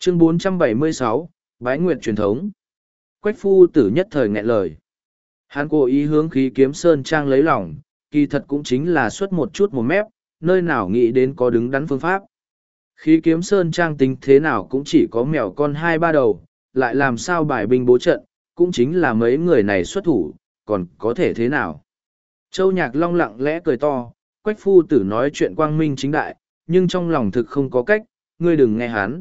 Chương 476, Bái Nguyệt truyền thống. Quách phu tử nhất thời nghẹn lời. Hắn cố ý hướng khí kiếm sơn trang lấy lòng, kỳ thật cũng chính là xuất một chút một mép, nơi nào nghĩ đến có đứng đắn phương pháp. Khí kiếm sơn trang tính thế nào cũng chỉ có mèo con hai ba đầu, lại làm sao bài binh bố trận, cũng chính là mấy người này xuất thủ, còn có thể thế nào. Châu Nhạc Long lặng lẽ cười to, Quách phu tử nói chuyện quang minh chính đại, nhưng trong lòng thực không có cách, ngươi đừng nghe hắn.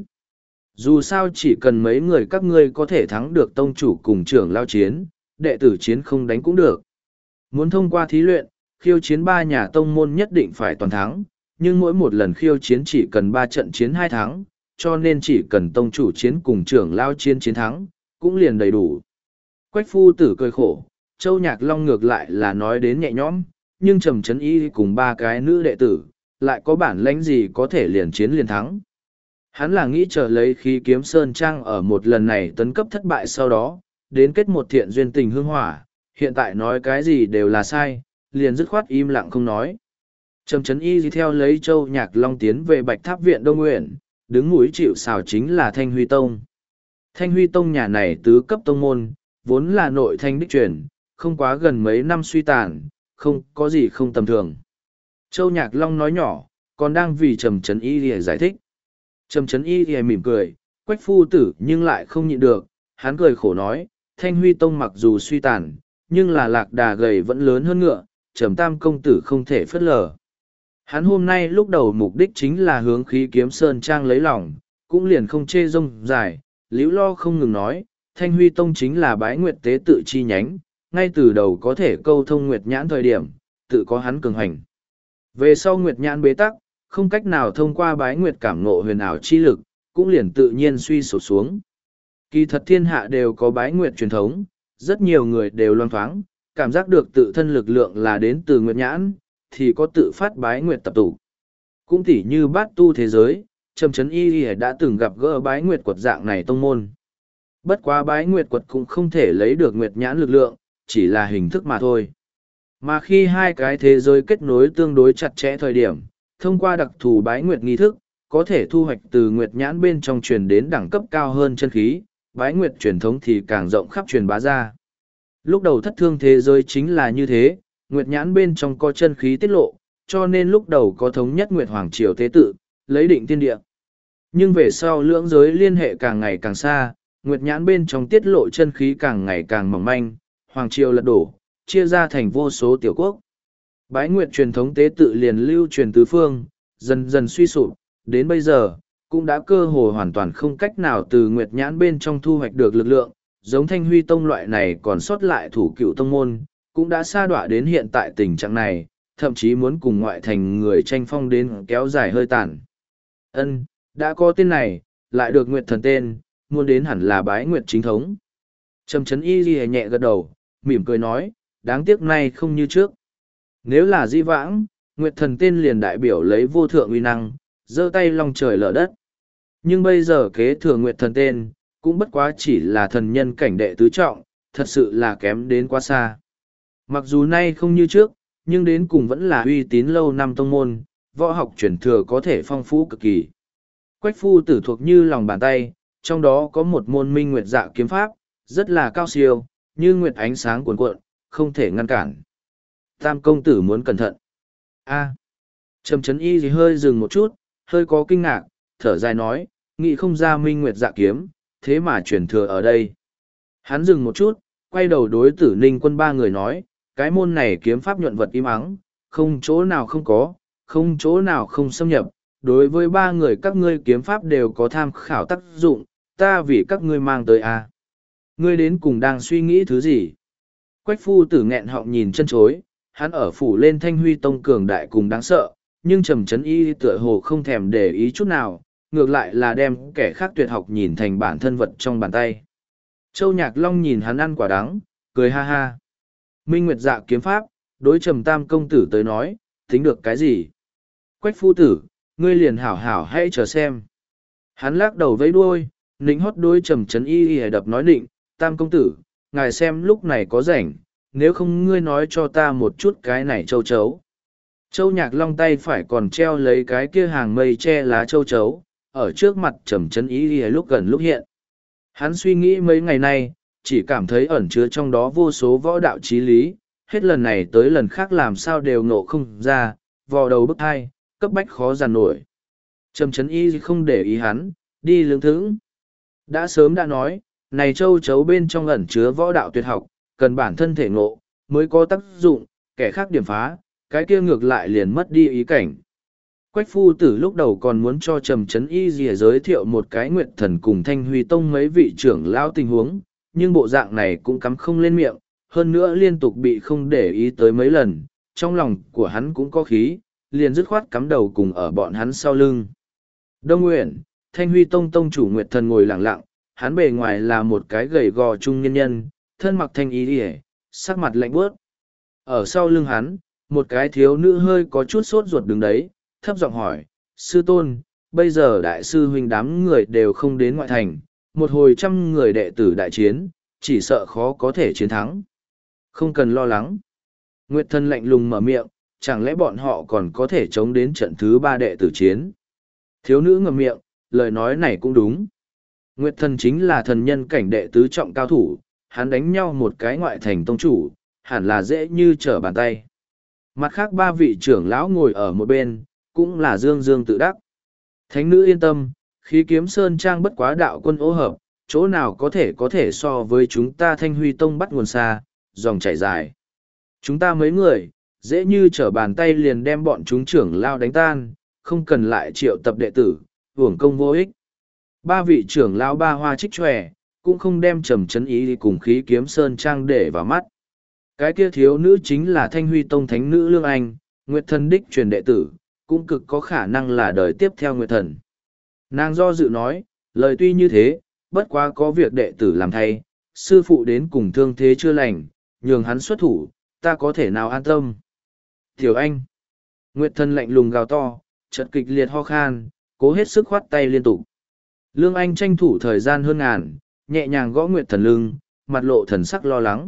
Dù sao chỉ cần mấy người các ngươi có thể thắng được tông chủ cùng trưởng lao chiến, đệ tử chiến không đánh cũng được. Muốn thông qua thí luyện, khiêu chiến ba nhà tông môn nhất định phải toàn thắng, nhưng mỗi một lần khiêu chiến chỉ cần 3 trận chiến 2 thắng, cho nên chỉ cần tông chủ chiến cùng trưởng lao chiến chiến thắng, cũng liền đầy đủ. Quách phu tử cười khổ, Châu Nhạc Long ngược lại là nói đến nhẹ nhõm, nhưng Trầm Chấn Y cùng 3 cái nữ đệ tử, lại có bản lãnh gì có thể liền chiến liền thắng. Hắn là nghĩ chờ lấy khí kiếm sơn trang ở một lần này tấn cấp thất bại sau đó, đến kết một thiện duyên tình hương hỏa, hiện tại nói cái gì đều là sai, liền dứt khoát im lặng không nói. Trầm Chấn Y theo lấy Châu Nhạc Long tiến về Bạch Tháp Viện Đông Nguyện, đứng mũi chịu sào chính là Thanh Huy Tông. Thanh Huy Tông nhà này tứ cấp tông môn, vốn là nội thanh đích truyền, không quá gần mấy năm suy tàn, không có gì không tầm thường. Châu Nhạc Long nói nhỏ, còn đang vì Trầm Chấn Y để giải thích. Trầm Chấn Y thì mỉm cười, Quách phu tử nhưng lại không nhịn được, hắn cười khổ nói, Thanh Huy Tông mặc dù suy tàn, nhưng là lạc đà gầy vẫn lớn hơn ngựa, Trầm Tam công tử không thể phớt lờ. Hắn hôm nay lúc đầu mục đích chính là hướng khí kiếm sơn trang lấy lòng, cũng liền không chê rông dài, liễu lo không ngừng nói, Thanh Huy Tông chính là bái nguyệt tế tự chi nhánh, ngay từ đầu có thể câu thông nguyệt nhãn thời điểm, tự có hắn cường hành. Về sau nguyệt nhãn bế tắc, không cách nào thông qua bái nguyệt cảm ngộ huyền ảo chi lực, cũng liền tự nhiên suy sụp xuống. Kỳ thật thiên hạ đều có bái nguyệt truyền thống, rất nhiều người đều loang thoáng, cảm giác được tự thân lực lượng là đến từ nguyệt nhãn, thì có tự phát bái nguyệt tập tụ. Cũng tỉ như bát tu thế giới, Trầm Chấn Y đã từng gặp gỡ bái nguyệt quật dạng này tông môn. Bất quá bái nguyệt quật cũng không thể lấy được nguyệt nhãn lực lượng, chỉ là hình thức mà thôi. Mà khi hai cái thế giới kết nối tương đối chặt chẽ thời điểm, thông qua đặc thù bái nguyệt nghi thức, có thể thu hoạch từ nguyệt nhãn bên trong truyền đến đẳng cấp cao hơn chân khí, bái nguyệt truyền thống thì càng rộng khắp truyền bá ra. Lúc đầu thất thương thế giới chính là như thế, nguyệt nhãn bên trong có chân khí tiết lộ, cho nên lúc đầu có thống nhất nguyệt hoàng triều tế tự, lấy định tiên địa. Nhưng về sau lưỡng giới liên hệ càng ngày càng xa, nguyệt nhãn bên trong tiết lộ chân khí càng ngày càng mỏng manh, hoàng triều lật đổ, chia ra thành vô số tiểu quốc. Bái nguyệt truyền thống tế tự liền lưu truyền tứ phương, dần dần suy sụp, đến bây giờ, cũng đã cơ hồ hoàn toàn không cách nào từ nguyệt nhãn bên trong thu hoạch được lực lượng, giống Thanh Huy Tông loại này còn sót lại thủ cựu tông môn, cũng đã sa đọa đến hiện tại tình trạng này, thậm chí muốn cùng ngoại thành người tranh phong đến kéo dài hơi tàn. Ân, đã có tên này, lại được nguyệt thần tên, muốn đến hẳn là bái nguyệt chính thống. Trầm Chấn Y ghi nhẹ gật đầu, mỉm cười nói, đáng tiếc nay không như trước. Nếu là di vãng, nguyệt thần tên liền đại biểu lấy vô thượng uy năng, giơ tay long trời lở đất. Nhưng bây giờ kế thừa nguyệt thần tên, cũng bất quá chỉ là thần nhân cảnh đệ tứ trọng, thật sự là kém đến quá xa. Mặc dù nay không như trước, nhưng đến cùng vẫn là uy tín lâu năm tông môn, võ học truyền thừa có thể phong phú cực kỳ. Quách phu tử thuộc như lòng bàn tay, trong đó có một môn minh nguyệt dạ kiếm pháp, rất là cao siêu, như nguyệt ánh sáng cuồn cuộn, không thể ngăn cản. Tam công tử muốn cẩn thận. Trầm Chấn Y thì hơi dừng một chút, hơi có kinh ngạc, thở dài nói, nghĩ không ra minh nguyệt dạ kiếm, thế mà truyền thừa ở đây. Hắn dừng một chút, quay đầu đối Tử Ninh Quân ba người nói, cái môn này kiếm pháp nhuận vật im ắng, không chỗ nào không có, không chỗ nào không xâm nhập, đối với ba người các ngươi kiếm pháp đều có tham khảo tác dụng, ta vì các ngươi mang tới Ngươi đến cùng đang suy nghĩ thứ gì? Quách phu tử nghẹn họng nhìn chân chối, hắn ở phủ lên Thanh Huy Tông cường đại cùng đáng sợ, nhưng Trầm Chấn Y tựa hồ không thèm để ý chút nào, ngược lại là đem kẻ khác tuyệt học nhìn thành bản thân vật trong bàn tay. Châu Nhạc Long nhìn hắn ăn quả đắng, cười ha ha. Minh Nguyệt dạ kiếm pháp, đối Trầm Tam công tử tới nói, tính được cái gì? Quách phu tử, ngươi liền hảo hảo hãy chờ xem. Hắn lắc đầu vẫy đuôi, nịnh hót đối Trầm Chấn Y đập nói định, Tam công tử, ngài xem lúc này có rảnh, nếu không ngươi nói cho ta một chút cái này châu chấu. Châu Nhạc Long tay phải còn treo lấy cái kia hàng mây che lá châu chấu, ở trước mặt Trầm Chấn Y lúc gần lúc hiện. Hắn suy nghĩ mấy ngày nay, chỉ cảm thấy ẩn chứa trong đó vô số võ đạo chí lý, hết lần này tới lần khác làm sao đều ngộ không ra, vò đầu bức thai, cấp bách khó giàn nổi. Trầm Chấn Y không để ý hắn, đi lưỡng thững. Đã sớm đã nói, này châu chấu bên trong ẩn chứa võ đạo tuyệt học, cần bản thân thể ngộ, mới có tác dụng, kẻ khác điểm phá, cái kia ngược lại liền mất đi ý cảnh. Quách phu tử lúc đầu còn muốn cho Trầm Chấn Y giới thiệu một cái Nguyệt Thần cùng Thanh Huy Tông mấy vị trưởng lao tình huống, nhưng bộ dạng này cũng cắm không lên miệng, hơn nữa liên tục bị không để ý tới mấy lần, trong lòng của hắn cũng có khí, liền dứt khoát cắm đầu cùng ở bọn hắn sau lưng. Đông Nguyện, Thanh Huy Tông tông chủ Nguyệt Thần ngồi lặng lặng, hắn bề ngoài là một cái gầy gò trung nhân nhân, thân mặc thanh y điề, sắc mặt lạnh buốt. Ở sau lưng hắn, một cái thiếu nữ hơi có chút sốt ruột đứng đấy, thấp giọng hỏi, sư tôn, bây giờ đại sư huynh đám người đều không đến ngoại thành, một hồi trăm người đệ tử đại chiến, chỉ sợ khó có thể chiến thắng. Không cần lo lắng. Nguyệt Thần lạnh lùng mở miệng, chẳng lẽ bọn họ còn có thể chống đến trận thứ 3 đệ tử chiến. Thiếu nữ ngậm miệng, lời nói này cũng đúng. Nguyệt Thần chính là thần nhân cảnh đệ tứ trọng cao thủ, hắn đánh nhau một cái ngoại thành tông chủ, hẳn là dễ như trở bàn tay. Mặt khác 3 vị trưởng lão ngồi ở một bên, cũng là dương dương tự đắc. Thánh nữ yên tâm, khí kiếm sơn trang bất quá đạo quân ô hợp, chỗ nào có thể so với chúng ta Thanh Huy Tông bắt nguồn xa, dòng chảy dài. Chúng ta mấy người, dễ như trở bàn tay liền đem bọn chúng trưởng lao đánh tan, không cần lại triệu tập đệ tử, hưởng công vô ích. 3 vị trưởng lao ba hoa trích tròe, cũng không đem Trầm Chấn Y cùng khí kiếm sơn trang để vào mắt. Cái kia thiếu nữ chính là Thanh Huy Tông thánh nữ Lương Anh, Nguyệt Thần đích truyền đệ tử, cũng cực có khả năng là đời tiếp theo Nguyệt Thần. Nàng do dự nói, lời tuy như thế, bất quá có việc đệ tử làm thay, sư phụ đến cùng thương thế chưa lành, nhường hắn xuất thủ, ta có thể nào an tâm. Tiểu Anh, Nguyệt Thần lạnh lùng gào to, chợt kịch liệt ho khan, cố hết sức khoát tay liên tục. Lương Anh tranh thủ thời gian hơn ngàn, nhẹ nhàng gõ Nguyệt Thần lưng, mặt lộ thần sắc lo lắng.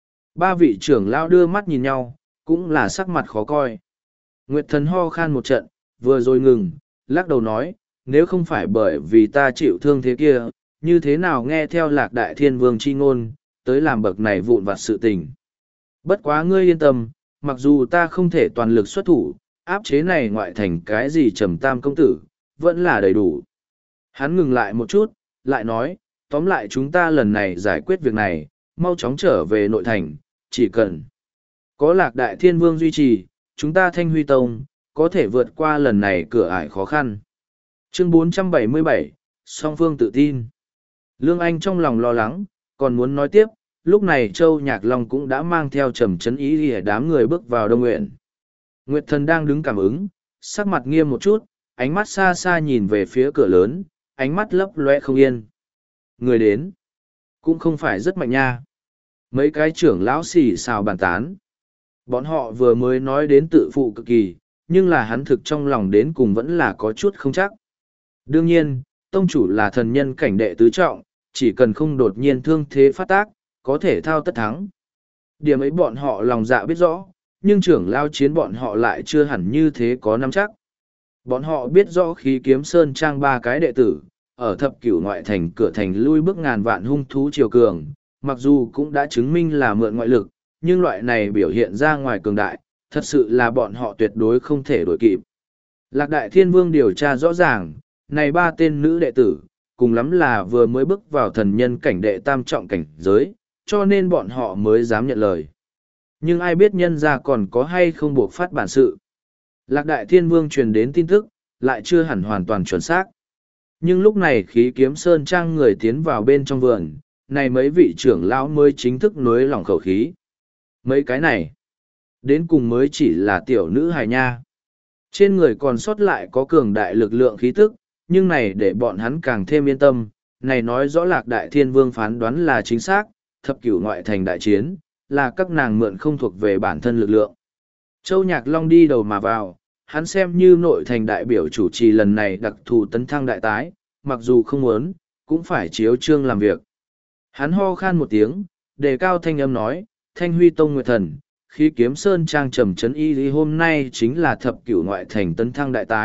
3 vị trưởng lao đưa mắt nhìn nhau, cũng là sắc mặt khó coi. Nguyệt Thần ho khan một trận, vừa rồi ngừng, lắc đầu nói, nếu không phải bởi vì ta chịu thương thế kia, như thế nào nghe theo Lạc Đại Thiên Vương chi ngôn, tới làm bậc này vụn vặt sự tình. Bất quá ngươi yên tâm, mặc dù ta không thể toàn lực xuất thủ, áp chế này ngoại thành cái gì Trầm Tam công tử, vẫn là đầy đủ. Hắn ngừng lại một chút, lại nói, tóm lại chúng ta lần này giải quyết việc này, mau chóng trở về nội thành, chỉ cần có Lạc Đại Thiên Vương duy trì, chúng ta Thanh Huy Tông, có thể vượt qua lần này cửa ải khó khăn. Chương 477, song phương tự tin. Lương Anh trong lòng lo lắng, còn muốn nói tiếp, lúc này Châu Nhạc Long cũng đã mang theo Trầm Chấn Y để đám người bước vào Đông Nguyện. Nguyệt Thần đang đứng cảm ứng, sắc mặt nghiêm một chút, ánh mắt xa xa nhìn về phía cửa lớn, ánh mắt lấp loe không yên. Người đến, cũng không phải rất mạnh nha. Mấy cái trưởng lão xì xào bàn tán. Bọn họ vừa mới nói đến tự phụ cực kỳ, nhưng là hắn thực trong lòng đến cùng vẫn là có chút không chắc. Đương nhiên, tông chủ là thần nhân cảnh đệ tứ trọng, chỉ cần không đột nhiên thương thế phát tác, có thể thao tất thắng. Điểm ấy bọn họ lòng dạ biết rõ, nhưng trưởng lao chiến bọn họ lại chưa hẳn như thế có nắm chắc. Bọn họ biết rõ khí kiếm sơn trang 3 cái đệ tử, ở thập cửu ngoại thành cửa thành lui bước ngàn vạn hung thú triều cường, mặc dù cũng đã chứng minh là mượn ngoại lực, nhưng loại này biểu hiện ra ngoài cường đại, thật sự là bọn họ tuyệt đối không thể đổi kịp. Lạc Đại Thiên Vương điều tra rõ ràng, này 3 tên nữ đệ tử, cùng lắm là vừa mới bước vào thần nhân cảnh đệ tam trọng cảnh giới, cho nên bọn họ mới dám nhận lời. Nhưng ai biết nhân ra còn có hay không buộc phát bản sự. Lạc Đại Thiên Vương truyền đến tin tức, lại chưa hẳn hoàn toàn chuẩn xác. Nhưng lúc này khí kiếm sơn trang người tiến vào bên trong vườn, này mấy vị trưởng lão mới chính thức nối lỏng khẩu khí. Mấy cái này, đến cùng mới chỉ là tiểu nữ hài nha. Trên người còn sót lại có cường đại lực lượng khí tức, nhưng này để bọn hắn càng thêm yên tâm, này nói rõ Lạc Đại Thiên Vương phán đoán là chính xác, thập cửu ngoại thành đại chiến, là các nàng mượn không thuộc về bản thân lực lượng. Châu Nhạc Long đi đầu mà vào, hắn xem như nội thành đại biểu chủ trì lần này đặc thù tấn thăng đại tái, mặc dù không muốn, cũng phải chiếu trương làm việc. Hắn ho khan một tiếng, đề cao thanh âm nói, Thanh Huy Tông Nguyệt Thần, khí kiếm sơn trang Trầm Chấn Y hôm nay chính là thập cửu ngoại thành tấn thăng đại tái,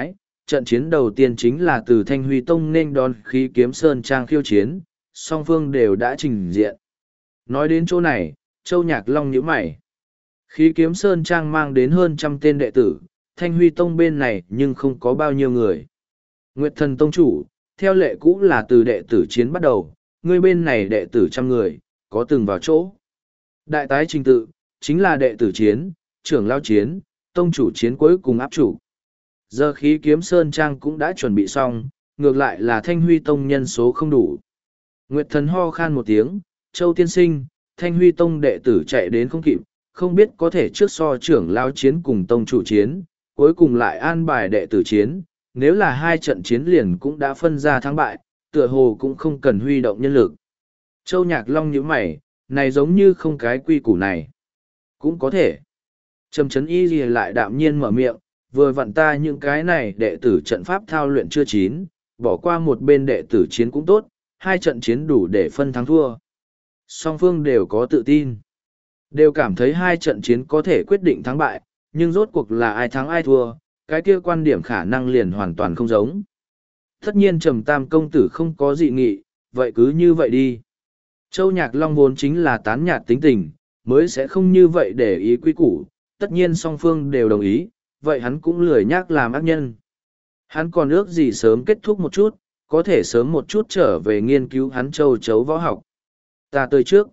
Trận chiến đầu tiên chính là từ Thanh Huy Tông nên đón khí kiếm Sơn Trang khiêu chiến, song phương đều đã trình diện. Nói đến chỗ này, Châu Nhạc Long nhíu mày. Khí kiếm Sơn Trang mang đến hơn 100 tên đệ tử, Thanh Huy Tông bên này nhưng không có bao nhiêu người. Nguyệt Thần Tông chủ, theo lệ cũ là từ đệ tử chiến bắt đầu, ngươi bên này đệ tử 100 người, có từng vào chỗ. Đại tái trình tự, chính là đệ tử chiến, trưởng lao chiến, tông chủ chiến cuối cùng áp chủ. Giờ khí kiếm Sơn Trang cũng đã chuẩn bị xong, ngược lại là Thanh Huy Tông nhân số không đủ. Nguyệt Thần ho khan một tiếng, Châu tiên sinh, Thanh Huy Tông đệ tử chạy đến không kịp, không biết có thể trước so trưởng lao chiến cùng tông chủ chiến, cuối cùng lại an bài đệ tử chiến, nếu là hai trận chiến liền cũng đã phân ra thắng bại, tựa hồ cũng không cần huy động nhân lực. Châu Nhạc Long nhíu mày, này giống như không cái quy củ này. Cũng có thể. Trầm Chấn Y gì lại đạm nhiên mở miệng, vừa vặn ta những cái này đệ tử trận pháp thao luyện chưa chín, bỏ qua một bên đệ tử chiến cũng tốt, hai trận chiến đủ để phân thắng thua. Song phương đều có tự tin. Đều cảm thấy hai trận chiến có thể quyết định thắng bại, nhưng rốt cuộc là ai thắng ai thua, cái kia quan điểm khả năng liền hoàn toàn không giống. Tất nhiên Trầm Tam công tử không có dị nghị, vậy cứ như vậy đi. Châu Nhạc Long vốn chính là tán nhạt tính tình, mới sẽ không như vậy để ý quy củ, tất nhiên song phương đều đồng ý, vậy hắn cũng lười nhác làm ác nhân. Hắn còn ước gì sớm kết thúc một chút, có thể sớm một chút trở về nghiên cứu hắn châu chấu võ học. Ta tới trước.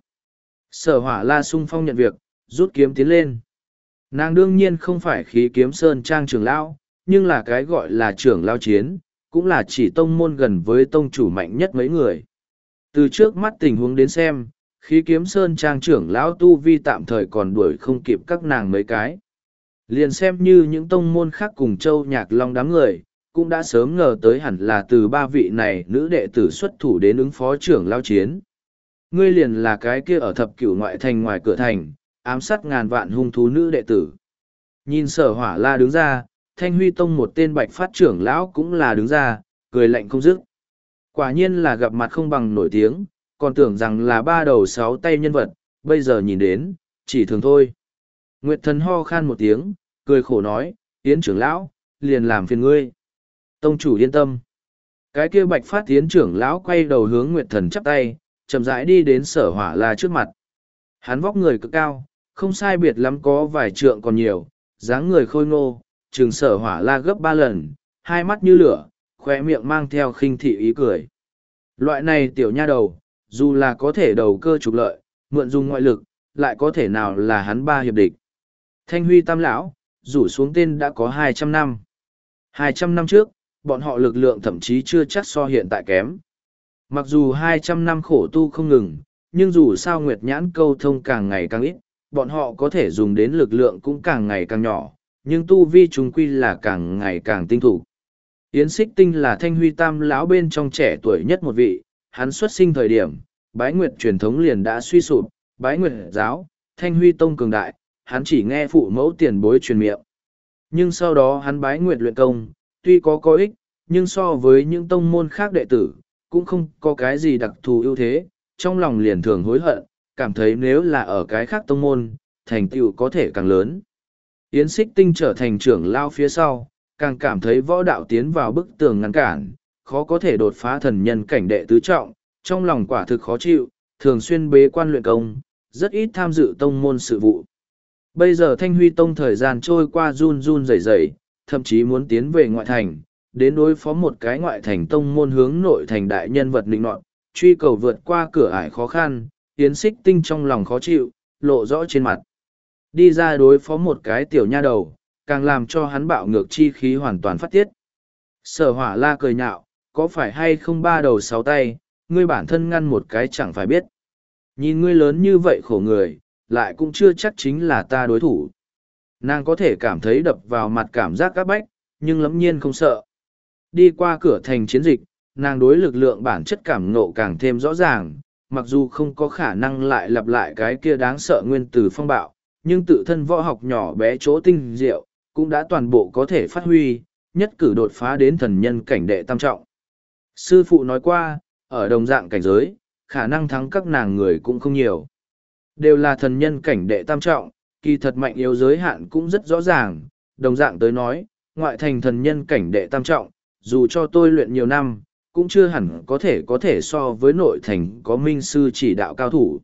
Sở Hỏa La sung phong nhận việc, rút kiếm tiến lên. Nàng đương nhiên không phải khí kiếm Sơn Trang trưởng lão, nhưng là cái gọi là trưởng lão chiến, cũng là chỉ tông môn gần với tông chủ mạnh nhất mấy người. Từ trước mắt tình huống đến xem, khí kiếm Sơn Trang trưởng lão tu vi tạm thời còn đuổi không kịp các nàng mấy cái. Liền xem như những tông môn khác cùng Châu Nhạc Long đám người, cũng đã sớm ngờ tới hẳn là từ ba vị này nữ đệ tử xuất thủ đến ứng phó trưởng lão chiến. Ngươi liền là cái kia ở thập cửu ngoại thành ngoài cửa thành, ám sát ngàn vạn hung thú nữ đệ tử. Nhìn Sở Hỏa La đứng ra, Thanh Huy Tông một tên bạch phát trưởng lão cũng là đứng ra, cười lạnh không dứt. Quả nhiên là gặp mặt không bằng nổi tiếng, còn tưởng rằng là ba đầu sáu tay nhân vật, bây giờ nhìn đến, chỉ thường thôi. Nguyệt Thần ho khan một tiếng, cười khổ nói, Yến trưởng lão, liền làm phiền ngươi. Tông chủ yên tâm. Cái kia bạch phát Yến trưởng lão quay đầu hướng Nguyệt Thần chắp tay, chậm rãi đi đến Sở Hỏa La trước mặt. Hắn vóc người cực cao, không sai biệt lắm có vài trượng còn nhiều, dáng người khôi ngô, chừng Sở Hỏa La gấp 3 lần, hai mắt như lửa, khoe miệng mang theo khinh thị ý cười. Loại này tiểu nha đầu, dù là có thể đầu cơ trục lợi, mượn dùng ngoại lực, lại có thể nào là hắn ba hiệp địch. Thanh Huy Tam lão, rủ xuống tên đã có 200 năm. 200 năm trước, bọn họ lực lượng thậm chí chưa chắc so hiện tại kém. Mặc dù 200 năm khổ tu không ngừng, nhưng dù sao Nguyệt Nhãn câu thông càng ngày càng ít, bọn họ có thể dùng đến lực lượng cũng càng ngày càng nhỏ, nhưng tu vi chúng quy là càng ngày càng tinh thủ. Yến Xích Tinh là Thanh Huy Tam lão bên trong trẻ tuổi nhất một vị, hắn xuất sinh thời điểm, Bái Nguyệt truyền thống liền đã suy sụp, Bái Nguyệt giáo, Thanh Huy Tông cường đại, hắn chỉ nghe phụ mẫu tiền bối truyền miệng. Nhưng sau đó hắn Bái Nguyệt luyện công, tuy có ích, nhưng so với những tông môn khác đệ tử, cũng không có cái gì đặc thù ưu thế, trong lòng liền thường hối hận, cảm thấy nếu là ở cái khác tông môn, thành tựu có thể càng lớn. Yến Xích Tinh trở thành trưởng lao phía sau, càng cảm thấy võ đạo tiến vào bức tường ngăn cản, khó có thể đột phá thần nhân cảnh đệ tứ trọng, trong lòng quả thực khó chịu, thường xuyên bế quan luyện công, rất ít tham dự tông môn sự vụ. Bây giờ Thanh Huy Tông thời gian trôi qua run run rẩy rẩy, thậm chí muốn tiến về ngoại thành, đến đối phó một cái ngoại thành tông môn hướng nội thành đại nhân vật định nọt, truy cầu vượt qua cửa ải khó khăn, Yến Xích Tinh trong lòng khó chịu, lộ rõ trên mặt. Đi ra đối phó một cái tiểu nha đầu, càng làm cho hắn bạo ngược chi khí hoàn toàn phát tiết. Sở Hỏa La cười nhạo, có phải hay không ba đầu sáu tay, ngươi bản thân ngăn một cái chẳng phải biết. Nhìn ngươi lớn như vậy khổ người, lại cũng chưa chắc chính là ta đối thủ. Nàng có thể cảm thấy đập vào mặt cảm giác các bách, nhưng lẫm nhiên không sợ. Đi qua cửa thành chiến dịch, nàng đối lực lượng bản chất cảm ngộ càng thêm rõ ràng, mặc dù không có khả năng lại lặp lại cái kia đáng sợ nguyên tử phong bạo, nhưng tự thân võ học nhỏ bé chỗ tinh diệu, cũng đã toàn bộ có thể phát huy, nhất cử đột phá đến thần nhân cảnh đệ tam trọng. Sư phụ nói qua, ở đồng dạng cảnh giới, khả năng thắng các nàng người cũng không nhiều. Đều là thần nhân cảnh đệ tam trọng, kỳ thật mạnh yếu giới hạn cũng rất rõ ràng, đồng dạng tới nói, ngoại thành thần nhân cảnh đệ tam trọng, dù cho tôi luyện nhiều năm, cũng chưa hẳn có thể so với nội thành có minh sư chỉ đạo cao thủ.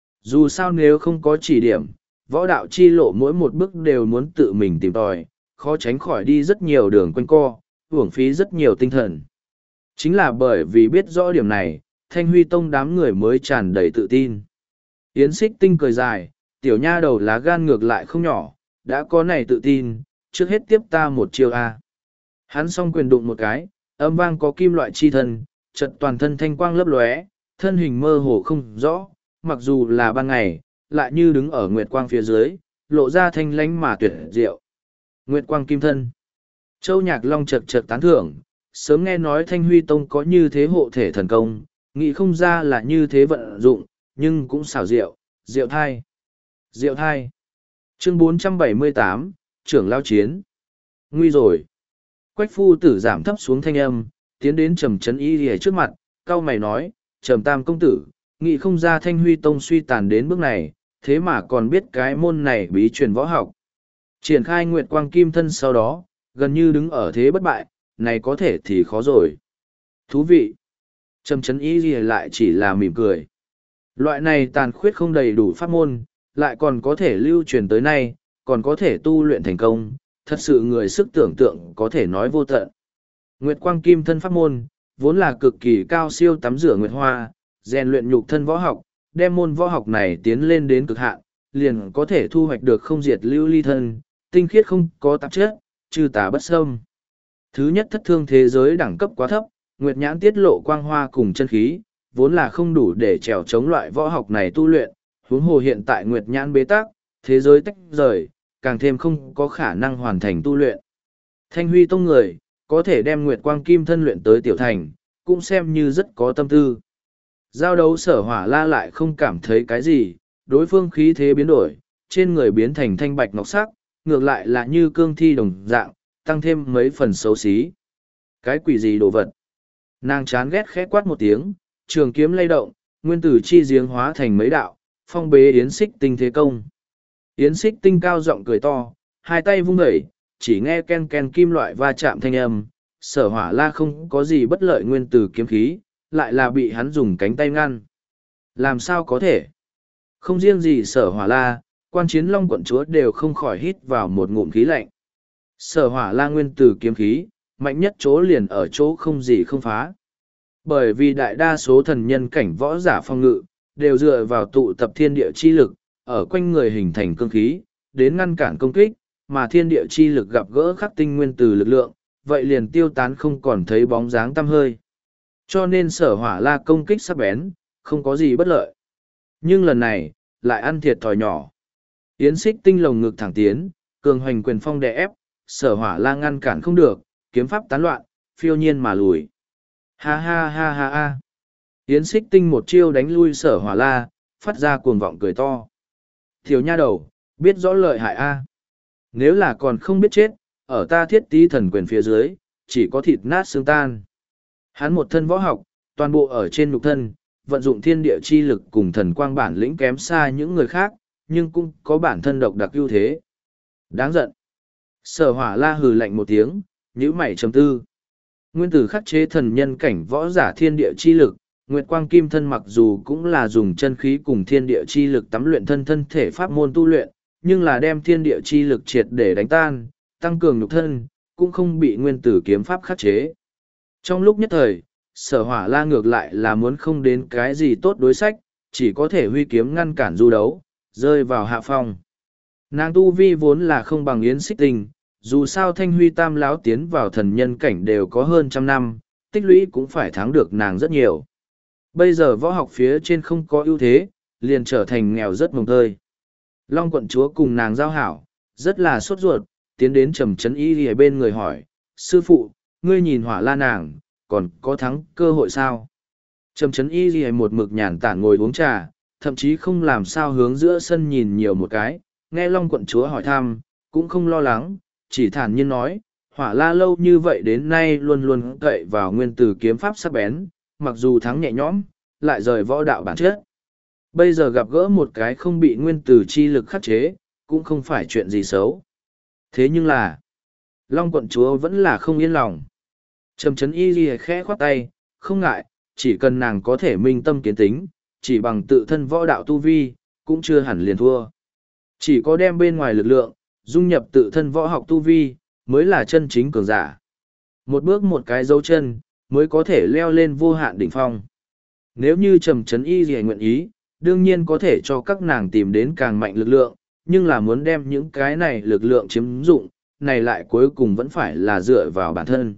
Dù sao nếu không có chỉ điểm, võ đạo chi lộ mỗi một bước đều muốn tự mình tìm tòi, khó tránh khỏi đi rất nhiều đường quanh co, uổng phí rất nhiều tinh thần. Chính là bởi vì biết rõ điểm này, Thanh Huy Tông đám người mới tràn đầy tự tin. Yến Xích Tinh cười dài, tiểu nha đầu lá gan ngược lại không nhỏ, đã có này tự tin, trước hết tiếp ta một chiêu a. Hắn song quyền đụng một cái, âm vang có kim loại chi thân, chợt toàn thân thanh quang lấp lóe, thân hình mơ hồ không rõ, mặc dù là ban ngày, lại như đứng ở nguyệt quang phía dưới, lộ ra thanh lánh mà tuyệt diệu. Nguyệt quang kim thân. Châu Nhạc Long chợt chợt tán thưởng, sớm nghe nói Thanh Huy Tông có như thế hộ thể thần công, nghĩ không ra là như thế vận dụng, nhưng cũng xảo diệu, diệu thai. Diệu thai. Chương 478, trưởng lao chiến. Nguy rồi. Quách phu tử giảm thấp xuống thanh âm, tiến đến Trầm Trấn Y Lìa trước mặt, cau mày nói, Trầm Tam công tử, nghĩ không ra Thanh Huy Tông suy tàn đến bước này, thế mà còn biết cái môn này bí truyền võ học. Triển khai Nguyệt Quang Kim Thân sau đó, gần như đứng ở thế bất bại, này có thể thì khó rồi. Thú vị. Trầm Trấn Y Lìa lại chỉ là mỉm cười. Loại này tàn khuyết không đầy đủ pháp môn, lại còn có thể lưu truyền tới nay, còn có thể tu luyện thành công, thật sự người sức tưởng tượng có thể nói vô tận. Nguyệt Quang Kim Thân pháp môn, vốn là cực kỳ cao siêu tắm rửa nguyệt hoa, rèn luyện nhục thân võ học, đem môn võ học này tiến lên đến cực hạn, liền có thể thu hoạch được không diệt lưu ly thân, tinh khiết không có tạp chất, trừ tà bất xâm. Thứ nhất thất thương thế giới đẳng cấp quá thấp, nguyệt nhãn tiết lộ quang hoa cùng chân khí, vốn là không đủ để trèo chống loại võ học này tu luyện, huống hồ hiện tại nguyệt nhãn bế tắc, thế giới tách rời, càng thêm không có khả năng hoàn thành tu luyện. Thanh Huy Tông người, có thể đem Nguyệt Quang Kim Thân luyện tới tiểu thành, cũng xem như rất có tâm tư. Giao đấu Sở Hỏa La lại không cảm thấy cái gì, đối phương khí thế biến đổi, trên người biến thành thanh bạch ngọc sắc, ngược lại là như cương thi đồng dạng, tăng thêm mấy phần xấu xí. Cái quỷ gì đồ vật? Nàng chán ghét khẽ quát một tiếng, trường kiếm lay động, nguyên tử chi giếng hóa thành mấy đạo, phong bế Yến Xích Tinh thế công. Yến Xích Tinh cao giọng cười to, hai tay vung đẩy, chỉ nghe ken ken kim loại va chạm thanh âm, Sở Hỏa La không có gì bất lợi nguyên tử kiếm khí, lại là bị hắn dùng cánh tay ngăn. Làm sao có thể? Không riêng gì Sở Hỏa La, quan chiến Long quận chúa đều không khỏi hít vào một ngụm khí lạnh. Sở Hỏa La nguyên tử kiếm khí, mạnh nhất chỗ liền ở chỗ không gì không phá. Bởi vì đại đa số thần nhân cảnh võ giả phong ngự, đều dựa vào tụ tập thiên địa chi lực, ở quanh người hình thành cương khí, đến ngăn cản công kích, mà thiên địa chi lực gặp gỡ khắc tinh nguyên tử lực lượng, vậy liền tiêu tán không còn thấy bóng dáng tăm hơi. Cho nên Sở Hỏa La công kích sắc bén, không có gì bất lợi. Nhưng lần này, lại ăn thiệt thòi nhỏ. Yến Xích Tinh lồng ngực thẳng tiến, cường hoành quyền phong đè ép, Sở Hỏa La ngăn cản không được, kiếm pháp tán loạn, phiêu nhiên mà lùi. Ha ha ha ha ha. Yến Xích Tinh một chiêu đánh lui Sở Hỏa La, phát ra cuồng vọng cười to. Thiếu nha đầu, biết rõ lợi hại a. Nếu là còn không biết chết, ở ta Thiết Tí thần quyền phía dưới, chỉ có thịt nát xương tan. Hắn một thân võ học, toàn bộ ở trên nhục thân, vận dụng thiên địa chi lực cùng thần quang bản lĩnh kém xa những người khác, nhưng cũng có bản thân độc đặc ưu thế. Đáng giận. Sở Hỏa La hừ lạnh một tiếng, nhíu mày trầm tư. Nguyên tử khắc chế thần nhân cảnh võ giả thiên địa chi lực, Nguyệt Quang Kim Thân mặc dù cũng là dùng chân khí cùng thiên địa chi lực tắm luyện thân thể pháp môn tu luyện, nhưng là đem thiên địa chi lực triệt để đánh tan, tăng cường nhục thân, cũng không bị nguyên tử kiếm pháp khắc chế. Trong lúc nhất thời, Sở Hỏa La ngược lại là muốn không đến cái gì tốt đối sách, chỉ có thể huy kiếm ngăn cản du đấu, rơi vào hạ phong. Nàng tu vi vốn là không bằng Yến Xích Tinh, dù sao Thanh Huy Tam Lão tiến vào thần nhân cảnh đều có hơn trăm năm, tích lũy cũng phải thắng được nàng rất nhiều. Bây giờ võ học phía trên không có ưu thế, liền trở thành nghèo rất mồng tơi. Long quận chúa cùng nàng giao hảo, rất là sốt ruột, tiến đến Trầm Trấn Y ở bên người hỏi, sư phụ, ngươi nhìn Hỏa La nàng, còn có thắng cơ hội sao? Trầm Trấn Y một mực nhàn tản ngồi uống trà, thậm chí không làm sao hướng giữa sân nhìn nhiều một cái, nghe Long quận chúa hỏi thăm, cũng không lo lắng, chỉ thản nhiên nói, Hỏa La lâu như vậy đến nay luôn luôn cậy vào nguyên tử kiếm pháp sắc bén, mặc dù thắng nhẹ nhõm, lại rời võ đạo bản chất. Bây giờ gặp gỡ một cái không bị nguyên tử chi lực khắc chế, cũng không phải chuyện gì xấu. Thế nhưng là, Long quận chúa vẫn là không yên lòng. Trầm Trấn Y Ghi khẽ khoát tay, không ngại, chỉ cần nàng có thể minh tâm kiến tính, chỉ bằng tự thân võ đạo tu vi, cũng chưa hẳn liền thua. Chỉ có đem bên ngoài lực lượng, dung nhập tự thân võ học tu vi, mới là chân chính cường giả. Một bước một cái dấu chân, mới có thể leo lên vô hạn đỉnh phong. Nếu như Trầm Trấn Y Ghi nguyện ý, đương nhiên có thể cho các nàng tìm đến càng mạnh lực lượng, nhưng là muốn đem những cái này lực lượng chiếm dụng, này lại cuối cùng vẫn phải là dựa vào bản thân.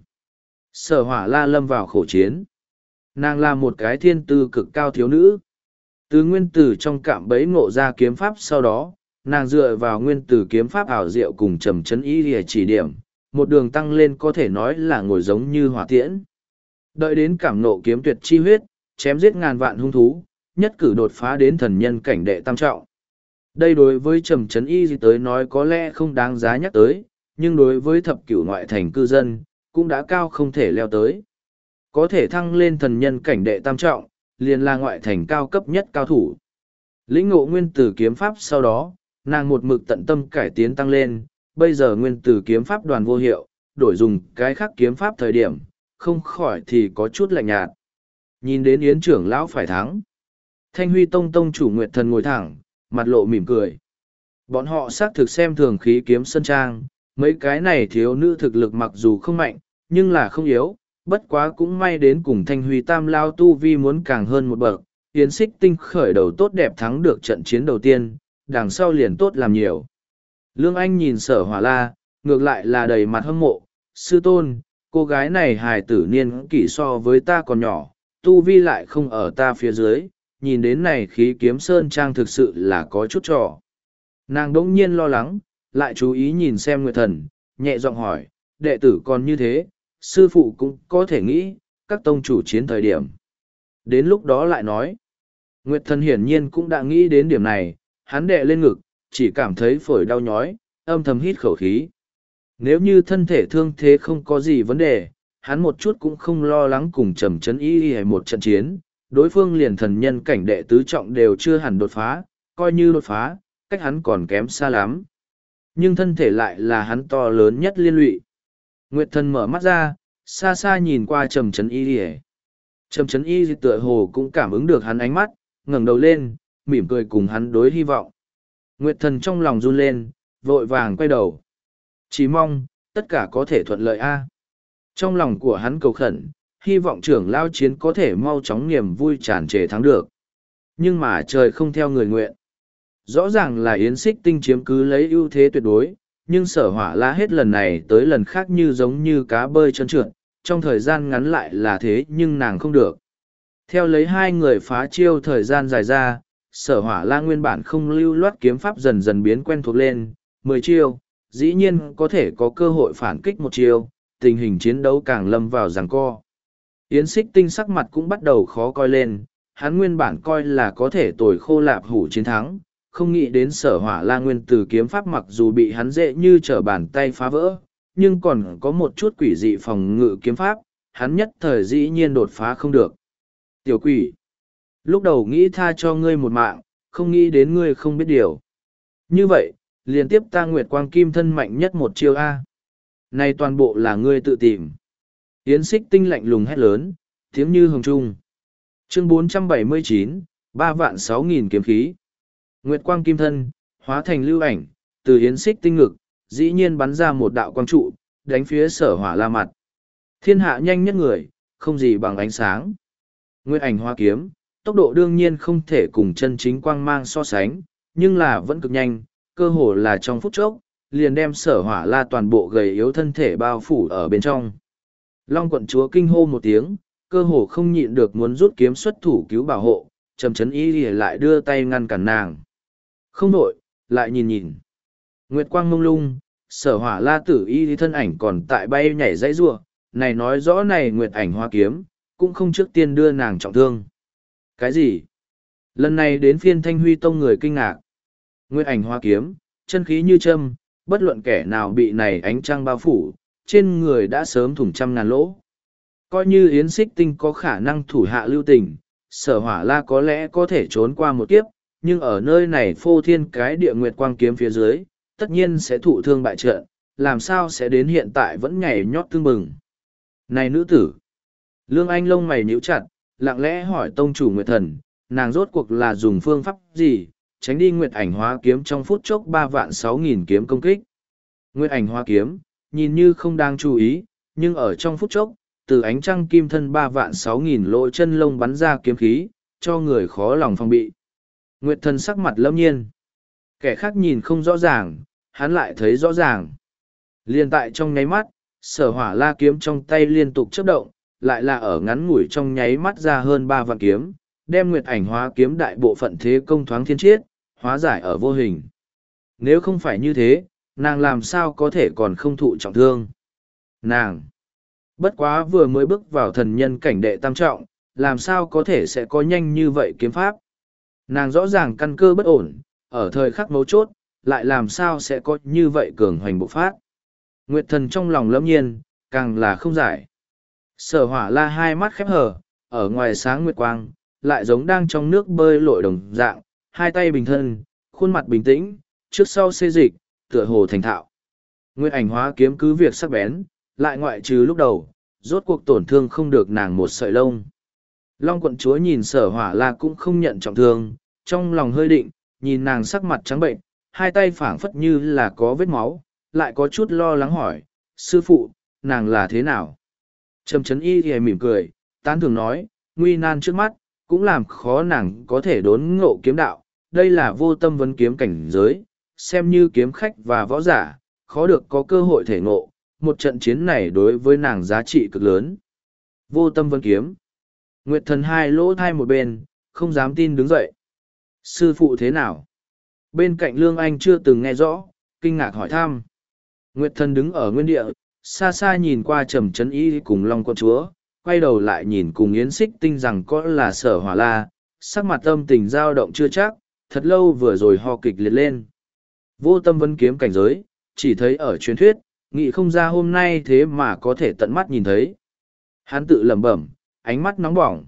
Sở Hỏa La lâm vào khổ chiến. Nàng là một cái thiên tư cực cao thiếu nữ. Từ nguyên tử trong cạm bẫy ngộ ra kiếm pháp sau đó, nàng dựa vào nguyên tử kiếm pháp ảo diệu cùng Trầm Trấn Y để chỉ điểm, một đường tăng lên có thể nói là ngồi giống như hỏa tiễn. Đợi đến cảm nộ kiếm tuyệt chi huyết, chém giết ngàn vạn hung thú, nhất cử đột phá đến thần nhân cảnh đệ tam trọng. Đây đối với Trầm Trấn Y tới nói có lẽ không đáng giá nhắc tới, nhưng đối với thập cửu ngoại thành cư dân, cũng đã cao không thể leo tới. Có thể thăng lên thần nhân cảnh đệ tam trọng, liền là ngoại thành cao cấp nhất cao thủ. Lĩnh ngộ nguyên tử kiếm pháp sau đó, nàng một mực tận tâm cải tiến tăng lên, bây giờ nguyên tử kiếm pháp đoàn vô hiệu, đổi dùng cái khác kiếm pháp thời điểm, không khỏi thì có chút lạnh nhạt. Nhìn đến Yến trưởng lão phải thắng. Thanh Huy Tông tông chủ Nguyệt Thần ngồi thẳng, mặt lộ mỉm cười. Bọn họ xác thực xem thường khí kiếm sơn trang, mấy cái này thiếu nữ thực lực mặc dù không mạnh, nhưng là không yếu, bất quá cũng may đến cùng Thanh Huy Tam Lao tu vi muốn càng hơn một bậc. Yến Xích Tinh khởi đầu tốt đẹp thắng được trận chiến đầu tiên, đằng sau liền tốt làm nhiều. Lương Anh nhìn Sở Hỏa La, ngược lại là đầy mặt hâm mộ, sư tôn, cô gái này hài tử niên kỷ so với ta còn nhỏ, tu vi lại không ở ta phía dưới, nhìn đến này khí kiếm sơn trang thực sự là có chút trò. Nàng đỗng nhiên lo lắng, lại chú ý nhìn xem Nguyệt Thần, nhẹ giọng hỏi, đệ tử còn như thế, sư phụ cũng có thể nghĩ, các tông chủ chiến thời điểm. Đến lúc đó lại nói, Nguyệt Thần hiển nhiên cũng đã nghĩ đến điểm này, hắn đệ lên ngực, chỉ cảm thấy phổi đau nhói, âm thầm hít khẩu khí. Nếu như thân thể thương thế không có gì vấn đề, hắn một chút cũng không lo lắng cùng Trầm Trấn Y hay một trận chiến, đối phương liền thần nhân cảnh đệ tứ trọng đều chưa hẳn đột phá, coi như đột phá, cách hắn còn kém xa lắm. Nhưng thân thể lại là hắn to lớn nhất liên lụy. Nguyệt Thần mở mắt ra, xa xa nhìn qua Trầm Trấn Y. Trầm Trấn Y tựa hồ cũng cảm ứng được hắn ánh mắt, ngẩng đầu lên, mỉm cười cùng hắn đối hy vọng. Nguyệt Thần trong lòng run lên, vội vàng quay đầu. Chỉ mong, tất cả có thể thuận lợi a. Trong lòng của hắn cầu khẩn, hy vọng trưởng lao chiến có thể mau chóng niềm vui tràn trề thắng được. Nhưng mà trời không theo người nguyện. Rõ ràng là Yến Xích Tinh chiếm cứ lấy ưu thế tuyệt đối, nhưng Sở Hỏa La hết lần này tới lần khác như giống như cá bơi trơn trượt, trong thời gian ngắn lại là thế nhưng nàng không được. Theo lấy hai người phá chiêu thời gian dài ra, Sở Hỏa La nguyên bản không lưu loát kiếm pháp dần dần biến quen thuộc lên, 10 chiêu, dĩ nhiên có thể có cơ hội phản kích một chiêu, tình hình chiến đấu càng lâm vào giằng co. Yến Xích Tinh sắc mặt cũng bắt đầu khó coi lên, hắn nguyên bản coi là có thể tồi khô lạp hủ chiến thắng, không nghĩ đến Sở Hỏa La nguyên tử kiếm pháp mặc dù bị hắn dễ như trở bàn tay phá vỡ, nhưng còn có một chút quỷ dị phòng ngự kiếm pháp, hắn nhất thời dĩ nhiên đột phá không được. Tiểu quỷ, lúc đầu nghĩ tha cho ngươi một mạng, không nghĩ đến ngươi không biết điều. Như vậy, liên tiếp ta Nguyệt Quang Kim thân mạnh nhất một chiêu A. Này toàn bộ là ngươi tự tìm. Yến Xích Tinh lạnh lùng hét lớn, tiếng như hồng trung. Chương 479, 3.600.000 kiếm khí. Nguyệt Quang Kim thân, hóa thành lưu ảnh, từ Yến Xích Tinh ngực, dĩ nhiên bắn ra một đạo quang trụ, đánh phía Sở Hỏa La mặt. Thiên hạ nhanh nhất người, không gì bằng ánh sáng. Nguyệt ảnh hoa kiếm, tốc độ đương nhiên không thể cùng chân chính quang mang so sánh, nhưng là vẫn cực nhanh, cơ hồ là trong phút chốc, liền đem Sở Hỏa La toàn bộ gầy yếu thân thể bao phủ ở bên trong. Long quận chúa kinh hô một tiếng, cơ hồ không nhịn được muốn rút kiếm xuất thủ cứu bảo hộ, Trầm Trấn Y lại đưa tay ngăn cản nàng. Không nổi, lại nhìn nhìn. Nguyệt quang mông lung, Sở Hỏa La tử y thân ảnh còn tại bay nhảy dãy rủa, này nói rõ này Nguyệt ảnh hoa kiếm, cũng không trước tiên đưa nàng trọng thương. Cái gì? Lần này đến phiên Thanh Huy Tông người kinh ngạc. Nguyệt ảnh hoa kiếm, chân khí như châm, bất luận kẻ nào bị này ánh trăng bao phủ, trên người đã sớm thủng trăm ngàn lỗ. Coi như Yến Xích Tinh có khả năng thủ hạ lưu tình, Sở Hỏa La có lẽ có thể trốn qua một kiếp, nhưng ở nơi này phô thiên cái địa Nguyệt quang kiếm phía dưới, tất nhiên sẽ thụ thương bại trận, làm sao sẽ đến hiện tại vẫn nhảy nhót tưng bừng. Này nữ tử! Lương Anh lông mày nhíu chặt, lặng lẽ hỏi tông chủ Nguyệt Thần, nàng rốt cuộc là dùng phương pháp gì, tránh đi Nguyệt ảnh hóa kiếm trong phút chốc 3.600.000 kiếm công kích. Nguyệt ảnh hóa kiếm, nhìn như không đang chú ý, nhưng ở trong phút chốc, từ ánh trăng kim thân 3.600.000 lỗ chân lông bắn ra kiếm khí, cho người khó lòng phòng bị. Nguyệt Thần sắc mặt lâm nhiên. Kẻ khác nhìn không rõ ràng, hắn lại thấy rõ ràng. Liên tại trong nháy mắt, Sở Hỏa La kiếm trong tay liên tục chớp động, lại là ở ngắn ngủi trong nháy mắt ra hơn 3 vạn kiếm, đem Nguyệt ảnh hóa kiếm đại bộ phận thế công thoáng thiên chiết, hóa giải ở vô hình. Nếu không phải như thế, nàng làm sao có thể còn không thụ trọng thương. Nàng bất quá vừa mới bước vào thần nhân cảnh đệ tam trọng, làm sao có thể sẽ có nhanh như vậy kiếm pháp. Nàng rõ ràng căn cơ bất ổn, ở thời khắc mấu chốt, lại làm sao sẽ có như vậy cường hoành bộ phát. Nguyệt Thần trong lòng lâm nhiên, càng là không giải. Sở Hỏa La hai mắt khép hờ, ở ngoài sáng nguyệt quang, lại giống đang trong nước bơi lội đồng dạng, hai tay bình thân, khuôn mặt bình tĩnh, trước sau xê dịch, tựa hồ thành thạo. Nguyệt ảnh hóa kiếm cứ việc sắc bén, lại ngoại trừ lúc đầu, rốt cuộc tổn thương không được nàng một sợi lông. Long quận chúa nhìn Sở Hỏa La cũng không nhận trọng thương, trong lòng hơi định, nhìn nàng sắc mặt trắng bệnh, hai tay phảng phất như là có vết máu, lại có chút lo lắng hỏi, sư phụ, nàng là thế nào? Trầm Chấn Y thì mỉm cười, tán thường nói, nguy nan trước mắt, cũng làm khó nàng có thể đốn ngộ kiếm đạo, đây là vô tâm vấn kiếm cảnh giới, xem như kiếm khách và võ giả, khó được có cơ hội thể ngộ, một trận chiến này đối với nàng giá trị cực lớn. Vô tâm vấn kiếm. Nguyệt Thần hai lỗ thai một bên, không dám tin đứng dậy. Sư phụ thế nào? Bên cạnh Lương Anh chưa từng nghe rõ, kinh ngạc hỏi thăm. Nguyệt Thần đứng ở nguyên địa, xa xa nhìn qua Trầm Chấn Y cùng Long quận chúa, quay đầu lại nhìn cùng Yến Xích Tinh rằng có là Sở Hỏa La, sắc mặt tâm tình dao động chưa chắc, thật lâu vừa rồi ho kịch liệt lên. Vô tâm vấn kiếm cảnh giới, chỉ thấy ở truyền thuyết, nghĩ không ra hôm nay thế mà có thể tận mắt nhìn thấy. Hắn tự lẩm bẩm, ánh mắt nóng bỏng.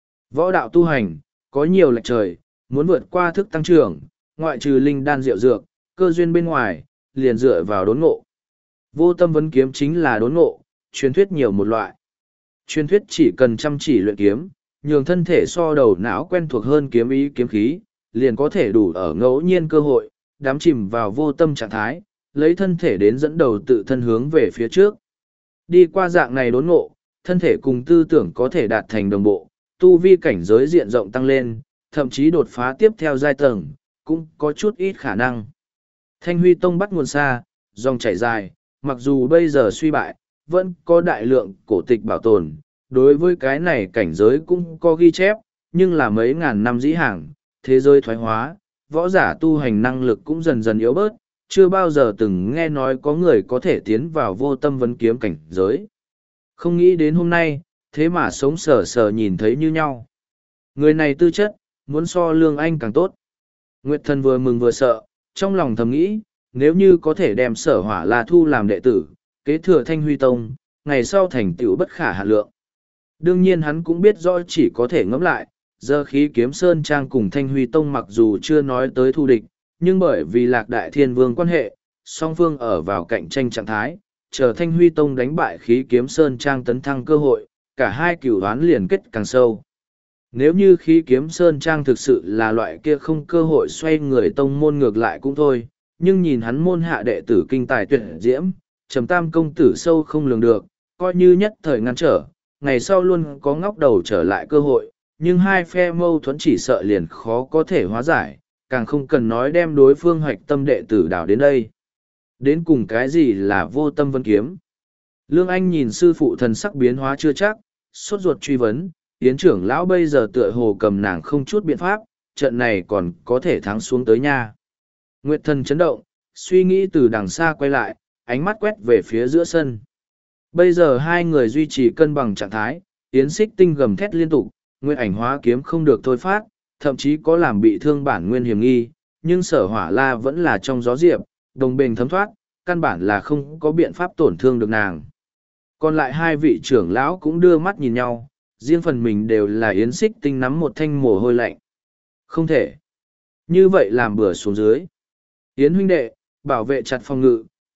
Võ đạo tu hành, có nhiều lệch trời, muốn vượt qua thức tăng trưởng, ngoại trừ linh đan rượu dược, cơ duyên bên ngoài, liền dựa vào đốn ngộ. Vô tâm vấn kiếm chính là đốn ngộ, truyền thuyết nhiều một loại. Truyền thuyết chỉ cần chăm chỉ luyện kiếm, nhường thân thể so đầu não quen thuộc hơn kiếm ý kiếm khí, liền có thể đủ ở ngẫu nhiên cơ hội, đắm chìm vào vô tâm trạng thái, lấy thân thể đến dẫn đầu tự thân hướng về phía trước. Đi qua dạng này đốn ngộ, thân thể cùng tư tưởng có thể đạt thành đồng bộ, tu vi cảnh giới diện rộng tăng lên, thậm chí đột phá tiếp theo giai tầng, cũng có chút ít khả năng. Thanh Huy Tông bắt nguồn xa, dòng chảy dài, mặc dù bây giờ suy bại, vẫn có đại lượng cổ tịch bảo tồn, đối với cái này cảnh giới cũng có ghi chép, nhưng là mấy ngàn năm dĩ hàng, thế giới thoái hóa, võ giả tu hành năng lực cũng dần dần yếu bớt, chưa bao giờ từng nghe nói có người có thể tiến vào vô tâm vấn kiếm cảnh giới. Không nghĩ đến hôm nay, thế mà sống sờ sờ nhìn thấy như nhau. Người này tư chất, muốn so Lương Anh càng tốt. Nguyệt Thần vừa mừng vừa sợ, trong lòng thầm nghĩ, nếu như có thể đem Sở Hỏa La thu làm đệ tử, kế thừa Thanh Huy Tông, ngày sau thành tựu bất khả hạn lượng. Đương nhiên hắn cũng biết rõ chỉ có thể ngẫm lại, giờ khí kiếm Sơn Trang cùng Thanh Huy Tông mặc dù chưa nói tới thù địch, nhưng bởi vì Lạc Đại Thiên Vương quan hệ, song phương ở vào cạnh tranh trạng thái, chờ Thanh Huy Tông đánh bại khí kiếm Sơn Trang tấn thăng cơ hội, cả hai cửu đoán liền kết càng sâu. Nếu như khí kiếm Sơn Trang thực sự là loại kia không cơ hội xoay người tông môn ngược lại cũng thôi, nhưng nhìn hắn môn hạ đệ tử kinh tài tuyệt diễm, Trầm Tam công tử sâu không lường được, coi như nhất thời ngăn trở, ngày sau luôn có ngóc đầu trở lại cơ hội, nhưng hai phe mâu thuẫn chỉ sợ liền khó có thể hóa giải, càng không cần nói đem đối phương hoạch tâm đệ tử đảo đến đây. Đến cùng cái gì là vô tâm vấn kiếm? Lương Anh nhìn sư phụ thần sắc biến hóa chưa chắc, sốt ruột truy vấn, Yến trưởng lão bây giờ tựa hồ cầm nàng không chút biện pháp, trận này còn có thể thắng xuống tới nha. Nguyệt Thần chấn động, suy nghĩ từ đằng xa quay lại, ánh mắt quét về phía giữa sân. Bây giờ hai người duy trì cân bằng trạng thái, Yến Xích Tinh gầm thét liên tục, Nguyệt ảnh hóa kiếm không được thôi phát, thậm chí có làm bị thương bản nguyên hiểm nghi, nhưng Sở Hỏa La vẫn là trong gió diệp, đồng bền thấm thoát, căn bản là không có biện pháp tổn thương được nàng. Còn lại hai vị trưởng lão cũng đưa mắt nhìn nhau, riêng phần mình đều là Yến Xích Tinh nắm một thanh mồ hôi lạnh. Không thể. Như vậy làm bừa xuống dưới. Yến huynh đệ, bảo vệ chặt phòng ngự,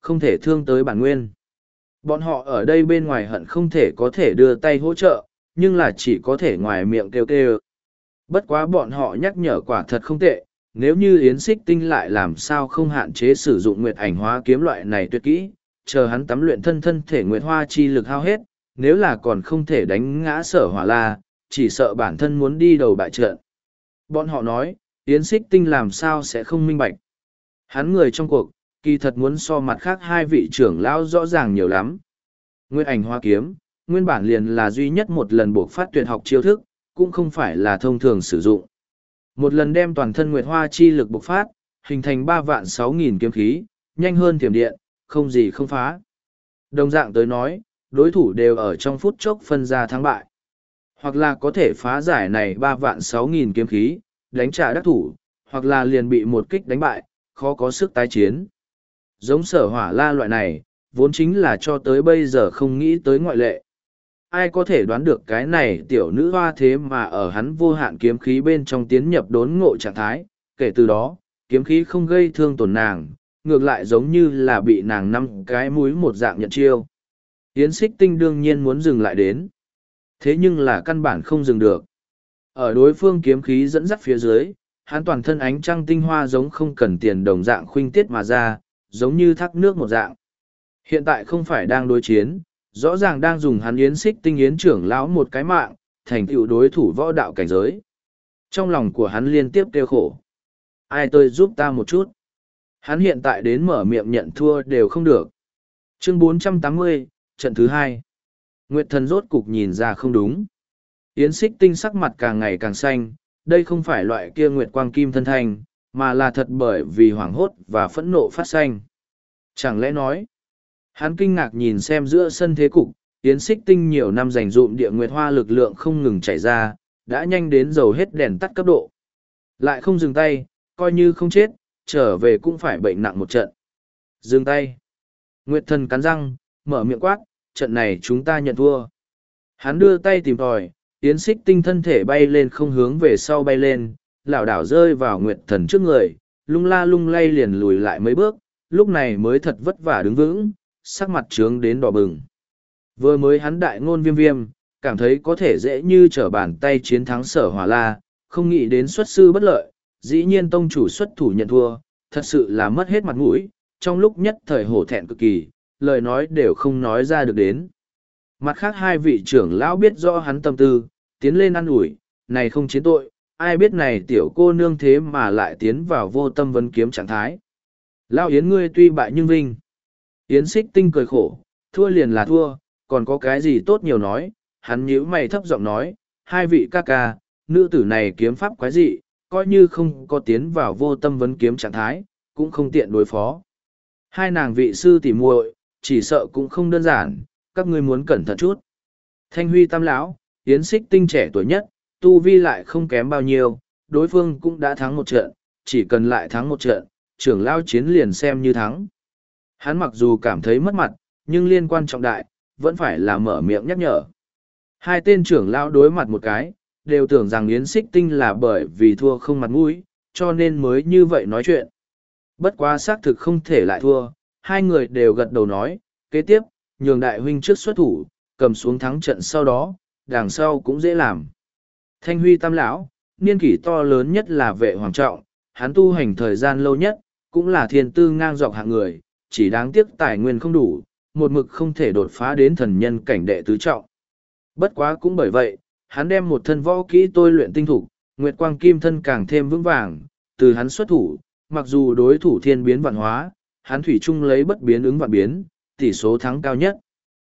không thể thương tới bản nguyên. Bọn họ ở đây bên ngoài hận không thể có thể đưa tay hỗ trợ, nhưng là chỉ có thể ngoài miệng kêu kêu. Bất quá bọn họ nhắc nhở quả thật không tệ, nếu như Yến Xích Tinh lại làm sao không hạn chế sử dụng nguyệt ảnh hóa kiếm loại này tuyệt kỹ, chờ hắn tắm luyện thân thể nguyệt hoa chi lực hao hết, nếu là còn không thể đánh ngã Sở Hỏa La, chỉ sợ bản thân muốn đi đầu bại trận. Bọn họ nói, Yến Xích Tinh làm sao sẽ không minh bạch. Hắn người trong cuộc, kỳ thật muốn so mặt khác hai vị trưởng lão rõ ràng nhiều lắm. Nguyệt ảnh hoa kiếm, nguyên bản liền là duy nhất một lần buộc phát tuyệt học chiêu thức, cũng không phải là thông thường sử dụng. Một lần đem toàn thân nguyệt hoa chi lực bộc phát, hình thành 3.600.000 kiếm khí, nhanh hơn thiểm điện, không gì không phá. Đồng dạng tới nói, đối thủ đều ở trong phút chốc phân ra thắng bại. Hoặc là có thể phá giải này 3.600.000 kiếm khí, đánh trả đắc thủ, hoặc là liền bị một kích đánh bại, khó có sức tái chiến. Giống Sở Hỏa La loại này, vốn chính là cho tới bây giờ không nghĩ tới ngoại lệ. Ai có thể đoán được cái này tiểu nữ hoa thế mà ở hắn vô hạn kiếm khí bên trong tiến nhập đốn ngộ trạng thái, kể từ đó, kiếm khí không gây thương tổn nàng, ngược lại giống như là bị nàng năm cái múi một dạng nhận chiêu. Yến Xích Tinh đương nhiên muốn dừng lại đến. Thế nhưng là căn bản không dừng được. Ở đối phương kiếm khí dẫn dắt phía dưới, hắn toàn thân ánh trăng tinh hoa giống không cần tiền đồng dạng khuynh tiết mà ra, giống như thác nước một dạng. Hiện tại không phải đang đối chiến, rõ ràng đang dùng hắn Yến Xích Tinh Yến trưởng lão một cái mạng, thành tựu đối thủ võ đạo cảnh giới. Trong lòng của hắn liên tiếp kêu khổ. Ai tôi giúp ta một chút. Hắn hiện tại đến mở miệng nhận thua đều không được. Chương 480, trận thứ 2. Nguyệt Thần rốt cục nhìn ra không đúng. Yến Xích Tinh sắc mặt càng ngày càng xanh, đây không phải loại kia nguyệt quang kim thân thanh, mà là thật bởi vì hoảng hốt và phẫn nộ phát xanh. Chẳng lẽ nói, hắn kinh ngạc nhìn xem giữa sân thế cục, Yến Xích Tinh nhiều năm dành dụm địa nguyệt hoa lực lượng không ngừng chảy ra, đã nhanh đến dầu hết đèn tắt cấp độ. Lại không dừng tay, coi như không chết, trở về cũng phải bệnh nặng một trận. Dừng tay. Nguyệt Thần cắn răng, mở miệng quát, trận này chúng ta nhận thua. Hắn đưa tay tìm tòi, Yến Xích Tinh thân thể bay lên không hướng về sau bay lên, lảo đảo rơi vào Nguyệt Thần trước người, lung la lung lay liền lùi lại mấy bước, lúc này mới thật vất vả đứng vững, sắc mặt trướng đến đỏ bừng. Vừa mới hắn đại ngôn viêm viêm, cảm thấy có thể dễ như trở bàn tay chiến thắng Sở Hỏa La, không nghĩ đến xuất sư bất lợi, dĩ nhiên tông chủ xuất thủ nhận thua, thật sự là mất hết mặt mũi, trong lúc nhất thời hổ thẹn cực kỳ, lời nói đều không nói ra được đến. Mặt khác hai vị trưởng lão biết rõ hắn tâm tư, tiến lên ăn ủi, này không chiến tội, ai biết này tiểu cô nương thế mà lại tiến vào vô tâm vấn kiếm trạng thái. Lão Yến ngươi tuy bại nhưng vinh. Yến Xích Tinh cười khổ, thua liền là thua, còn có cái gì tốt nhiều nói, hắn nhíu mày thấp giọng nói, hai vị ca ca, nữ tử này kiếm pháp quái dị, coi như không có tiến vào vô tâm vấn kiếm trạng thái, cũng không tiện đối phó. Hai nàng vị sư tỉ muội, chỉ sợ cũng không đơn giản, các ngươi muốn cẩn thận chút. Thanh Huy tam lão, Yến Xích Tinh trẻ tuổi nhất, tu vi lại không kém bao nhiêu, đối phương cũng đã thắng một trận, chỉ cần lại thắng một trận, trưởng lao chiến liền xem như thắng. Hắn mặc dù cảm thấy mất mặt, nhưng liên quan trọng đại, vẫn phải là mở miệng nhắc nhở. Hai tên trưởng lao đối mặt một cái, đều tưởng rằng Yến Xích Tinh là bởi vì thua không mặt mũi, cho nên mới như vậy nói chuyện. Bất quá xác thực không thể lại thua, hai người đều gật đầu nói, kế tiếp, nhường đại huynh trước xuất thủ, cầm xuống thắng trận sau đó, đằng sau cũng dễ làm. Thanh Huy tam lão, niên kỷ to lớn nhất là vệ hoàng trọng, hắn tu hành thời gian lâu nhất, cũng là thiên tư ngang dọc hạng người, chỉ đáng tiếc tài nguyên không đủ, một mực không thể đột phá đến thần nhân cảnh đệ tứ trọng. Bất quá cũng bởi vậy, hắn đem một thân võ kỹ tôi luyện tinh thục, nguyệt quang kim thân càng thêm vững vàng, từ hắn xuất thủ, mặc dù đối thủ thiên biến vạn hóa, hắn thủy chung lấy bất biến ứng vạn biến, tỷ số thắng cao nhất.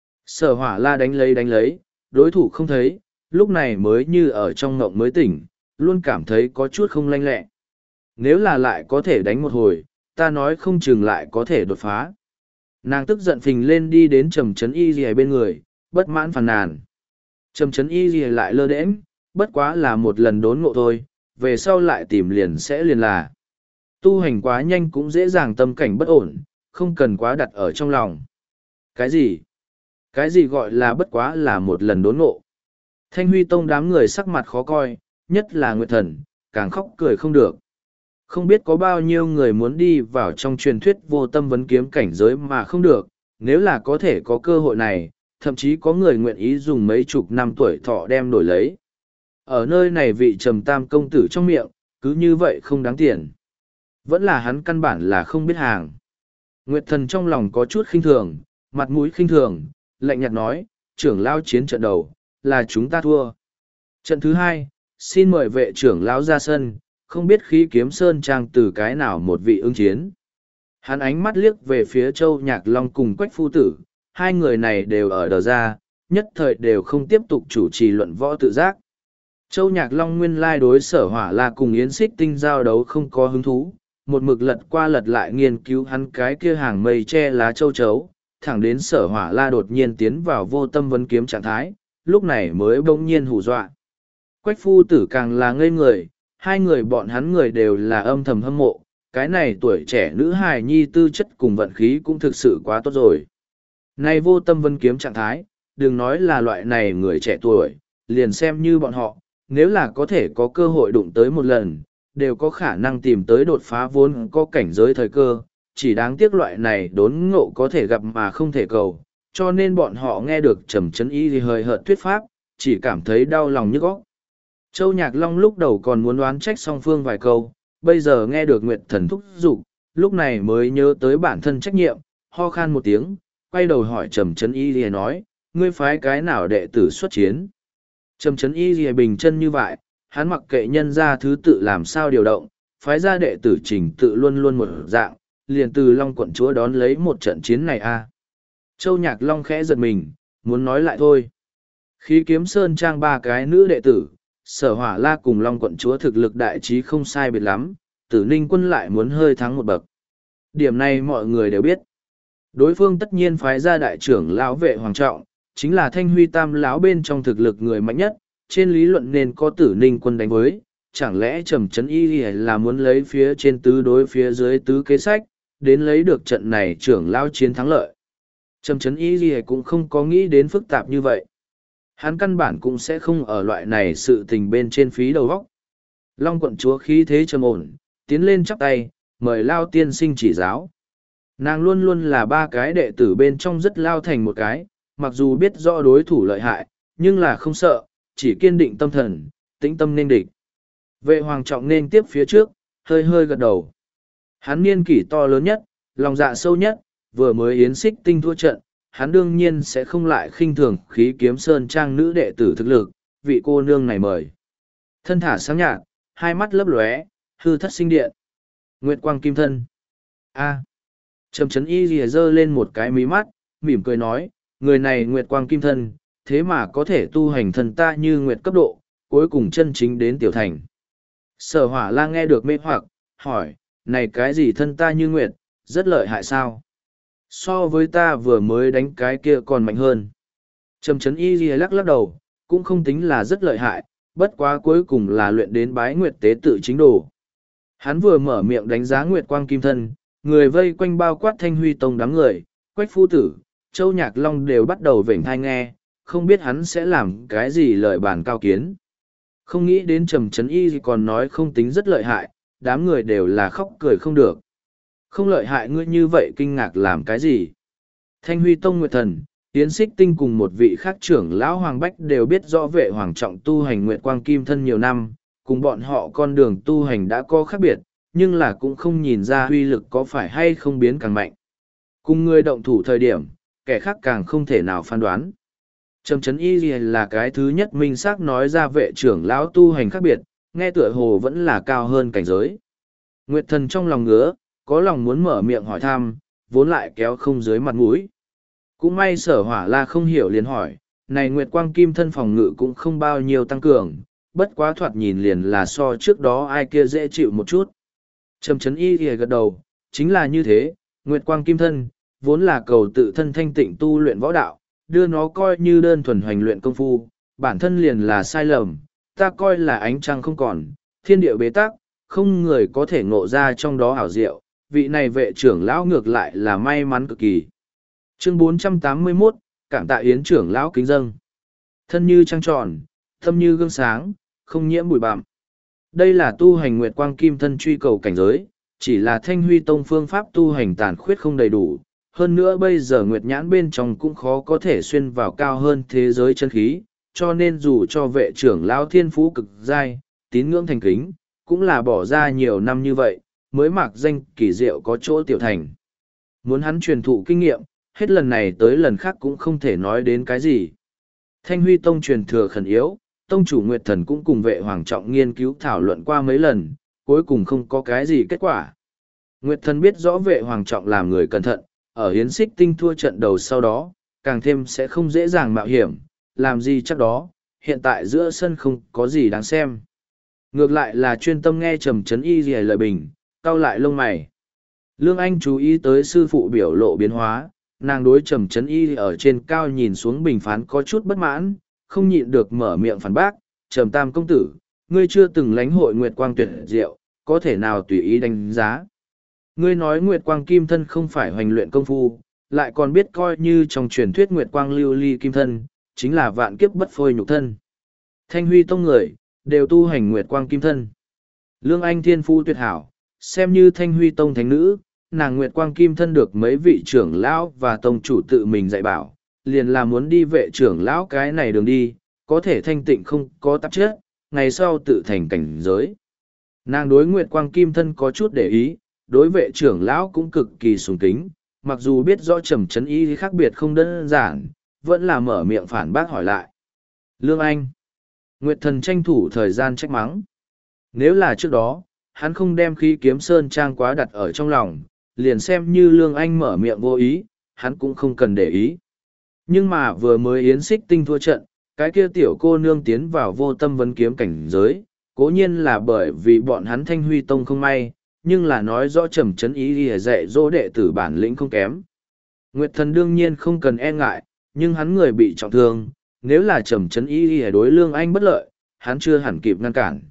Sở Hỏa La đánh lấy, đối thủ không thấy, lúc này mới như ở trong ngộng mới tỉnh, luôn cảm thấy có chút không lanh lẹ. Nếu là lại có thể đánh một hồi, ta nói không chừng lại có thể đột phá. Nàng tức giận phình lên đi đến Trầm Trấn Y Ghi bên người, bất mãn phàn nàn. Trầm Trấn Y Ghi lại lơ đễnh, bất quá là một lần đốn ngộ thôi, về sau lại tìm liền sẽ liền là. Tu hành quá nhanh cũng dễ dàng tâm cảnh bất ổn, không cần quá đặt ở trong lòng. Cái gì? Cái gì gọi là bất quá là một lần đốn ngộ? Thanh Huy Tông đám người sắc mặt khó coi, nhất là Nguyệt Thần, càng khóc cười không được. Không biết có bao nhiêu người muốn đi vào trong truyền thuyết vô tâm vấn kiếm cảnh giới mà không được, nếu là có thể có cơ hội này, thậm chí có người nguyện ý dùng mấy chục năm tuổi thọ đem đổi lấy. Ở nơi này vị Trầm Tam công tử trong miệng, cứ như vậy không đáng tiền. Vẫn là hắn căn bản là không biết hàng. Nguyệt Thần trong lòng có chút khinh thường, mặt mũi khinh thường, lạnh nhạt nói, trưởng lão chiến trận đầu, là chúng ta thua. Trận thứ hai, xin mời vệ trưởng lão ra sân, không biết khí kiếm sơn trang từ cái nào một vị ứng chiến. Hắn ánh mắt liếc về phía Châu Nhạc Long cùng Quách Phu Tử, hai người này đều ở đờ ra, nhất thời đều không tiếp tục chủ trì luận võ tự giác. Châu Nhạc Long nguyên lai đối Sở Hỏa La cùng Yến Xích Tinh giao đấu không có hứng thú, một mực lật qua lật lại nghiên cứu hắn cái kia hàng mây che lá châu chấu, thẳng đến Sở Hỏa La đột nhiên tiến vào vô tâm vấn kiếm trạng thái, lúc này mới bỗng nhiên hù dọa. Quách Phu Tử càng là ngây người, hai người bọn hắn người đều là âm thầm hâm mộ, cái này tuổi trẻ nữ hài nhi tư chất cùng vận khí cũng thực sự quá tốt rồi. Này vô tâm vấn kiếm trạng thái, đừng nói là loại này người trẻ tuổi, liền xem như bọn họ, nếu là có thể có cơ hội đụng tới một lần, đều có khả năng tìm tới đột phá vốn có cảnh giới thời cơ, chỉ đáng tiếc loại này đốn ngộ có thể gặp mà không thể cầu, cho nên bọn họ nghe được Trầm Chấn Y thì hời hợt thuyết pháp, chỉ cảm thấy đau lòng nhức óc. Châu Nhạc Long lúc đầu còn muốn đoán trách song phương vài câu, bây giờ nghe được Nguyệt Thần thúc giục, lúc này mới nhớ tới bản thân trách nhiệm, ho khan một tiếng, quay đầu hỏi Trầm Chấn Y thì nói, ngươi phái cái nào đệ tử xuất chiến. Trầm Chấn Y thì bình chân như vậy, hắn mặc kệ nhân ra thứ tự làm sao điều động, phái ra đệ tử trình tự luôn luôn một dạng, liền từ Long quận chúa đón lấy một trận chiến này a. Châu Nhạc Long khẽ giật mình, muốn nói lại thôi. Khí kiếm sơn trang ba cái nữ đệ tử, Sở Hỏa La cùng Long quận chúa thực lực đại trí không sai biệt lắm, Tử Ninh quân lại muốn hơi thắng một bậc. Điểm này mọi người đều biết. Đối phương tất nhiên phái ra đại trưởng lão vệ hoàng trọng, chính là Thanh Huy Tam lão bên trong thực lực người mạnh nhất, trên lý luận nên có Tử Ninh quân đánh với, chẳng lẽ Trầm Chấn Y là muốn lấy phía trên tứ đối phía dưới tứ kế sách, đến lấy được trận này trưởng lão chiến thắng lợi. Trầm Chấn Y cũng không có nghĩ đến phức tạp như vậy. Hắn căn bản cũng sẽ không ở loại này sự tình bên trên phí đầu óc. Long quận chúa khí thế trầm ổn, tiến lên chắp tay, mời Lao tiên sinh chỉ giáo. Nàng luôn luôn là ba cái đệ tử bên trong rất lao thành một cái, mặc dù biết rõ đối thủ lợi hại, nhưng là không sợ, chỉ kiên định tâm thần, tĩnh tâm nên địch. Vệ hoàng trọng nên tiếp phía trước, hơi hơi gật đầu. Hắn niên kỷ to lớn nhất, lòng dạ sâu nhất, vừa mới yến xích tinh thua trận, hắn đương nhiên sẽ không lại khinh thường khí kiếm sơn trang nữ đệ tử thực lực, vị cô nương này mời. Thân thả sáng nhạt, hai mắt lấp lóe, hư thất sinh điện. Nguyệt quang kim thân. A. Trầm Chấn Y rìa dơ lên một cái mí mắt, mỉm cười nói, người này Nguyệt quang kim thân, thế mà có thể tu hành thần ta như Nguyệt cấp độ, cuối cùng chân chính đến tiểu thành. Sở Hỏa La nghe được mê hoặc, hỏi, này cái gì thân ta như Nguyệt, rất lợi hại sao? So với ta vừa mới đánh cái kia còn mạnh hơn. Trầm Chấn Y rìa lắc lắc đầu, cũng không tính là rất lợi hại, bất quá cuối cùng là luyện đến bái Nguyệt tế tự chính đồ. Hắn vừa mở miệng đánh giá Nguyệt quang kim thân, người vây quanh bao quát Thanh Huy tông đám người, Quách Phu Tử, Châu Nhạc Long đều bắt đầu vểnh thai nghe, không biết hắn sẽ làm cái gì lời bàn cao kiến. Không nghĩ đến Trầm Chấn Y còn nói không tính rất lợi hại, đám người đều là khóc cười không được. Không lợi hại ngươi như vậy kinh ngạc làm cái gì? Thanh Huy tông Nguyệt Thần, Yến Xích Tinh cùng một vị khác trưởng lão Hoàng Bách đều biết rõ vệ hoàng trọng tu hành Nguyệt quang kim thân nhiều năm, cùng bọn họ con đường tu hành đã có khác biệt, nhưng là cũng không nhìn ra uy lực có phải hay không biến càng mạnh. Cùng người động thủ thời điểm, kẻ khác càng không thể nào phán đoán. Trầm Chấn Y là cái thứ nhất minh xác nói ra vệ trưởng lão tu hành khác biệt, nghe tựa hồ vẫn là cao hơn cảnh giới. Nguyệt Thần trong lòng ngứa, có lòng muốn mở miệng hỏi thăm, vốn lại kéo không dưới mặt mũi. Cũng may Sở Hỏa La không hiểu liền hỏi, này Nguyệt quang kim thân phòng ngự cũng không bao nhiêu tăng cường, bất quá thoạt nhìn liền là so trước đó ai kia dễ chịu một chút. Trầm Chấn Y thì gật đầu, chính là như thế, Nguyệt quang kim thân, vốn là cầu tự thân thanh tịnh tu luyện võ đạo, đưa nó coi như đơn thuần hoành luyện công phu, bản thân liền là sai lầm, ta coi là ánh trăng không còn, thiên địa bế tắc, không người có thể ngộ ra trong đó ảo diệu, vị này vệ trưởng lão ngược lại là may mắn cực kỳ. Chương 481, cảm tạ Yến trưởng lão kính dâng. Thân như trăng tròn, tâm như gương sáng, không nhiễm bụi bặm. Đây là tu hành Nguyệt Quang Kim Thân truy cầu cảnh giới, chỉ là Thanh Huy Tông phương pháp tu hành tàn khuyết không đầy đủ. Hơn nữa bây giờ Nguyệt Nhãn bên trong cũng khó có thể xuyên vào cao hơn thế giới chân khí, cho nên dù cho vệ trưởng lão thiên phú cực giai, tín ngưỡng thành kính, cũng là bỏ ra nhiều năm như vậy, mới mặc danh kỳ diệu có chỗ tiểu thành. Muốn hắn truyền thụ kinh nghiệm, hết lần này tới lần khác cũng không thể nói đến cái gì. Thanh Huy Tông truyền thừa khẩn yếu, Tông chủ Nguyệt Thần cũng cùng vệ Hoàng Trọng nghiên cứu thảo luận qua mấy lần, cuối cùng không có cái gì kết quả. Nguyệt Thần biết rõ vệ Hoàng Trọng làm người cẩn thận, ở hiến xích tinh thua trận đầu sau đó, càng thêm sẽ không dễ dàng mạo hiểm, làm gì chắc đó, hiện tại giữa sân không có gì đáng xem. Ngược lại là chuyên tâm nghe Trầm Trấn Y gì lời bình, cau lại lông mày. Lương Anh chú ý tới sư phụ biểu lộ biến hóa, nàng đối Trầm Trấn Y ở trên cao nhìn xuống bình phán có chút bất mãn, không nhịn được mở miệng phản bác. Trầm Tam công tử, ngươi chưa từng lãnh hội Nguyệt Quang tuyệt diệu, có thể nào tùy ý đánh giá. Ngươi nói Nguyệt Quang Kim Thân không phải hoành luyện công phu, lại còn biết coi như trong truyền thuyết Nguyệt Quang lưu ly kim thân, chính là vạn kiếp bất phôi nhục thân. Thanh Huy Tông người, đều tu hành Nguyệt Quang Kim Thân. Lương Anh thiên phu tuyệt hảo, xem như Thanh Huy Tông thánh nữ, nàng Nguyệt Quang Kim Thân được mấy vị trưởng lão và tông chủ tự mình dạy bảo, liền là muốn đi vệ trưởng lão cái này đường đi, có thể thanh tịnh không có tạp chất, ngày sau tự thành cảnh giới. Nàng đối Nguyệt Quang Kim Thân có chút để ý, đối vệ trưởng lão cũng cực kỳ sùng kính, mặc dù biết rõ Trầm Trấn Y khác biệt không đơn giản, vẫn là mở miệng phản bác hỏi lại. Lương Anh. Nguyệt Thần tranh thủ thời gian trách mắng. Nếu là trước đó, hắn không đem khí kiếm sơn trang quá đặt ở trong lòng, liền xem như Lương Anh mở miệng vô ý, hắn cũng không cần để ý. Nhưng mà vừa mới yến xích tinh thua trận, cái kia tiểu cô nương tiến vào vô tâm vấn kiếm cảnh giới, cố nhiên là bởi vì bọn hắn Thanh Huy Tông không may, nhưng là nói rõ Trầm Trấn Y dạy dỗ đệ tử bản lĩnh không kém. Nguyệt Thần đương nhiên không cần e ngại, nhưng hắn người bị trọng thương, nếu là Trầm Trấn Y đối Lương Anh bất lợi, hắn chưa hẳn kịp ngăn cản.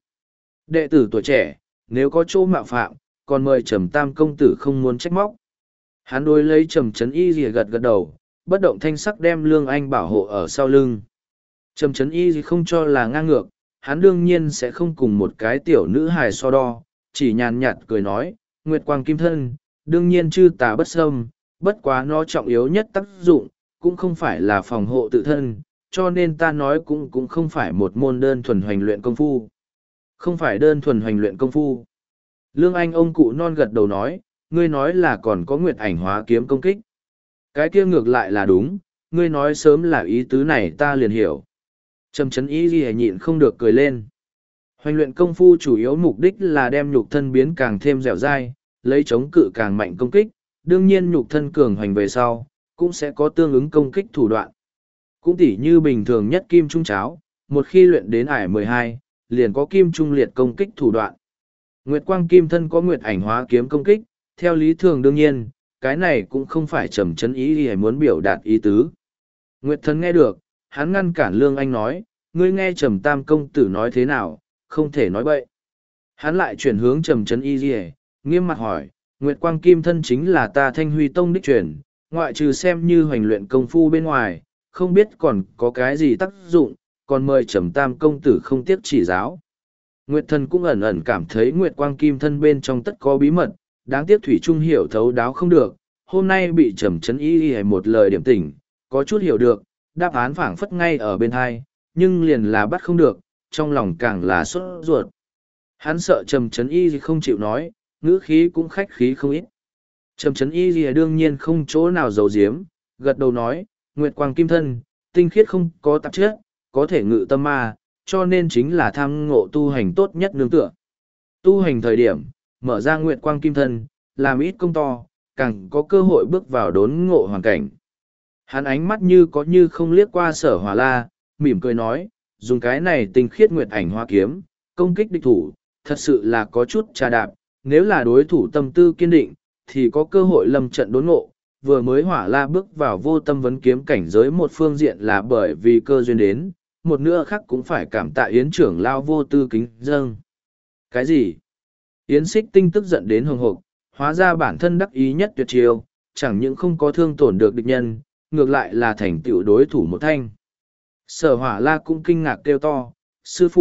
Đệ tử tuổi trẻ, nếu có chỗ mạo phạm, còn mời Trầm Tam công tử không muốn trách móc. Hắn đối lấy Trầm Trấn Y gật gật đầu, bất động thanh sắc đem Lương Anh bảo hộ ở sau lưng. Trầm Trấn Y không cho là ngang ngược, hắn đương nhiên sẽ không cùng một cái tiểu nữ hài so đo, chỉ nhàn nhạt cười nói, Nguyệt Quang Kim Thân, đương nhiên chư tà bất xâm, bất quá nó trọng yếu nhất tác dụng, cũng không phải là phòng hộ tự thân, cho nên ta nói cũng không phải một môn đơn thuần hoành luyện công phu. Không phải đơn thuần hoành luyện công phu. Lương Anh ông cụ non gật đầu nói, ngươi nói là còn có nguyệt ảnh hóa kiếm công kích. Cái kia ngược lại là đúng, ngươi nói sớm là ý tứ này ta liền hiểu. Trầm Trấn Y gì nhịn không được cười lên. Hoành luyện công phu chủ yếu mục đích là đem nhục thân biến càng thêm dẻo dai, lấy chống cự càng mạnh công kích, đương nhiên nhục thân cường hoành về sau, cũng sẽ có tương ứng công kích thủ đoạn. Cũng tỉ như bình thường nhất kim trung cháo, một khi luyện đến ải 12, liền có kim trung liệt công kích thủ đoạn. Nguyệt Quang Kim Thân có nguyệt ảnh hóa kiếm công kích, theo lý thường đương nhiên, cái này cũng không phải Trầm Trấn Y hay muốn biểu đạt ý tứ. Nguyệt Thần nghe được, hắn ngăn cản Lương Anh nói, ngươi nghe Trầm Tam công tử nói thế nào, không thể nói bậy. Hắn lại chuyển hướng Trầm Trấn Y, nghiêm mặt hỏi, Nguyệt Quang Kim Thân chính là ta Thanh Huy Tông đích truyền, ngoại trừ xem như hoành luyện công phu bên ngoài, không biết còn có cái gì tác dụng, còn mời Trầm Tam công tử không tiếc chỉ giáo. Nguyệt Thần cũng ẩn ẩn cảm thấy Nguyệt Quang Kim Thân bên trong tất có bí mật, đáng tiếc thủy trung hiểu thấu đáo không được, hôm nay bị Trầm Trấn Y một lời điểm tỉnh, có chút hiểu được, đáp án phảng phất ngay ở bên hai, nhưng liền là bắt không được, trong lòng càng là sốt ruột. Hắn sợ Trầm Trấn Y không chịu nói, ngữ khí cũng khách khí không ít. Trầm Trấn Y đương nhiên không chỗ nào giấu giếm, gật đầu nói, Nguyệt Quang Kim Thân, tinh khiết không có tạp chất, có thể ngự tâm ma, cho nên chính là tham ngộ tu hành tốt nhất nương tựa. Tu hành thời điểm, mở ra Nguyệt Quang Kim Thân, làm ít công to, càng có cơ hội bước vào đốn ngộ hoàn cảnh. Hắn ánh mắt như có như không liếc qua Sở Hỏa La, mỉm cười nói, dùng cái này tinh khiết nguyệt ảnh hoa kiếm, công kích địch thủ, thật sự là có chút trà đạp, nếu là đối thủ tâm tư kiên định, thì có cơ hội lâm trận đốn ngộ. Vừa mới Hỏa La bước vào vô tâm vấn kiếm cảnh giới một phương diện là bởi vì cơ duyên đến, một nữa khác cũng phải cảm tạ Yến trưởng lao vô tư kính dâng. Cái gì? Yến Xích Tinh tức giận đến hồng hộc, hóa ra bản thân đắc ý nhất tuyệt chiêu, chẳng những không có thương tổn được địch nhân, ngược lại là thành tựu đối thủ một thanh. Sở Hỏa La cũng kinh ngạc kêu to, sư phụ,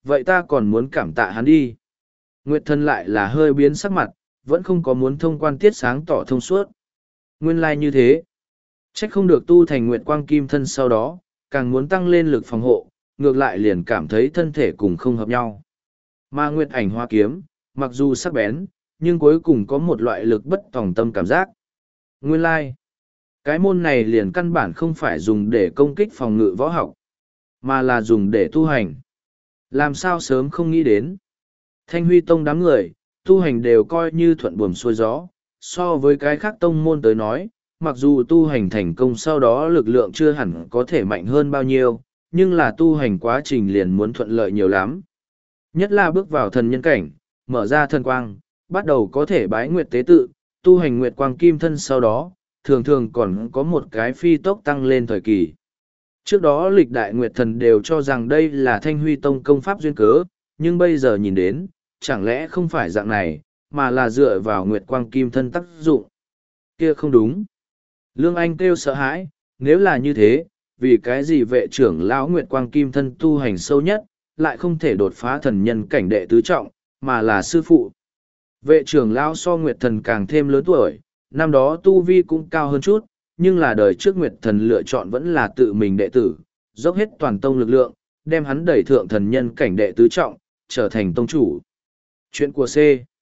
vậy ta còn muốn cảm tạ hắn đi. Nguyệt thần lại là hơi biến sắc mặt, vẫn không có muốn thông quan tiết sáng tỏ thông suốt. Nguyên lai như thế. Trách không được tu thành Nguyệt Quang Kim Thân sau đó, càng muốn tăng lên lực phòng hộ, ngược lại liền cảm thấy thân thể cùng không hợp nhau. Mà Nguyệt Ảnh Hoa Kiếm, mặc dù sắc bén, nhưng cuối cùng có một loại lực bất tòng tâm cảm giác. Nguyên lai, cái môn này liền căn bản không phải dùng để công kích phòng ngự võ học, mà là dùng để tu hành. Làm sao sớm không nghĩ đến. Thanh Huy Tông đám người, tu hành đều coi như thuận buồm xuôi gió, so với cái khác tông môn tới nói, mặc dù tu hành thành công sau đó lực lượng chưa hẳn có thể mạnh hơn bao nhiêu, nhưng là tu hành quá trình liền muốn thuận lợi nhiều lắm. Nhất là bước vào thần nhân cảnh, mở ra thần quang, bắt đầu có thể bái nguyệt tế tự, tu hành nguyệt quang kim thân sau đó, thường thường còn có một cái phi tốc tăng lên thời kỳ. Trước đó lịch đại nguyệt thần đều cho rằng đây là Thanh Huy Tông công pháp duyên cớ, nhưng bây giờ nhìn đến, chẳng lẽ không phải dạng này, mà là dựa vào nguyệt quang kim thân tác dụng. Kia không đúng. Lương Anh kêu sợ hãi, nếu là như thế, vì cái gì vệ trưởng lão nguyệt quang kim thân tu hành sâu nhất, lại không thể đột phá thần nhân cảnh đệ tứ trọng, mà là sư phụ. Vệ trưởng lão so nguyệt thần càng thêm lớn tuổi, năm đó tu vi cũng cao hơn chút, nhưng là đời trước nguyệt thần lựa chọn vẫn là tự mình đệ tử, dốc hết toàn tông lực lượng, đem hắn đẩy thượng thần nhân cảnh đệ tứ trọng, trở thành tông chủ. Chuyện của C.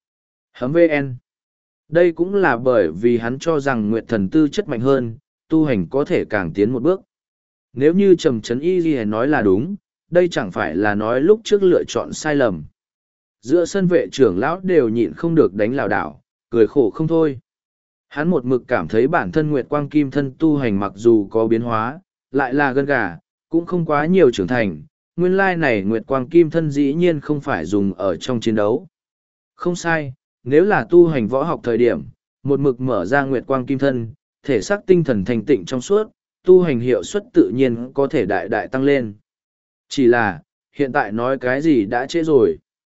Hấm VN. Đây cũng là bởi vì hắn cho rằng nguyệt thần tư chất mạnh hơn, tu hành có thể càng tiến một bước. Nếu như Trầm Trấn Y Ghi nói là đúng, đây chẳng phải là nói lúc trước lựa chọn sai lầm. Giữa sân vệ trưởng lão đều nhịn không được đánh lảo đảo, cười khổ không thôi. Hắn một mực cảm thấy bản thân Nguyệt Quang Kim thân tu hành mặc dù có biến hóa, lại là gân gà, cũng không quá nhiều trưởng thành. Nguyên lai này Nguyệt Quang Kim thân dĩ nhiên không phải dùng ở trong chiến đấu. Không sai, nếu là tu hành võ học thời điểm, một mực mở ra Nguyệt Quang Kim thân, thể xác tinh thần thành tịnh trong suốt, tu hành hiệu suất tự nhiên có thể đại đại tăng lên. Chỉ là, hiện tại nói cái gì đã trễ rồi.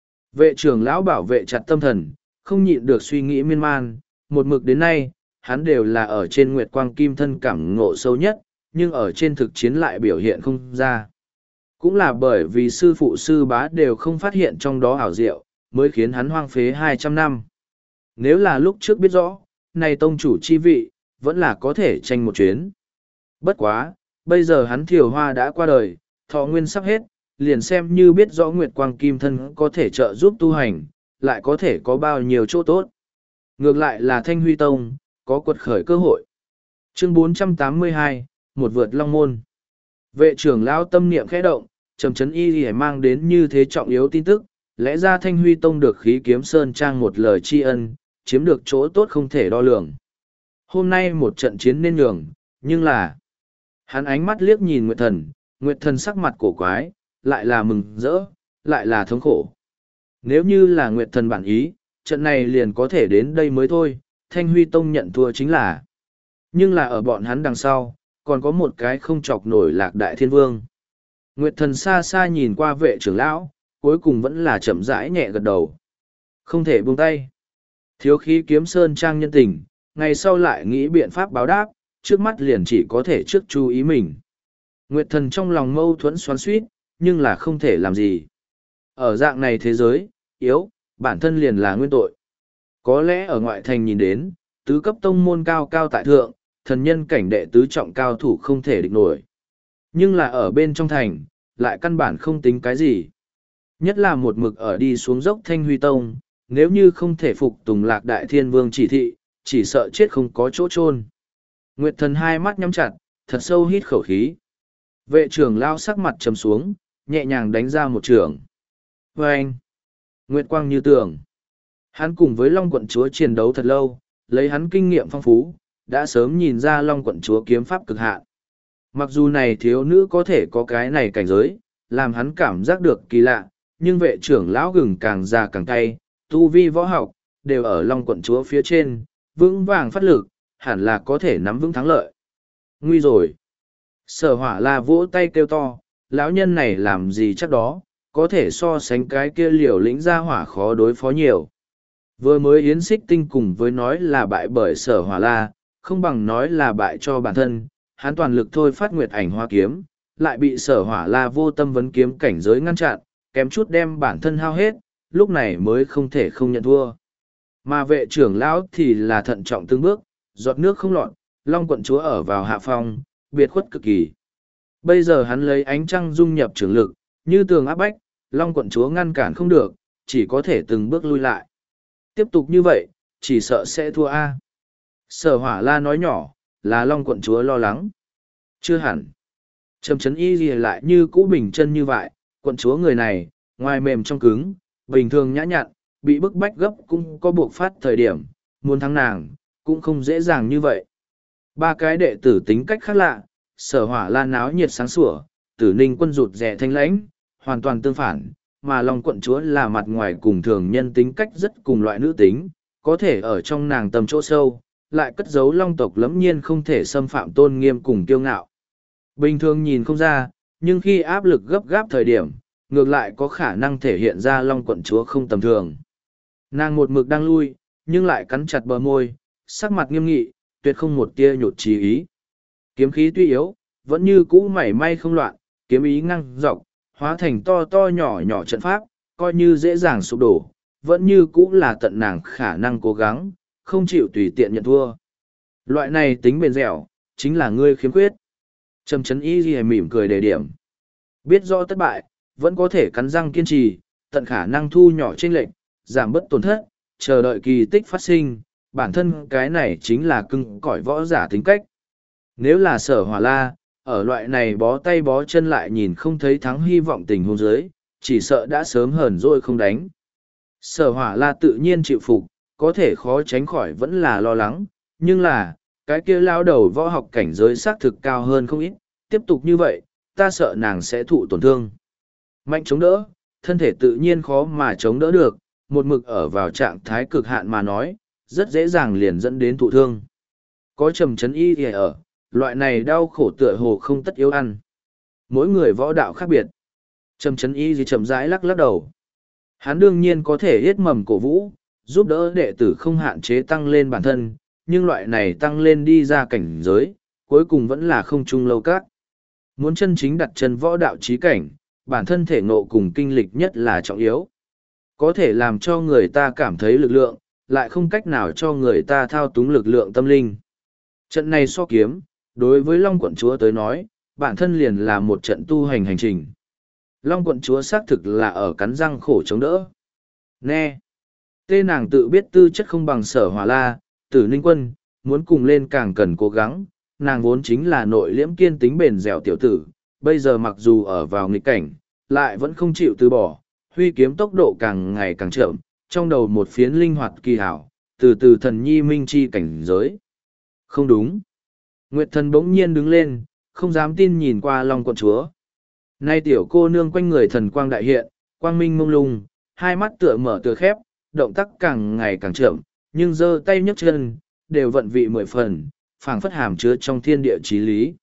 Vệ trưởng lão bảo vệ chặt tâm thần, không nhịn được suy nghĩ miên man, một mực đến nay, hắn đều là ở trên Nguyệt Quang Kim thân cảm ngộ sâu nhất, nhưng ở trên thực chiến lại biểu hiện không ra. Cũng là bởi vì sư phụ sư bá đều không phát hiện trong đó ảo diệu, mới khiến hắn hoang phế 200 năm. Nếu là lúc trước biết rõ, này tông chủ chi vị, vẫn là có thể tranh một chuyến. Bất quá, bây giờ hắn Thiều Hoa đã qua đời, thọ nguyên sắp hết, liền xem như biết rõ Nguyệt Quang Kim thân có thể trợ giúp tu hành, lại có thể có bao nhiêu chỗ tốt. Ngược lại là Thanh Huy Tông, có quật khởi cơ hội. Chương 482, một vượt long môn. Vệ trưởng lão tâm niệm khẽ động, Trầm Trấn Y Ghi mang đến như thế trọng yếu tin tức, lẽ ra Thanh Huy Tông được khí kiếm sơn trang một lời tri ân, chiếm được chỗ tốt không thể đo lường. Hôm nay một trận chiến nên nhường, nhưng là... Hắn ánh mắt liếc nhìn Nguyệt Thần sắc mặt cổ quái, lại là mừng rỡ, lại là thống khổ. Nếu như là Nguyệt Thần bản ý, trận này liền có thể đến đây mới thôi, Thanh Huy Tông nhận thua chính là. Nhưng là ở bọn hắn đằng sau, còn có một cái không chọc nổi Lạc Đại Thiên Vương. Nguyệt Thần xa xa nhìn qua vệ trưởng lão, cuối cùng vẫn là chậm rãi nhẹ gật đầu. Không thể buông tay. Thiếu khí kiếm sơn trang nhân tình, ngày sau lại nghĩ biện pháp báo đáp, trước mắt liền chỉ có thể trước chú ý mình. Nguyệt Thần trong lòng mâu thuẫn xoắn xuýt, nhưng là không thể làm gì. Ở dạng này thế giới, yếu, bản thân liền là nguyên tội. Có lẽ ở ngoại thành nhìn đến, tứ cấp tông môn cao cao tại thượng, thần nhân cảnh đệ tứ trọng cao thủ không thể địch nổi. Nhưng là ở bên trong thành, lại căn bản không tính cái gì. Nhất là một mực ở đi xuống dốc Thanh Huy Tông, nếu như không thể phục tùng Lạc Đại Thiên Vương chỉ thị, chỉ sợ chết không có chỗ chôn. Nguyệt Thần hai mắt nhắm chặt, thật sâu hít khẩu khí. Vệ trưởng lao sắc mặt trầm xuống, nhẹ nhàng đánh ra một trường. Và anh, Nguyệt Quang như tường. Hắn cùng với Long quận chúa chiến đấu thật lâu, lấy hắn kinh nghiệm phong phú, đã sớm nhìn ra Long quận chúa kiếm pháp cực hạn. Mặc dù này thiếu nữ có thể có cái này cảnh giới, làm hắn cảm giác được kỳ lạ, nhưng vệ trưởng lão gừng càng già càng cay, tu vi võ học, đều ở Long quận chúa phía trên, vững vàng phát lực, hẳn là có thể nắm vững thắng lợi. Nguy rồi. Sở Hỏa La vỗ tay kêu to, lão nhân này làm gì chắc đó, có thể so sánh cái kia liều lĩnh ra hỏa khó đối phó nhiều. Vừa mới Yến Xích Tinh cùng với nói là bại bởi Sở Hỏa La, không bằng nói là bại cho bản thân, hắn toàn lực thôi phát Nguyệt Ảnh Hoa kiếm, lại bị Sở Hỏa La vô tâm vấn kiếm cảnh giới ngăn chặn, kém chút đem bản thân hao hết, lúc này mới không thể không nhận thua. Mà vệ trưởng lão thì là thận trọng từng bước, giọt nước không lọt, Long quận chúa ở vào hạ phong, biệt khuất cực kỳ. Bây giờ hắn lấy ánh trăng dung nhập trưởng lực, như tường áp bách, Long quận chúa ngăn cản không được, chỉ có thể từng bước lui lại. Tiếp tục như vậy, chỉ sợ sẽ thua A. Sở Hỏa La nói nhỏ, là Long quận chúa lo lắng. Chưa hẳn. Trầm Trấn Y gì lại như cũ bình chân như vậy, quận chúa người này, ngoài mềm trong cứng, bình thường nhã nhặn, bị bức bách gấp cũng có buộc phát thời điểm, muốn thắng nàng, cũng không dễ dàng như vậy. Ba cái đệ tử tính cách khác lạ, Sở Hỏa La náo nhiệt sáng sủa, Tử Ninh Quân rụt rè thanh lãnh, hoàn toàn tương phản, mà Long quận chúa là mặt ngoài cùng thường nhân tính cách rất cùng loại nữ tính, có thể ở trong nàng tầm chỗ sâu, lại cất giấu Long tộc lẫm nhiên không thể xâm phạm tôn nghiêm cùng kiêu ngạo. Bình thường nhìn không ra, nhưng khi áp lực gấp gáp thời điểm, ngược lại có khả năng thể hiện ra Long quận chúa không tầm thường. Nàng một mực đang lui, nhưng lại cắn chặt bờ môi, sắc mặt nghiêm nghị, tuyệt không một tia nhột chí ý. Kiếm khí tuy yếu, vẫn như cũ mảy may không loạn, kiếm ý ngăng dọc, hóa thành to to nhỏ nhỏ trận pháp, coi như dễ dàng sụp đổ, vẫn như cũ là tận nàng khả năng cố gắng, không chịu tùy tiện nhận thua. Loại này tính bền dẻo, chính là ngươi khiếm khuyết. Trầm Trấn Y Ghi mỉm cười đề điểm. Biết rõ thất bại, vẫn có thể cắn răng kiên trì, tận khả năng thu nhỏ chênh lệch, giảm bớt tổn thất, chờ đợi kỳ tích phát sinh, bản thân cái này chính là cưng cõi võ giả tính cách. Nếu là Sở Hỏa La, ở loại này bó tay bó chân lại nhìn không thấy thắng hy vọng tình huống dưới, chỉ sợ đã sớm hờn rồi không đánh. Sở Hỏa La tự nhiên chịu phục, có thể khó tránh khỏi vẫn là lo lắng, nhưng là, cái kia lao đầu võ học cảnh giới xác thực cao hơn không ít, tiếp tục như vậy, ta sợ nàng sẽ thụ tổn thương. Mạnh chống đỡ, thân thể tự nhiên khó mà chống đỡ được, một mực ở vào trạng thái cực hạn mà nói, rất dễ dàng liền dẫn đến thụ thương. Có Trầm Trấn Y thì ở, loại này đau khổ tựa hồ không tất yếu ăn. Mỗi người võ đạo khác biệt. Trầm Trấn Y thì chậm rãi lắc lắc đầu. Hắn đương nhiên có thể yết mầm cổ vũ, giúp đỡ đệ tử không hạn chế tăng lên bản thân, nhưng loại này tăng lên đi ra cảnh giới, cuối cùng vẫn là không chung lâu các. Muốn chân chính đặt chân võ đạo trí cảnh, bản thân thể ngộ cùng kinh lịch nhất là trọng yếu. Có thể làm cho người ta cảm thấy lực lượng, lại không cách nào cho người ta thao túng lực lượng tâm linh. Trận này so kiếm, đối với Long quận chúa tới nói, bản thân liền là một trận tu hành hành trình. Long quận chúa xác thực là ở cắn răng khổ chống đỡ. Nghe! Tê nàng tự biết tư chất không bằng Sở Hỏa La, Tử Ninh Quân, muốn cùng lên càng cần cố gắng, nàng vốn chính là nội liễm kiên tính bền dẻo tiểu tử, bây giờ mặc dù ở vào nghịch cảnh, lại vẫn không chịu từ bỏ, huy kiếm tốc độ càng ngày càng chậm, trong đầu một phiến linh hoạt kỳ hảo, từ từ thần nhi minh chi cảnh giới. Không đúng. Nguyệt Thần bỗng nhiên đứng lên, không dám tin nhìn qua Long quận chúa. Nay tiểu cô nương quanh người thần quang đại hiện, quang minh mông lung, hai mắt tựa mở tựa khép, động tác càng ngày càng chậm, nhưng giơ tay nhấc chân, đều vận vị mười phần, phảng phất hàm chứa trong thiên địa chí lý.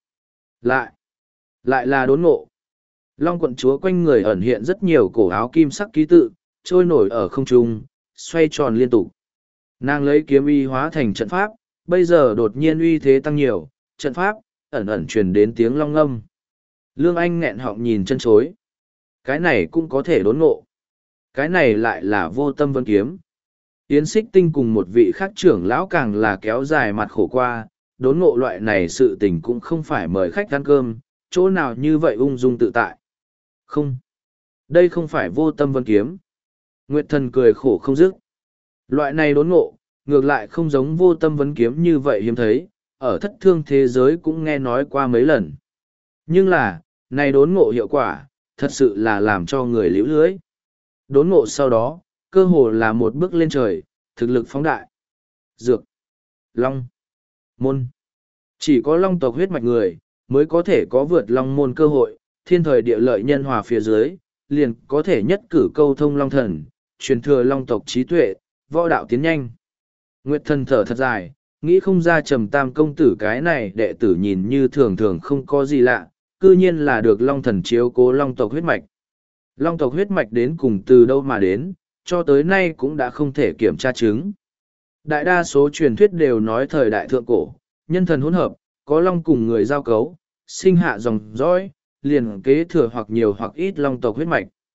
Lại là đốn ngộ. Long quận chúa quanh người ẩn hiện rất nhiều cổ áo kim sắc ký tự, trôi nổi ở không trung, xoay tròn liên tục. Nàng lấy kiếm uy hóa thành trận pháp, bây giờ đột nhiên uy thế tăng nhiều, trận pháp, ẩn ẩn truyền đến tiếng long ngâm. Lương Anh nghẹn họng nhìn chân chối. Cái này cũng có thể đốn ngộ. Cái này lại là vô tâm vân kiếm. Yến Xích Tinh cùng một vị khác trưởng lão càng là kéo dài mặt khổ qua, đốn ngộ loại này sự tình cũng không phải mời khách ăn cơm, chỗ nào như vậy ung dung tự tại. Không. Đây không phải vô tâm vân kiếm. Nguyệt Thần cười khổ không dứt. Loại này đốn ngộ, ngược lại không giống vô tâm vấn kiếm như vậy hiếm thấy, ở thất thương thế giới cũng nghe nói qua mấy lần. Nhưng là, này đốn ngộ hiệu quả, thật sự là làm cho người liễu lưới. Đốn ngộ sau đó, cơ hồ là một bước lên trời, thực lực phóng đại. Dược, long, môn. Chỉ có long tộc huyết mạch người, mới có thể có vượt long môn cơ hội, thiên thời địa lợi nhân hòa phía dưới, liền có thể nhất cử câu thông long thần, truyền thừa long tộc trí tuệ, võ đạo tiến nhanh. Nguyệt Thần thở thật dài, nghĩ không ra Trầm Tam công tử cái này đệ tử nhìn như thường thường không có gì lạ, cư nhiên là được long thần chiếu cố long tộc huyết mạch. Long tộc huyết mạch đến cùng từ đâu mà đến, cho tới nay cũng đã không thể kiểm tra chứng. Đại đa số truyền thuyết đều nói thời đại thượng cổ, nhân thần hỗn hợp, có long cùng người giao cấu, sinh hạ dòng dõi, liền kế thừa hoặc nhiều hoặc ít long tộc huyết mạch.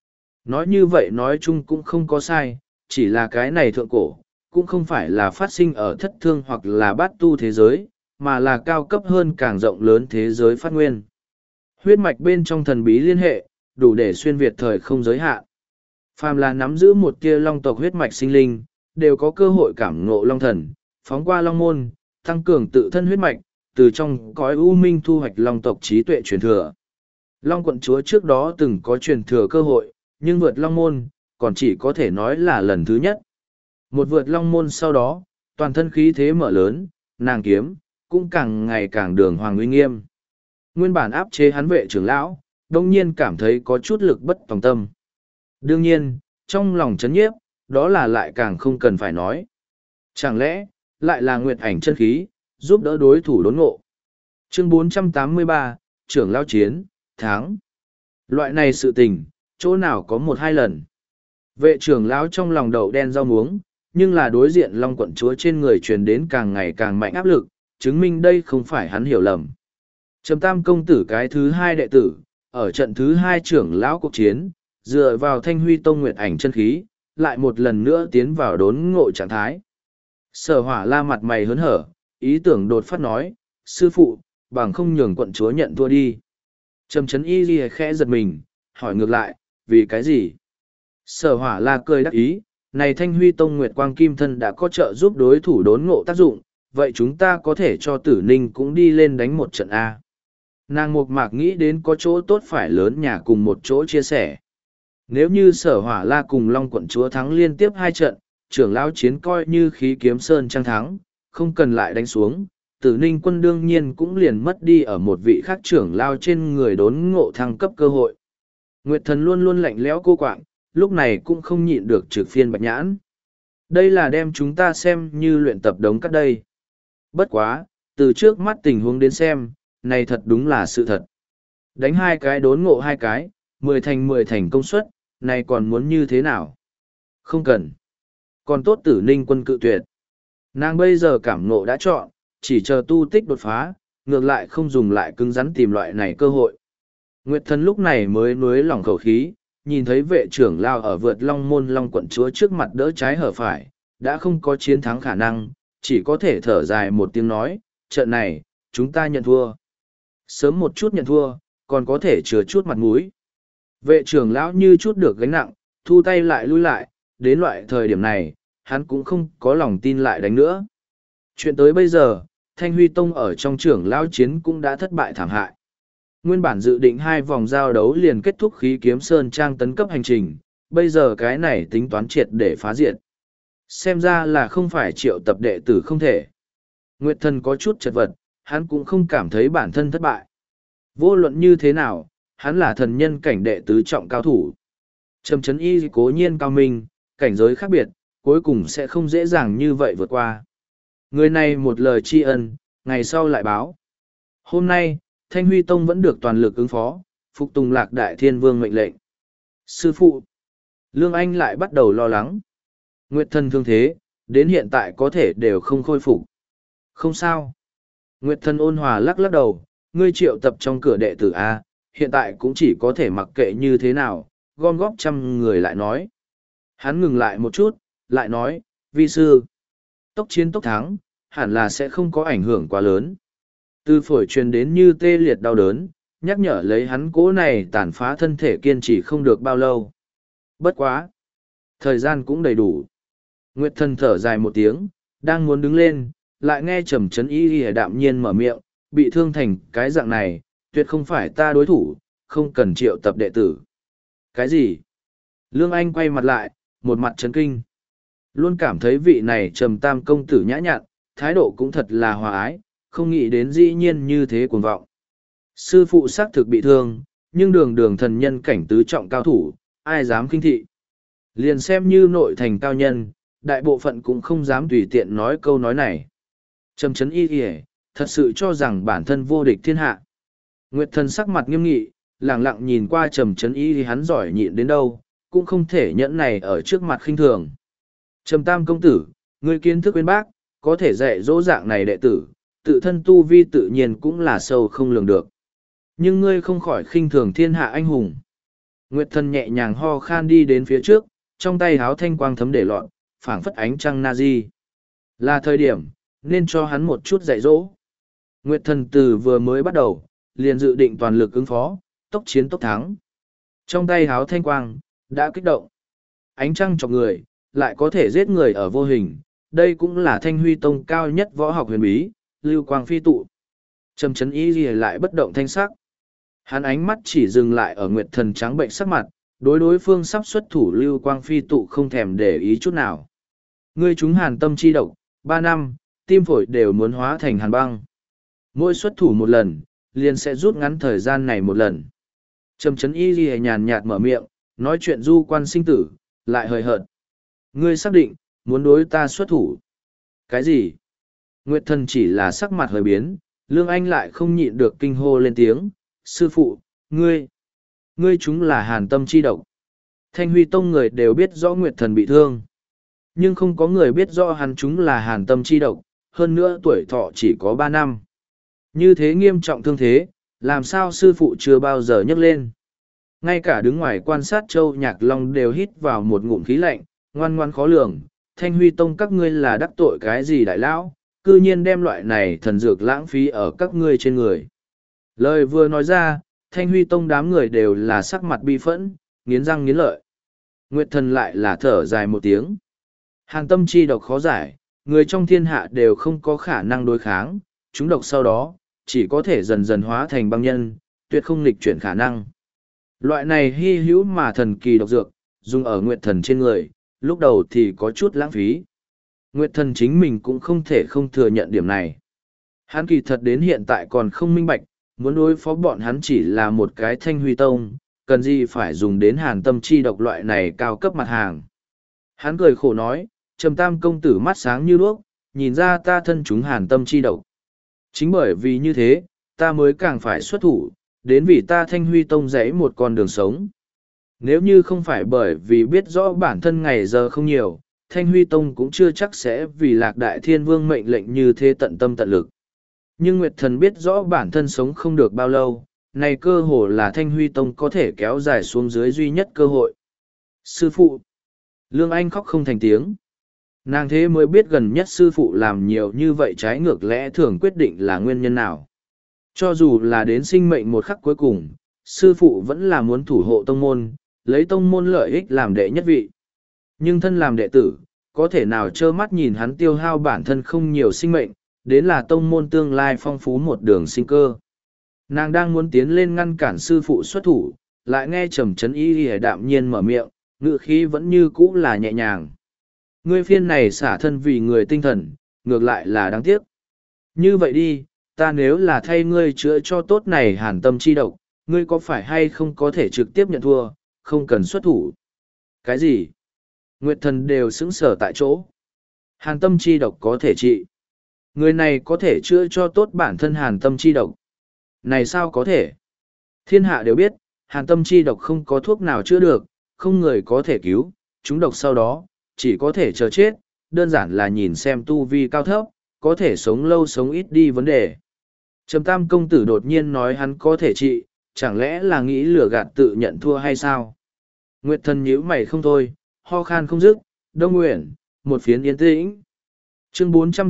Nói như vậy nói chung cũng không có sai, chỉ là cái này thượng cổ, cũng không phải là phát sinh ở thất thương hoặc là bát tu thế giới, mà là cao cấp hơn càng rộng lớn thế giới phát nguyên. Huyết mạch bên trong thần bí liên hệ, đủ để xuyên việt thời không giới hạn. Phàm là nắm giữ một tia long tộc huyết mạch sinh linh, đều có cơ hội cảm ngộ long thần, phóng qua long môn, tăng cường tự thân huyết mạch, từ trong cõi u minh thu hoạch long tộc trí tuệ truyền thừa. Long quận chúa trước đó từng có truyền thừa cơ hội, nhưng vượt long môn, còn chỉ có thể nói là lần thứ nhất. Một vượt long môn sau đó, toàn thân khí thế mở lớn, nàng kiếm, cũng càng ngày càng đường hoàng uy nghiêm. Nguyên bản áp chế hắn vệ trưởng lão, đông nhiên cảm thấy có chút lực bất tòng tâm. Đương nhiên, trong lòng chấn nhiếp, đó là lại càng không cần phải nói. Chẳng lẽ, lại là nguyệt ảnh chân khí, giúp đỡ đối thủ đốn ngộ. Chương 483, trưởng lão chiến, tháng. Loại này sự tình, chỗ nào có một hai lần. Vệ trưởng lão trong lòng đậu đen rau muống, nhưng là đối diện long quận chúa trên người truyền đến càng ngày càng mạnh áp lực, chứng minh đây không phải hắn hiểu lầm. Trầm Tam công tử cái thứ hai đệ tử, ở trận thứ hai trưởng lão cuộc chiến, dựa vào Thanh Huy Tông nguyệt ảnh chân khí, lại một lần nữa tiến vào đốn ngộ trạng thái. Sở Hỏa La mặt mày hớn hở, ý tưởng đột phát nói, sư phụ, bằng không nhường quận chúa nhận thua đi. Trầm Chấn Y Ghi khẽ giật mình, hỏi ngược lại, vì cái gì? Sở Hỏa La cười đắc ý, này Thanh Huy Tông Nguyệt Quang Kim Thân đã có trợ giúp đối thủ đốn ngộ tác dụng, vậy chúng ta có thể cho Tử Ninh cũng đi lên đánh một trận A. Nàng Mộc Mạc nghĩ đến có chỗ tốt phải lớn nhà cùng một chỗ chia sẻ. Nếu như Sở Hỏa La cùng Long quận chúa thắng liên tiếp hai trận, trưởng lão chiến coi như khí kiếm sơn trang thắng, không cần lại đánh xuống, Tử Ninh quân đương nhiên cũng liền mất đi ở một vị khác trưởng lao trên người đốn ngộ thăng cấp cơ hội. Nguyệt Thần luôn luôn lạnh lẽo cô quạng, lúc này cũng không nhịn được trực phiên bạch nhãn. Đây là đem chúng ta xem như luyện tập đống cắt đây. Bất quá, từ trước mắt tình huống đến xem, này thật đúng là sự thật. Đánh hai cái đốn ngộ hai cái, 10 thành công suất, này còn muốn như thế nào? Không cần. Còn tốt Tử Ninh quân cự tuyệt. Nàng bây giờ cảm ngộ đã chọn, chỉ chờ tu tích đột phá, ngược lại không dùng lại cứng rắn tìm loại này cơ hội. Nguyệt Thần lúc này mới nuối lỏng khẩu khí, nhìn thấy vệ trưởng lao ở vượt long môn long quận chúa trước mặt đỡ trái hở phải, đã không có chiến thắng khả năng, chỉ có thể thở dài một tiếng nói, trận này, chúng ta nhận thua. Sớm một chút nhận thua, còn có thể chừa chút mặt mũi. Vệ trưởng lão như chút được gánh nặng, thu tay lại lui lại, đến loại thời điểm này, hắn cũng không có lòng tin lại đánh nữa. Chuyện tới bây giờ, Thanh Huy Tông ở trong trưởng lão chiến cũng đã thất bại thảm hại. Nguyên bản dự định hai vòng giao đấu liền kết thúc khí kiếm sơn trang tấn cấp hành trình, bây giờ cái này tính toán triệt để phá diệt. Xem ra là không phải triệu tập đệ tử không thể. Nguyệt Thần có chút chật vật, hắn cũng không cảm thấy bản thân thất bại. Vô luận như thế nào, hắn là thần nhân cảnh đệ tứ trọng cao thủ. Trầm Chấn Y cố nhiên cao minh, cảnh giới khác biệt, cuối cùng sẽ không dễ dàng như vậy vượt qua. Người này một lời tri ân, ngày sau lại báo. Hôm nay, Thanh Huy Tông vẫn được toàn lực ứng phó, phục tùng Lạc Đại Thiên Vương mệnh lệnh. Sư phụ, Lương Anh lại bắt đầu lo lắng. Nguyệt Thần thương thế, đến hiện tại có thể đều không khôi phục. Không sao. Nguyệt Thần ôn hòa lắc lắc đầu, ngươi triệu tập trong cửa đệ tử A, hiện tại cũng chỉ có thể mặc kệ như thế nào, gom góp 100 người lại nói. Hắn ngừng lại một chút, lại nói, vi sư, tốc chiến tốc thắng, hẳn là sẽ không có ảnh hưởng quá lớn. Từ phổi truyền đến như tê liệt đau đớn, nhắc nhở lấy hắn cố này tàn phá thân thể kiên trì không được bao lâu. Bất quá. Thời gian cũng đầy đủ. Nguyệt Thần thở dài một tiếng, đang muốn đứng lên, lại nghe Trầm Chấn Y đạm nhiên mở miệng, bị thương thành cái dạng này, tuyệt không phải ta đối thủ, không cần triệu tập đệ tử. Cái gì? Lương Anh quay mặt lại, một mặt chấn kinh. Luôn cảm thấy vị này Trầm Tam công tử nhã nhặn, thái độ cũng thật là hòa ái, không nghĩ đến dĩ nhiên như thế cuồng vọng. Sư phụ xác thực bị thương, nhưng đường đường thần nhân cảnh tứ trọng cao thủ, ai dám khinh thị. Liền xem như nội thành cao nhân, đại bộ phận cũng không dám tùy tiện nói câu nói này. Trầm Chấn Y thật sự cho rằng bản thân vô địch thiên hạ. Nguyệt Thần sắc mặt nghiêm nghị, lẳng lặng nhìn qua Trầm Chấn Y hắn giỏi nhịn đến đâu, cũng không thể nhẫn này ở trước mặt khinh thường. Trầm Tam công tử, ngươi kiến thức uyên bác, có thể dạy dỗ dạng này đệ tử, tự thân tu vi tự nhiên cũng là sâu không lường được. Nhưng ngươi không khỏi khinh thường thiên hạ anh hùng. Nguyệt thần nhẹ nhàng ho khan đi đến phía trước, trong tay háo thanh quang thấm để lọt, phảng phất ánh trăng na di. Là thời điểm, nên cho hắn một chút dạy dỗ. Nguyệt thần từ vừa mới bắt đầu, liền dự định toàn lực ứng phó, tốc chiến tốc thắng. Trong tay háo thanh quang, đã kích động. Ánh trăng chọc người, lại có thể giết người ở vô hình. Đây cũng là Thanh Huy Tông cao nhất võ học huyền bí, lưu quang phi tụ. Trầm chấn y gì lại bất động thanh sắc. Hắn ánh mắt chỉ dừng lại ở Nguyệt thần trắng bệnh sắc mặt, đối phương sắp xuất thủ lưu quang phi tụ không thèm để ý chút nào. Ngươi chúng hàn tâm chi độc, 3 năm, tim phổi đều muốn hóa thành hàn băng. Mỗi xuất thủ một lần, liền sẽ rút ngắn thời gian này một lần. Trầm chấn y gì nhàn nhạt mở miệng, nói chuyện du quan sinh tử, lại hời hợt. Ngươi xác định, muốn đối ta xuất thủ. Cái gì? Nguyệt thần chỉ là sắc mặt hơi biến, Lương Anh lại không nhịn được kinh hô lên tiếng. Sư phụ, ngươi chúng là hàn tâm chi độc. Thanh Huy Tông người đều biết rõ Nguyệt thần bị thương. Nhưng không có người biết rõ hắn chúng là hàn tâm chi độc, hơn nữa tuổi thọ chỉ có 3 năm. Như thế nghiêm trọng thương thế, làm sao sư phụ chưa bao giờ nhấc lên. Ngay cả đứng ngoài quan sát Châu Nhạc Long đều hít vào một ngụm khí lạnh, ngoan ngoan khó lường. Thanh Huy Tông các ngươi là đắc tội cái gì đại lão, cư nhiên đem loại này thần dược lãng phí ở các ngươi trên người. Lời vừa nói ra, Thanh Huy Tông đám người đều là sắc mặt bi phẫn, nghiến răng nghiến lợi. Nguyệt thần lại là thở dài một tiếng. Hàn tâm chi độc khó giải, người trong thiên hạ đều không có khả năng đối kháng, chúng độc sau đó, chỉ có thể dần dần hóa thành băng nhân, tuyệt không nghịch chuyển khả năng. Loại này hy hữu mà thần kỳ độc dược, dùng ở Nguyệt thần trên người, lúc đầu thì có chút lãng phí. Nguyệt thần chính mình cũng không thể không thừa nhận điểm này. Hắn kỳ thật đến hiện tại còn không minh bạch, muốn đối phó bọn hắn chỉ là một cái Thanh Huy Tông, cần gì phải dùng đến hàn tâm chi độc loại này cao cấp mặt hàng. Hắn cười khổ nói, Trầm Tam công tử mắt sáng như đuốc, nhìn ra ta thân chúng hàn tâm chi độc. Chính bởi vì như thế, ta mới càng phải xuất thủ, đến vì ta Thanh Huy Tông dãy một con đường sống. Nếu như không phải bởi vì biết rõ bản thân ngày giờ không nhiều, Thanh Huy Tông cũng chưa chắc sẽ vì Lạc Đại Thiên Vương mệnh lệnh như thế tận tâm tận lực. Nhưng Nguyệt Thần biết rõ bản thân sống không được bao lâu, này cơ hồ là Thanh Huy Tông có thể kéo dài xuống dưới duy nhất cơ hội. Sư phụ! Lương Anh khóc không thành tiếng. Nàng thế mới biết gần nhất sư phụ làm nhiều như vậy trái ngược lẽ thường quyết định là nguyên nhân nào. Cho dù là đến sinh mệnh một khắc cuối cùng, sư phụ vẫn là muốn thủ hộ tông môn, lấy tông môn lợi ích làm đệ nhất vị. Nhưng thân làm đệ tử, có thể nào trơ mắt nhìn hắn tiêu hao bản thân không nhiều sinh mệnh, đến là tông môn tương lai phong phú một đường sinh cơ. Nàng đang muốn tiến lên ngăn cản sư phụ xuất thủ, lại nghe Trầm Chấn Y đạm nhiên mở miệng, ngữ khí vẫn như cũ là nhẹ nhàng. Ngươi phiên này xả thân vì người tinh thần, ngược lại là đáng tiếc. Như vậy đi, ta nếu là thay ngươi chữa cho tốt này hàn tâm chi độc, ngươi có phải hay không có thể trực tiếp nhận thua, không cần xuất thủ. Cái gì? Nguyệt thần đều sững sờ tại chỗ. Hàn tâm chi độc có thể trị. Người này có thể chữa cho tốt bản thân hàn tâm chi độc. Này sao có thể? Thiên hạ đều biết, hàn tâm chi độc không có thuốc nào chữa được, không người có thể cứu, chúng độc sau đó, chỉ có thể chờ chết, đơn giản là nhìn xem tu vi cao thấp, có thể sống lâu sống ít đi vấn đề. Trầm Tam công tử đột nhiên nói hắn có thể trị, chẳng lẽ là nghĩ lừa gạt tự nhận thua hay sao? Nguyệt thần nhíu mày không thôi, ho khan không dứt, Đông Nguyện, một phiến yên tĩnh. Chương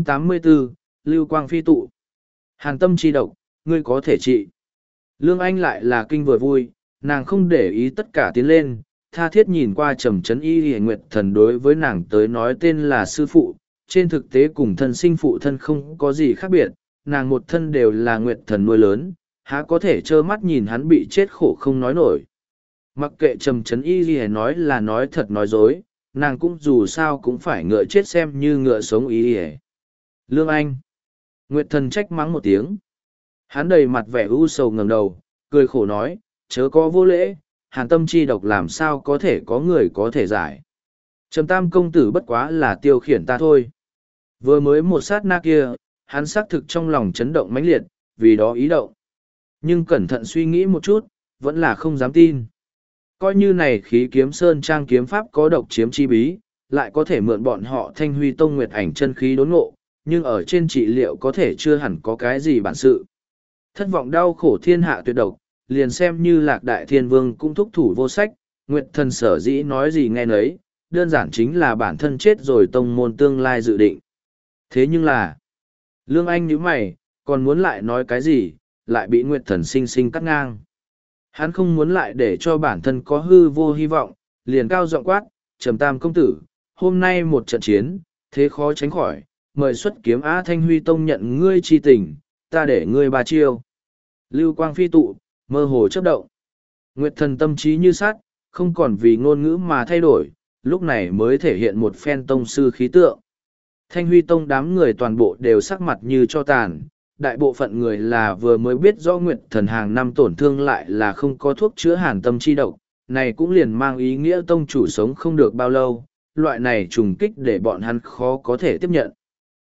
484, Lưu Quang phi tụ. Hàn tâm chi độc, ngươi có thể trị. Lương Anh lại là kinh vừa vui, nàng không để ý tất cả tiến lên, tha thiết nhìn qua Trầm Chấn Y Hề Nguyệt thần đối với nàng tới nói tên là sư phụ, trên thực tế cùng thân sinh phụ thân không có gì khác biệt, nàng một thân đều là Nguyệt thần nuôi lớn, há có thể trơ mắt nhìn hắn bị chết khổ không nói nổi. Mặc kệ Trầm Chấn Y Hề nói là nói thật nói dối, nàng cũng dù sao cũng phải ngựa chết xem như ngựa sống Y Hề. Lương Anh. Nguyệt thần trách mắng một tiếng. Hắn đầy mặt vẻ u sầu ngẩng đầu, cười khổ nói, chớ có vô lễ, hàn tâm chi độc làm sao có thể có người có thể giải. Trầm Tam công tử bất quá là tiêu khiển ta thôi. Vừa mới một sát na kia, hắn xác thực trong lòng chấn động mãnh liệt, vì đó ý động. Nhưng cẩn thận suy nghĩ một chút, vẫn là không dám tin. Coi như này khí kiếm sơn trang kiếm pháp có độc chiếm chi bí, lại có thể mượn bọn họ Thanh Huy Tông Nguyệt ảnh chân khí đốn ngộ, nhưng ở trên trị liệu có thể chưa hẳn có cái gì bản sự. Thất vọng đau khổ thiên hạ tuyệt độc, liền xem như Lạc Đại Thiên Vương cũng thúc thủ vô sách, Nguyệt Thần sở dĩ nói gì nghe nấy, đơn giản chính là bản thân chết rồi tông môn tương lai dự định. Thế nhưng là, Lương Anh nhíu mày, còn muốn lại nói cái gì, lại bị Nguyệt Thần sinh sinh cắt ngang. Hắn không muốn lại để cho bản thân có hư vô hy vọng, liền cao giọng quát, Trầm Tam công tử, hôm nay một trận chiến, thế khó tránh khỏi, mời xuất kiếm Á Thanh Huy Tông nhận ngươi chi tình, ta để ngươi ba chiêu. Lưu quang phi tụ, mơ hồ chấp động. Nguyệt Thần tâm trí như sắt, không còn vì ngôn ngữ mà thay đổi, lúc này mới thể hiện một phen tông sư khí tượng. Thanh Huy Tông đám người toàn bộ đều sắc mặt như cho tàn, đại bộ phận người là vừa mới biết rõ Nguyệt Thần hàng năm tổn thương lại là không có thuốc chữa hàn tâm chi độc, này cũng liền mang ý nghĩa tông chủ sống không được bao lâu, loại này trùng kích để bọn hắn khó có thể tiếp nhận.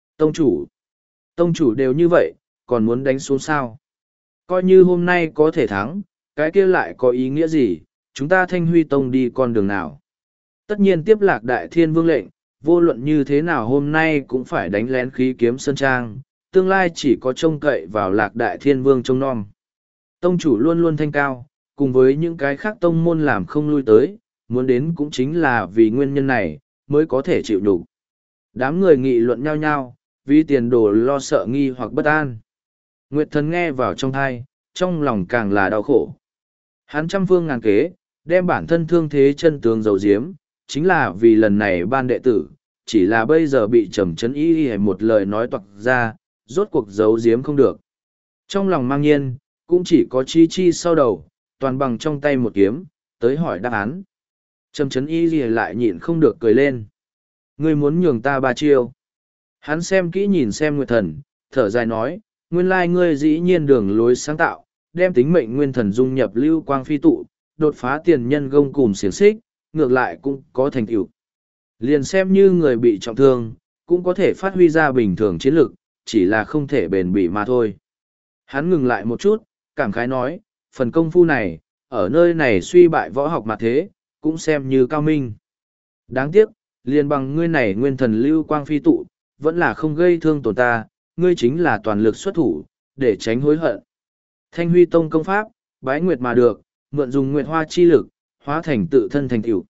Tông chủ đều như vậy, còn muốn đánh xuống sao? Coi như hôm nay có thể thắng, cái kia lại có ý nghĩa gì, chúng ta Thanh Huy Tông đi con đường nào? Tất nhiên tiếp Lạc Đại Thiên Vương lệnh, vô luận như thế nào hôm nay cũng phải đánh lén khí kiếm sơn trang, tương lai chỉ có trông cậy vào Lạc Đại Thiên Vương trông nom. Tông chủ luôn luôn thanh cao, cùng với những cái khác tông môn làm không lui tới, muốn đến cũng chính là vì nguyên nhân này, mới có thể chịu nhục. Đám người nghị luận nhau nhau, vì tiền đồ lo sợ nghi hoặc bất an. Nguyệt Thần nghe vào trong thai, trong lòng càng là đau khổ. Hắn trăm phương ngàn kế, đem bản thân thương thế chân tướng giấu giếm, chính là vì lần này ban đệ tử, chỉ là bây giờ bị Trầm Chấn Y một lời nói toạc ra, rốt cuộc giấu giếm không được. Trong lòng mang nhiên, cũng chỉ có chi sau đầu, toàn bằng trong tay một kiếm, tới hỏi đáp án. Trầm Chấn Y lại nhịn không được cười lên. Ngươi muốn nhường ta ba chiêu. Hắn xem kỹ nhìn xem Nguyệt Thần, thở dài nói, nguyên lai ngươi dĩ nhiên đường lối sáng tạo, đem tính mệnh nguyên thần dung nhập lưu quang phi tụ, đột phá tiền nhân gông cùm xiềng xích, ngược lại cũng có thành tựu. Liền xem như người bị trọng thương, cũng có thể phát huy ra bình thường chiến lực, chỉ là không thể bền bỉ mà thôi. Hắn ngừng lại một chút, cảm khái nói, phần công phu này, ở nơi này suy bại võ học mà thế, cũng xem như cao minh. Đáng tiếc, liền bằng ngươi này nguyên thần lưu quang phi tụ, vẫn là không gây thương tổn ta, ngươi chính là toàn lực xuất thủ, để tránh hối hận. Thanh Huy Tông công pháp, bái nguyệt mà được, mượn dùng nguyệt hoa chi lực, hóa thành tự thân thành tựu.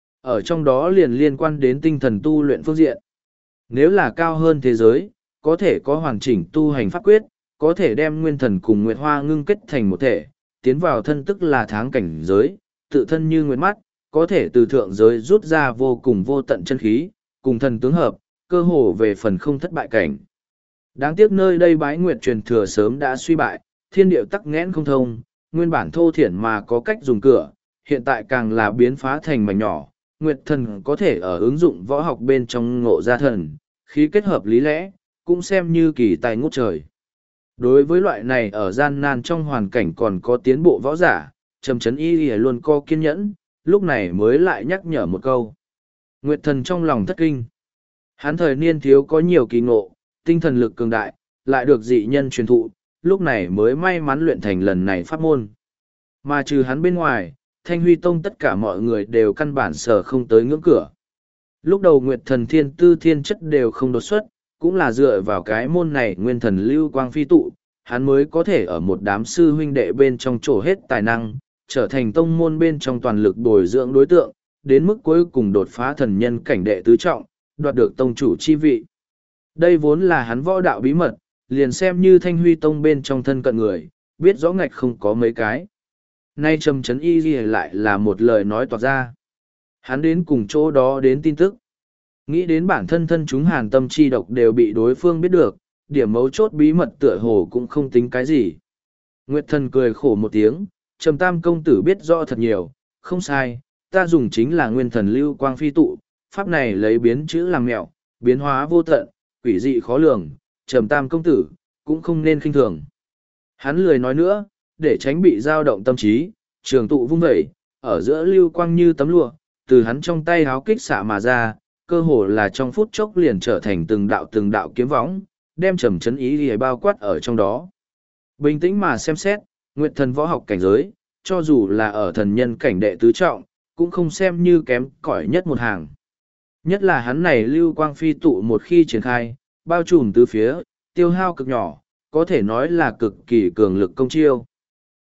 Ở trong đó liền liên quan đến tinh thần tu luyện phương diện. Nếu là cao hơn thế giới, có thể có hoàn chỉnh tu hành pháp quyết, có thể đem nguyên thần cùng nguyệt hoa ngưng kết thành một thể, tiến vào thân tức là tháng cảnh giới, tự thân như nguyệt mắt, có thể từ thượng giới rút ra vô cùng vô tận chân khí, cùng thần tướng hợp, cơ hồ về phần không thất bại cảnh. Đáng tiếc nơi đây bái nguyệt truyền thừa sớm đã suy bại, thiên điệu tắc nghẽn không thông, nguyên bản thô thiển mà có cách dùng cửa, hiện tại càng là biến phá thành mảnh nhỏ. Nguyệt thần có thể ở ứng dụng võ học bên trong ngộ ra thần, khí kết hợp lý lẽ, cũng xem như kỳ tài ngút trời. Đối với loại này ở gian nan trong hoàn cảnh còn có tiến bộ võ giả, Trầm Chấn Y luôn có kiên nhẫn, lúc này mới lại nhắc nhở một câu. Nguyệt thần trong lòng thất kinh. Hắn thời niên thiếu có nhiều kỳ ngộ, tinh thần lực cường đại, lại được dị nhân truyền thụ, lúc này mới may mắn luyện thành lần này pháp môn. Mà trừ hắn bên ngoài, Thanh Huy Tông tất cả mọi người đều căn bản sở không tới ngưỡng cửa. Lúc đầu Nguyệt thần thiên tư thiên chất đều không đột xuất, cũng là dựa vào cái môn này nguyên thần lưu quang phi tụ, hắn mới có thể ở một đám sư huynh đệ bên trong trổ hết tài năng, trở thành tông môn bên trong toàn lực bồi dưỡng đối tượng, đến mức cuối cùng đột phá thần nhân cảnh đệ tứ trọng, đoạt được tông chủ chi vị. Đây vốn là hắn võ đạo bí mật, liền xem như Thanh Huy Tông bên trong thân cận người, biết rõ ngạch không có mấy cái. Nay Trầm Chấn Y lại là một lời nói toạc ra. Hắn đến cùng chỗ đó đến tin tức. Nghĩ đến bản thân thân chúng hàn tâm chi độc đều bị đối phương biết được, điểm mấu chốt bí mật tựa hồ cũng không tính cái gì. Nguyệt thần cười khổ một tiếng, Trầm Tam công tử biết rõ thật nhiều, không sai, ta dùng chính là nguyên thần lưu quang phi tụ, pháp này lấy biến chữ làm mẹo, biến hóa vô tận, quỷ dị khó lường, Trầm Tam công tử, cũng không nên khinh thường. Hắn lười nói nữa, để tránh bị dao động tâm trí, trường tụ vung vẩy, ở giữa lưu quang như tấm lụa, từ hắn trong tay háo kích xạ mà ra, cơ hồ là trong phút chốc liền trở thành từng đạo kiếm võng, đem Trầm Chấn Y bao quát ở trong đó. Bình tĩnh mà xem xét, Nguyệt thần võ học cảnh giới, cho dù là ở thần nhân cảnh đệ tứ trọng, cũng không xem như kém cỏi nhất một hàng. Nhất là hắn này lưu quang phi tụ một khi triển khai, bao trùm từ phía, tiêu hao cực nhỏ, có thể nói là cực kỳ cường lực công chiêu.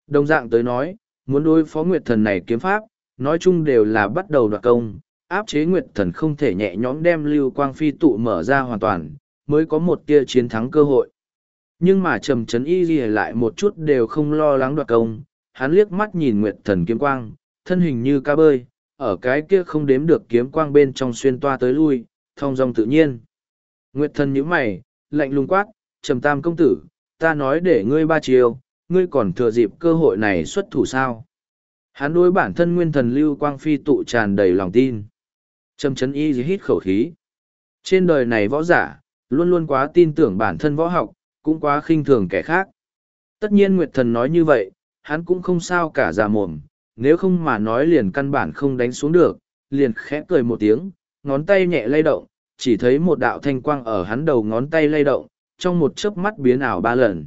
Đồng dạng tới nói, muốn đối phó Nguyệt Thần này kiếm pháp, nói chung đều là bắt đầu đoạt công, áp chế Nguyệt Thần không thể nhẹ nhõm đem lưu quang phi tụ mở ra hoàn toàn, mới có một tia chiến thắng cơ hội. Nhưng mà Trầm Trấn Y Ghi lại một chút đều không lo lắng đoạt công, hắn liếc mắt nhìn Nguyệt Thần kiếm quang, thân hình như cá bơi, ở cái kia không đếm được kiếm quang bên trong xuyên toa tới lui, thong dong tự nhiên. Nguyệt Thần nhíu mày, lạnh lùng quát, Trầm Tam công tử, ta nói để ngươi 3 chiều, ngươi còn thừa dịp cơ hội này xuất thủ sao? Hắn đối bản thân nguyên thần lưu quang phi tụ tràn đầy lòng tin. Trầm Trấn Y hít khẩu khí. Trên đời này võ giả, luôn luôn quá tin tưởng bản thân võ học, cũng quá khinh thường kẻ khác. Tất nhiên Nguyệt Thần nói như vậy, hắn cũng không sao cả già mồm, nếu không mà nói liền căn bản không đánh xuống được, liền khẽ cười một tiếng, ngón tay nhẹ lay động, chỉ thấy một đạo thanh quang ở hắn đầu ngón tay lay động, trong một chớp mắt biến ảo 3 lần.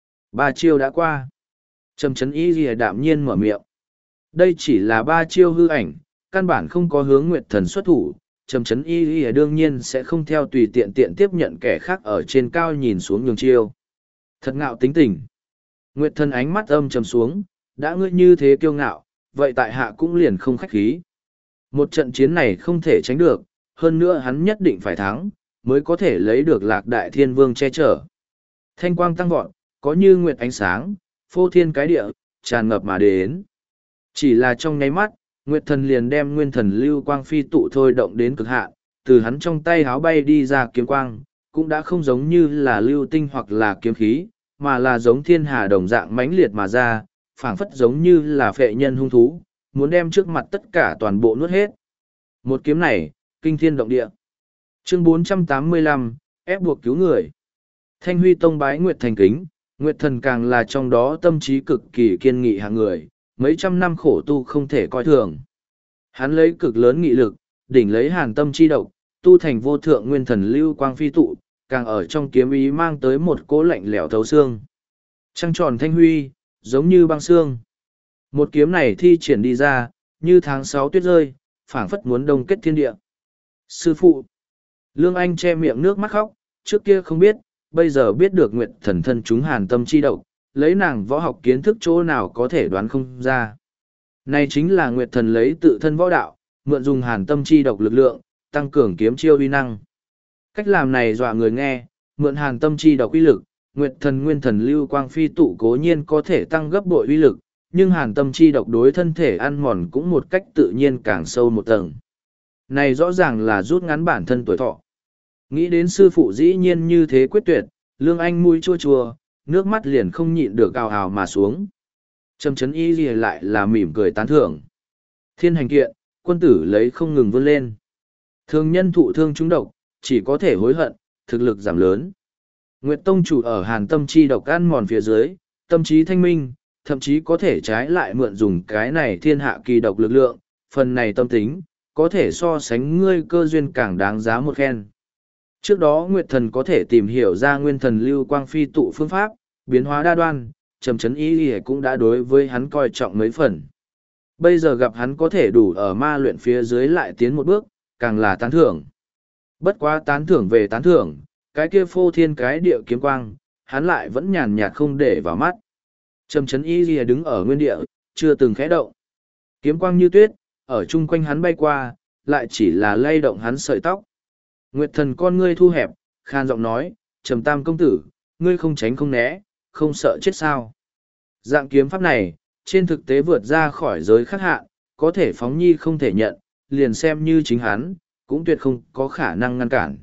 3 chiêu đã qua. Trầm Trấn Y Ghi đạm nhiên mở miệng. Đây chỉ là 3 chiêu hư ảnh, căn bản không có hướng Nguyệt Thần xuất thủ. Trầm Trấn Y Ghi đương nhiên sẽ không theo tùy tiện tiếp nhận kẻ khác ở trên cao nhìn xuống nhường chiêu. Thật ngạo tính tình. Nguyệt Thần ánh mắt âm trầm xuống, đã ngươi như thế kiêu ngạo, vậy tại hạ cũng liền không khách khí. Một trận chiến này không thể tránh được, hơn nữa hắn nhất định phải thắng, mới có thể lấy được Lạc Đại Thiên Vương che chở. Thanh quang tăng vọt, có như nguyệt ánh sáng, phô thiên cái địa, tràn ngập mà đến. Chỉ là trong nháy mắt, Nguyệt Thần liền đem nguyên thần lưu quang phi tụ thôi động đến cực hạn, từ hắn trong tay háo bay đi ra kiếm quang, cũng đã không giống như là lưu tinh hoặc là kiếm khí, mà là giống thiên hà đồng dạng mãnh liệt mà ra, phảng phất giống như là phệ nhân hung thú, muốn đem trước mặt tất cả toàn bộ nuốt hết. Một kiếm này, kinh thiên động địa. Chương 485, ép buộc cứu người. Thanh Huy tông bái Nguyệt thành kính, Nguyệt Thần càng là trong đó tâm trí cực kỳ kiên nghị hạng người, mấy trăm năm khổ tu không thể coi thường. Hắn lấy cực lớn nghị lực, đỉnh lấy hàn tâm chi độc, tu thành vô thượng nguyên thần lưu quang phi tụ, càng ở trong kiếm ý mang tới một cỗ lạnh lẽo thấu xương. Trăng tròn thanh huy, giống như băng xương. Một kiếm này thi triển đi ra, như tháng 6 tuyết rơi, phảng phất muốn đông kết thiên địa. Sư phụ! Lương Anh che miệng nước mắt khóc, trước kia không biết, bây giờ biết được Nguyệt Thần thân chúng hàn tâm chi độc, lấy nàng võ học kiến thức chỗ nào có thể đoán không ra. Này chính là Nguyệt Thần lấy tự thân võ đạo, mượn dùng hàn tâm chi độc lực lượng, tăng cường kiếm chiêu uy năng. Cách làm này dọa người nghe, mượn hàn tâm chi độc uy lực, Nguyệt Thần nguyên thần lưu quang phi tụ cố nhiên có thể tăng gấp bội uy lực, nhưng hàn tâm chi độc đối thân thể ăn mòn cũng một cách tự nhiên càng sâu một tầng. Này rõ ràng là rút ngắn bản thân tuổi thọ. Nghĩ đến sư phụ dĩ nhiên như thế quyết tuyệt, Lương Anh mũi chua chua, nước mắt liền không nhịn được ào ào mà xuống. Trầm Trấn Y Ghi lại là mỉm cười tán thưởng. Thiên hành kiện, quân tử lấy không ngừng vươn lên. Thường nhân thụ thương trúng độc, chỉ có thể hối hận, thực lực giảm lớn. Nguyệt Tông chủ ở hàn tâm chi độc ăn mòn phía dưới, tâm trí thanh minh, thậm chí có thể trái lại mượn dùng cái này thiên hạ kỳ độc lực lượng, phần này tâm tính, có thể so sánh ngươi cơ duyên càng đáng giá một khen. Trước đó Nguyệt Thần có thể tìm hiểu ra nguyên thần lưu quang phi tụ phương pháp, biến hóa đa đoan, Trầm Trấn Y Ghi cũng đã đối với hắn coi trọng mấy phần. Bây giờ gặp hắn có thể đủ ở ma luyện phía dưới lại tiến một bước, càng là tán thưởng. Bất quá tán thưởng về tán thưởng, cái kia phô thiên cái địa kiếm quang, hắn lại vẫn nhàn nhạt không để vào mắt. Trầm Trấn Y Ghi đứng ở nguyên địa, chưa từng khẽ động. Kiếm quang như tuyết, ở chung quanh hắn bay qua, lại chỉ là lay động hắn sợi tóc. Nguyệt Thần con ngươi thu hẹp, khan giọng nói, Trầm Tam công tử, ngươi không tránh không né, không sợ chết sao. Dạng kiếm pháp này, trên thực tế vượt ra khỏi giới khắc hạn, có thể phóng nhi không thể nhận, liền xem như chính hắn, cũng tuyệt không có khả năng ngăn cản.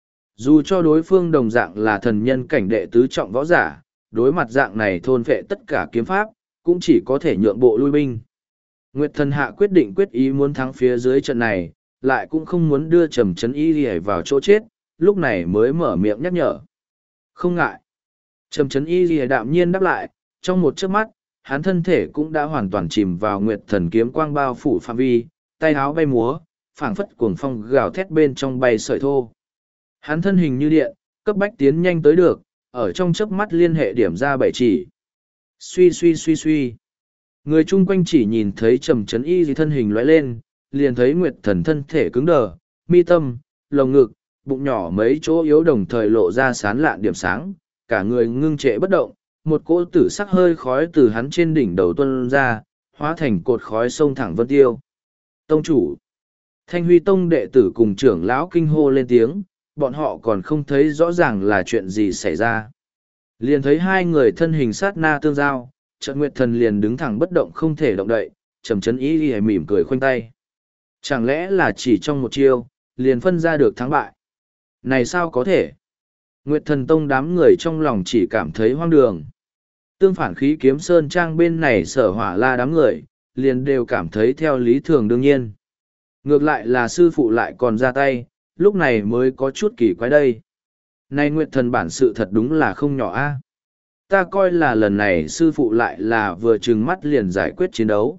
Dù cho đối phương đồng dạng là thần nhân cảnh đệ tứ trọng võ giả, đối mặt dạng này thôn phệ tất cả kiếm pháp, cũng chỉ có thể nhượng bộ lui binh. Nguyệt Thần hạ quyết định quyết ý muốn thắng phía dưới trận này, lại cũng không muốn đưa Trầm Trấn Y Ghi vào chỗ chết, lúc này mới mở miệng nhắc nhở. Không ngại. Trầm Trấn Y Ghi đạm nhiên đáp lại, trong một chớp mắt, hắn thân thể cũng đã hoàn toàn chìm vào Nguyệt Thần kiếm quang bao phủ phạm vi, tay áo bay múa, phảng phất cuồng phong gào thét bên trong bay sợi thô. Hắn thân hình như điện, cấp bách tiến nhanh tới được, ở trong chớp mắt liên hệ điểm ra bảy chỉ. Suy suy suy suy. Người chung quanh chỉ nhìn thấy Trầm Trấn Y Ghi thân hình lóe lên, liền thấy Nguyệt Thần thân thể cứng đờ, mi tâm, lồng ngực, bụng nhỏ mấy chỗ yếu đồng thời lộ ra sán lạn điểm sáng, cả người ngưng trệ bất động, một cỗ tử sắc hơi khói từ hắn trên đỉnh đầu tuôn ra, hóa thành cột khói sông thẳng vân tiêu. Tông chủ! Thanh Huy Tông đệ tử cùng trưởng lão kinh hô lên tiếng, bọn họ còn không thấy rõ ràng là chuyện gì xảy ra. Liền thấy hai người thân hình sát na tương giao, Trận Nguyệt Thần liền đứng thẳng bất động không thể động đậy, Trầm Chấn Y mỉm cười khoanh tay. Chẳng lẽ là chỉ trong một chiêu, liền phân ra được thắng bại? Này sao có thể? Nguyệt Thần Tông đám người trong lòng chỉ cảm thấy hoang đường. Tương phản khí kiếm sơn trang bên này Sở Hỏa La đám người, liền đều cảm thấy theo lý thường đương nhiên. Ngược lại là sư phụ lại còn ra tay, lúc này mới có chút kỳ quái đây. Này Nguyệt Thần bản sự thật đúng là không nhỏ a. Ta coi là lần này sư phụ lại là vừa trừng mắt liền giải quyết chiến đấu.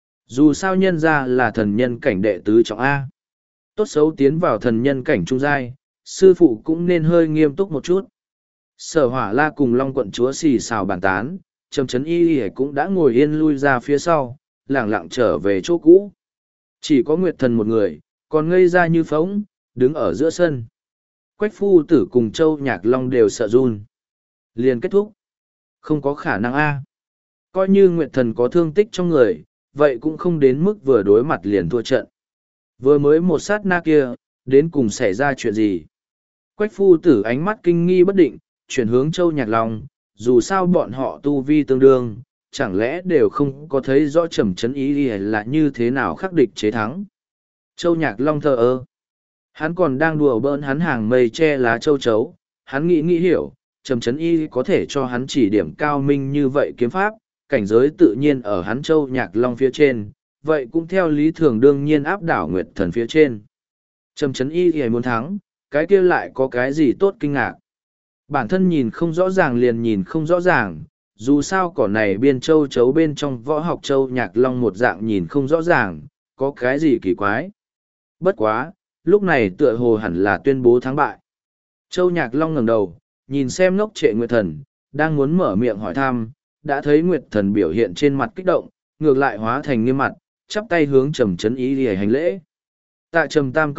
Dù sao nhân ra là thần nhân cảnh đệ tứ trọng A. Tốt xấu tiến vào thần nhân cảnh trung giai, sư phụ cũng nên hơi nghiêm túc một chút. Sở Hỏa La cùng Long quận chúa xì xào bàn tán, Trầm Chấn Y cũng đã ngồi yên lui ra phía sau, lẳng lặng trở về chỗ cũ. Chỉ có Nguyệt Thần một người, còn ngây ra như phóng, đứng ở giữa sân. Quách phu tử cùng Châu Nhạc Long đều sợ run. Liền kết thúc. Không có khả năng A. Coi như Nguyệt Thần có thương tích trong người, vậy cũng không đến mức vừa đối mặt liền thua trận. Vừa mới một sát na kia, đến cùng xảy ra chuyện gì? Quách phu tử ánh mắt kinh nghi bất định, chuyển hướng Châu Nhạc Long, dù sao bọn họ tu vi tương đương, chẳng lẽ đều không có thấy rõ Trầm Chấn Y là như thế nào khắc địch chế thắng. Châu Nhạc Long thờ ơ. Hắn còn đang đùa bỡn hắn hàng mây che lá châu chấu, hắn nghĩ hiểu, Trầm Chấn Y có thể cho hắn chỉ điểm cao minh như vậy kiếm pháp, cảnh giới tự nhiên ở hắn Châu Nhạc Long phía trên, vậy cũng theo lý thường đương nhiên áp đảo Nguyệt Thần phía trên. Trầm Chấn Y muốn thắng, cái kia lại có cái gì tốt kinh ngạc. Bản thân nhìn không rõ ràng liền nhìn không rõ ràng, dù sao cỏ này biên châu chấu bên trong võ học Châu Nhạc Long một dạng nhìn không rõ ràng, có cái gì kỳ quái. Bất quá, lúc này tựa hồ hẳn là tuyên bố thắng bại. Châu Nhạc Long ngẩng đầu, nhìn xem ngốc trệ Nguyệt Thần, đang muốn mở miệng hỏi thăm, đã thấy Nguyệt Thần biểu hiện trên mặt kích động, ngược lại hóa thành nghiêm mặt, chắp tay hướng Trầm Chấn Y để hành lễ. Tại Trầm Tam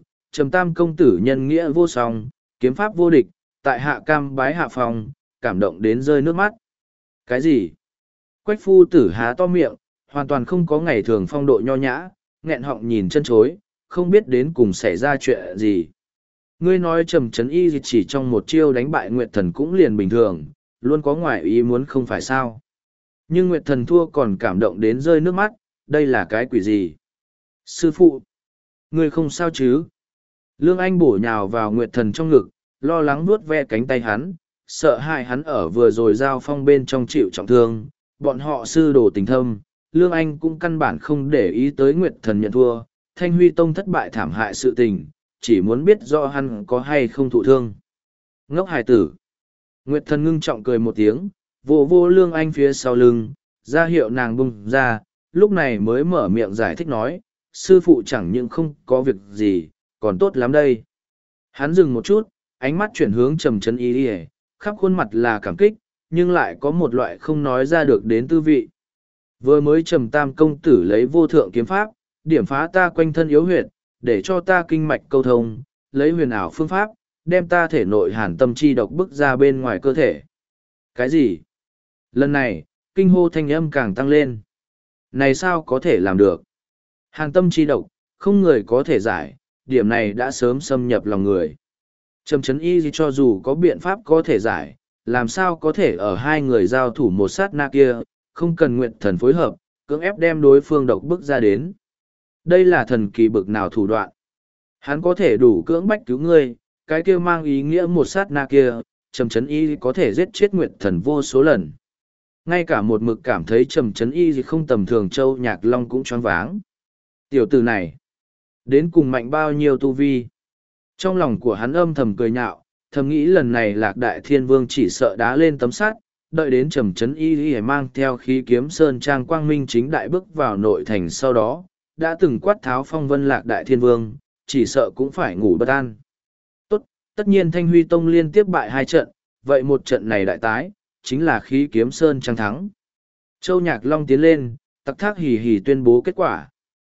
công tử nhân nghĩa vô song, kiếm pháp vô địch, tại hạ cam bái hạ phòng, cảm động đến rơi nước mắt. Cái gì? Quách phu tử há to miệng, hoàn toàn không có ngày thường phong độ nho nhã, nghẹn họng nhìn chân chối, không biết đến cùng xảy ra chuyện gì. Ngươi nói Trầm Chấn Y chỉ trong một chiêu đánh bại Nguyệt Thần cũng liền bình thường, luôn có ngoại ý muốn không phải sao. Nhưng Nguyệt Thần thua còn cảm động đến rơi nước mắt, đây là cái quỷ gì? Sư phụ! Ngươi không sao chứ? Lương Anh bổ nhào vào Nguyệt Thần trong ngực, lo lắng vuốt ve cánh tay hắn, sợ hại hắn ở vừa rồi giao phong bên trong chịu trọng thương, bọn họ sư đồ tình thâm, Lương Anh cũng căn bản không để ý tới Nguyệt Thần nhận thua, Thanh Huy Tông thất bại thảm hại sự tình, chỉ muốn biết rõ hắn có hay không thụ thương. Ngốc hài tử! Nguyệt Thần ngưng trọng cười một tiếng, vô vô Lương Anh phía sau lưng, ra hiệu nàng bung ra, lúc này mới mở miệng giải thích nói, sư phụ chẳng những không có việc gì, còn tốt lắm đây. Hắn dừng một chút, ánh mắt chuyển hướng Trầm Chấn Y, khắp khuôn mặt là cảm kích, nhưng lại có một loại không nói ra được đến tư vị. Vừa mới Trầm Tam công tử lấy vô thượng kiếm pháp, điểm phá ta quanh thân yếu huyệt, để cho ta kinh mạch câu thông, lấy huyền ảo phương pháp, đem ta thể nội hàn tâm chi độc bức ra bên ngoài cơ thể. Cái gì? Lần này, kinh hô thanh âm càng tăng lên. Này sao có thể làm được? Hàn tâm chi độc, không người có thể giải, điểm này đã sớm xâm nhập lòng người. Trầm Chấn Y cho dù có biện pháp có thể giải, làm sao có thể ở hai người giao thủ một sát na kia, không cần Nguyệt Thần phối hợp, cưỡng ép đem đối phương độc bức ra đến. Đây là thần kỳ bực nào thủ đoạn. Hắn có thể đủ cưỡng bách cứu ngươi, cái kia mang ý nghĩa một sát na kia, Trầm Chấn Y có thể giết chết Nguyệt Thần vô số lần. Ngay cả một mực cảm thấy Trầm Chấn Y không tầm thường Châu Nhạc Long cũng choáng váng. Tiểu tử này, đến cùng mạnh bao nhiêu tu vi. Trong lòng của hắn âm thầm cười nhạo, thầm nghĩ lần này Lạc Đại Thiên Vương chỉ sợ đá lên tấm sắt, đợi đến Trầm Chấn Y mang theo khí kiếm sơn trang quang minh chính đại bước vào nội thành sau đó, đã từng quát tháo phong vân Lạc Đại Thiên Vương, chỉ sợ cũng phải ngủ bất an. Tốt, tất nhiên Thanh Huy Tông liên tiếp bại 2 trận, vậy một trận này đại tái, chính là khí kiếm sơn trang thắng. Châu Nhạc Long tiến lên, tặc thác hì hì tuyên bố kết quả.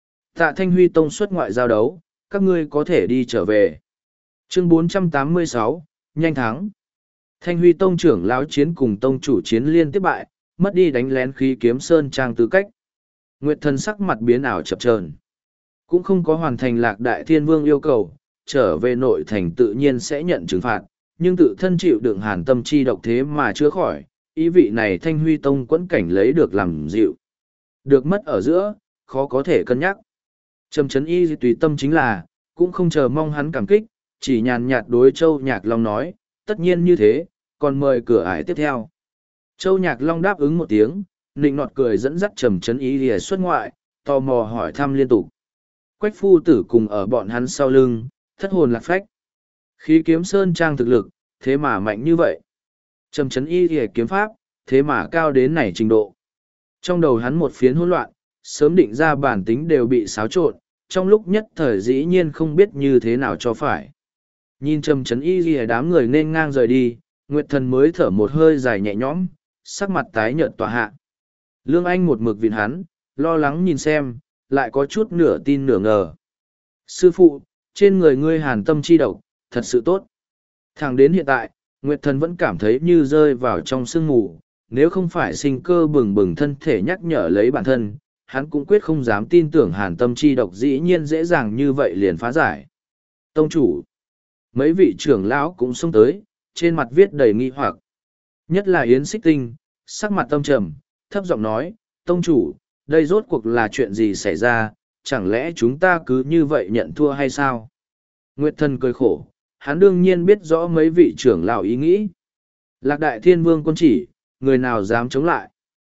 Tạ Thanh Huy Tông xuất ngoại giao đấu, các ngươi có thể đi trở về. Chương 486, nhanh thắng. Thanh Huy Tông trưởng lão chiến cùng tông chủ chiến liên tiếp bại, mất đi đánh lén khí kiếm sơn trang tư cách. Nguyệt thần sắc mặt biến ảo chập chờn, cũng không có hoàn thành Lạc Đại Thiên Vương yêu cầu, trở về nội thành tự nhiên sẽ nhận trừng phạt, nhưng tự thân chịu đựng hàn tâm chi độc thế mà chữa khỏi, ý vị này Thanh Huy Tông quẫn cảnh lấy được làm dịu. Được mất ở giữa, khó có thể cân nhắc. Trầm Trấn Y tùy tâm chính là, cũng không chờ mong hắn cảm kích, chỉ nhàn nhạt đối Châu Nhạc Long nói, tất nhiên như thế, còn mời cửa ải tiếp theo. Châu Nhạc Long đáp ứng một tiếng, nịnh nọt cười dẫn dắt Trầm Trấn Y lìa xuất ngoại, tò mò hỏi thăm liên tục. Quách phu tử cùng ở bọn hắn sau lưng, thất hồn lạc phách. Khí kiếm sơn trang thực lực, thế mà mạnh như vậy. Trầm Trấn Y lìa kiếm pháp, thế mà cao đến này trình độ. Trong đầu hắn một phiến hỗn loạn, sớm định ra bản tính đều bị xáo trộn, trong lúc nhất thời dĩ nhiên không biết như thế nào cho phải. Nhìn Trầm Trấn Y lìa đám người nên ngang rời đi, Nguyệt Thần mới thở một hơi dài nhẹ nhõm, sắc mặt tái nhợt tỏa hạ. Lương Anh một mực vịn hắn, lo lắng nhìn xem, lại có chút nửa tin nửa ngờ. Sư phụ, trên người ngươi hàn tâm chi độc, thật sự tốt. Thẳng đến hiện tại, Nguyệt Thần vẫn cảm thấy như rơi vào trong sương mù, nếu không phải sinh cơ bừng bừng thân thể nhắc nhở lấy bản thân, hắn cũng quyết không dám tin tưởng hàn tâm chi độc dĩ nhiên dễ dàng như vậy liền phá giải. Tông chủ, mấy vị trưởng lão cũng xông tới, trên mặt viết đầy nghi hoặc. Nhất là Yến Xích Tinh, sắc mặt tâm trầm, thấp giọng nói, tông chủ, đây rốt cuộc là chuyện gì xảy ra, chẳng lẽ chúng ta cứ như vậy nhận thua hay sao? Nguyệt Thần cười khổ, hắn đương nhiên biết rõ mấy vị trưởng lão ý nghĩ. Lạc Đại Thiên Vương quân chỉ, người nào dám chống lại?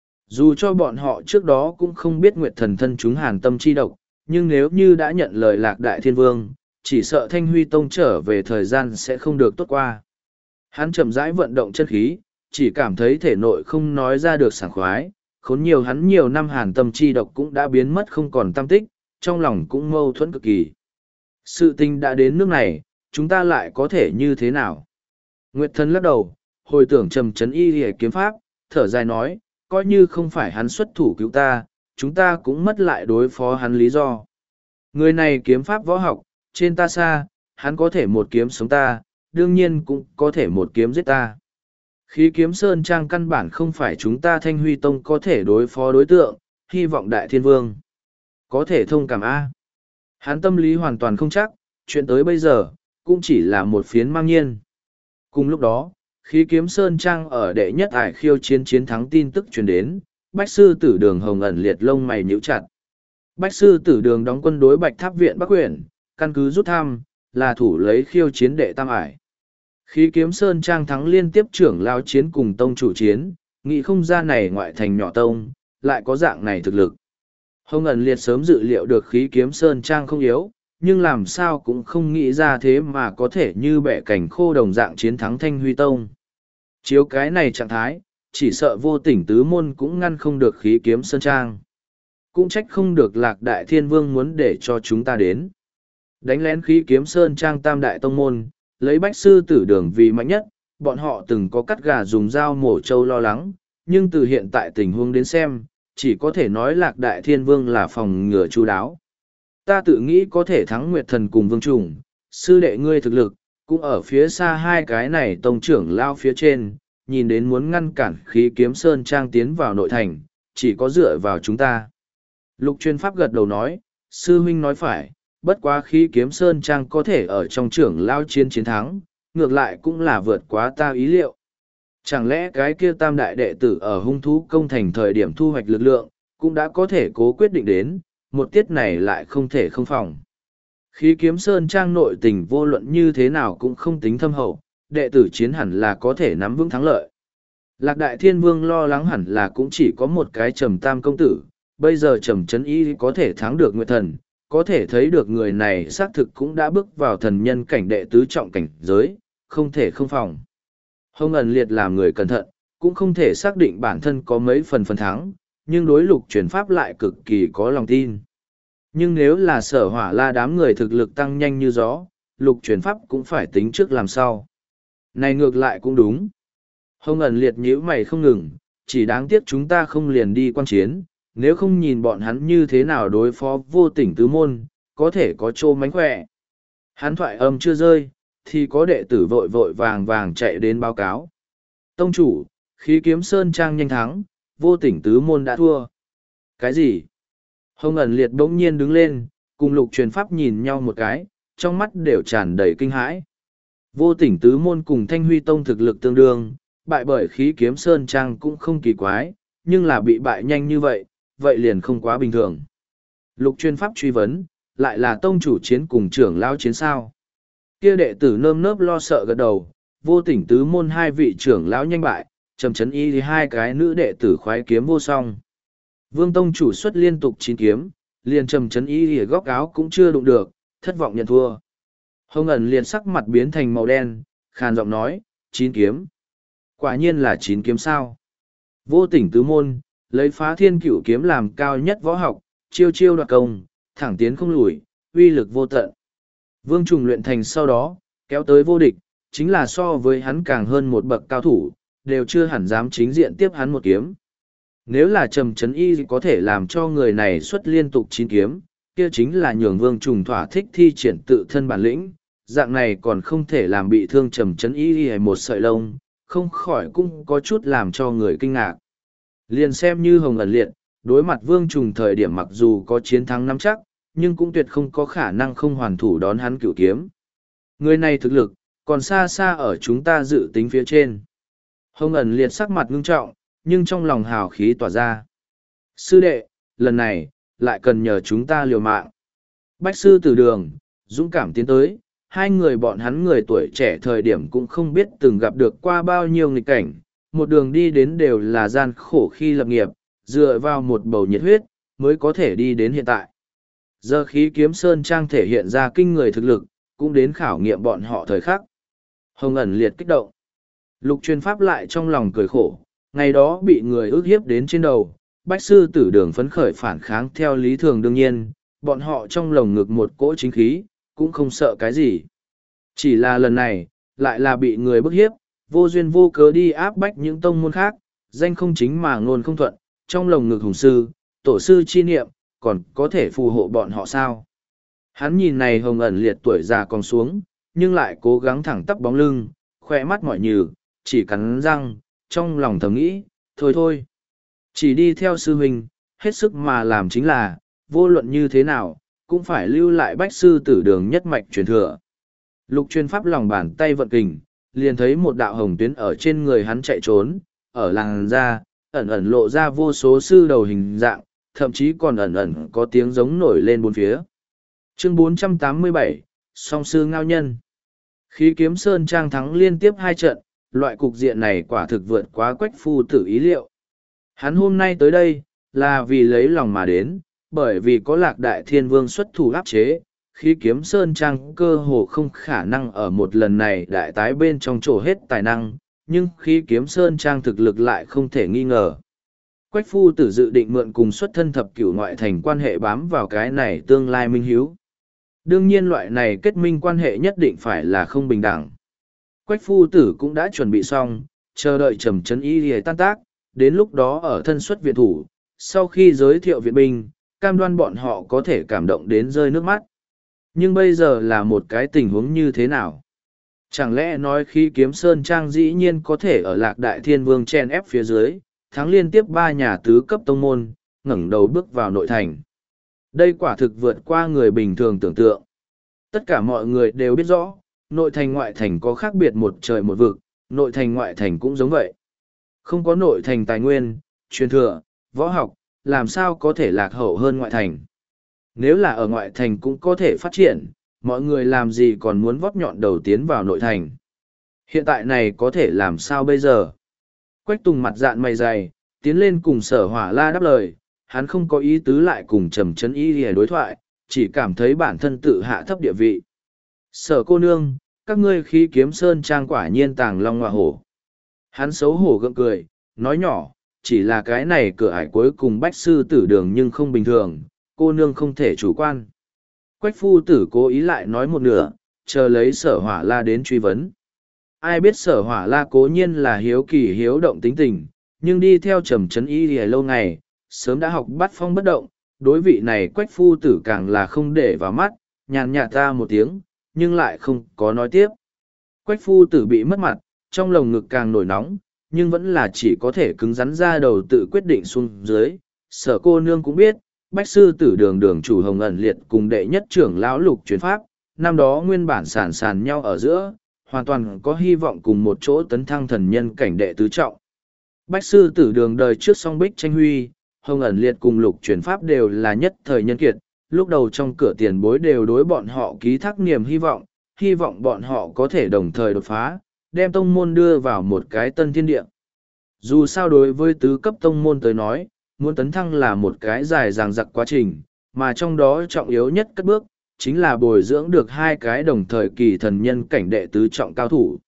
Dù cho bọn họ trước đó cũng không biết Nguyệt Thần thân chúng hàn tâm chi độc, nhưng nếu như đã nhận lời Lạc Đại Thiên Vương, chỉ sợ Thanh Huy Tông trở về thời gian sẽ không được tốt qua. Hắn chậm rãi vận động chân khí, chỉ cảm thấy thể nội không nói ra được sảng khoái, khốn nhiều hắn nhiều năm hàn tâm chi độc cũng đã biến mất không còn tâm tích, trong lòng cũng mâu thuẫn cực kỳ. Sự tình đã đến nước này, chúng ta lại có thể như thế nào? Nguyệt Thần lắc đầu, hồi tưởng Trầm Trấn Y lìa kiếm pháp, thở dài nói, coi như không phải hắn xuất thủ cứu ta, chúng ta cũng mất lại đối phó hắn lý do. Người này kiếm pháp võ học, trên ta xa, hắn có thể một kiếm sống ta, đương nhiên cũng có thể một kiếm giết ta. Khí kiếm sơn trang căn bản không phải chúng ta Thanh Huy Tông có thể đối phó đối tượng, hy vọng Đại Thiên Vương có thể thông cảm A. Hắn tâm lý hoàn toàn không chắc, chuyện tới bây giờ, cũng chỉ là một phiến mang nhiên. Cùng lúc đó, khí kiếm sơn trang ở đệ nhất ải khiêu chiến chiến thắng tin tức truyền đến, Bách sư tử đường hồng ẩn liệt lông mày nhíu chặt. Bách sư tử đường đóng quân đối Bạch Tháp viện Bắc Quyển, căn cứ rút thăm, là thủ lấy khiêu chiến đệ tam ải. Khí kiếm sơn trang thắng liên tiếp trưởng lao chiến cùng tông chủ chiến, nghĩ không ra này ngoại thành nhỏ tông, lại có dạng này thực lực. Hồng ẩn liệt sớm dự liệu được khí kiếm sơn trang không yếu, nhưng làm sao cũng không nghĩ ra thế mà có thể như bẻ cảnh khô đồng dạng chiến thắng Thanh Huy Tông. Chiếu cái này trạng thái, chỉ sợ vô tỉnh tứ môn cũng ngăn không được khí kiếm sơn trang. Cũng trách không được Lạc Đại Thiên Vương muốn để cho chúng ta đến. Đánh lén khí kiếm sơn trang tam đại tông môn, lấy Bách sư tử đường vì mạnh nhất, bọn họ từng có cắt gà dùng dao mổ trâu lo lắng, nhưng từ hiện tại tình huống đến xem, chỉ có thể nói Lạc Đại Thiên Vương là phòng ngừa chu đáo. Ta tự nghĩ có thể thắng Nguyệt Thần cùng Vương Trùng, sư đệ ngươi thực lực, cũng ở phía xa hai cái này tông trưởng lao phía trên, nhìn đến muốn ngăn cản khí kiếm sơn trang tiến vào nội thành, chỉ có dựa vào chúng ta. Lục chuyên pháp gật đầu nói, sư huynh nói phải, bất quá khí kiếm sơn trang có thể ở trong trưởng lao chiến thắng, ngược lại cũng là vượt quá ta ý liệu. Chẳng lẽ cái kia tam đại đệ tử ở hung thú công thành thời điểm thu hoạch lực lượng, cũng đã có thể cố quyết định đến, một tiết này lại không thể không phòng. Khí kiếm sơn trang nội tình vô luận như thế nào cũng không tính thâm hậu, đệ tử chiến hẳn là có thể nắm vững thắng lợi. Lạc Đại Thiên Vương lo lắng hẳn là cũng chỉ có một cái Trầm Tam công tử, bây giờ Trầm Trấn Y có thể thắng được Nguyệt Thần, có thể thấy được người này xác thực cũng đã bước vào thần nhân cảnh đệ tứ trọng cảnh giới, không thể không phòng. Hồng ẩn liệt làm người cẩn thận, cũng không thể xác định bản thân có mấy phần thắng, nhưng đối lục chuyển pháp lại cực kỳ có lòng tin. Nhưng nếu là Sở Hỏa La đám người thực lực tăng nhanh như gió, lục chuyển pháp cũng phải tính trước làm sao. Này ngược lại cũng đúng. Hồng ẩn liệt nhíu mày không ngừng, chỉ đáng tiếc chúng ta không liền đi quan chiến, nếu không nhìn bọn hắn như thế nào đối phó vô tỉnh tứ môn, có thể có trô mánh khỏe. Hắn thoại âm chưa rơi, thì có đệ tử vội vội vàng vàng chạy đến báo cáo, Tông chủ, khí kiếm sơn trang nhanh thắng, vô tỉnh tứ môn đã thua. Cái gì? Hồng ẩn liệt bỗng nhiên đứng lên, cùng lục truyền pháp nhìn nhau một cái, trong mắt đều tràn đầy kinh hãi. Vô tỉnh tứ môn cùng thanh huy tông thực lực tương đương, bại bởi khí kiếm sơn trang cũng không kỳ quái, nhưng là bị bại nhanh như vậy, vậy liền không quá bình thường. Lục truyền pháp truy vấn, lại là tông chủ chiến cùng trưởng lão chiến sao? Kia đệ tử nơm nớp lo sợ gật đầu, vô tỉnh tứ môn hai vị trưởng lão nhanh bại, trầm chấn y thì hai cái nữ đệ tử khoái kiếm vô song. Vương tông chủ xuất liên tục 9 kiếm, liền trầm chấn y thì góc áo cũng chưa đụng được, thất vọng nhận thua. Hồng ẩn liền sắc mặt biến thành màu đen, khàn giọng nói, 9 kiếm. Quả nhiên là 9 kiếm sao. Vô tỉnh tứ môn, lấy phá thiên cửu kiếm làm cao nhất võ học, chiêu chiêu đoạt công, thẳng tiến không lùi, uy lực vô tận. Vương trùng luyện thành sau đó, kéo tới vô địch, chính là so với hắn càng hơn một bậc cao thủ, đều chưa hẳn dám chính diện tiếp hắn một kiếm. Nếu là trầm chấn y có thể làm cho người này xuất liên tục 9 kiếm, kia chính là nhường vương trùng thỏa thích thi triển tự thân bản lĩnh, dạng này còn không thể làm bị thương trầm chấn y hay một sợi lông, không khỏi cũng có chút làm cho người kinh ngạc. Liền xem như hồng ẩn liệt, đối mặt vương trùng thời điểm mặc dù có chiến thắng nắm chắc, nhưng cũng tuyệt không có khả năng không hoàn thủ đón hắn cửu kiếm. Người này thực lực, còn xa xa ở chúng ta dự tính phía trên. Hồng ẩn liệt sắc mặt ngưng trọng, nhưng trong lòng hào khí tỏa ra. Sư đệ, lần này, lại cần nhờ chúng ta liều mạng. Bách sư từ đường, dũng cảm tiến tới, hai người bọn hắn người tuổi trẻ thời điểm cũng không biết từng gặp được qua bao nhiêu nghịch cảnh, một đường đi đến đều là gian khổ khi lập nghiệp, dựa vào một bầu nhiệt huyết, mới có thể đi đến hiện tại. Giờ khí kiếm sơn trang thể hiện ra kinh người thực lực, cũng đến khảo nghiệm bọn họ thời khắc. Hồng ẩn liệt kích động. Lục truyền pháp lại trong lòng cười khổ, ngày đó bị người ức hiếp đến trên đầu, bách sư tử đường phấn khởi phản kháng theo lý thường đương nhiên, bọn họ trong lồng ngực một cỗ chính khí, cũng không sợ cái gì. Chỉ là lần này, lại là bị người bức hiếp, vô duyên vô cớ đi áp bách những tông môn khác, danh không chính mà ngôn không thuận, trong lồng ngực hùng sư, tổ sư chi niệm, còn có thể phù hộ bọn họ sao. Hắn nhìn này hồng ẩn liệt tuổi già còn xuống, nhưng lại cố gắng thẳng tắp bóng lưng, khoe mắt mỏi nhừ, chỉ cắn răng, trong lòng thầm nghĩ, thôi thôi. Chỉ đi theo sư huynh, hết sức mà làm chính là, vô luận như thế nào, cũng phải lưu lại bách sư tử đường nhất mạch truyền thừa. Lục truyền pháp lòng bàn tay vận kình, liền thấy một đạo hồng tuyến ở trên người hắn chạy trốn, ở làn da, ẩn ẩn lộ ra vô số sư đầu hình dạng, thậm chí còn ẩn ẩn có tiếng giống nổi lên bốn phía. Chương 487, Song sư ngao nhân. Khí kiếm sơn trang thắng liên tiếp 2 trận, loại cục diện này quả thực vượt quá Quách phu tử ý liệu. Hắn hôm nay tới đây, là vì lấy lòng mà đến, bởi vì có Lạc Đại Thiên Vương xuất thủ áp chế, khí kiếm sơn trang cơ hồ không khả năng ở một lần này đại tái bên trong chỗ hết tài năng, nhưng khí kiếm sơn trang thực lực lại không thể nghi ngờ. Quách phu tử dự định mượn cùng xuất thân thập cửu ngoại thành quan hệ bám vào cái này tương lai minh hiếu. Đương nhiên loại này kết minh quan hệ nhất định phải là không bình đẳng. Quách phu tử cũng đã chuẩn bị xong, chờ đợi trầm trấn y lìa tan tác, đến lúc đó ở thân xuất viện thủ, sau khi giới thiệu viện binh, cam đoan bọn họ có thể cảm động đến rơi nước mắt. Nhưng bây giờ là một cái tình huống như thế nào? Chẳng lẽ nói khi kiếm sơn trang dĩ nhiên có thể ở Lạc Đại Thiên Vương chen ép phía dưới, thắng liên tiếp 3 nhà tứ cấp tông môn, ngẩng đầu bước vào nội thành. Đây quả thực vượt qua người bình thường tưởng tượng. Tất cả mọi người đều biết rõ, nội thành ngoại thành có khác biệt một trời một vực, nội thành ngoại thành cũng giống vậy. Không có nội thành tài nguyên, truyền thừa, võ học, làm sao có thể lạc hậu hơn ngoại thành. Nếu là ở ngoại thành cũng có thể phát triển, mọi người làm gì còn muốn vót nhọn đầu tiến vào nội thành. Hiện tại này có thể làm sao bây giờ? Quách Tùng mặt dạn mày dày, tiến lên cùng Sở Hỏa La đáp lời, hắn không có ý tứ lại cùng Trầm Trấn Y để đối thoại, chỉ cảm thấy bản thân tự hạ thấp địa vị. Sở cô nương, các ngươi khí kiếm sơn trang quả nhiên tàng long hoa hổ. Hắn xấu hổ gượng cười, nói nhỏ, chỉ là cái này cửa ải cuối cùng bách sư tử đường nhưng không bình thường, cô nương không thể chủ quan. Quách phu tử cố ý lại nói một nửa, chờ lấy Sở Hỏa La đến truy vấn. Ai biết Sở Hỏa La cố nhiên là hiếu kỳ hiếu động tính tình, nhưng đi theo Trầm Trấn Y lìa lâu ngày, sớm đã học bắt phong bất động, đối vị này Quách phu tử càng là không để vào mắt, nhàn nhạt ta một tiếng, nhưng lại không có nói tiếp. Quách phu tử bị mất mặt, trong lồng ngực càng nổi nóng, nhưng vẫn là chỉ có thể cứng rắn ra đầu tự quyết định xuống dưới. Sở cô nương cũng biết, bách sư tử đường đường chủ Hồng ẩn liệt cùng đệ nhất trưởng lão Lục Truyền Pháp, năm đó nguyên bản sàn sàn nhau ở giữa, hoàn toàn có hy vọng cùng một chỗ tấn thăng thần nhân cảnh đệ tứ trọng. Bách sư tử đường đời trước song bích tranh huy, Hồng ẩn liệt cùng Lục Truyền Pháp đều là nhất thời nhân kiệt, lúc đầu trong cửa tiền bối đều đối bọn họ ký thác niềm hy vọng bọn họ có thể đồng thời đột phá, đem tông môn đưa vào một cái tân thiên địa. Dù sao đối với tứ cấp tông môn tới nói, muốn tấn thăng là một cái dài dằng dặc quá trình, mà trong đó trọng yếu nhất cất bước, chính là bồi dưỡng được hai cái đồng thời kỳ thần nhân cảnh đệ tứ trọng cao thủ.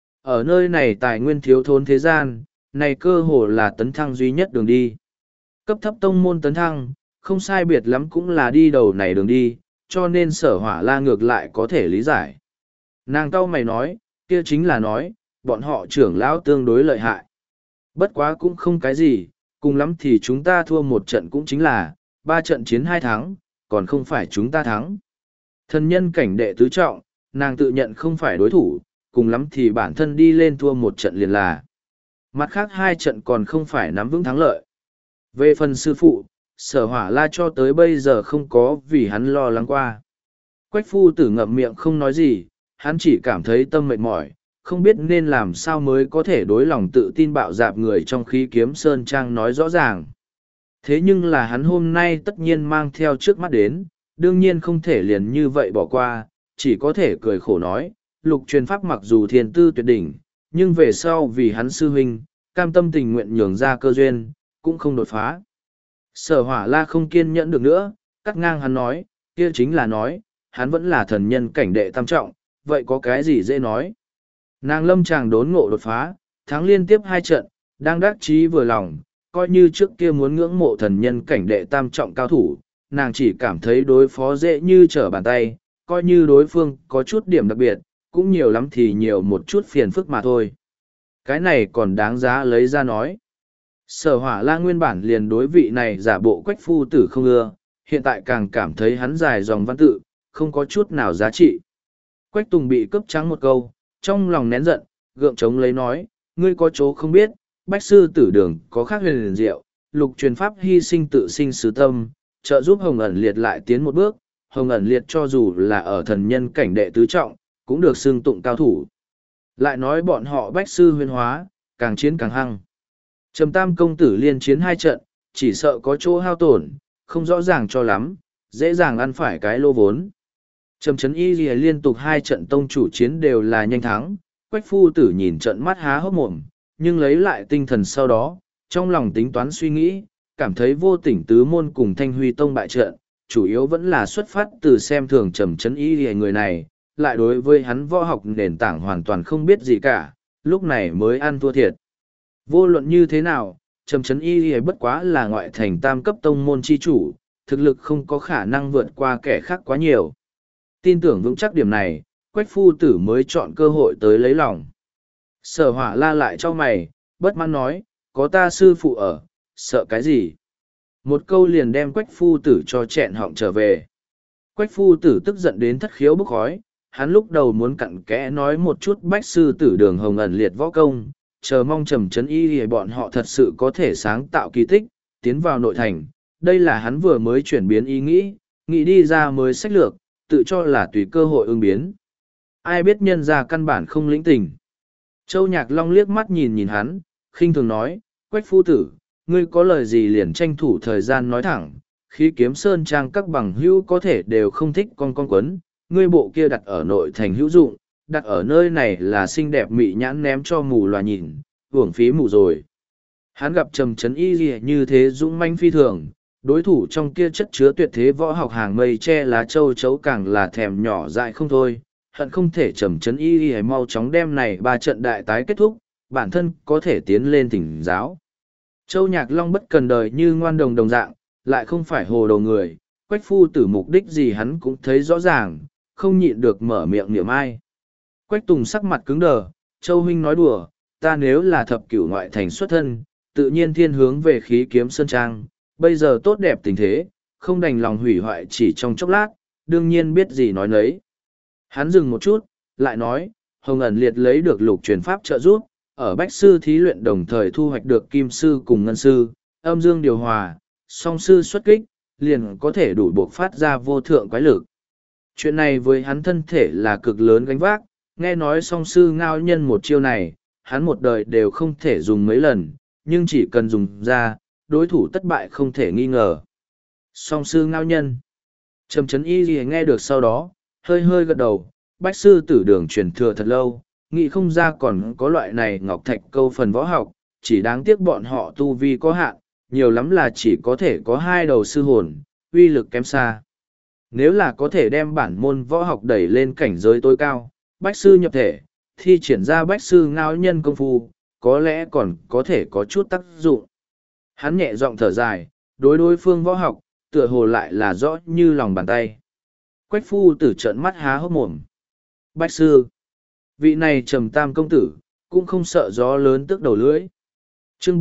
Ở nơi này tài nguyên thiếu thốn thế gian, này cơ hồ là tấn thăng duy nhất đường đi. Cấp thấp tông môn tấn thăng, không sai biệt lắm cũng là đi đầu này đường đi, cho nên Sở Hỏa La ngược lại có thể lý giải. Nàng cau mày nói, kia chính là nói, bọn họ trưởng lão tương đối lợi hại. Bất quá cũng không cái gì, cùng lắm thì chúng ta thua một trận cũng chính là, 3 trận chiến 2 thắng, còn không phải chúng ta thắng. Thần nhân cảnh đệ tứ trọng, nàng tự nhận không phải đối thủ, cùng lắm thì bản thân đi lên thua một trận liền là. Mặt khác 2 trận còn không phải nắm vững thắng lợi. Về phần sư phụ, Sở Hỏa La cho tới bây giờ không có vì hắn lo lắng qua. Quách phu tử ngậm miệng không nói gì, hắn chỉ cảm thấy tâm mệt mỏi, không biết nên làm sao mới có thể đối lòng tự tin bạo dạp người trong khí kiếm sơn trang nói rõ ràng. Thế nhưng là hắn hôm nay tất nhiên mang theo trước mắt đến, đương nhiên không thể liền như vậy bỏ qua, chỉ có thể cười khổ nói, Lục Truyền Pháp mặc dù thiên tư tuyệt đỉnh, nhưng về sau vì hắn sư huynh, cam tâm tình nguyện nhường ra cơ duyên, cũng không đột phá. Sở Hỏa La không kiên nhẫn được nữa, cắt ngang hắn nói, kia chính là nói, hắn vẫn là thần nhân cảnh đệ tam trọng, vậy có cái gì dễ nói. Nàng lâm chàng đốn ngộ đột phá, thắng liên tiếp 2 trận, đang đắc chí vừa lòng, coi như trước kia muốn ngưỡng mộ thần nhân cảnh đệ tam trọng cao thủ, nàng chỉ cảm thấy đối phó dễ như trở bàn tay, coi như đối phương có chút điểm đặc biệt, cũng nhiều lắm thì nhiều một chút phiền phức mà thôi. Cái này còn đáng giá lấy ra nói. Sở Hỏa La nguyên bản liền đối vị này giả bộ Quách phu tử không ưa, hiện tại càng cảm thấy hắn dài dòng văn tự, không có chút nào giá trị. Quách Tùng bị cướp trắng một câu, trong lòng nén giận, gượng chống lấy nói, ngươi có chỗ không biết, bách sư tử đường có khác huyền liền diệu, Lục Truyền Pháp hy sinh tự sinh sứ tâm, trợ giúp Hồng ẩn liệt lại tiến một bước, Hồng ẩn liệt cho dù là ở thần nhân cảnh đệ tứ trọng, cũng được xưng tụng cao thủ. Lại nói bọn họ bách sư huyền hóa, càng chiến càng hăng. Trầm Tam công tử liên chiến 2 trận, chỉ sợ có chỗ hao tổn, không rõ ràng cho lắm, dễ dàng ăn phải cái lô vốn. Trầm Trấn Y Lìa liên tục 2 trận tông chủ chiến đều là nhanh thắng, Quách phu tử nhìn trận mắt há hốc mồm, nhưng lấy lại tinh thần sau đó, trong lòng tính toán suy nghĩ, cảm thấy vô tỉnh tứ môn cùng Thanh Huy tông bại trận, chủ yếu vẫn là xuất phát từ xem thường Trầm Trấn Y Lìa người này, lại đối với hắn võ học nền tảng hoàn toàn không biết gì cả, lúc này mới ăn thua thiệt. Vô luận như thế nào, Trầm Trấn Y Lìa bất quá là ngoại thành tam cấp tông môn chi chủ, thực lực không có khả năng vượt qua kẻ khác quá nhiều. Tin tưởng vững chắc điểm này, Quách phu tử mới chọn cơ hội tới lấy lòng. Sở Hỏa La lại cho mày, bất mãn nói, có ta sư phụ ở, sợ cái gì? Một câu liền đem Quách phu tử cho chẹn họng trở về. Quách phu tử tức giận đến thất khiếu bốc khói, hắn lúc đầu muốn cặn kẽ nói một chút bách sư tử đường Hồng ẩn liệt võ công, chờ mong Trầm Trấn Y thì bọn họ thật sự có thể sáng tạo kỳ tích, tiến vào nội thành. Đây là hắn vừa mới chuyển biến ý nghĩ đi ra mới sách lược, tự cho là tùy cơ hội ứng biến. Ai biết nhân ra căn bản không lĩnh tình. Châu Nhạc Long liếc mắt nhìn hắn, khinh thường nói, Quách phu tử, ngươi có lời gì liền tranh thủ thời gian nói thẳng, khí kiếm sơn trang các bằng hữu có thể đều không thích con quấn, ngươi bộ kia đặt ở nội thành hữu dụng, đặt ở nơi này là xinh đẹp mị nhãn ném cho mù loà nhìn, uổng phí mù rồi. Hắn gặp Trầm Trấn Y gì như thế dũng manh phi thường, đối thủ trong kia chất chứa tuyệt thế võ học hàng mây che lá châu chấu càng là thèm nhỏ dại không thôi, hận không thể Trầm Trấn Y hay mau chóng đem này 3 trận đại tái kết thúc, bản thân có thể tiến lên thỉnh giáo. Châu Nhạc Long bất cần đời như ngoan đồng đồng dạng, lại không phải hồ đồ người, Quách phu tử mục đích gì hắn cũng thấy rõ ràng, không nhịn được mở miệng niệm ai. Quách Tùng sắc mặt cứng đờ, Châu huynh nói đùa, ta nếu là thập cửu ngoại thành xuất thân, tự nhiên thiên hướng về khí kiếm sơn trang, bây giờ tốt đẹp tình thế, không đành lòng hủy hoại chỉ trong chốc lát, đương nhiên biết gì nói nấy. Hắn dừng một chút, lại nói, Hồng ẩn liệt lấy được Lục Truyền Pháp trợ giúp, ở bách sư thí luyện đồng thời thu hoạch được kim sư cùng ngân sư, âm dương điều hòa, song sư xuất kích, liền có thể đủ buộc phát ra vô thượng quái lực. Chuyện này với hắn thân thể là cực lớn gánh vác, nghe nói song sư ngao nhân một chiêu này, hắn một đời đều không thể dùng mấy lần, nhưng chỉ cần dùng ra, đối thủ thất bại không thể nghi ngờ. Song sư ngao nhân. Trầm Trấn Y Ghi nghe được sau đó, hơi hơi gật đầu, bách sư tử đường truyền thừa thật lâu, nghĩ không ra còn có loại này ngọc thạch câu phần võ học, chỉ đáng tiếc bọn họ tu vi có hạn, nhiều lắm là chỉ có thể có 2 đầu sư hồn, uy lực kém xa. Nếu là có thể đem bản môn võ học đẩy lên cảnh giới tối cao, bách sư nhập thể, thi triển ra bách sư ngao nhân công phu, có lẽ còn có thể có chút tác dụng. Hắn nhẹ giọng thở dài, đối phương võ học, tựa hồ lại là rõ như lòng bàn tay. Quách phu tử trợn mắt há hốc mồm. Bách sư, vị này Trầm Tam công tử, cũng không sợ gió lớn tước đầu lưỡi. Chương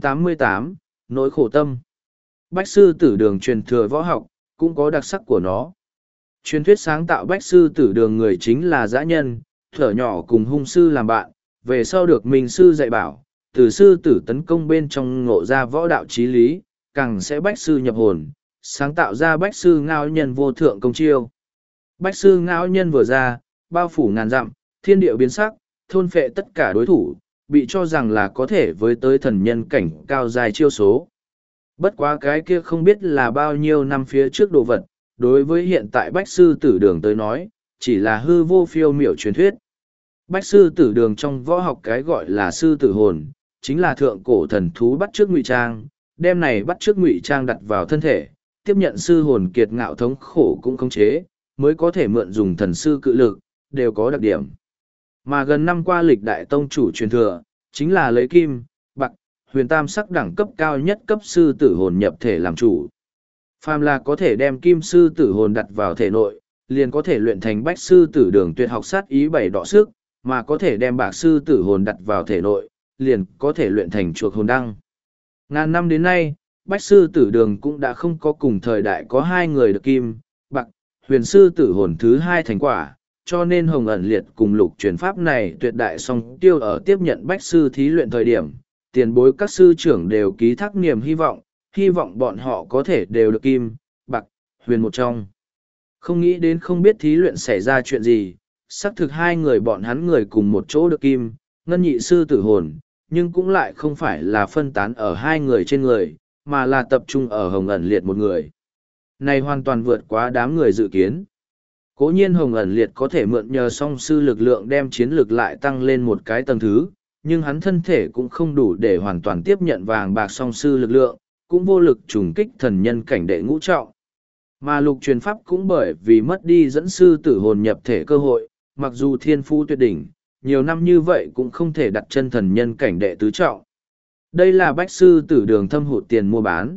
488, nỗi khổ tâm. Bách sư tử đường truyền thừa võ học, cũng có đặc sắc của nó. Truyền thuyết sáng tạo bách sư tử đường người chính là dã nhân, thở nhỏ cùng hung sư làm bạn, về sau được minh sư dạy bảo, từ sư tử tấn công bên trong ngộ ra võ đạo chí lý, càng sẽ bách sư nhập hồn, sáng tạo ra bách sư ngao nhân vô thượng công chiêu. Bách sư ngao nhân vừa ra, bao phủ ngàn dặm, thiên địa biến sắc, thôn phệ tất cả đối thủ, bị cho rằng là có thể với tới thần nhân cảnh cao dài chiêu số. Bất quá cái kia không biết là bao nhiêu năm phía trước đồ vật, đối với hiện tại bách sư tử đường tới nói, chỉ là hư vô phiêu miểu truyền thuyết. Bách sư tử đường trong võ học cái gọi là sư tử hồn, chính là thượng cổ thần thú bắt chước ngụy trang, đem này bắt chước ngụy trang đặt vào thân thể, tiếp nhận sư hồn kiệt ngạo thống khổ cũng khống chế, mới có thể mượn dùng thần sư cự lực, đều có đặc điểm. Mà gần năm qua lịch đại tông chủ truyền thừa, chính là lấy kim, bạc, huyền tam sắc đẳng cấp cao nhất cấp sư tử hồn nhập thể làm chủ. Phàm là có thể đem kim sư tử hồn đặt vào thể nội, liền có thể luyện thành bách sư tử đường tuyệt học sát ý 7 đọ sức, mà có thể đem bạc sư tử hồn đặt vào thể nội, liền có thể luyện thành chuộc hồn đăng. Ngàn năm đến nay, bách sư tử đường cũng đã không có cùng thời đại có 2 người được kim, bạc, huyền sư tử hồn thứ 2 thành quả, cho nên Hồng ẩn liệt cùng lục truyền pháp này tuyệt đại song tiêu ở tiếp nhận bách sư thí luyện thời điểm, tiền bối các sư trưởng đều ký thác niềm hy vọng bọn họ có thể đều được kim, bạc, huyền một trong. Không nghĩ đến không biết thí luyện xảy ra chuyện gì, xác thực 2 người bọn hắn người cùng một chỗ được kim, ngân nhị sư tử hồn, nhưng cũng lại không phải là phân tán ở 2 người trên người, mà là tập trung ở Hồng ẩn liệt một người. Này hoàn toàn vượt quá đám người dự kiến. Cố nhiên Hồng ẩn liệt có thể mượn nhờ song sư lực lượng đem chiến lực lại tăng lên một cái tầng thứ, nhưng hắn thân thể cũng không đủ để hoàn toàn tiếp nhận vàng bạc song sư lực lượng, cũng vô lực trùng kích thần nhân cảnh đệ ngũ trọng. Mà lục truyền pháp cũng bởi vì mất đi dẫn sư tử hồn nhập thể cơ hội, mặc dù thiên phú tuyệt đỉnh, nhiều năm như vậy cũng không thể đặt chân thần nhân cảnh đệ tứ trọng. Đây là bách sư tử đường thâm hụt tiền mua bán.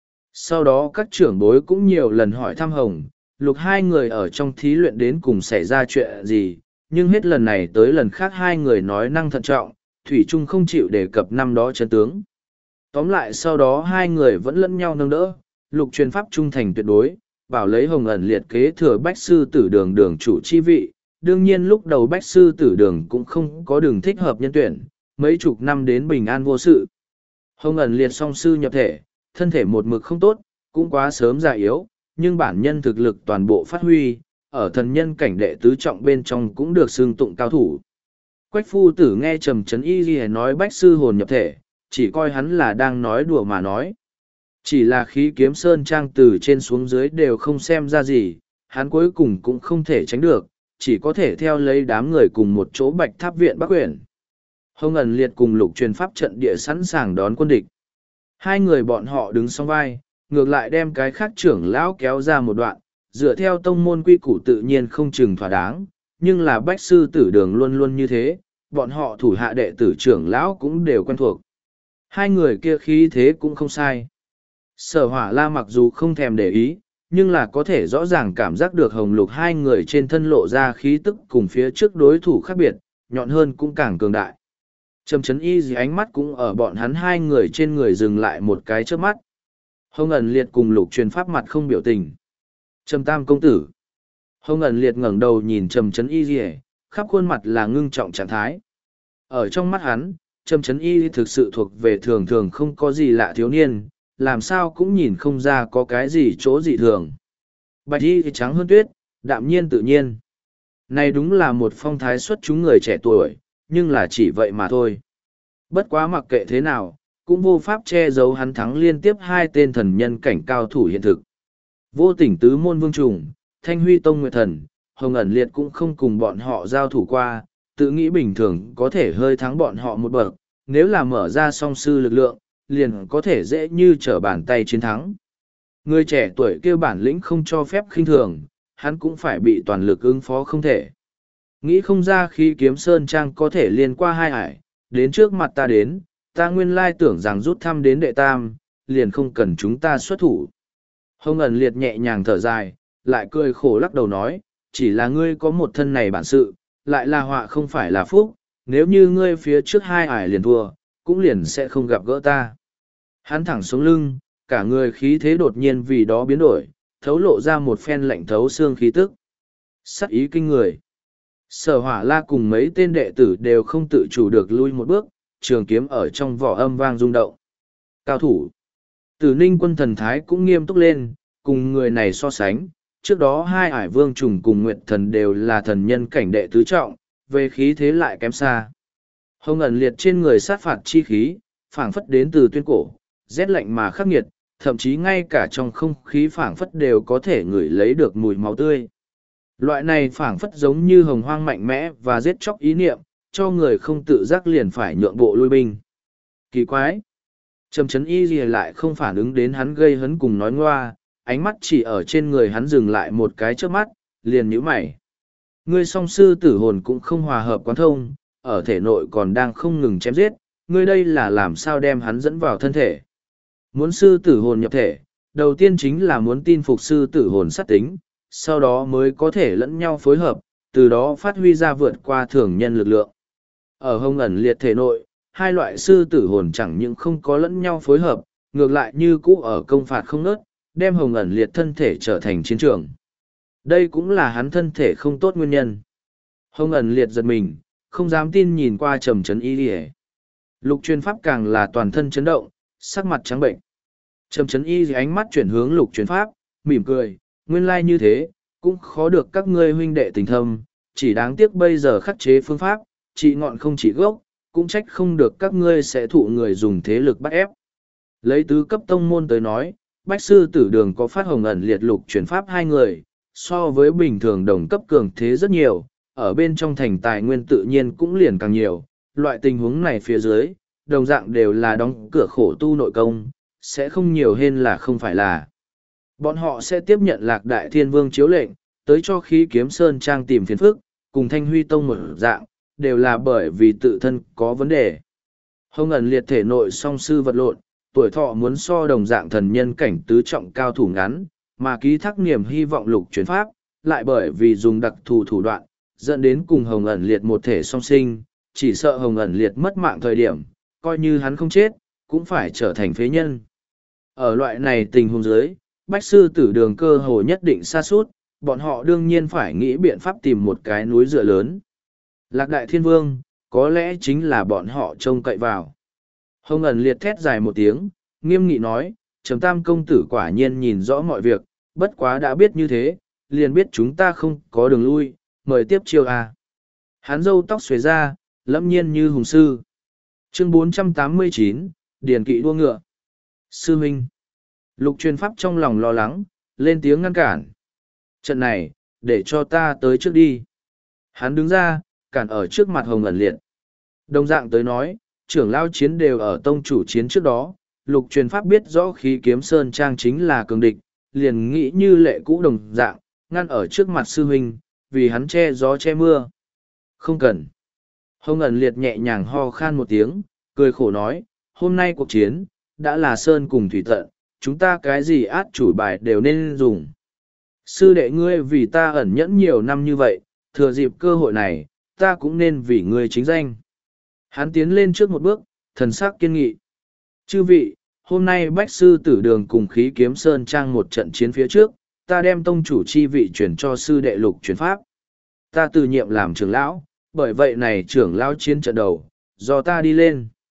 Sau đó các trưởng bối cũng nhiều lần hỏi thăm Hồng, lục 2 người ở trong thí luyện đến cùng xảy ra chuyện gì, nhưng hết lần này tới lần khác 2 người nói năng thận trọng, thủy chung không chịu đề cập năm đó chân tướng. Tóm lại sau đó 2 người vẫn lẫn nhau nâng đỡ, lục truyền pháp trung thành tuyệt đối, bảo lấy Hồng ẩn liệt kế thừa bách sư tử đường đường chủ chi vị. Đương nhiên lúc đầu bách sư tử đường cũng không có đường thích hợp nhân tuyển, mấy chục năm đến bình an vô sự. Hồng ẩn liệt song sư nhập thể, thân thể một mực không tốt, cũng quá sớm già yếu, nhưng bản nhân thực lực toàn bộ phát huy, ở thần nhân cảnh đệ tứ trọng bên trong cũng được xưng tụng cao thủ. Quách phu tử nghe Trầm Trấn Y Ghi nói bách sư hồn nhập thể, chỉ coi hắn là đang nói đùa mà nói. Chỉ là khí kiếm sơn trang từ trên xuống dưới đều không xem ra gì, hắn cuối cùng cũng không thể tránh được, chỉ có thể theo lấy đám người cùng một chỗ bạch tháp viện Bắc Quyển. Hồng ẩn liệt cùng lục truyền pháp trận địa sẵn sàng đón quân địch. 2 người bọn họ đứng song vai, ngược lại đem cái khác trưởng lão kéo ra một đoạn, dựa theo tông môn quy củ tự nhiên không chừng thỏa đáng, nhưng là bách sư tử đường luôn luôn như thế, bọn họ thủ hạ đệ tử trưởng lão cũng đều quen thuộc. 2 người kia khí thế cũng không sai. Sở Hỏa La mặc dù không thèm để ý, nhưng là có thể rõ ràng cảm giác được Hồng Lục 2 người trên thân lộ ra khí tức cùng phía trước đối thủ khác biệt, nhọn hơn cũng càng cường đại. Trầm Trấn Y Ghi ánh mắt cũng ở bọn hắn 2 người trên người dừng lại một cái trước mắt. Hồng ẩn liệt cùng lục truyền pháp mặt không biểu tình. Trầm Tam công tử. Hồng ẩn liệt ngẩng đầu nhìn Trầm Trấn Y Ghi, khắp khuôn mặt là ngưng trọng trạng thái. Ở trong mắt hắn, Trầm Trấn Y thực sự thuộc về thường thường không có gì lạ thiếu niên, làm sao cũng nhìn không ra có cái gì chỗ dị thường. Bạch y thì trắng hơn tuyết, đạm nhiên tự nhiên. Này đúng là một phong thái xuất chúng người trẻ tuổi, nhưng là chỉ vậy mà thôi. Bất quá mặc kệ thế nào, cũng vô pháp che giấu hắn thắng liên tiếp hai tên thần nhân cảnh cao thủ hiện thực. Vô tình tứ môn vương trùng, Thanh Huy Tông Nguyệt Thần, Hồng ẩn liệt cũng không cùng bọn họ giao thủ qua, tự nghĩ bình thường có thể hơi thắng bọn họ một bậc, nếu là mở ra song sư lực lượng, liền có thể dễ như trở bàn tay chiến thắng. Người trẻ tuổi kêu bản lĩnh không cho phép khinh thường, hắn cũng phải bị toàn lực ứng phó không thể. Nghĩ không ra khi kiếm sơn trang có thể liên qua hai ải, đến trước mặt ta đến, ta nguyên lai tưởng rằng rút thăm đến đệ tam, liền không cần chúng ta xuất thủ. Hồng ẩn liệt nhẹ nhàng thở dài, lại cười khổ lắc đầu nói, chỉ là ngươi có một thân này bản sự, lại là họa không phải là phúc, nếu như ngươi phía trước hai ải liền thua, cũng liền sẽ không gặp gỡ ta. Hắn thẳng xuống lưng, cả người khí thế đột nhiên vì đó biến đổi, thấu lộ ra một phen lạnh thấu xương khí tức. Sắc ý kinh người. Sở Hỏa La cùng mấy tên đệ tử đều không tự chủ được lui một bước, trường kiếm ở trong vỏ âm vang rung động. Cao thủ. Tử Ninh Quân thần thái cũng nghiêm túc lên, cùng người này so sánh, trước đó hai ải vương trùng cùng Nguyệt Thần đều là thần nhân cảnh đệ tứ trọng, về khí thế lại kém xa. Hồng ẩn liệt trên người sát phạt chi khí, phảng phất đến từ tuyên cổ, rét lạnh mà khắc nghiệt, thậm chí ngay cả trong không khí phảng phất đều có thể ngửi lấy được mùi máu tươi. Loại này phảng phất giống như hồng hoang mạnh mẽ và giết chóc ý niệm, cho người không tự giác liền phải nhượng bộ lui binh. Kỳ quái! Trầm Trấn Y gì lại không phản ứng đến hắn gây hấn cùng nói ngoa, ánh mắt chỉ ở trên người hắn dừng lại một cái trước mắt, liền nhíu mày. Ngươi song sư tử hồn cũng không hòa hợp quán thông, ở thể nội còn đang không ngừng chém giết, ngươi đây là làm sao đem hắn dẫn vào thân thể. Muốn sư tử hồn nhập thể, đầu tiên chính là muốn tin phục sư tử hồn sát tính, sau đó mới có thể lẫn nhau phối hợp, từ đó phát huy ra vượt qua thường nhân lực lượng. Ở hồng ẩn liệt thể nội, hai loại sư tử hồn chẳng những không có lẫn nhau phối hợp, ngược lại như cũ ở công phạt không nớt, đem hồng ẩn liệt thân thể trở thành chiến trường. Đây cũng là hắn thân thể không tốt nguyên nhân. Hồng ẩn liệt giật mình, không dám tin nhìn qua Trầm Trấn Y lìa. Lục Truyền Pháp càng là toàn thân chấn động, sắc mặt trắng bệnh. Trầm Trấn Y ánh mắt chuyển hướng Lục Truyền Pháp, mỉm cười, nguyên lai như thế, cũng khó được các ngươi huynh đệ tình thâm, chỉ đáng tiếc bây giờ khắc chế phương pháp, trị ngọn không trị gốc, cũng trách không được các ngươi sẽ thụ người dùng thế lực bắt ép. Lấy tứ cấp tông môn tới nói, Bách Sư Tử Đường có phát hồng ẩn liệt Lục Truyền Pháp hai người, so với bình thường đồng cấp cường thế rất nhiều, ở bên trong thành tài nguyên tự nhiên cũng liền càng nhiều, loại tình huống này phía dưới, đồng dạng đều là đóng cửa khổ tu nội công, sẽ không nhiều hơn là không phải là. Bọn họ sẽ tiếp nhận Lạc Đại Thiên Vương chiếu lệnh, tới cho khí kiếm sơn trang tìm phiền phức, cùng Thanh Huy Tông một dạng, đều là bởi vì tự thân có vấn đề. Hồng ẩn liệt thể nội song sư vật lộn, tuổi thọ muốn so đồng dạng thần nhân cảnh tứ trọng cao thủ ngắn, mà ký thác niềm hy vọng Lục Truyền Pháp, lại bởi vì dùng đặc thù thủ đoạn, dẫn đến cùng hồng ẩn liệt một thể song sinh, chỉ sợ hồng ẩn liệt mất mạng thời điểm, coi như hắn không chết, cũng phải trở thành phế nhân. Ở loại này tình huống dưới, Bách Sư Tử Đường cơ hồ nhất định sa sút, bọn họ đương nhiên phải nghĩ biện pháp tìm một cái núi dựa lớn. Lạc Đại Thiên Vương, có lẽ chính là bọn họ trông cậy vào. Hồng ẩn liệt thét dài một tiếng, nghiêm nghị nói, Trầm Tam công tử quả nhiên nhìn rõ mọi việc, bất quá đã biết như thế, liền biết chúng ta không có đường lui, mời tiếp chiêu à. Hắn râu tóc xuề ra, lâm nhiên như hùng sư. Chương 489, Điền kỵ đua ngựa. Sư huynh. Lục Truyền Pháp trong lòng lo lắng, lên tiếng ngăn cản. Trận này, để cho ta tới trước đi. Hắn đứng ra, cản ở trước mặt hồng ẩn liệt. Đồng dạng tới nói, trưởng lao chiến đều ở tông chủ chiến trước đó, Lục Truyền Pháp biết rõ khí kiếm sơn trang chính là cường địch, liền nghĩ như lệ cũ đồng dạng, ngăn ở trước mặt sư huynh, vì hắn che gió che mưa. Không cần. Hồng ẩn liệt nhẹ nhàng ho khan một tiếng, cười khổ nói, hôm nay cuộc chiến, đã là sơn cùng thủy tận, chúng ta cái gì át chủ bài đều nên dùng. Sư đệ ngươi vì ta ẩn nhẫn nhiều năm như vậy, thừa dịp cơ hội này, ta cũng nên vì ngươi chính danh. Hắn tiến lên trước một bước, thần sắc kiên nghị. Chư vị, hôm nay Bách Sư Tử Đường cùng khí kiếm sơn trang một trận chiến phía trước, ta đem tông chủ chi vị chuyển cho sư đệ Lục Truyền Pháp. Ta từ nhiệm làm trưởng lão, bởi vậy này trưởng lão chiến trận đầu, do ta đi lên.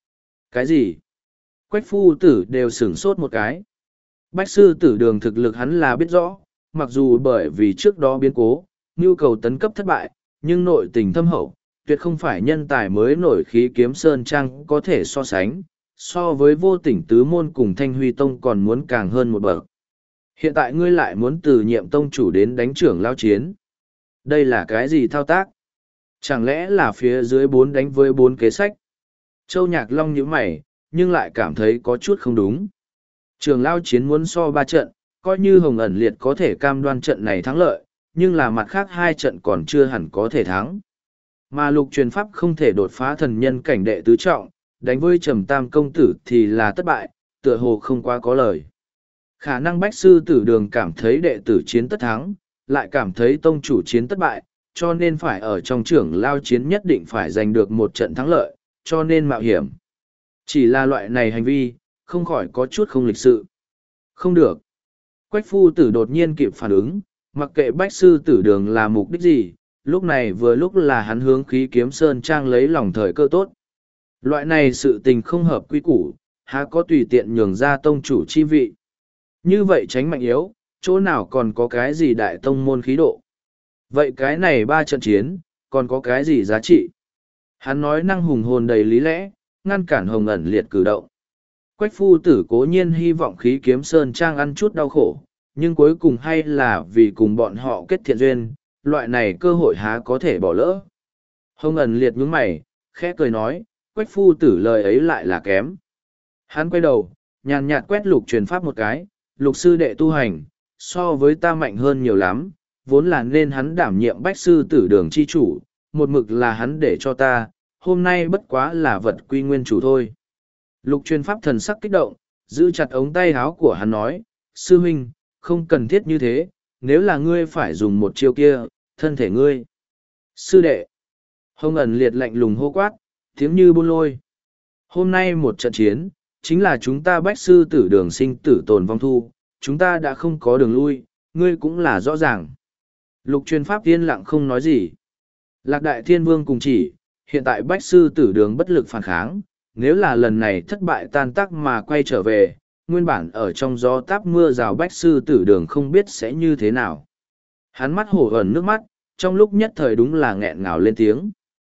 Cái gì? Quách phu tử đều sửng sốt một cái. Bách sư tử đường thực lực hắn là biết rõ, mặc dù bởi vì trước đó biến cố, nhu cầu tấn cấp thất bại, nhưng nội tình thâm hậu, tuyệt không phải nhân tài mới nổi khí kiếm sơn trang có thể so sánh, so với vô tỉnh tứ môn cùng thanh huy tông còn muốn càng hơn một bậc. Hiện tại ngươi lại muốn từ nhiệm tông chủ đến đánh trưởng lao chiến. Đây là cái gì thao tác? Chẳng lẽ là phía dưới 4 đánh với 4 kế sách? Châu Nhạc Long nhíu mày, nhưng lại cảm thấy có chút không đúng. Trường lao chiến muốn so 3 trận, coi như Hồng ẩn liệt có thể cam đoan trận này thắng lợi, nhưng là mặt khác 2 trận còn chưa hẳn có thể thắng. Mà lục truyền pháp không thể đột phá thần nhân cảnh đệ tứ trọng, đánh với Trầm Tam công tử thì là thất bại, tựa hồ không quá có lời. Khả năng bách sư tử đường cảm thấy đệ tử chiến tất thắng, lại cảm thấy tông chủ chiến tất bại, cho nên phải ở trong trưởng lao chiến nhất định phải giành được một trận thắng lợi, cho nên mạo hiểm. Chỉ là loại này hành vi, không khỏi có chút không lịch sự. Không được. Quách phu tử đột nhiên kịp phản ứng, mặc kệ bách sư tử đường là mục đích gì, lúc này vừa lúc là hắn hướng khí kiếm sơn trang lấy lòng thời cơ tốt. Loại này sự tình không hợp quy củ, há có tùy tiện nhường ra tông chủ chi vị. Như vậy tránh mạnh yếu, chỗ nào còn có cái gì đại tông môn khí độ. Vậy cái này 3 trận chiến, còn có cái gì giá trị? Hắn nói năng hùng hồn đầy lý lẽ, ngăn cản Hồng ẩn liệt cử động. Quách phu tử cố nhiên hy vọng khí kiếm sơn trang ăn chút đau khổ, nhưng cuối cùng hay là vì cùng bọn họ kết thiện duyên, loại này cơ hội há có thể bỏ lỡ. Hồng ẩn liệt nhướng mày, khẽ cười nói, quách phu tử lời ấy lại là kém. Hắn quay đầu, nhàn nhạt quét lục truyền pháp một cái, lục sư đệ tu hành, so với ta mạnh hơn nhiều lắm, vốn là nên hắn đảm nhiệm bách sư tử đường chi chủ, một mực là hắn để cho ta, hôm nay bất quá là vật quy nguyên chủ thôi. Lục truyền pháp thần sắc kích động, giữ chặt ống tay áo của hắn nói, sư huynh, không cần thiết như thế, nếu là ngươi phải dùng một chiêu kia, thân thể ngươi. Sư đệ, Hồng ẩn liệt lạnh lùng hô quát, tiếng như buôn lôi. Hôm nay một trận chiến, chính là chúng ta bách sư tử đường sinh tử tồn vong thu, chúng ta đã không có đường lui, ngươi cũng là rõ ràng. Lục truyền pháp yên lặng không nói gì. Lạc đại thiên vương cùng chỉ, hiện tại bách sư tử đường bất lực phản kháng, nếu là lần này thất bại tan tác mà quay trở về, nguyên bản ở trong gió táp mưa rào bách sư tử đường không biết sẽ như thế nào. Hắn mắt hổ ẩn nước mắt, trong lúc nhất thời đúng là nghẹn ngào lên tiếng.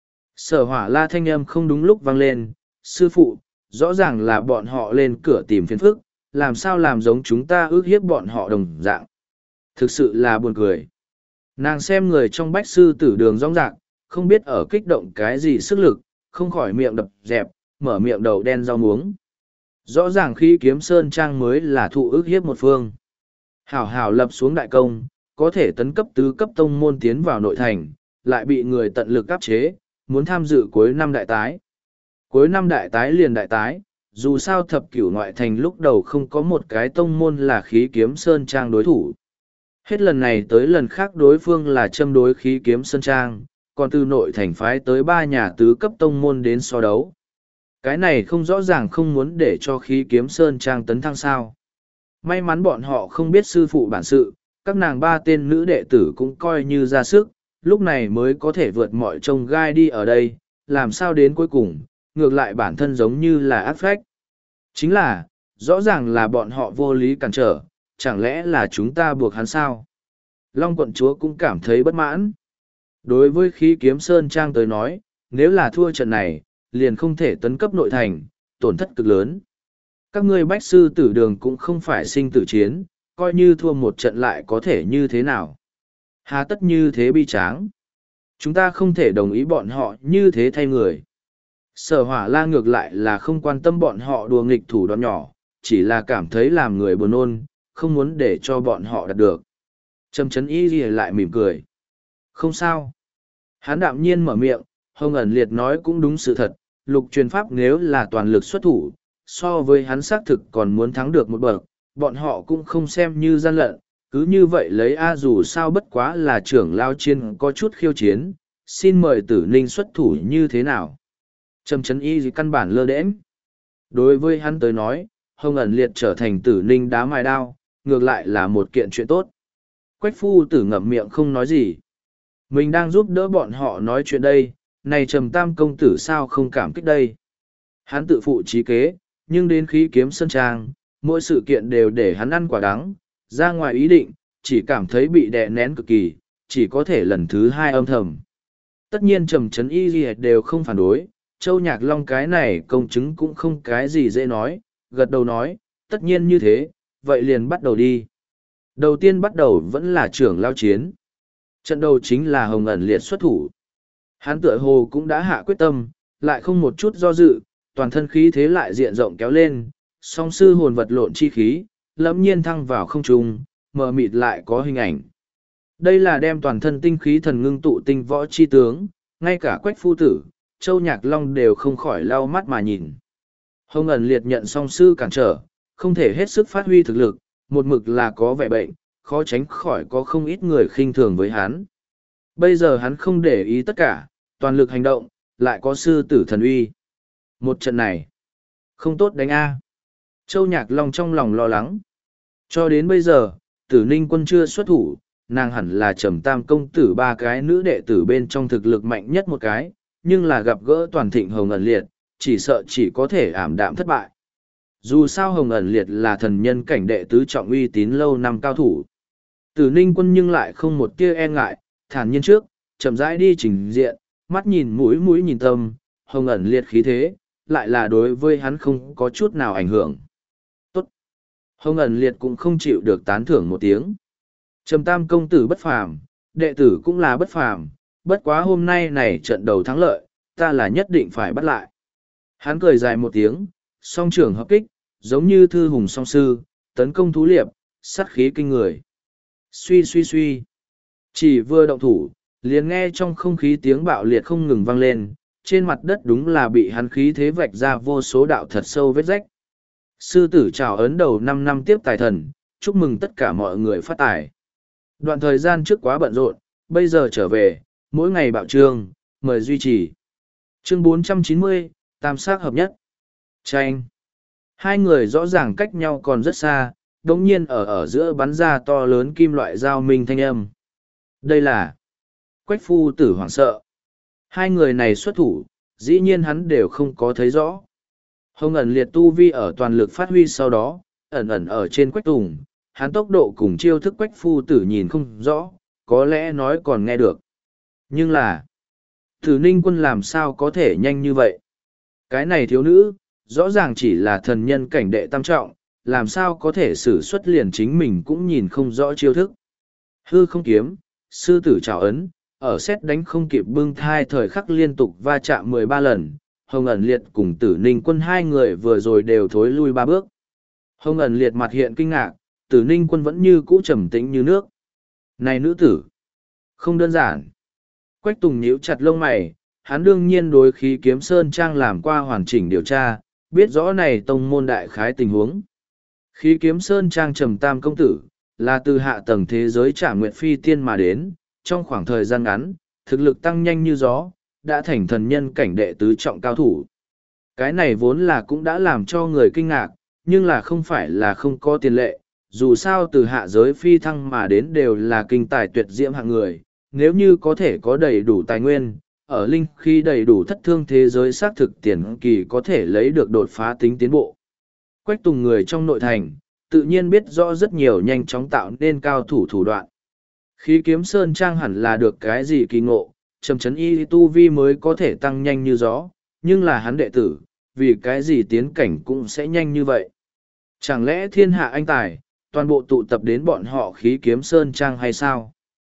Sở hỏa la thanh âm không đúng lúc vang lên, sư phụ, rõ ràng là bọn họ lên cửa tìm phiền phức, làm sao làm giống chúng ta ước hiếp bọn họ đồng dạng. Thực sự là buồn cười. Nàng xem người trong bách sư tử đường rong rạc, không biết ở kích động cái gì sức lực, không khỏi miệng đập dẹp, mở miệng đầu đen rau muống. Rõ ràng khi kiếm sơn trang mới là thụ ước hiếp một phương. Hảo hảo lập xuống đại công, có thể tấn cấp tứ cấp tông môn tiến vào nội thành, lại bị người tận lực áp chế, muốn tham dự cuối năm đại tái. Cuối năm đại tái liền đại tái, dù sao thập cửu ngoại thành lúc đầu không có một cái tông môn là khí kiếm sơn trang đối thủ. Hết lần này tới lần khác đối phương là châm đối khí kiếm sơn trang, còn từ nội thành phái tới 3 nhà tứ cấp tông môn đến so đấu. Cái này không rõ ràng không muốn để cho khí kiếm sơn trang tấn thăng sao. May mắn bọn họ không biết sư phụ bản sự, các nàng 3 tên nữ đệ tử cũng coi như ra sức, lúc này mới có thể vượt mọi trông gai đi ở đây, làm sao đến cuối cùng, ngược lại bản thân giống như là áp phách. Chính là, rõ ràng là bọn họ vô lý cản trở, chẳng lẽ là chúng ta buộc hắn sao? Long quận chúa cũng cảm thấy bất mãn. Đối với khí kiếm sơn trang tới nói, nếu là thua trận này, liền không thể tấn cấp nội thành, tổn thất cực lớn. Các ngươi bách sư tử đường cũng không phải sinh tử chiến, coi như thua một trận lại có thể như thế nào. Hà tất như thế bi tráng. Chúng ta không thể đồng ý bọn họ như thế thay người. Sở hỏa la ngược lại là không quan tâm bọn họ đùa nghịch thủ đoạn nhỏ, chỉ là cảm thấy làm người buồn nôn, không muốn để cho bọn họ đạt được. Trầm chấn y ghi lại mỉm cười. Không sao. Hắn đạm nhiên mở miệng, Hồng ẩn liệt nói cũng đúng sự thật, lục truyền pháp nếu là toàn lực xuất thủ, so với hắn xác thực còn muốn thắng được một bậc, bọn họ cũng không xem như gian lận, cứ như vậy lấy A dù sao bất quá là trưởng lao chiên có chút khiêu chiến, xin mời tử ninh xuất thủ như thế nào. Trầm chấn y gì căn bản lơ đễnh. Đối với hắn tới nói, Hồng ẩn liệt trở thành tử ninh đá mài đao, ngược lại là một kiện chuyện tốt. Quách phu tử ngậm miệng không nói gì. Mình đang giúp đỡ bọn họ nói chuyện đây, này Trầm Tam công tử sao không cảm kích đây. Hắn tự phụ trí kế, nhưng đến khí kiếm sơn trang, mỗi sự kiện đều để hắn ăn quả đắng, ra ngoài ý định, chỉ cảm thấy bị đè nén cực kỳ, chỉ có thể lần thứ hai âm thầm. Tất nhiên Trầm Trấn Y Lìa đều không phản đối, Châu Nhạc Long cái này công chứng cũng không cái gì dễ nói, gật đầu nói, tất nhiên như thế, vậy liền bắt đầu đi. Đầu tiên bắt đầu vẫn là trưởng lao chiến. Trận đầu chính là Hồng Ẩn Liệt xuất thủ. Hắn tựa hồ cũng đã hạ quyết tâm, lại không một chút do dự, toàn thân khí thế lại diện rộng kéo lên, song sư hồn vật lộn chi khí, lẫm nhiên thăng vào không trung, mờ mịt lại có hình ảnh. Đây là đem toàn thân tinh khí thần ngưng tụ tinh võ chi tướng, ngay cả Quách phu tử, Châu Nhạc Long đều không khỏi lau mắt mà nhìn. Hồng Ẩn Liệt nhận song sư cản trở, không thể hết sức phát huy thực lực, một mực là có vẻ bệnh, khó tránh khỏi có không ít người khinh thường với hắn. Bây giờ hắn không để ý tất cả, toàn lực hành động, lại có sư tử thần uy. Một trận này, không tốt đánh A. Châu Nhạc Long trong lòng lo lắng. Cho đến bây giờ, Tử Ninh Quân chưa xuất thủ, nàng hẳn là Trầm Tam công tử ba cái nữ đệ tử bên trong thực lực mạnh nhất một cái, nhưng là gặp gỡ toàn thịnh Hồng Ẩn Liệt, chỉ sợ chỉ có thể ảm đạm thất bại. Dù sao Hồng Ẩn Liệt là thần nhân cảnh đệ tứ trọng uy tín lâu năm cao thủ. Tử Ninh Quân nhưng lại không một tia e ngại, thản nhiên trước, chậm rãi đi trình diện, mắt nhìn mũi mũi nhìn tâm, Hồng Ẩn Liệt khí thế, lại là đối với hắn không có chút nào ảnh hưởng. Tốt. Hồng Ẩn Liệt cũng không chịu được tán thưởng một tiếng. Trầm Tam công tử bất phàm, đệ tử cũng là bất phàm, bất quá hôm nay này trận đầu thắng lợi, ta là nhất định phải bắt lại. Hắn cười dài một tiếng, song trưởng hợp kích, giống như thư hùng song sư, tấn công thú liệp, sát khí kinh người. Suy suy suy. Chỉ vừa động thủ, liền nghe trong không khí tiếng bạo liệt không ngừng vang lên, trên mặt đất đúng là bị hắn khí thế vạch ra vô số đạo thật sâu vết rách. Sư tử chào ấn đầu 5 năm tiếp tài thần, chúc mừng tất cả mọi người phát tài. Đoạn thời gian trước quá bận rộn, bây giờ trở về, mỗi ngày bạo trương, mời duy trì. Chương 490, tam sắc hợp nhất. Tranh. Hai người rõ ràng cách nhau còn rất xa, đống nhiên ở giữa bắn ra to lớn kim loại dao minh thanh âm. Đây là Quách phu tử hoảng sợ. Hai người này xuất thủ, dĩ nhiên hắn đều không có thấy rõ. Hồng Ẩn Liệt tu vi ở toàn lực phát huy sau đó, ẩn ẩn ở trên Quách Tùng, hắn tốc độ cùng chiêu thức Quách phu tử nhìn không rõ, có lẽ nói còn nghe được. Nhưng là, Tử Ninh Quân làm sao có thể nhanh như vậy? Cái này thiếu nữ, rõ ràng chỉ là thần nhân cảnh đệ tam trọng, làm sao có thể sử xuất liền chính mình cũng nhìn không rõ chiêu thức. Hư không kiếm, sư tử trảo ấn, ở xét đánh không kịp bưng thai thời khắc liên tục va chạm 13 lần, Hồng Ẩn Liệt cùng Tử Ninh Quân hai người vừa rồi đều thối lui 3 bước. Hồng Ẩn Liệt mặt hiện kinh ngạc, Tử Ninh Quân vẫn như cũ trầm tĩnh như nước. Này nữ tử, không đơn giản. Quách Tùng nhíu chặt lông mày, hắn đương nhiên đối khí kiếm sơn trang làm qua hoàn chỉnh điều tra, biết rõ này tông môn đại khái tình huống. Khí kiếm sơn trang Trầm Tam công tử, là từ hạ tầng thế giới trả nguyện phi tiên mà đến, trong khoảng thời gian ngắn, thực lực tăng nhanh như gió, đã thành thần nhân cảnh đệ tứ trọng cao thủ. Cái này vốn là cũng đã làm cho người kinh ngạc, nhưng là không phải là không có tiền lệ, dù sao từ hạ giới phi thăng mà đến đều là kinh tài tuyệt diễm hạng người, nếu như có thể có đầy đủ tài nguyên, ở linh khi đầy đủ thất thương thế giới xác thực tiền kỳ có thể lấy được đột phá tính tiến bộ. Quách Tùng người trong nội thành, tự nhiên biết rõ rất nhiều nhanh chóng tạo nên cao thủ thủ đoạn. Khí kiếm sơn trang hẳn là được cái gì kỳ ngộ, Trầm Trấn Y tu vi mới có thể tăng nhanh như gió, nhưng là hắn đệ tử, vì cái gì tiến cảnh cũng sẽ nhanh như vậy. Chẳng lẽ thiên hạ anh tài, toàn bộ tụ tập đến bọn họ khí kiếm sơn trang hay sao?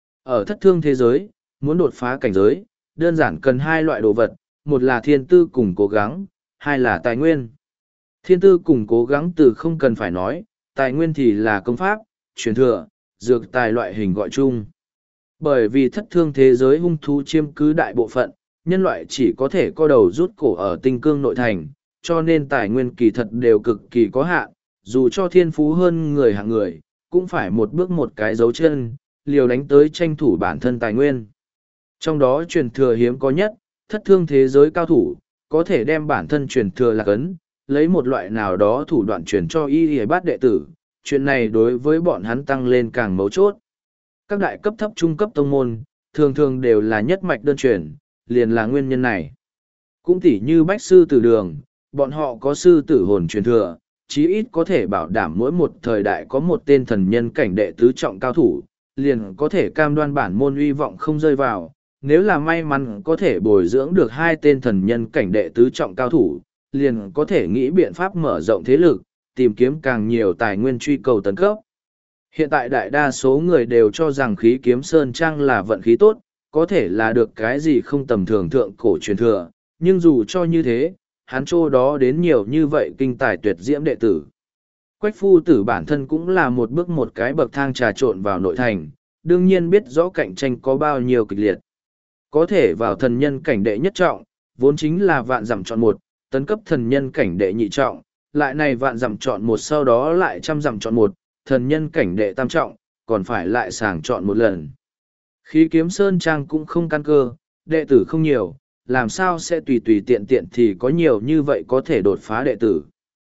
Ở thất thương thế giới, muốn đột phá cảnh giới, đơn giản cần hai loại đồ vật, một là thiên tư cùng cố gắng, hai là tài nguyên. Thiên tư cùng cố gắng từ không cần phải nói, tài nguyên thì là công pháp, truyền thừa, dược tài loại hình gọi chung. Bởi vì thất thương thế giới hung thú chiếm cứ đại bộ phận, nhân loại chỉ có thể co đầu rút cổ ở tinh cương nội thành, cho nên tài nguyên kỳ thật đều cực kỳ có hạn, dù cho thiên phú hơn người hạng người, cũng phải một bước một cái dấu chân, liều đánh tới tranh thủ bản thân tài nguyên. Trong đó truyền thừa hiếm có nhất, thất thương thế giới cao thủ, có thể đem bản thân truyền thừa lạc ấn, lấy một loại nào đó thủ đoạn truyền cho y bát đệ tử, chuyện này đối với bọn hắn tăng lên càng mấu chốt. Các đại cấp thấp trung cấp tông môn, thường thường đều là nhất mạch đơn truyền, liền là nguyên nhân này. Cũng tỉ như bách sư tử đường, bọn họ có sư tử hồn truyền thừa, chí ít có thể bảo đảm mỗi một thời đại có một tên thần nhân cảnh đệ tứ trọng cao thủ, liền có thể cam đoan bản môn uy vọng không rơi vào. Nếu là may mắn có thể bồi dưỡng được hai tên thần nhân cảnh đệ tứ trọng cao thủ, liền có thể nghĩ biện pháp mở rộng thế lực, tìm kiếm càng nhiều tài nguyên truy cầu tấn cấp. Hiện tại đại đa số người đều cho rằng khí kiếm sơn trang là vận khí tốt, có thể là được cái gì không tầm thường thượng cổ truyền thừa, nhưng dù cho như thế, hắn chỗ đó đến nhiều như vậy kinh tài tuyệt diễm đệ tử. Quách phu tử bản thân cũng là một bước một cái bậc thang trà trộn vào nội thành, đương nhiên biết rõ cạnh tranh có bao nhiêu kịch liệt. Có thể vào thần nhân cảnh đệ nhất trọng, vốn chính là vạn dặm chọn một, tấn cấp thần nhân cảnh đệ nhị trọng, lại này vạn dặm chọn một sau đó lại trăm dặm chọn một, thần nhân cảnh đệ tam trọng, còn phải lại sàng chọn một lần. Khí kiếm sơn trang cũng không căn cơ, đệ tử không nhiều, làm sao sẽ tùy tùy tiện tiện thì có nhiều như vậy có thể đột phá đệ tử.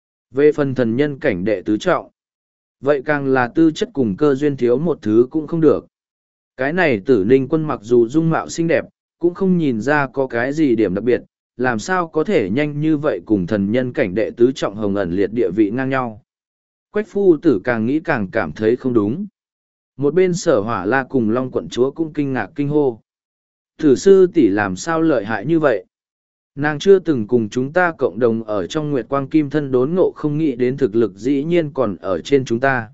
Về phần thần nhân cảnh đệ tứ trọng, vậy càng là tư chất cùng cơ duyên thiếu một thứ cũng không được. Cái này Tử Ninh Quân mặc dù dung mạo xinh đẹp, cũng không nhìn ra có cái gì điểm đặc biệt, làm sao có thể nhanh như vậy cùng thần nhân cảnh đệ tứ trọng hồng ẩn liệt địa vị ngang nhau. Quách phu tử càng nghĩ càng cảm thấy không đúng. Một bên Sở Hỏa La cùng Long quận chúa cũng kinh ngạc kinh hô. Tử sư tỷ làm sao lợi hại như vậy? Nàng chưa từng cùng chúng ta cộng đồng ở trong Nguyệt Quang Kim Thân đốn ngộ, không nghĩ đến thực lực dĩ nhiên còn ở trên chúng ta.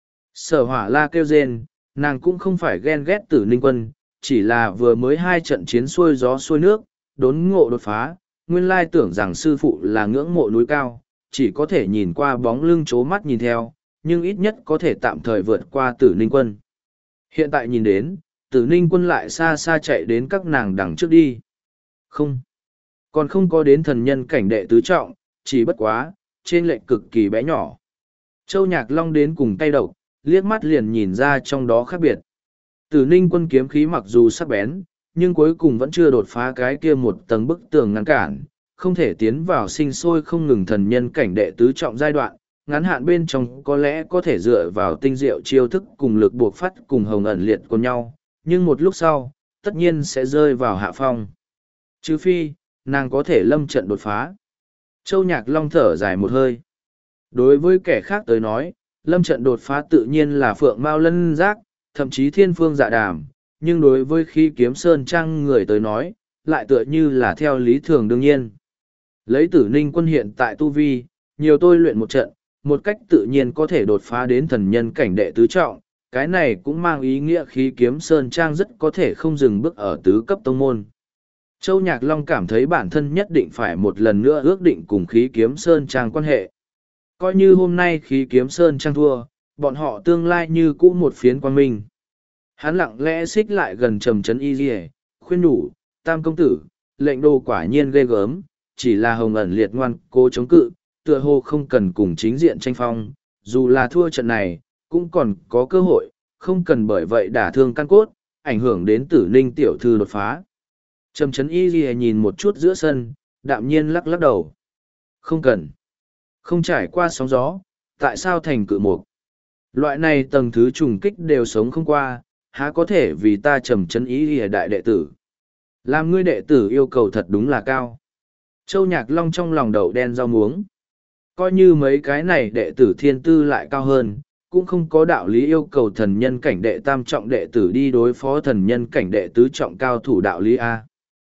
Sở Hỏa La kêu rên, nàng cũng không phải ghen ghét Tử Ninh Quân, chỉ là vừa mới hai trận chiến xuôi gió xuôi nước, đốn ngộ đột phá, nguyên lai tưởng rằng sư phụ là ngưỡng mộ núi cao, chỉ có thể nhìn qua bóng lưng chố mắt nhìn theo, nhưng ít nhất có thể tạm thời vượt qua Tử Ninh Quân. Hiện tại nhìn đến, Tử Ninh Quân lại xa xa chạy đến các nàng đằng trước đi. Không, còn không có đến thần nhân cảnh đệ tứ trọng, chỉ bất quá, trên lệnh cực kỳ bé nhỏ. Châu Nhạc Long đến cùng tay độc, liếc mắt liền nhìn ra trong đó khác biệt. Tử Ninh Quân kiếm khí mặc dù sắc bén, nhưng cuối cùng vẫn chưa đột phá cái kia một tầng bức tường ngăn cản, không thể tiến vào sinh sôi không ngừng thần nhân cảnh đệ tứ trọng giai đoạn, ngắn hạn bên trong có lẽ có thể dựa vào tinh diệu chiêu thức cùng lực buộc phát cùng hồng ẩn liệt của nhau, nhưng một lúc sau, tất nhiên sẽ rơi vào hạ phong. Trừ phi, nàng có thể lâm trận đột phá. Châu Nhạc Long thở dài một hơi. Đối với kẻ khác tới nói, lâm trận đột phá tự nhiên là phượng mao lân giác, thậm chí thiên phương dạ đàm, nhưng đối với khi kiếm sơn trang người tới nói, lại tựa như là theo lý thường đương nhiên. Lấy Tử Ninh Quân hiện tại tu vi, nhiều tôi luyện một trận, một cách tự nhiên có thể đột phá đến thần nhân cảnh đệ tứ trọng, cái này cũng mang ý nghĩa khí kiếm sơn trang rất có thể không dừng bước ở tứ cấp tông môn. Châu Nhạc Long cảm thấy bản thân nhất định phải một lần nữa ước định cùng khí kiếm sơn trang quan hệ. Coi như hôm nay khí kiếm sơn trang thua, bọn họ tương lai như cũ một phiến quang minh. Hắn lặng lẽ xích lại gần Trầm Trấn Y Dì, khuyên nhủ, Tam công tử, lệnh đồ quả nhiên ghê gớm, chỉ là hồng ẩn liệt ngoan cố chống cự, tựa hồ không cần cùng chính diện tranh phong, dù là thua trận này, cũng còn có cơ hội, không cần bởi vậy đả thương căn cốt, ảnh hưởng đến Tử Ninh tiểu thư đột phá. Trầm Trấn Y Dì nhìn một chút giữa sân, đạm nhiên lắc lắc đầu. Không cần. Không trải qua sóng gió, tại sao thành cự mục? Loại này tầng thứ trùng kích đều sống không qua, há có thể vì ta Trầm Trấn Y Dì đại đệ tử. Làm ngươi đệ tử yêu cầu thật đúng là cao. Châu Nhạc Long trong lòng đậu đen rau muống. Coi như mấy cái này đệ tử thiên tư lại cao hơn, cũng không có đạo lý yêu cầu thần nhân cảnh đệ tam trọng đệ tử đi đối phó thần nhân cảnh đệ tứ trọng cao thủ đạo lý A.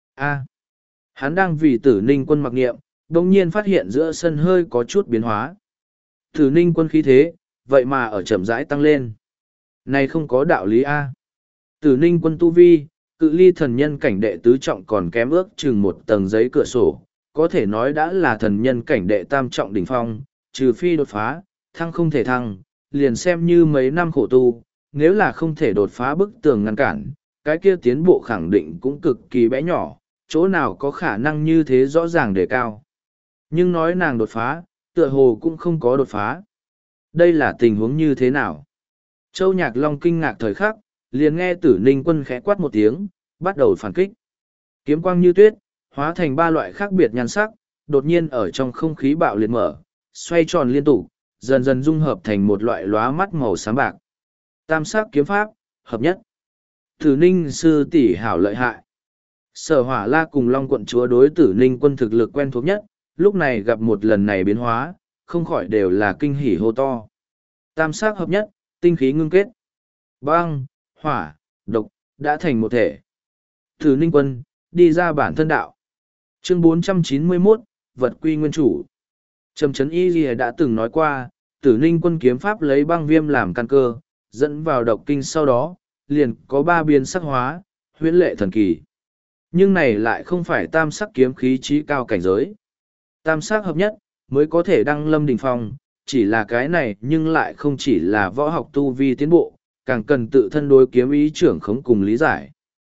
Hắn đang vì Tử Ninh Quân mặc niệm, đồng nhiên phát hiện giữa sân hơi có chút biến hóa. Tử Ninh Quân khí thế, vậy mà ở chậm rãi tăng lên. Này không có đạo lý A. Tử Ninh Quân tu vi, cự ly thần nhân cảnh đệ tứ trọng còn kém ước chừng một tầng giấy cửa sổ, có thể nói đã là thần nhân cảnh đệ tam trọng đỉnh phong, trừ phi đột phá, thăng không thể thăng, liền xem như mấy năm khổ tu, nếu là không thể đột phá bức tường ngăn cản, cái kia tiến bộ khẳng định cũng cực kỳ bé nhỏ, chỗ nào có khả năng như thế rõ ràng đề cao. Nhưng nói nàng đột phá, tựa hồ cũng không có đột phá. Đây là tình huống như thế nào? Châu Nhạc Long kinh ngạc thời khắc, liền nghe Tử Ninh Quân khẽ quát một tiếng, bắt đầu phản kích. Kiếm quang như tuyết, hóa thành ba loại khác biệt nhan sắc, đột nhiên ở trong không khí bạo liệt mở, xoay tròn liên tục, dần dần dung hợp thành một loại lóa mắt màu xám bạc. Tam sắc kiếm pháp, hợp nhất. Tử Ninh sư tỷ hảo lợi hại. Sở Hỏa La cùng Long quận chúa đối Tử Ninh Quân thực lực quen thuộc nhất, lúc này gặp một lần này biến hóa, không khỏi đều là kinh hỉ hô to. Tam sắc hợp nhất, tinh khí ngưng kết. Băng, hỏa, độc, đã thành một thể. Tử Ninh Quân, đi ra bản thân đạo. Chương 491, vật quy nguyên chủ. Trầm Trấn Y Ghi đã từng nói qua, Tử Ninh Quân kiếm pháp lấy băng viêm làm căn cơ, dẫn vào độc kinh sau đó, liền có 3 biến sắc hóa, huyễn lệ thần kỳ. Nhưng này lại không phải tam sắc kiếm khí trí cao cảnh giới. Tam sắc hợp nhất, mới có thể đăng lâm đỉnh phong, chỉ là cái này nhưng lại không chỉ là võ học tu vi tiến bộ, càng cần tự thân đối kiếm ý trưởng khống cùng lý giải.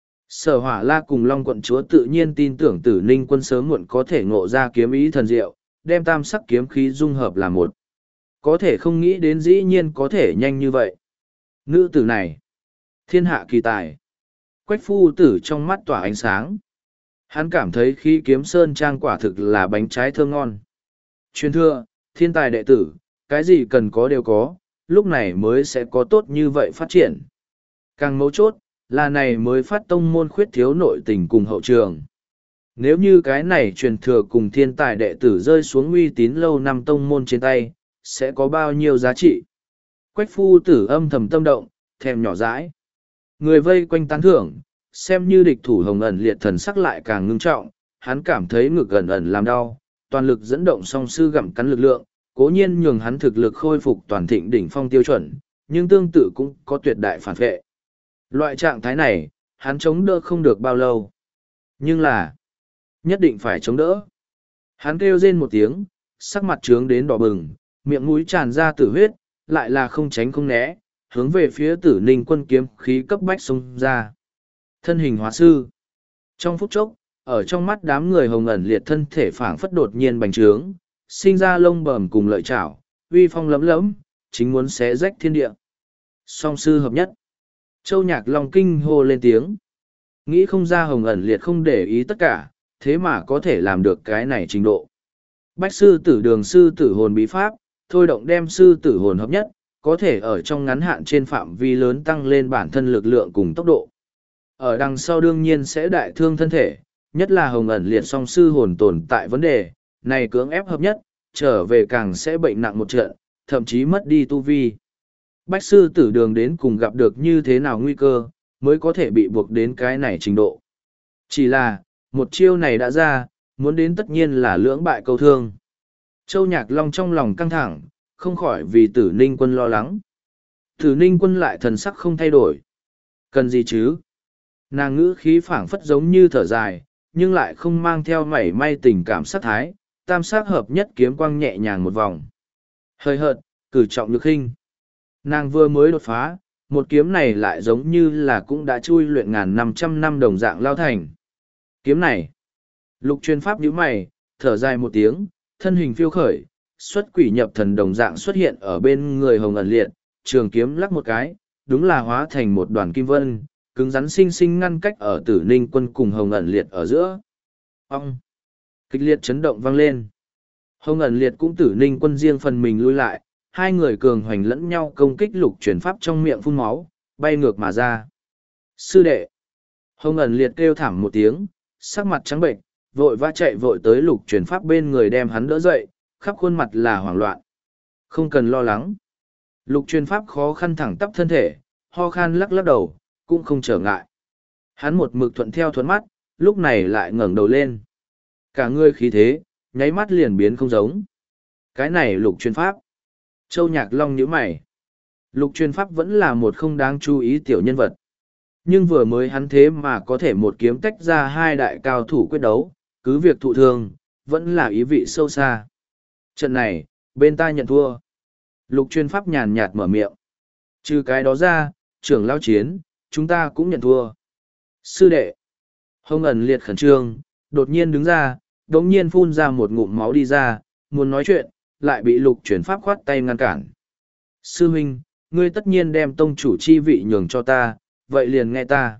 Sở Hỏa La cùng Long quận chúa tự nhiên tin tưởng Tử Ninh Quân sớm muộn có thể ngộ ra kiếm ý thần diệu, đem tam sắc kiếm khí dung hợp là một. Có thể không nghĩ đến dĩ nhiên có thể nhanh như vậy. Nữ tử này, thiên hạ kỳ tài. Quách phu tử trong mắt tỏa ánh sáng. Hắn cảm thấy khi kiếm sơn trang quả thực là bánh trái thơm ngon. Truyền thừa, thiên tài đệ tử, cái gì cần có đều có, lúc này mới sẽ có tốt như vậy phát triển. Càng mấu chốt, là này mới phát tông môn khuyết thiếu nội tình cùng hậu trường. Nếu như cái này truyền thừa cùng thiên tài đệ tử rơi xuống uy tín lâu năm tông môn trên tay, sẽ có bao nhiêu giá trị. Quách phu tử âm thầm tâm động, thèm nhỏ dãi. Người vây quanh tán thưởng, xem như địch thủ Hồng Ẩn Liệt thần sắc lại càng ngưng trọng, hắn cảm thấy ngực ẩn ẩn làm đau, toàn lực dẫn động song sư gặm cắn lực lượng, cố nhiên nhường hắn thực lực khôi phục toàn thịnh đỉnh phong tiêu chuẩn, nhưng tương tự cũng có tuyệt đại phản vệ. Loại trạng thái này, hắn chống đỡ không được bao lâu. Nhưng là, nhất định phải chống đỡ. Hắn kêu rên một tiếng, sắc mặt trướng đến đỏ bừng, miệng mũi tràn ra tử huyết, lại là không tránh không né, hướng về phía Tử Ninh Quân kiếm khí cấp bách xông ra. Thân hình hóa sư. Trong phút chốc, ở trong mắt đám người Hồng Ẩn Liệt thân thể phảng phất đột nhiên bành trướng, sinh ra lông bờm cùng lợi chảo, uy phong lấm lấm, chính muốn xé rách thiên địa. Song sư hợp nhất. Châu Nhạc Long kinh hô lên tiếng. Nghĩ không ra Hồng Ẩn Liệt không để ý tất cả, thế mà có thể làm được cái này trình độ. Bách sư tử đường sư tử hồn bí pháp, thôi động đem sư tử hồn hợp nhất, có thể ở trong ngắn hạn trên phạm vi lớn tăng lên bản thân lực lượng cùng tốc độ. Ở đằng sau đương nhiên sẽ đại thương thân thể, nhất là Hồng Ẩn Liệt song sư hồn tồn tại vấn đề, này cưỡng ép hợp nhất, trở về càng sẽ bệnh nặng một trận, thậm chí mất đi tu vi. Bách sư tử đường đến cùng gặp được như thế nào nguy cơ, mới có thể bị buộc đến cái này trình độ. Chỉ là, một chiêu này đã ra, muốn đến tất nhiên là lưỡng bại câu thương. Châu Nhạc Long trong lòng căng thẳng, không khỏi vì Tử Ninh Quân lo lắng. Tử Ninh Quân lại thần sắc không thay đổi. Cần gì chứ? Nàng ngữ khí phảng phất giống như thở dài, nhưng lại không mang theo mảy may tình cảm sát thái, tam sát hợp nhất kiếm quang nhẹ nhàng một vòng. Hơi hợt, cử trọng lực hình. Nàng vừa mới đột phá, một kiếm này lại giống như là cũng đã chui luyện 1500 năm đồng dạng lao thành. Kiếm này. Lục Chuyên Pháp nhíu mày, thở dài một tiếng, thân hình phiêu khởi, xuất quỷ nhập thần đồng dạng xuất hiện ở bên người Hồng Ẩn Liệt, trường kiếm lắc một cái, đúng là hóa thành một đoàn kim vân, cứng rắn xinh xinh ngăn cách ở Tử Ninh Quân cùng Hồng Ẩn Liệt ở giữa. Ông! Kịch liệt chấn động vang lên. Hồng Ẩn Liệt cũng Tử Ninh Quân riêng phần mình lui lại, hai người cường hoành lẫn nhau công kích Lục Truyền Pháp trong miệng phun máu, bay ngược mà ra. Sư đệ! Hồng Ẩn Liệt kêu thảm một tiếng, sắc mặt trắng bệnh, vội vã chạy vội tới Lục Truyền Pháp bên người đem hắn đỡ dậy, khắp khuôn mặt là hoảng loạn. Không cần lo lắng. Lục Truyền Pháp khó khăn thẳng tắp thân thể, ho khan lắc lắc đầu, cũng không trở ngại. Hắn một mực thuận theo thuận mắt, lúc này lại ngẩng đầu lên. Cả người khí thế, nháy mắt liền biến không giống. Cái này Lục Truyền Pháp. Châu Nhạc Long nhíu mày. Lục Truyền Pháp vẫn là một không đáng chú ý tiểu nhân vật. Nhưng vừa mới hắn thế mà có thể một kiếm tách ra hai đại cao thủ quyết đấu, cứ việc thụ thương, vẫn là ý vị sâu xa. Trận này, bên ta nhận thua. Lục Chuyên Pháp nhàn nhạt mở miệng. Trừ cái đó ra, trưởng lao chiến, chúng ta cũng nhận thua. Sư đệ. Hồng Ẩn Liệt khẩn trương, đột nhiên đứng ra, đống nhiên phun ra một ngụm máu đi ra, muốn nói chuyện, lại bị Lục Chuyên Pháp khoát tay ngăn cản. Sư huynh, ngươi tất nhiên đem tông chủ chi vị nhường cho ta, vậy liền nghe ta.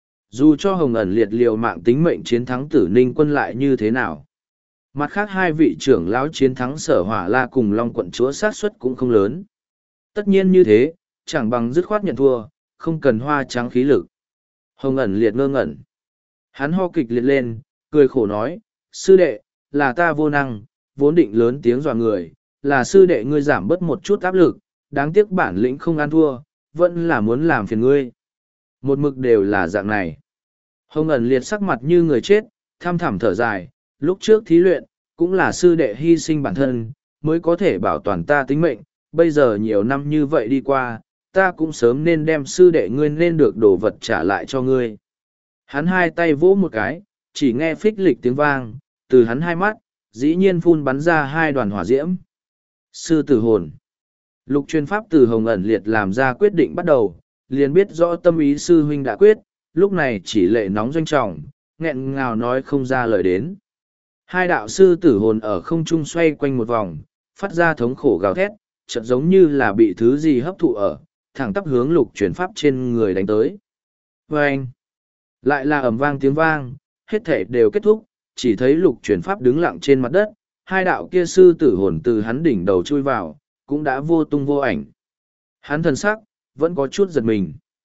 Dù cho Hồng Ẩn Liệt liều mạng tính mệnh chiến thắng Tử Ninh Quân lại như thế nào. Mặt khác hai vị trưởng lão chiến thắng Sở Hỏa La cùng Long quận chúa sát suất cũng không lớn. Tất nhiên như thế, chẳng bằng dứt khoát nhận thua, không cần hoa trắng khí lực. Hồng Ẩn Liệt ngơ ngẩn. Hắn ho kịch liệt lên, cười khổ nói, sư đệ, là ta vô năng, vốn định lớn tiếng dọa người, là sư đệ ngươi giảm bớt một chút áp lực, đáng tiếc bản lĩnh không ăn thua, vẫn là muốn làm phiền ngươi. Một mực đều là dạng này. Hồng ẩn liệt sắc mặt như người chết, thăm thẳm thở dài, lúc trước thí luyện, cũng là sư đệ hy sinh bản thân, mới có thể bảo toàn ta tính mệnh, bây giờ nhiều năm như vậy đi qua, ta cũng sớm nên đem sư đệ ngươi nên được đồ vật trả lại cho ngươi. Hắn hai tay vỗ một cái, chỉ nghe phích lịch tiếng vang, từ hắn hai mắt, dĩ nhiên phun bắn ra hai đoàn hỏa diễm. Sư tử hồn. Lục chuyên pháp từ Hồng ẩn liệt làm ra quyết định bắt đầu, liền biết rõ tâm ý sư huynh đã quyết, lúc này chỉ lệ nóng doanh trọng, nghẹn ngào nói không ra lời đến. Hai đạo sư tử hồn ở không trung xoay quanh một vòng, phát ra thống khổ gào thét, chợt giống như là bị thứ gì hấp thụ ở, thẳng tắp hướng lục chuyển pháp trên người đánh tới. Và anh, lại là ầm vang tiếng vang, hết thể đều kết thúc, chỉ thấy lục chuyển pháp đứng lặng trên mặt đất, hai đạo kia sư tử hồn từ hắn đỉnh đầu chui vào, cũng đã vô tung vô ảnh. Hắn thần sắc, vẫn có chút giật mình.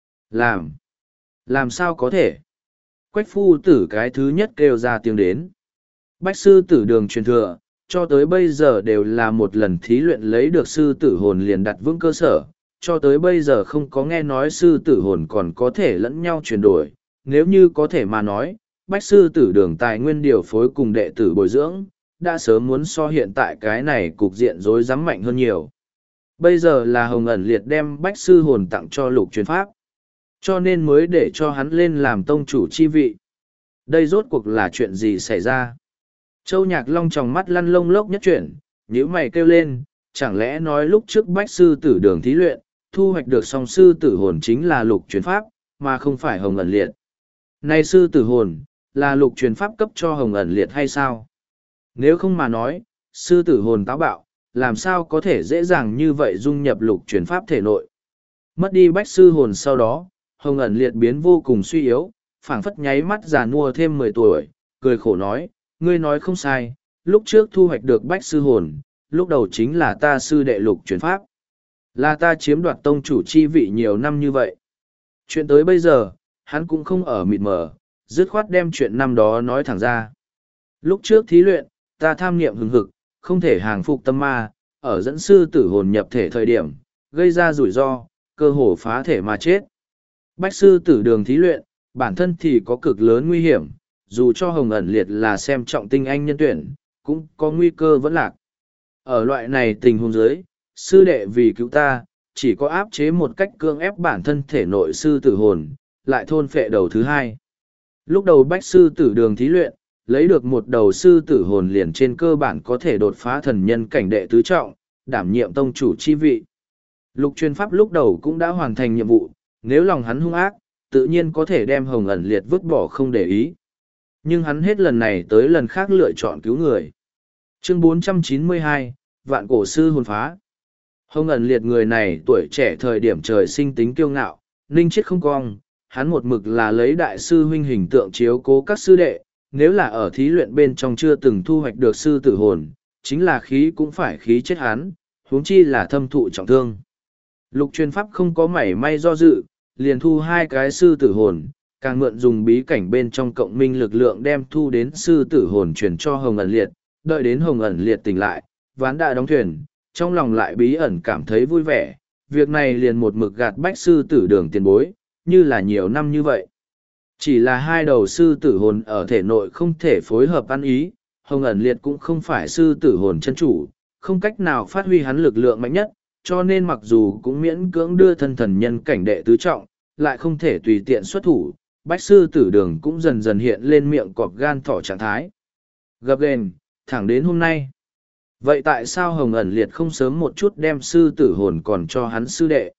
Làm sao có thể? Quách phu tử cái thứ nhất kêu ra tiếng đến. Bách sư tử đường truyền thừa, cho tới bây giờ đều là một lần thí luyện lấy được sư tử hồn liền đặt vững cơ sở, cho tới bây giờ không có nghe nói sư tử hồn còn có thể lẫn nhau chuyển đổi, nếu như có thể mà nói, bách sư tử đường tài nguyên điều phối cùng đệ tử bồi dưỡng, đã sớm muốn so hiện tại cái này cục diện rối rắm mạnh hơn nhiều. Bây giờ là Hồng ẩn liệt đem bách sư hồn tặng cho lục truyền pháp, cho nên mới để cho hắn lên làm tông chủ chi vị. Đây rốt cuộc là chuyện gì xảy ra? Châu Nhạc Long tròng mắt lăn lông lốc nhất chuyển, nhíu mày kêu lên, chẳng lẽ nói lúc trước bách sư tử đường thí luyện, thu hoạch được song sư tử hồn chính là lục truyền pháp, mà không phải Hồng ẩn liệt. Này sư tử hồn, là lục truyền pháp cấp cho Hồng ẩn liệt hay sao? Nếu không mà nói, sư tử hồn táo bạo, làm sao có thể dễ dàng như vậy dung nhập lục truyền pháp thể nội? Mất đi bách sư hồn sau đó, Hồng ẩn liệt biến vô cùng suy yếu, phảng phất nháy mắt già nua thêm 10 tuổi, cười khổ nói, ngươi nói không sai, lúc trước thu hoạch được bách sư hồn, lúc đầu chính là ta sư đệ lục truyền pháp. Là ta chiếm đoạt tông chủ chi vị nhiều năm như vậy. Chuyện tới bây giờ, hắn cũng không ở mịt mờ, dứt khoát đem chuyện năm đó nói thẳng ra. Lúc trước thí luyện, ta tham nghiệm hừng hực, không thể hàng phục tâm ma, ở dẫn sư tử hồn nhập thể thời điểm, gây ra rủi ro, cơ hồ phá thể mà chết. Bách sư tử đường thí luyện, bản thân thì có cực lớn nguy hiểm, dù cho Hồng ẩn liệt là xem trọng tinh anh nhân tuyển, cũng có nguy cơ vẫn lạc. Ở loại này tình huống dưới, sư đệ vì cứu ta, chỉ có áp chế một cách cưỡng ép bản thân thể nội sư tử hồn, lại thôn phệ đầu thứ hai. Lúc đầu bách sư tử đường thí luyện, lấy được một đầu sư tử hồn liền trên cơ bản có thể đột phá thần nhân cảnh đệ tứ trọng, đảm nhiệm tông chủ chi vị. Lục chuyên pháp lúc đầu cũng đã hoàn thành nhiệm vụ, nếu lòng hắn hung ác, tự nhiên có thể đem Hồng ẩn liệt vứt bỏ không để ý. Nhưng hắn hết lần này tới lần khác lựa chọn cứu người. Chương 492, Vạn cổ sư hồn phá. Hồng ẩn liệt người này tuổi trẻ thời điểm trời sinh tính kiêu ngạo, ninh chết không cong, hắn một mực là lấy đại sư huynh hình tượng chiếu cố các sư đệ, nếu là ở thí luyện bên trong chưa từng thu hoạch được sư tử hồn, chính là khí cũng phải khí chết hắn, huống chi là thâm thụ trọng thương. Lục chuyên pháp không có mảy may do dự, liền thu hai cái sư tử hồn, càng mượn dùng bí cảnh bên trong cộng minh lực lượng đem thu đến sư tử hồn truyền cho Hồng ẩn liệt, đợi đến Hồng ẩn liệt tỉnh lại, ván đã đóng thuyền, trong lòng lại bí ẩn cảm thấy vui vẻ, việc này liền một mực gạt bách sư tử đường tiền bối, như là nhiều năm như vậy. Chỉ là hai đầu sư tử hồn ở thể nội không thể phối hợp ăn ý, Hồng ẩn liệt cũng không phải sư tử hồn chân chủ, không cách nào phát huy hắn lực lượng mạnh nhất, cho nên mặc dù cũng miễn cưỡng đưa thân thần nhân cảnh đệ tứ trọng, lại không thể tùy tiện xuất thủ, bách sư tử đường cũng dần dần hiện lên miệng cọp gan thỏ trạng thái. Gập ghềnh, thẳng đến hôm nay. Vậy tại sao Hồng ẩn liệt không sớm một chút đem sư tử hồn còn cho hắn sư đệ?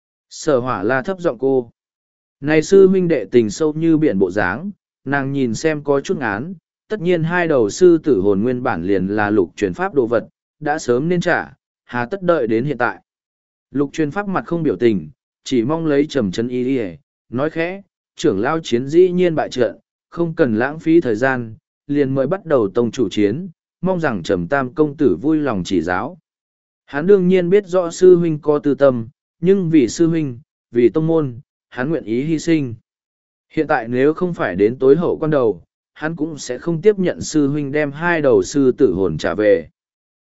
Sở hỏa la thấp giọng cô. Này sư huynh đệ tình sâu như biển bộ dáng, nàng nhìn xem có chút ngán, tất nhiên hai đầu sư tử hồn nguyên bản liền là lục truyền pháp đồ vật, đã sớm nên trả, hà tất đợi đến hiện tại. Lục truyền pháp mặt không biểu tình, chỉ mong lấy trầm chân y đi nói khẽ, trưởng lao chiến dĩ nhiên bại trận, không cần lãng phí thời gian, liền mới bắt đầu tông chủ chiến, mong rằng trầm tam công tử vui lòng chỉ giáo. Hắn đương nhiên biết rõ sư huynh có tư tâm, nhưng vì sư huynh, vì tông môn, hắn nguyện ý hy sinh. Hiện tại nếu không phải đến tối hậu quan đầu, hắn cũng sẽ không tiếp nhận sư huynh đem hai đầu sư tử hồn trả về.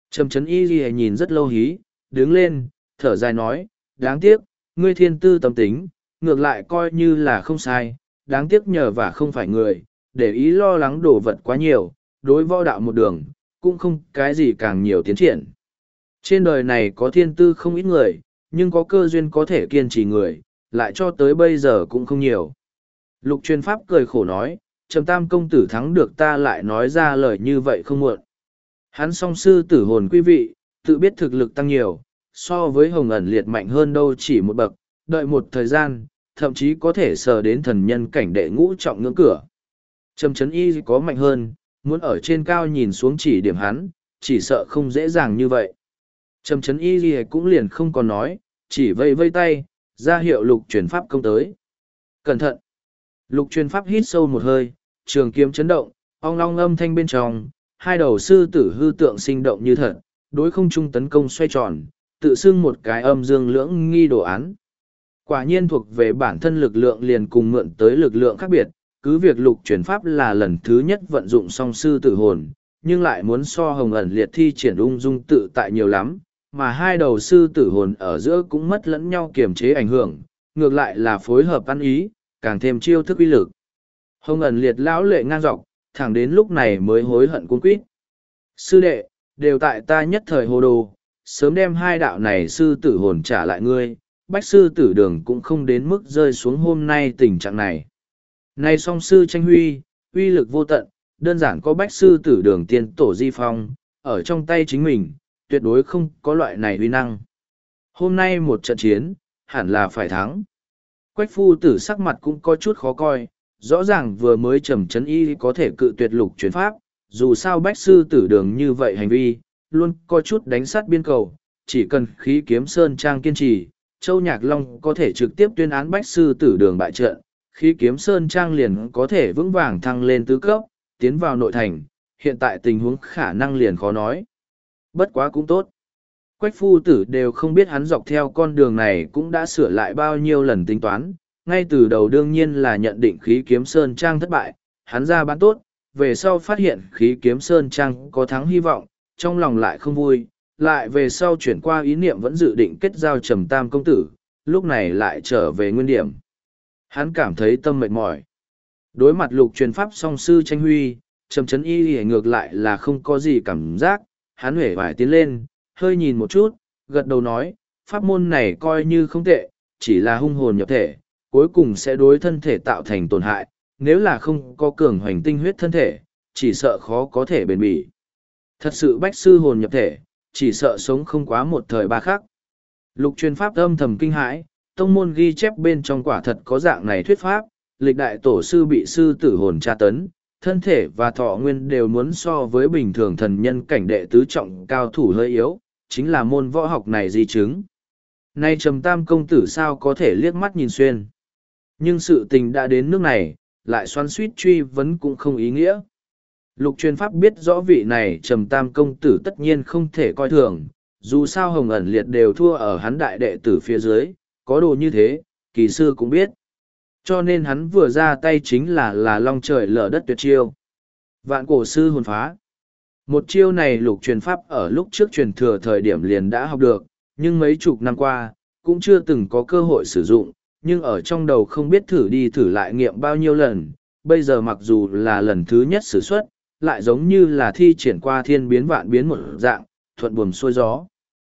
Trầm Trấn Y Ghi nhìn rất lâu hí, đứng lên, thở dài nói, đáng tiếc, ngươi thiên tư tâm tính, ngược lại coi như là không sai, đáng tiếc nhờ và không phải người, để ý lo lắng đổ vật quá nhiều, đối võ đạo một đường, cũng không cái gì càng nhiều tiến triển. Trên đời này có thiên tư không ít người, nhưng có cơ duyên có thể kiên trì người, lại cho tới bây giờ cũng không nhiều. Lục Truyền Pháp cười khổ nói, Trầm Tam công tử thắng được ta lại nói ra lời như vậy không muộn. Hắn song sư tử hồn quý vị, tự biết thực lực tăng nhiều, so với Hồng Ẩn Liệt mạnh hơn đâu chỉ một bậc, đợi một thời gian, thậm chí có thể sờ đến thần nhân cảnh đệ ngũ trọng ngưỡng cửa. Trầm Trấn Y có mạnh hơn, muốn ở trên cao nhìn xuống chỉ điểm hắn, chỉ sợ không dễ dàng như vậy. Trầm Trấn Y cũng liền không còn nói, chỉ vây vây tay, ra hiệu Lục Truyền Pháp công tới. Cẩn thận! Lục Truyền Pháp hít sâu một hơi, trường kiếm chấn động, ong long âm thanh bên trong, hai đầu sư tử hư tượng sinh động như thật, đối không trung tấn công xoay tròn, tự xưng một cái âm dương lưỡng nghi đồ án. Quả nhiên thuộc về bản thân lực lượng liền cùng mượn tới lực lượng khác biệt, cứ việc Lục Truyền Pháp là lần thứ nhất vận dụng song sư tử hồn, nhưng lại muốn so Hồng Ẩn Liệt thi triển ung dung tự tại nhiều lắm, mà hai đầu sư tử hồn ở giữa cũng mất lẫn nhau kiềm chế ảnh hưởng, ngược lại là phối hợp ăn ý, càng thêm chiêu thức uy lực. Hồng Ẩn Liệt lão lệ ngang dọc, thẳng đến lúc này mới hối hận cuống quýt. Sư đệ, đều tại ta nhất thời hồ đồ, sớm đem hai đạo này sư tử hồn trả lại ngươi, bách sư tử đường cũng không đến mức rơi xuống hôm nay tình trạng này. Này song sư tranh huy, uy lực vô tận, đơn giản có bách sư tử đường tiên tổ di phong, ở trong tay chính mình, tuyệt đối không có loại này uy năng. Hôm nay một trận chiến, hẳn là phải thắng. Quách phu tử sắc mặt cũng có chút khó coi, rõ ràng vừa mới Trầm Trấn Y có thể cự tuyệt Lục Truyền Pháp, dù sao bách sư tử đường như vậy hành vi, luôn có chút đánh sát biên cầu, chỉ cần khí kiếm sơn trang kiên trì, Châu Nhạc Long có thể trực tiếp tuyên án bách sư tử đường bại trận, khí kiếm sơn trang liền có thể vững vàng thăng lên tứ cấp, tiến vào nội thành, hiện tại tình huống khả năng liền khó nói. Bất quá cũng tốt. Quách phu tử đều không biết hắn dọc theo con đường này cũng đã sửa lại bao nhiêu lần tính toán, ngay từ đầu đương nhiên là nhận định khí kiếm sơn trang thất bại, hắn ra bán tốt, về sau phát hiện khí kiếm sơn trang có thắng hy vọng, trong lòng lại không vui, lại về sau chuyển qua ý niệm vẫn dự định kết giao Trầm Tam công tử, lúc này lại trở về nguyên điểm. Hắn cảm thấy tâm mệt mỏi. Đối mặt Lục Truyền Pháp song sư tranh huy, Trầm Trấn Y ngược lại là không có gì cảm giác, hắn huệ vải tiến lên, hơi nhìn một chút, gật đầu nói, pháp môn này coi như không tệ, chỉ là hung hồn nhập thể, cuối cùng sẽ đối thân thể tạo thành tổn hại, nếu là không có cường hoành tinh huyết thân thể, chỉ sợ khó có thể bền bỉ. Thật sự bách sư hồn nhập thể, chỉ sợ sống không quá một thời ba khắc. Lục Truyền Pháp âm thầm kinh hãi, tông môn ghi chép bên trong quả thật có dạng này thuyết pháp, lịch đại tổ sư bị sư tử hồn tra tấn, thân thể và thọ nguyên đều muốn so với bình thường thần nhân cảnh đệ tứ trọng cao thủ hơi yếu, chính là môn võ học này di chứng. Nay Trầm Tam công tử sao có thể liếc mắt nhìn xuyên. Nhưng sự tình đã đến nước này, lại xoắn suýt truy vấn cũng không ý nghĩa. Lục Truyền Pháp biết rõ vị này Trầm Tam công tử tất nhiên không thể coi thường, dù sao Hồng Ẩn Liệt đều thua ở hắn đại đệ tử phía dưới, có đồ như thế, kỳ sư cũng biết. Cho nên hắn vừa ra tay chính là long trời lở đất tuyệt chiêu. Vạn cổ sư hồn phá. Một chiêu này Lục Truyền Pháp ở lúc trước truyền thừa thời điểm liền đã học được, nhưng mấy chục năm qua, cũng chưa từng có cơ hội sử dụng, nhưng ở trong đầu không biết thử đi thử lại nghiệm bao nhiêu lần, bây giờ mặc dù là lần thứ nhất sử xuất, lại giống như là thi triển qua thiên biến vạn biến một dạng, thuận buồm xuôi gió.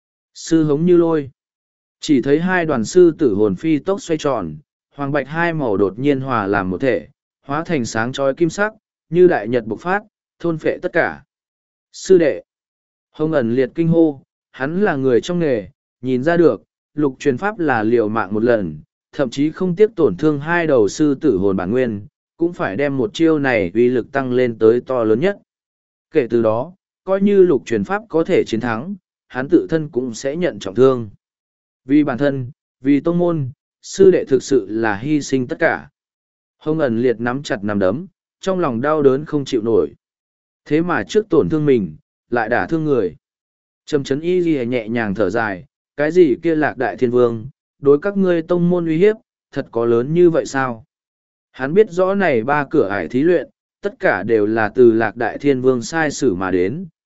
Sư hống như lôi. Chỉ thấy hai đoàn sư tử hồn phi tốc xoay tròn, hoàng bạch hai màu đột nhiên hòa làm một thể, hóa thành sáng chói kim sắc, như đại nhật bộc phát, thôn phệ tất cả. Sư đệ. Hồng Ẩn Liệt kinh hô, hắn là người trong nghề, nhìn ra được, Lục Truyền Pháp là liều mạng một lần, thậm chí không tiếc tổn thương hai đầu sư tử hồn bản nguyên, cũng phải đem một chiêu này uy lực tăng lên tới to lớn nhất. Kể từ đó, coi như Lục Truyền Pháp có thể chiến thắng, hắn tự thân cũng sẽ nhận trọng thương. Vì bản thân, vì tông môn, sư đệ thực sự là hy sinh tất cả. Hồng Ẩn Liệt nắm chặt nắm đấm, trong lòng đau đớn không chịu nổi. Thế mà trước tổn thương mình, lại đả thương người. Trầm Trấn Y Ghi nhẹ nhàng thở dài, cái gì kia Lạc Đại Thiên Vương, đối các ngươi tông môn uy hiếp, thật có lớn như vậy sao? Hắn biết rõ này ba cửa ải thí luyện, tất cả đều là từ Lạc Đại Thiên Vương sai sử mà đến,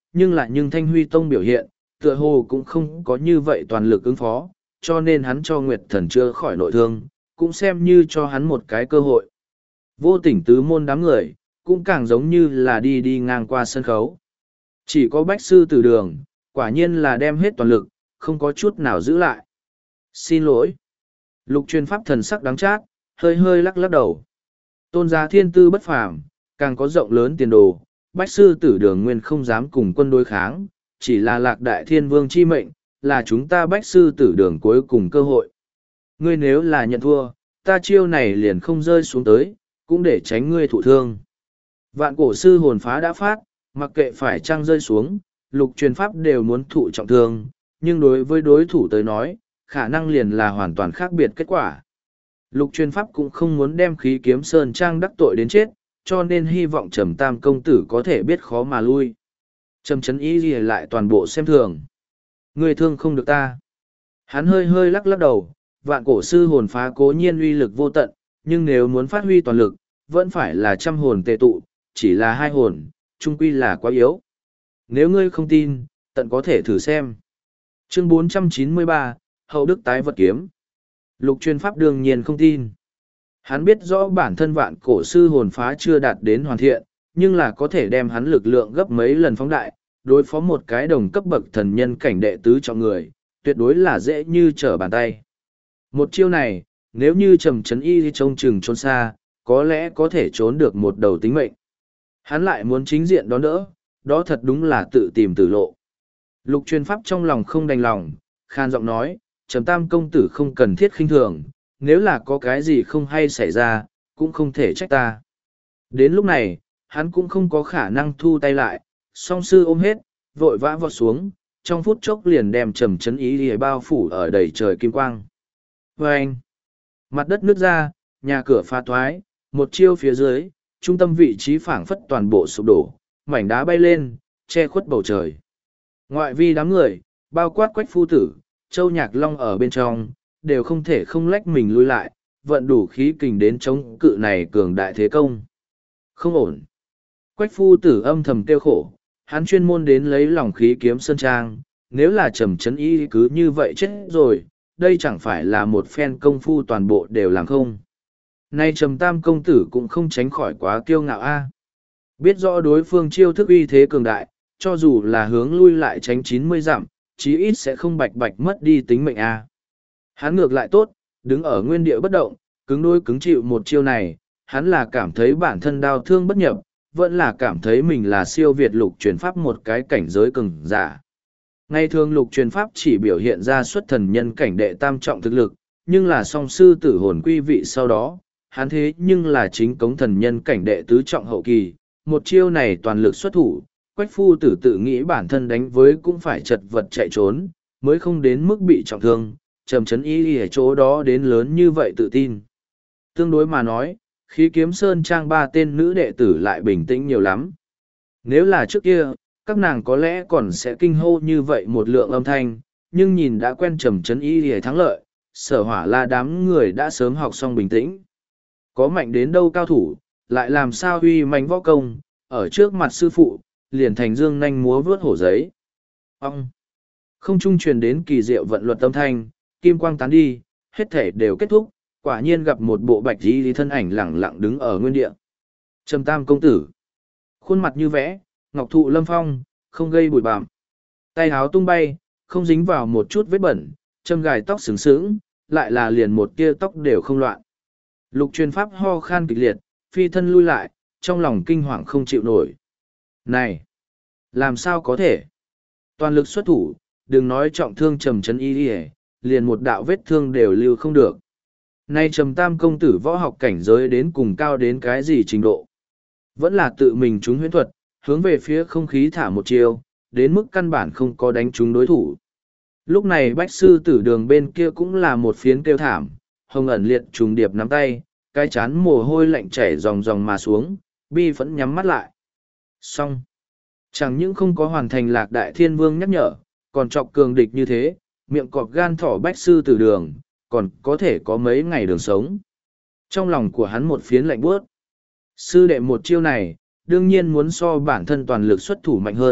nhưng Thanh Huy Tông biểu hiện, tựa hồ cũng không có như vậy toàn lực ứng phó, cho nên hắn cho Nguyệt Thần chữa khỏi nội thương, cũng xem như cho hắn một cái cơ hội. Vô tình tứ môn đám người, cũng càng giống như là đi ngang qua sân khấu. Chỉ có Bách Sư Tử Đường, quả nhiên là đem hết toàn lực, không có chút nào giữ lại. Xin lỗi. Lục Truyền Pháp thần sắc đắng chát, hơi hơi lắc lắc đầu. Tôn giá thiên tư bất phàm, càng có rộng lớn tiền đồ, Bách Sư Tử Đường nguyên không dám cùng quân đối kháng, chỉ là Lạc Đại Thiên Vương chi mệnh, là chúng ta Bách Sư Tử Đường cuối cùng cơ hội. Ngươi nếu là nhận thua, ta chiêu này liền không rơi xuống tới, cũng để tránh ngươi thụ thương. Vạn cổ sư hồn phá đã phát, mặc kệ phải trăng rơi xuống, Lục Truyền Pháp đều muốn thụ trọng thương, nhưng đối với đối thủ tới nói, khả năng liền là hoàn toàn khác biệt kết quả. Lục Truyền Pháp cũng không muốn đem khí kiếm sơn trang đắc tội đến chết, cho nên hy vọng Trầm Tam công tử có thể biết khó mà lui. Trầm Chấn Ý gì lại toàn bộ xem thường. Người thương không được ta. Hắn hơi hơi lắc lắc đầu, vạn cổ sư hồn phá cố nhiên uy lực vô tận, nhưng nếu muốn phát huy toàn lực, vẫn phải là trăm hồn tề tụ, chỉ là hai hồn, chung quy là quá yếu. Nếu ngươi không tin, tận có thể thử xem. Chương 493, Hậu Đức tái vật kiếm. Lục Truyền Pháp đương nhiên không tin. Hắn biết rõ bản thân vạn cổ sư hồn phá chưa đạt đến hoàn thiện, nhưng là có thể đem hắn lực lượng gấp mấy lần phóng đại, đối phó một cái đồng cấp bậc thần nhân cảnh đệ tứ cho người, tuyệt đối là dễ như trở bàn tay. Một chiêu này, nếu như Trầm Chấn Y trông chừng trốn xa, có lẽ có thể trốn được một đầu tính mệnh. Hắn lại muốn chính diện đón đỡ, đó thật đúng là tự tìm tử lộ. Lục Truyền Pháp trong lòng không đành lòng, khan giọng nói, Trầm Tam công tử không cần thiết khinh thường, nếu là có cái gì không hay xảy ra, cũng không thể trách ta. Đến lúc này, hắn cũng không có khả năng thu tay lại, song sư ôm hết, vội vã vọt xuống, trong phút chốc liền đem Trầm Chấn Ý lìa bao phủ ở đầy trời kim quang. Vâng! Mặt đất nứt ra, nhà cửa phá thoái, một chiêu phía dưới, trung tâm vị trí phảng phất toàn bộ sụp đổ, mảnh đá bay lên, che khuất bầu trời. Ngoại vi đám người, bao quát Quách phu tử, Châu Nhạc Long ở bên trong, đều không thể không lách mình lui lại, vận đủ khí kình đến chống cự này cường đại thế công. Không ổn. Quách phu tử âm thầm tiêu khổ, hắn chuyên môn đến lấy lòng khí kiếm sơn trang, nếu là Trầm Chấn Y cứ như vậy chết rồi, đây chẳng phải là một phen công phu toàn bộ đều làm không. Nay Trầm Tam công tử cũng không tránh khỏi quá kiêu ngạo a. Biết rõ đối phương chiêu thức uy thế cường đại, cho dù là hướng lui lại tránh 90 dặm, chí ít sẽ không bạch bạch mất đi tính mệnh a. Hắn ngược lại tốt, đứng ở nguyên địa bất động, cứng đôi cứng chịu một chiêu này, hắn là cảm thấy bản thân đau thương bất nhập, vẫn là cảm thấy mình là siêu việt Lục Truyền Pháp một cái cảnh giới cường giả. Ngày thường Lục Truyền Pháp chỉ biểu hiện ra xuất thần nhân cảnh đệ tam trọng thực lực, nhưng là song sư tử hồn quy vị sau đó, hắn thế nhưng là chính cống thần nhân cảnh đệ tứ trọng hậu kỳ, một chiêu này toàn lực xuất thủ, Quách phu tử tự nghĩ bản thân đánh với cũng phải chật vật chạy trốn, mới không đến mức bị trọng thương, Trầm Chấn Y ở chỗ đó đến lớn như vậy tự tin. Tương đối mà nói, khí kiếm sơn trang ba tên nữ đệ tử lại bình tĩnh nhiều lắm. Nếu là trước kia, các nàng có lẽ còn sẽ kinh hô như vậy một lượng âm thanh, nhưng nhìn đã quen Trầm Chấn Y để thắng lợi, Sở Hỏa La đám người đã sớm học xong bình tĩnh. Có mạnh đến đâu cao thủ, lại làm sao uy mạnh võ công, ở trước mặt sư phụ, liền thành dương nhanh múa vướt hổ giấy. Ông! Không trung truyền đến kỳ diệu vận luật âm thanh, kim quang tán đi, hết thể đều kết thúc, quả nhiên gặp một bộ bạch y thân ảnh lẳng lặng đứng ở nguyên địa. Trầm Tam công tử. Khuôn mặt như vẽ, ngọc thụ lâm phong, không gây bụi bặm. Tay háo tung bay, không dính vào một chút vết bẩn, châm gài tóc sướng sướng, lại là liền một tia tóc đều không loạn. Lục Truyền Pháp ho khan kịch liệt, phi thân lui lại, trong lòng kinh hoàng không chịu nổi. Này! Làm sao có thể? Toàn lực xuất thủ, đừng nói trọng thương Trầm Chấn Y, liền một đạo vết thương đều lưu không được. Nay Trầm Tam công tử võ học cảnh giới đến cùng cao đến cái gì trình độ? Vẫn là tự mình trúng huyễn thuật, hướng về phía không khí thả một chiêu, đến mức căn bản không có đánh trúng đối thủ. Lúc này Bách Sư Tử Đường bên kia cũng là một phiến kêu thảm, Hồng Ẩn Liệt trùng điệp nắm tay, cái chán mồ hôi lạnh chảy ròng ròng mà xuống, bi phẫn nhắm mắt lại. Xong. Chẳng những không có hoàn thành Lạc Đại Thiên Vương nhắc nhở, còn chọc cường địch như thế, miệng cọp gan thỏ Bách Sư Tử Đường, còn có thể có mấy ngày đường sống. Trong lòng của hắn một phiến lạnh buốt. Sư đệ một chiêu này, đương nhiên muốn so bản thân toàn lực xuất thủ mạnh hơn,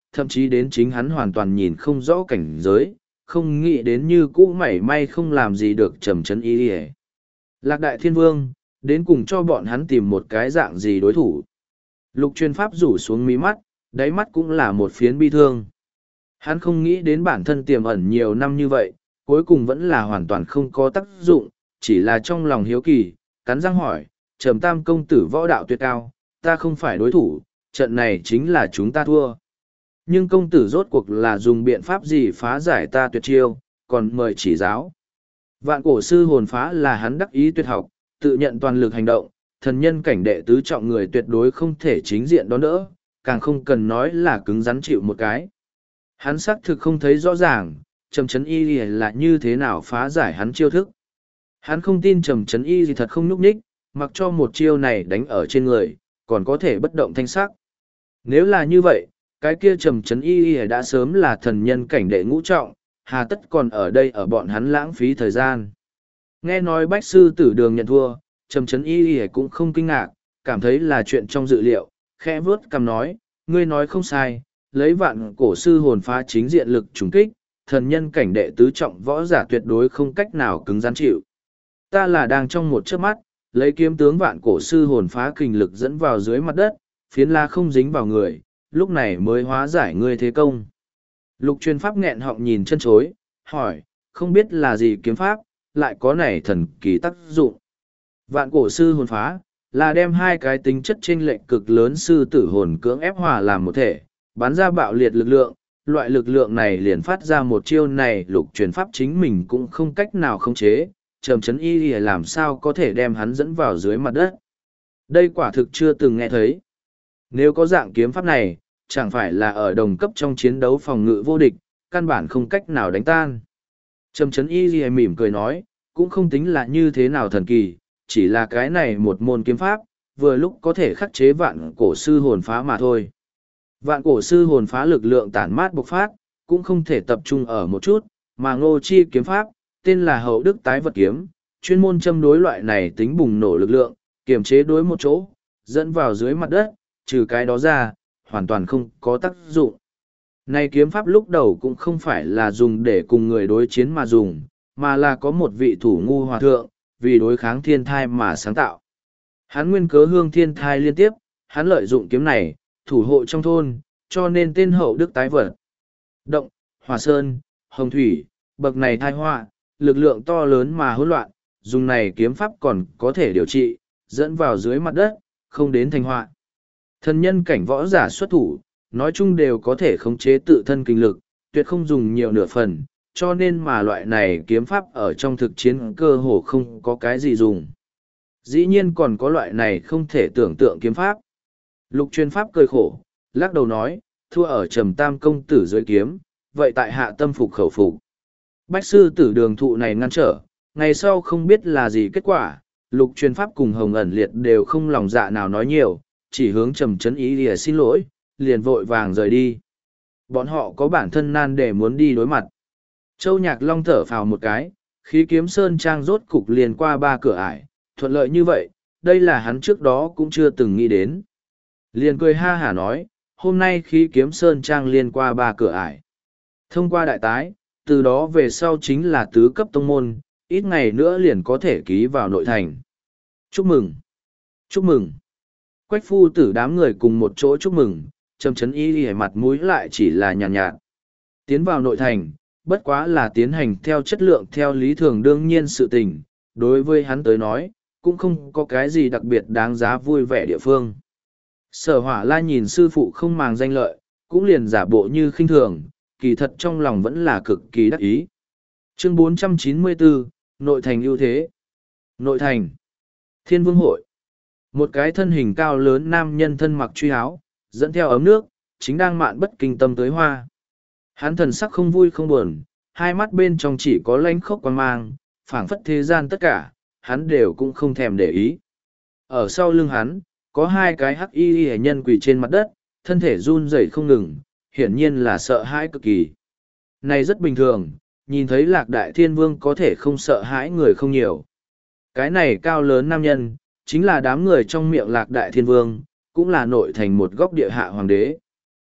thậm chí đến chính hắn hoàn toàn nhìn không rõ cảnh giới, không nghĩ đến như cũ mảy may không làm gì được Trầm Trấn Y. Lạc Đại Thiên Vương, đến cùng cho bọn hắn tìm một cái dạng gì đối thủ. Lục Truyền Pháp rủ xuống mí mắt, đáy mắt cũng là một phiến bi thương. Hắn không nghĩ đến bản thân tiềm ẩn nhiều năm như vậy, cuối cùng vẫn là hoàn toàn không có tác dụng, chỉ là trong lòng hiếu kỳ, cắn răng hỏi, Trầm Tam công tử võ đạo tuyệt cao, ta không phải đối thủ, trận này chính là chúng ta thua. Nhưng công tử rốt cuộc là dùng biện pháp gì phá giải ta tuyệt chiêu, còn mời chỉ giáo. Vạn cổ sư hồn phá là hắn đắc ý tuyệt học, tự nhận toàn lực hành động, thần nhân cảnh đệ tứ trọng người tuyệt đối không thể chính diện đón đỡ, càng không cần nói là cứng rắn chịu một cái. Hắn xác thực không thấy rõ ràng, Trầm Trấn Y là như thế nào phá giải hắn chiêu thức. Hắn không tin Trầm Trấn Y gì thật không nhúc nhích, mặc cho một chiêu này đánh ở trên người, còn có thể bất động thanh sắc. Nếu là như vậy, cái kia Trầm Trấn Y đã sớm là thần nhân cảnh đệ ngũ trọng, hà tất còn ở đây ở bọn hắn lãng phí thời gian. Nghe nói Bách Sư Tử Đường nhận thua, Trầm Trấn Y cũng không kinh ngạc, cảm thấy là chuyện trong dự liệu, khẽ vớt cằm nói, ngươi nói không sai, lấy vạn cổ sư hồn phá chính diện lực trùng kích, thần nhân cảnh đệ tứ trọng võ giả tuyệt đối không cách nào cứng rắn chịu. Ta là đang trong một chớp mắt, lấy kiếm tướng vạn cổ sư hồn phá kình lực dẫn vào dưới mặt đất, phiến la không dính vào người, lúc này mới hóa giải ngươi thế công. Lục Truyền Pháp nghẹn họng nhìn chân chối, hỏi, không biết là gì kiếm pháp, lại có này thần kỳ tác dụng. Vạn cổ sư hồn phá, là đem hai cái tính chất chênh lệch cực lớn sư tử hồn cưỡng ép hòa làm một thể, bắn ra bạo liệt lực lượng, loại lực lượng này liền phát ra một chiêu này Lục Truyền Pháp chính mình cũng không cách nào khống chế, Trầm Trấn Y làm sao có thể đem hắn dẫn vào dưới mặt đất. Đây quả thực chưa từng nghe thấy. Nếu có dạng kiếm pháp này, chẳng phải là ở đồng cấp trong chiến đấu phòng ngự vô địch, căn bản không cách nào đánh tan. Trầm Trấn Y mỉm cười nói, cũng không tính là như thế nào thần kỳ, chỉ là cái này một môn kiếm pháp, vừa lúc có thể khắc chế vạn cổ sư hồn phá mà thôi. Vạn cổ sư hồn phá lực lượng tản mát bộc phát, cũng không thể tập trung ở một chút, mà Ngô Chi kiếm pháp, tên là Hậu Đức Tái Vật Kiếm, chuyên môn châm đối loại này tính bùng nổ lực lượng, kiềm chế đối một chỗ, dẫn vào dưới mặt đất, trừ cái đó ra, hoàn toàn không có tác dụng. Này kiếm pháp lúc đầu cũng không phải là dùng để cùng người đối chiến mà dùng, mà là có một vị thủ ngu hòa thượng, vì đối kháng thiên thai mà sáng tạo. Hắn nguyên cớ hương thiên thai liên tiếp, hắn lợi dụng kiếm này, thủ hộ trong thôn, cho nên tên Hậu Đức Tái Vật. Động, Hỏa Sơn, Hồng Thủy, bậc này thai họa, lực lượng to lớn mà hỗn loạn, dùng này kiếm pháp còn có thể điều trị, dẫn vào dưới mặt đất, không đến thành họa. Thần nhân cảnh võ giả xuất thủ, nói chung đều có thể khống chế tự thân kinh lực, tuyệt không dùng nhiều nửa phần, cho nên mà loại này kiếm pháp ở trong thực chiến cơ hồ không có cái gì dùng. Dĩ nhiên còn có loại này không thể tưởng tượng kiếm pháp. Lục Truyền Pháp cười khổ, lắc đầu nói, thua ở Trầm Tam công tử dưới kiếm, vậy tại hạ tâm phục khẩu phục. Bách Sư Tử Đường thụ này ngăn trở, ngày sau không biết là gì kết quả, Lục Truyền Pháp cùng Hồng Ẩn Liệt đều không lòng dạ nào nói nhiều, chỉ hướng Trầm Trấn Y để xin lỗi, liền vội vàng rời đi. Bọn họ có bản thân nan để muốn đi đối mặt. Châu Nhạc Long thở phào một cái, khí kiếm sơn trang rốt cục liền qua 3 cửa ải, thuận lợi như vậy, đây là hắn trước đó cũng chưa từng nghĩ đến. Liền cười ha hả nói, hôm nay khí kiếm sơn trang liên qua 3 cửa ải. Thông qua đại tái, từ đó về sau chính là tứ cấp tông môn, ít ngày nữa liền có thể ký vào nội thành. Chúc mừng! Chúc mừng! Quách phu tử đám người cùng một chỗ chúc mừng, Trầm Trấn Y mặt mũi lại chỉ là nhàn nhạt. Tiến vào nội thành, bất quá là tiến hành theo chất lượng theo lý thường đương nhiên sự tình, đối với hắn tới nói, cũng không có cái gì đặc biệt đáng giá vui vẻ địa phương. Sở Hỏa La nhìn sư phụ không màng danh lợi, cũng liền giả bộ như khinh thường, kỳ thật trong lòng vẫn là cực kỳ đắc ý. Chương 494, Nội thành ưu thế. Nội thành. Thiên Vương hội. Một cái thân hình cao lớn nam nhân thân mặc truy áo, dẫn theo ấm nước, chính đang mạn bất kinh tâm tới hoa. Hắn thần sắc không vui không buồn, hai mắt bên trong chỉ có lánh khốc quan mang, phảng phất thế gian tất cả, hắn đều cũng không thèm để ý. Ở sau lưng hắn, có hai cái hắc y hệ nhân quỳ trên mặt đất, thân thể run rẩy không ngừng, hiển nhiên là sợ hãi cực kỳ. Này rất bình thường, nhìn thấy Lạc Đại Thiên Vương có thể không sợ hãi người không nhiều. Cái này cao lớn nam nhân, chính là đám người trong miệng Lạc Đại Thiên Vương, cũng là nội thành một góc địa hạ hoàng đế.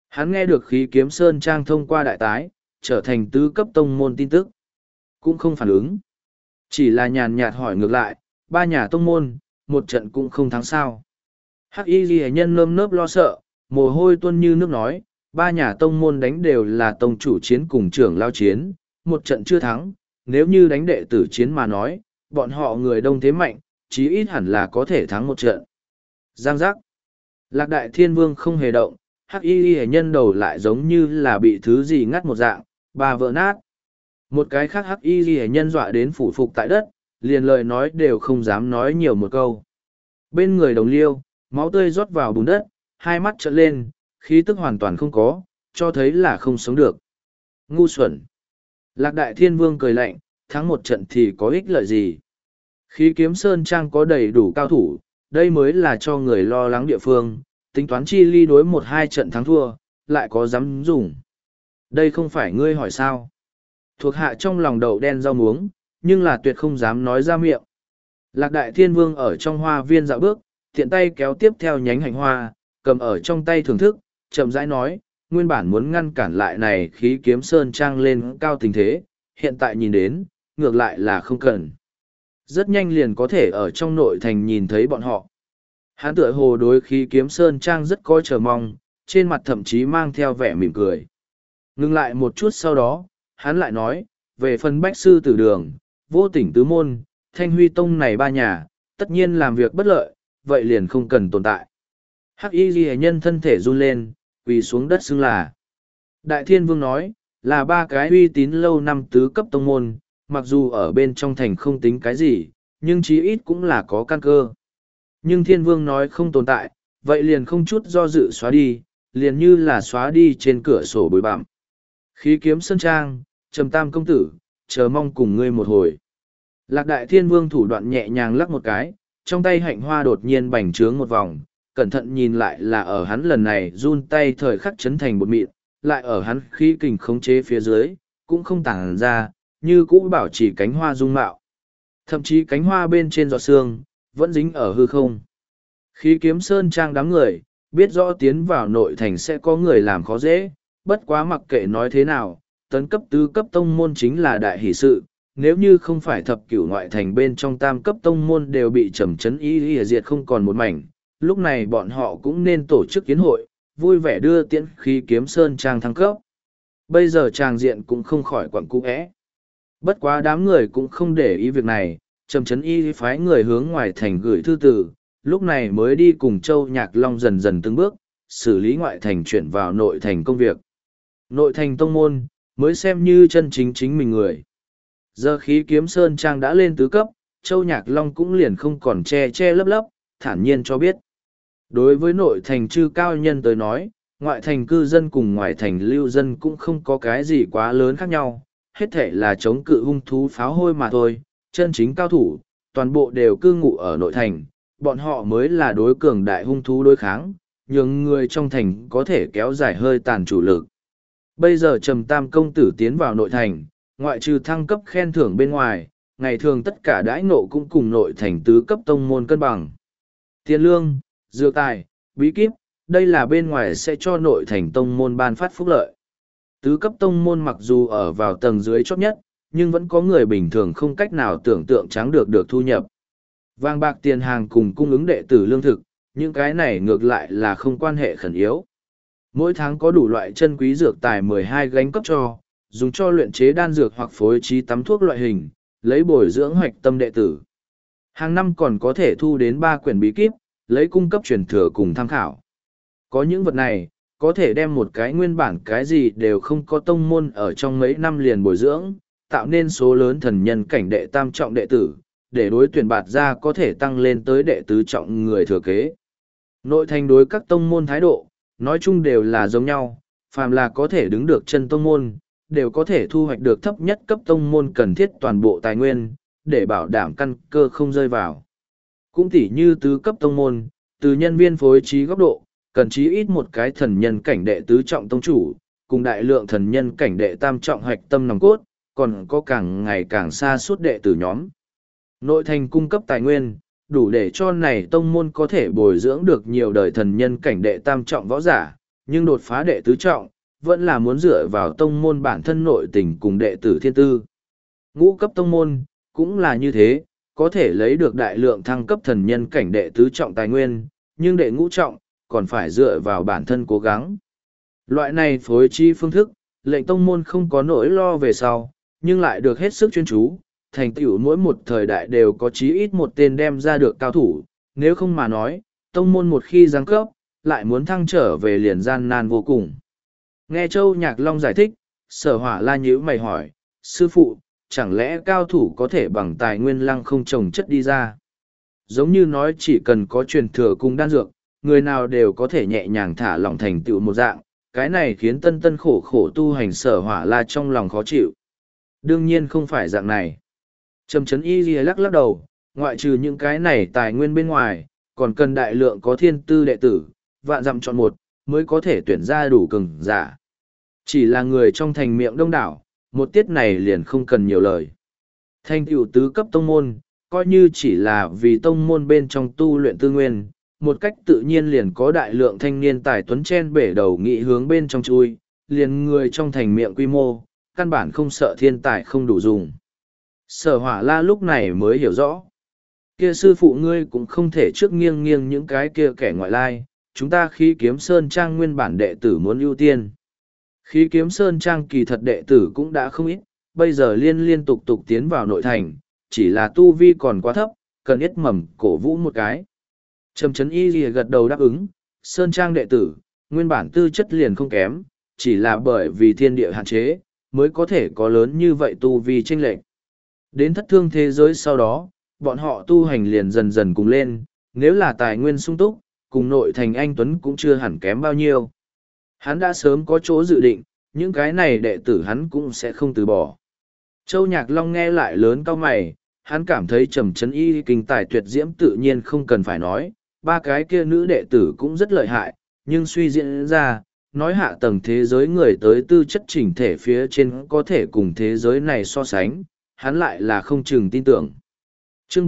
Hắn nghe được khí kiếm sơn trang thông qua đại tái, trở thành tứ cấp tông môn tin tức. Cũng không phản ứng. Chỉ là nhàn nhạt hỏi ngược lại, ba nhà tông môn, một trận cũng không thắng sao. Hắc y ghi nhân nơm nớp lo sợ, mồ hôi tuôn như nước nói, ba nhà tông môn đánh đều là tông chủ chiến cùng trưởng lao chiến, một trận chưa thắng, nếu như đánh đệ tử chiến mà nói, bọn họ người đông thế mạnh, chí ít hẳn là có thể thắng một trận. Giang giác. Lạc đại thiên vương không hề động, hắc y ghi nhân đầu lại giống như là bị thứ gì ngắt một dạng, bà vỡ nát. Một cái khác hắc y ghi nhân dọa đến phủ phục tại đất, liền lời nói đều không dám nói nhiều một câu. Bên người đồng liêu, máu tươi rót vào bùn đất, hai mắt trợn lên, khí tức hoàn toàn không có, cho thấy là không sống được. Ngu xuẩn. Lạc đại thiên vương cười lạnh, thắng một trận thì có ích lợi gì? Khí kiếm sơn trang có đầy đủ cao thủ, đây mới là cho người lo lắng địa phương, tính toán chi ly đối một hai trận thắng thua, lại có dám dùng. Đây không phải ngươi hỏi sao? Thuộc hạ trong lòng đậu đen rau muống, nhưng là tuyệt không dám nói ra miệng. Lạc đại thiên vương ở trong hoa viên dạo bước, tiện tay kéo tiếp theo nhánh hành hoa, cầm ở trong tay thưởng thức, chậm rãi nói, nguyên bản muốn ngăn cản lại này khí kiếm sơn trang lên cao tình thế, hiện tại nhìn đến, ngược lại là không cần. Rất nhanh liền có thể ở trong nội thành nhìn thấy bọn họ. Hắn tựa hồ đối khí kiếm sơn trang rất coi chờ mong, trên mặt thậm chí mang theo vẻ mỉm cười. Ngưng lại một chút sau đó, hắn lại nói, về phần bách sư tử đường, vô tỉnh tứ môn, thanh huy tông này ba nhà, tất nhiên làm việc bất lợi, vậy liền không cần tồn tại. Hắc y ghi nhân thân thể run lên, quỳ xuống đất xưng là. Đại thiên vương nói, là ba cái uy tín lâu năm tứ cấp tông môn, mặc dù ở bên trong thành không tính cái gì, nhưng chí ít cũng là có căn cơ. Nhưng thiên vương nói không tồn tại, vậy liền không chút do dự xóa đi, liền như là xóa đi trên cửa sổ bụi bặm. Khí kiếm sơn trang, trầm tam công tử, chờ mong cùng ngươi một hồi. Lạc đại thiên vương thủ đoạn nhẹ nhàng lắc một cái, trong tay hạnh hoa đột nhiên bành trướng một vòng, cẩn thận nhìn lại là ở hắn lần này run tay thời khắc chấn thành bột mịn, lại ở hắn khí kình khống chế phía dưới, cũng không tản ra, như cũ bảo trì cánh hoa dung mạo. Thậm chí cánh hoa bên trên giọt sương, vẫn dính ở hư không. Khí kiếm sơn trang đám người, biết rõ tiến vào nội thành sẽ có người làm khó dễ, bất quá mặc kệ nói thế nào, tấn cấp tứ cấp tông môn chính là đại hỷ sự, nếu như không phải thập cửu ngoại thành bên trong tam cấp tông môn đều bị trầm chấn y diệt không còn một mảnh, lúc này bọn họ cũng nên tổ chức kiến hội, vui vẻ đưa tiễn khí kiếm sơn trang thăng cấp. Bây giờ tràng diện cũng không khỏi quặng cũ é. Bất quá đám người cũng không để ý việc này, trầm chấn y phái người hướng ngoài thành gửi thư tử, lúc này mới đi cùng Châu Nhạc Long dần dần từng bước, xử lý ngoại thành chuyển vào nội thành công việc. Nội thành tông môn, mới xem như chân chính chính mình người. Giờ khí kiếm sơn trang đã lên tứ cấp, Châu Nhạc Long cũng liền không còn che lấp lấp, thản nhiên cho biết. Đối với nội thành chư cao nhân tới nói, ngoại thành cư dân cùng ngoại thành lưu dân cũng không có cái gì quá lớn khác nhau, hết thể là chống cự hung thú pháo hôi mà thôi, chân chính cao thủ, toàn bộ đều cư ngụ ở nội thành, bọn họ mới là đối cường đại hung thú đối kháng, nhưng người trong thành có thể kéo dài hơi tàn chủ lực. Bây giờ Trầm Tam công tử tiến vào nội thành, ngoại trừ thăng cấp khen thưởng bên ngoài, ngày thường tất cả đãi ngộ cũng cùng nội thành tứ cấp tông môn cân bằng. Tiền lương, dược tài, bí kíp, đây là bên ngoài sẽ cho nội thành tông môn ban phát phúc lợi. Tứ cấp tông môn mặc dù ở vào tầng dưới chót nhất, nhưng vẫn có người bình thường không cách nào tưởng tượng trắng được thu nhập. Vàng bạc tiền hàng cùng cung ứng đệ tử lương thực, những cái này ngược lại là không quan hệ khẩn yếu. Mỗi tháng có đủ loại chân quý dược tài 12 gánh cấp cho, dùng cho luyện chế đan dược hoặc phối trí tắm thuốc loại hình, lấy bồi dưỡng hoạch tâm đệ tử. Hàng năm còn có thể thu đến 3 quyển bí kíp, lấy cung cấp truyền thừa cùng tham khảo. Có những vật này, có thể đem một cái nguyên bản cái gì đều không có tông môn ở trong mấy năm liền bồi dưỡng, tạo nên số lớn thần nhân cảnh đệ tam trọng đệ tử, để đối tuyển bạt ra có thể tăng lên tới đệ tứ trọng người thừa kế. Nội thành đối các tông môn thái độ, nói chung đều là giống nhau, phàm là có thể đứng được chân tông môn, đều có thể thu hoạch được thấp nhất cấp tông môn cần thiết toàn bộ tài nguyên, để bảo đảm căn cơ không rơi vào. Cũng tỉ như tứ cấp tông môn, từ nhân viên phối trí góc độ, cần chí ít một cái thần nhân cảnh đệ tứ trọng tông chủ, cùng đại lượng thần nhân cảnh đệ tam trọng hoạch tâm nòng cốt, còn có càng ngày càng xa suốt đệ tử nhóm. Nội thành cung cấp tài nguyên, đủ để cho này tông môn có thể bồi dưỡng được nhiều đời thần nhân cảnh đệ tam trọng võ giả, nhưng đột phá đệ tứ trọng, vẫn là muốn dựa vào tông môn bản thân nội tình cùng đệ tử thiên tư. Ngũ cấp tông môn, cũng là như thế, có thể lấy được đại lượng thăng cấp thần nhân cảnh đệ tứ trọng tài nguyên, nhưng đệ ngũ trọng, còn phải dựa vào bản thân cố gắng. Loại này phối chi phương thức, lệnh tông môn không có nỗi lo về sau, nhưng lại được hết sức chuyên chú, thành tựu mỗi một thời đại đều có chí ít một tên đem ra được cao thủ, nếu không mà nói, tông môn một khi giáng cấp, lại muốn thăng trở về liền gian nan vô cùng. Nghe Châu Nhạc Long giải thích, Sở Hỏa La nhíu mày hỏi, sư phụ, chẳng lẽ cao thủ có thể bằng tài nguyên lăng không trồng chất đi ra? Giống như nói chỉ cần có truyền thừa cùng đan dược, người nào đều có thể nhẹ nhàng thả lỏng thành tựu một dạng, cái này khiến tân tân khổ khổ tu hành Sở Hỏa La trong lòng khó chịu. Đương nhiên không phải dạng này. Trầm Trấn Y Ghi lắc lắc đầu, ngoại trừ những cái này tài nguyên bên ngoài, còn cần đại lượng có thiên tư đệ tử, vạn dặm chọn một, mới có thể tuyển ra đủ cường giả. Chỉ là người trong thành miệng đông đảo, một tiết này liền không cần nhiều lời. Thành tựu tứ cấp tông môn, coi như chỉ là vì tông môn bên trong tu luyện tư nguyên, một cách tự nhiên liền có đại lượng thanh niên tài tuấn chen bể đầu nghị hướng bên trong chui, liền người trong thành miệng quy mô, căn bản không sợ thiên tài không đủ dùng. Sở Hỏa La lúc này mới hiểu rõ. Kia sư phụ ngươi cũng không thể trước nghiêng nghiêng những cái kia kẻ ngoại lai, chúng ta Khí Kiếm Sơn Trang nguyên bản đệ tử muốn ưu tiên. Khí Kiếm Sơn Trang kỳ thật đệ tử cũng đã không ít, bây giờ liên tục tiến vào nội thành, chỉ là tu vi còn quá thấp, cần ít mầm cổ vũ một cái. Trầm Trấn Y Lìa gật đầu đáp ứng, Sơn Trang đệ tử, nguyên bản tư chất liền không kém, chỉ là bởi vì thiên địa hạn chế, mới có thể có lớn như vậy tu vi chênh lệch. Đến thất thương thế giới sau đó, bọn họ tu hành liền dần dần cùng lên, nếu là tài nguyên sung túc, cùng nội thành anh Tuấn cũng chưa hẳn kém bao nhiêu. Hắn đã sớm có chỗ dự định, những cái này đệ tử hắn cũng sẽ không từ bỏ. Châu Nhạc Long nghe lại lớn cao mày, hắn cảm thấy Trầm Trấn Y kinh tài tuyệt diễm tự nhiên không cần phải nói, ba cái kia nữ đệ tử cũng rất lợi hại, nhưng suy diễn ra, nói hạ tầng thế giới người tới tư chất chỉnh thể phía trên có thể cùng thế giới này so sánh, hắn lại là không chừng tin tưởng. Chương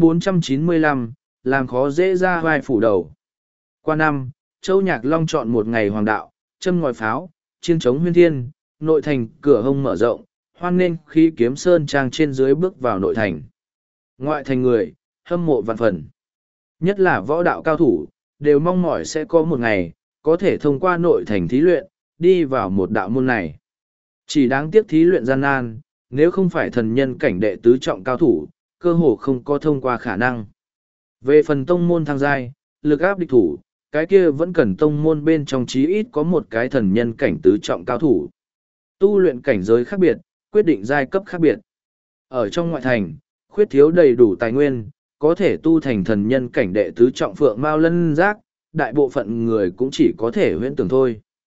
495, làm khó dễ ra vai phủ đầu. Qua năm, Châu Nhạc Long chọn một ngày hoàng đạo, châm ngòi pháo, chiêng trống huyên thiên, nội thành cửa hông mở rộng, hoan nghênh Khí Kiếm Sơn Trang trên dưới bước vào nội thành. Ngoại thành người, hâm mộ vạn phần. Nhất là võ đạo cao thủ, đều mong mỏi sẽ có một ngày, có thể thông qua nội thành thí luyện, đi vào một đạo môn này. Chỉ đáng tiếc thí luyện gian nan, nếu không phải thần nhân cảnh đệ tứ trọng cao thủ, cơ hồ không có thông qua khả năng. Về phần tông môn thăng giai, lực áp địch thủ, cái kia vẫn cần tông môn bên trong chí ít có một cái thần nhân cảnh tứ trọng cao thủ. Tu luyện cảnh giới khác biệt, quyết định giai cấp khác biệt. Ở trong ngoại thành, khuyết thiếu đầy đủ tài nguyên, có thể tu thành thần nhân cảnh đệ tứ trọng phượng mao lân giác, đại bộ phận người cũng chỉ có thể huyễn tưởng thôi.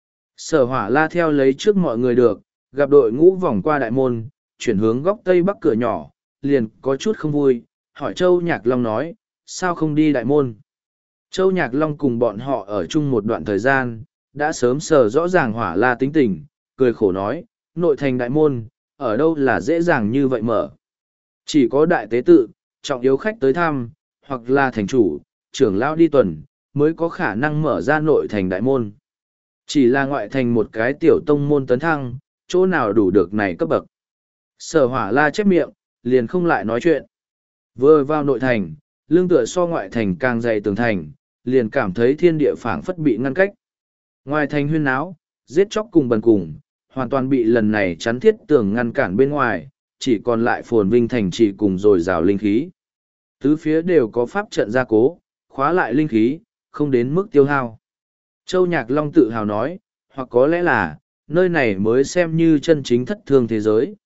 Sở Hỏa La theo lấy trước mọi người được, gặp đội ngũ vòng qua đại môn, chuyển hướng góc tây bắc cửa nhỏ, liền có chút không vui, hỏi Châu Nhạc Long nói, sao không đi đại môn? Châu Nhạc Long cùng bọn họ ở chung một đoạn thời gian, đã sớm sờ rõ ràng Hỏa La tính tình, cười khổ nói, nội thành đại môn, ở đâu là dễ dàng như vậy mở. Chỉ có đại tế tự, trọng yếu khách tới thăm, hoặc là thành chủ, trưởng lão đi tuần, mới có khả năng mở ra nội thành đại môn. Chỉ là ngoại thành một cái tiểu tông môn tấn thăng, chỗ nào đủ được này cấp bậc. Sở Hỏa La chép miệng, liền không lại nói chuyện. Vừa vào nội thành, lưng tựa so ngoại thành càng dày tường thành, liền cảm thấy thiên địa phảng phất bị ngăn cách. Ngoài thành huyên náo, giết chóc cùng bần cùng, hoàn toàn bị lần này chắn thiết tường ngăn cản bên ngoài, chỉ còn lại phồn vinh thành trì cùng dồi dào linh khí. Tứ phía đều có pháp trận gia cố, khóa lại linh khí, không đến mức tiêu hao. Châu Nhạc Long tự hào nói, hoặc có lẽ là, nơi này mới xem như chân chính thất thương thế giới.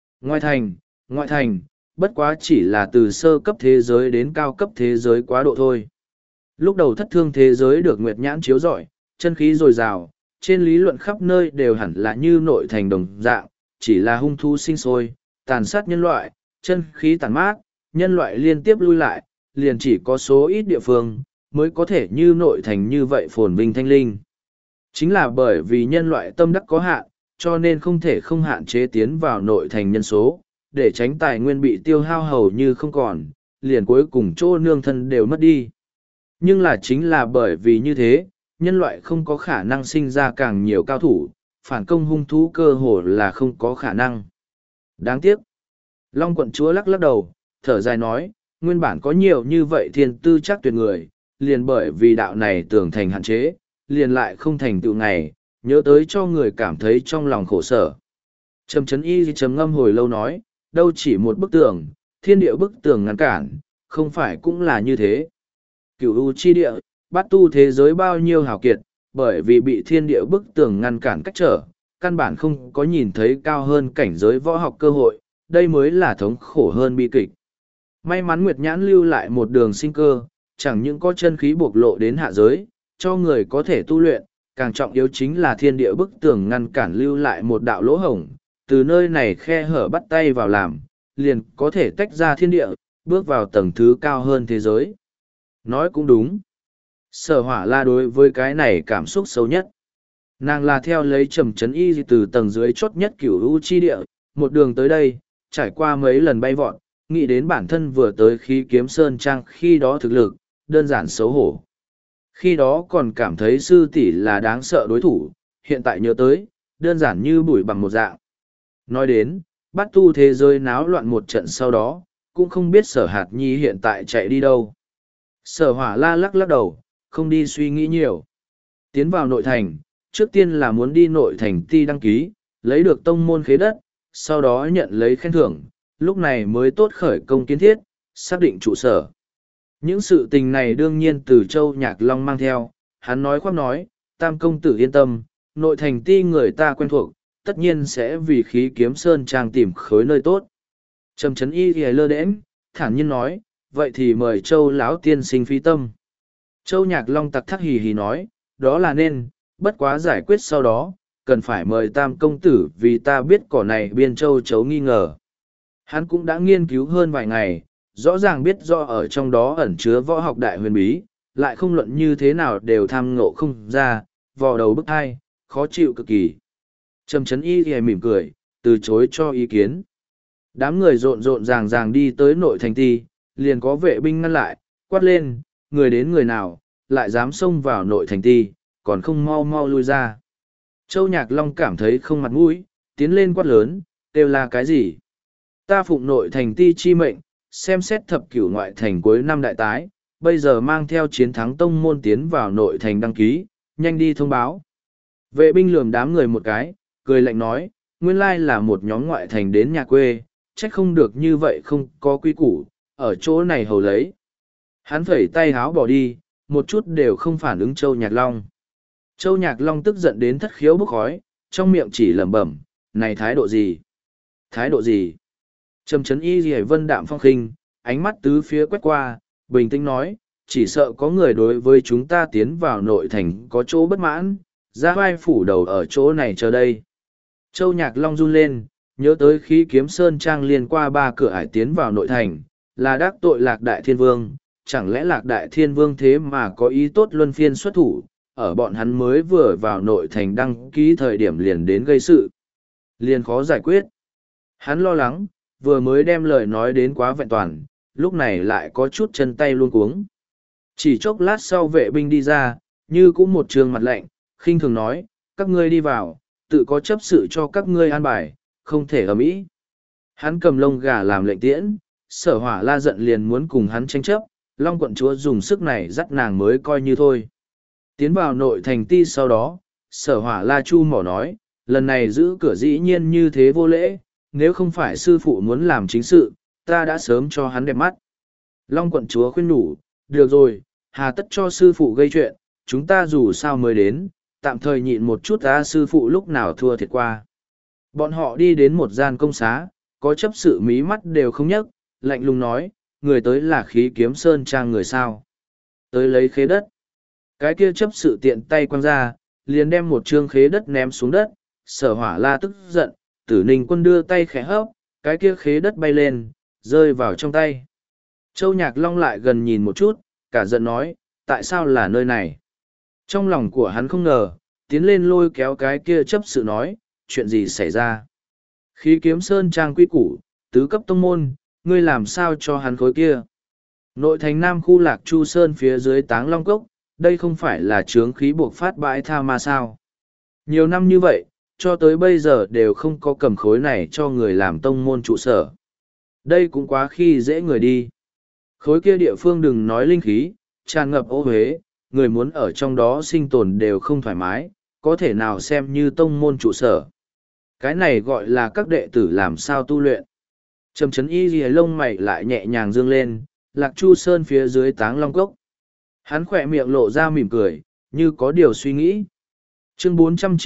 Ngoại thành, bất quá chỉ là từ sơ cấp thế giới đến cao cấp thế giới quá độ thôi. Lúc đầu thất thương thế giới được nguyệt nhãn chiếu rọi, chân khí dồi dào, trên lý luận khắp nơi đều hẳn là như nội thành đồng dạng, chỉ là hung thú sinh sôi, tàn sát nhân loại, chân khí tàn mát, nhân loại liên tiếp lui lại, liền chỉ có số ít địa phương, mới có thể như nội thành như vậy phồn vinh thanh linh. Chính là bởi vì nhân loại tâm đắc có hạn, cho nên không thể không hạn chế tiến vào nội thành nhân số, để tránh tài nguyên bị tiêu hao hầu như không còn, liền cuối cùng chỗ nương thân đều mất đi. Nhưng là chính là bởi vì như thế, nhân loại không có khả năng sinh ra càng nhiều cao thủ, phản công hung thú cơ hồ là không có khả năng. Đáng tiếc. Long quận chúa lắc lắc đầu, thở dài nói, nguyên bản có nhiều như vậy thiên tư chắc tuyệt người, liền bởi vì đạo này tưởng thành hạn chế, liền lại không thành tựu ngày, nhớ tới cho người cảm thấy trong lòng khổ sở. Trầm chấn y trầm ngâm hồi lâu nói, đâu chỉ một bức tường, thiên địa bức tường ngăn cản, không phải cũng là như thế. Cửu u chi địa, bát tu thế giới bao nhiêu hào kiệt, bởi vì bị thiên địa bức tường ngăn cản cách trở, căn bản không có nhìn thấy cao hơn cảnh giới võ học cơ hội, đây mới là thống khổ hơn bi kịch. May mắn Nguyệt Nhãn lưu lại một đường sinh cơ, chẳng những có chân khí bộc lộ đến hạ giới, cho người có thể tu luyện, càng trọng yếu chính là thiên địa bức tường ngăn cản lưu lại một đạo lỗ hổng, từ nơi này khe hở bắt tay vào làm, liền có thể tách ra thiên địa, bước vào tầng thứ cao hơn thế giới. Nói cũng đúng. Sở Hỏa La đối với cái này cảm xúc sâu nhất. Nàng là theo lấy Trầm Chấn Y từ tầng dưới chốt nhất Cửu U chi địa, một đường tới đây, trải qua mấy lần bay vọt, nghĩ đến bản thân vừa tới Khí Kiếm Sơn Trang khi đó thực lực, đơn giản xấu hổ. Khi đó còn cảm thấy sư tỷ là đáng sợ đối thủ, hiện tại nhớ tới, đơn giản như bụi bằng một dạng. Nói đến, bắt tu thế giới náo loạn một trận sau đó, cũng không biết Sở Hạt Nhi hiện tại chạy đi đâu. Sở Hỏa La lắc lắc đầu, không đi suy nghĩ nhiều. Tiến vào nội thành, trước tiên là muốn đi nội thành ti đăng ký, lấy được tông môn khế đất, sau đó nhận lấy khen thưởng, lúc này mới tốt khởi công kiến thiết, xác định trụ sở. Những sự tình này đương nhiên từ Châu Nhạc Long mang theo, hắn nói khoác nói, Tam công tử yên tâm, nội thành ti người ta quen thuộc, tất nhiên sẽ vì Khí Kiếm Sơn Trang tìm khối nơi tốt. Trầm Chấn Y thì lơ đễnh, thản nhiên nói, vậy thì mời Châu lão tiên sinh phí tâm. Châu Nhạc Long tặc thắc hì hì nói, đó là nên, bất quá giải quyết sau đó, cần phải mời Tam công tử vì ta biết cỏ này biên châu chấu nghi ngờ. Hắn cũng đã nghiên cứu hơn vài ngày, rõ ràng biết do ở trong đó ẩn chứa võ học đại huyền bí, lại không luận như thế nào đều tham ngộ không ra, vò đầu bức thai, khó chịu cực kỳ. Trầm Chấn Y thì mỉm cười, từ chối cho ý kiến. Đám người rộn rộn ràng ràng đi tới nội thành ti, liền có vệ binh ngăn lại, quát lên, người đến người nào, lại dám xông vào nội thành ti, còn không mau mau lui ra. Châu Nhạc Long cảm thấy không mặt mũi, tiến lên quát lớn, đều là cái gì? Ta phụng nội thành ti chi mệnh, xem xét thập cửu ngoại thành cuối năm đại tái, bây giờ mang theo chiến thắng tông môn tiến vào nội thành đăng ký, nhanh đi thông báo. Vệ binh lườm đám người một cái, cười lạnh nói, nguyên lai là một nhóm ngoại thành đến nhà quê, trách không được như vậy không có quy củ, ở chỗ này hầu lấy. Hắn phẩy tay háo bỏ đi, một chút đều không phản ứng Châu Nhạc Long. Châu Nhạc Long tức giận đến thất khiếu bốc khói, trong miệng chỉ lẩm bẩm, này thái độ gì? Thái độ gì? Trầm Chấn Y Liễu vân đạm phong khinh, ánh mắt tứ phía quét qua, bình tĩnh nói, chỉ sợ có người đối với chúng ta tiến vào nội thành có chỗ bất mãn, ra vai phủ đầu ở chỗ này chờ đây. Châu Nhạc Long run lên, nhớ tới Khí Kiếm Sơn Trang liên qua 3 cửa ải tiến vào nội thành, là đắc tội Lạc Đại Thiên Vương, chẳng lẽ Lạc Đại Thiên Vương thế mà có ý tốt luân phiên xuất thủ, ở bọn hắn mới vừa vào nội thành đăng ký thời điểm liền đến gây sự. Liền khó giải quyết. Hắn lo lắng, vừa mới đem lời nói đến quá vẹn toàn, lúc này lại có chút chân tay luôn cuống. Chỉ chốc lát sau vệ binh đi ra, như cũng một trường mặt lạnh, khinh thường nói, các ngươi đi vào, tự có chấp sự cho các ngươi an bài, không thể ầm ĩ. Hắn cầm lông gà làm lệnh tiễn, Sở Hỏa La giận liền muốn cùng hắn tranh chấp, Long quận chúa dùng sức này dắt nàng mới coi như thôi. Tiến vào nội thành ti sau đó, Sở Hỏa La chu mỏ nói, lần này giữ cửa dĩ nhiên như thế vô lễ, nếu không phải sư phụ muốn làm chính sự, ta đã sớm cho hắn đẹp mắt. Long quận chúa khuyên nhủ, được rồi, hà tất cho sư phụ gây chuyện, chúng ta dù sao mới đến, tạm thời nhịn một chút ta sư phụ lúc nào thua thiệt qua. Bọn họ đi đến một gian công xá, có chấp sự mí mắt đều không nhấc, lạnh lùng nói, người tới là Khí Kiếm Sơn Trang người sao. Tới lấy khế đất. Cái kia chấp sự tiện tay quăng ra, liền đem một trương khế đất ném xuống đất, Sở Hỏa La tức giận, Tử Ninh Quân đưa tay khẽ hấp, cái kia khế đất bay lên, rơi vào trong tay. Châu Nhạc Long lại gần nhìn một chút, cả giận nói, tại sao là nơi này? Trong lòng của hắn không ngờ, tiến lên lôi kéo cái kia chấp sự nói, chuyện gì xảy ra? Khí Kiếm Sơn Trang quy củ, tứ cấp tông môn, ngươi làm sao cho hắn khối kia? Nội thành Nam khu Lạc Chu Sơn phía dưới Táng Long Cốc, đây không phải là chướng khí buộc phát bãi tha ma sao? Nhiều năm như vậy, cho tới bây giờ đều không có cầm khối này cho người làm tông môn trụ sở. Đây cũng quá khi dễ người đi. Khối kia địa phương đừng nói linh khí, tràn ngập ô huế, người muốn ở trong đó sinh tồn đều không thoải mái, có thể nào xem như tông môn trụ sở. Cái này gọi là các đệ tử làm sao tu luyện. Trầm chấn y ghi lông mày lại nhẹ nhàng dương lên, Lạc Chu Sơn phía dưới Táng Long Cốc. Hắn khỏe miệng lộ ra mỉm cười, như có điều suy nghĩ. Chương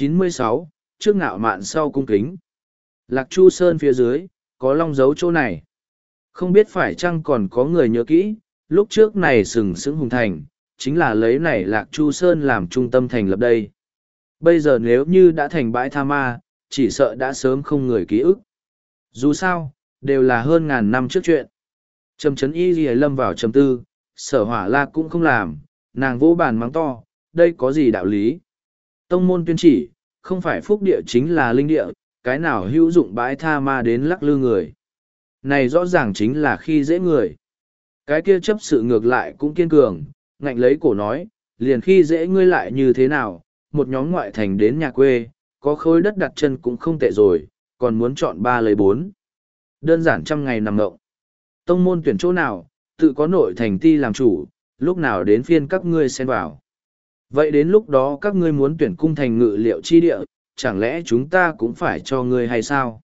496, trước ngạo mạn sau cung kính. Lạc Chu Sơn phía dưới, có long dấu chỗ này. Không biết phải chăng còn có người nhớ kỹ, lúc trước này sừng sững hùng thành, chính là lấy này Lạc Chu Sơn làm trung tâm thành lập đây. Bây giờ nếu như đã thành bãi tha ma, chỉ sợ đã sớm không người ký ức. Dù sao, đều là hơn ngàn năm trước chuyện. Trầm chấn y ghi lâm vào trầm tư, Sở Hỏa La cũng không làm, nàng vỗ bàn mắng to, đây có gì đạo lý. Tông môn tuyên chỉ, không phải phúc địa chính là linh địa, cái nào hữu dụng bãi tha ma đến lắc lư người. Này rõ ràng chính là khi dễ người. Cái kia chấp sự ngược lại cũng kiên cường, ngạnh lấy cổ nói, liền khi dễ ngươi lại như thế nào, một nhóm ngoại thành đến nhà quê, có khối đất đặt chân cũng không tệ rồi, còn muốn chọn 3 lấy 4. Đơn giản trăm ngày nằm ngộng. Tông môn tuyển chỗ nào, tự có nội thành ti làm chủ, lúc nào đến phiên các ngươi xen vào. Vậy đến lúc đó các ngươi muốn tuyển cung thành ngự liệu chi địa, chẳng lẽ chúng ta cũng phải cho ngươi hay sao?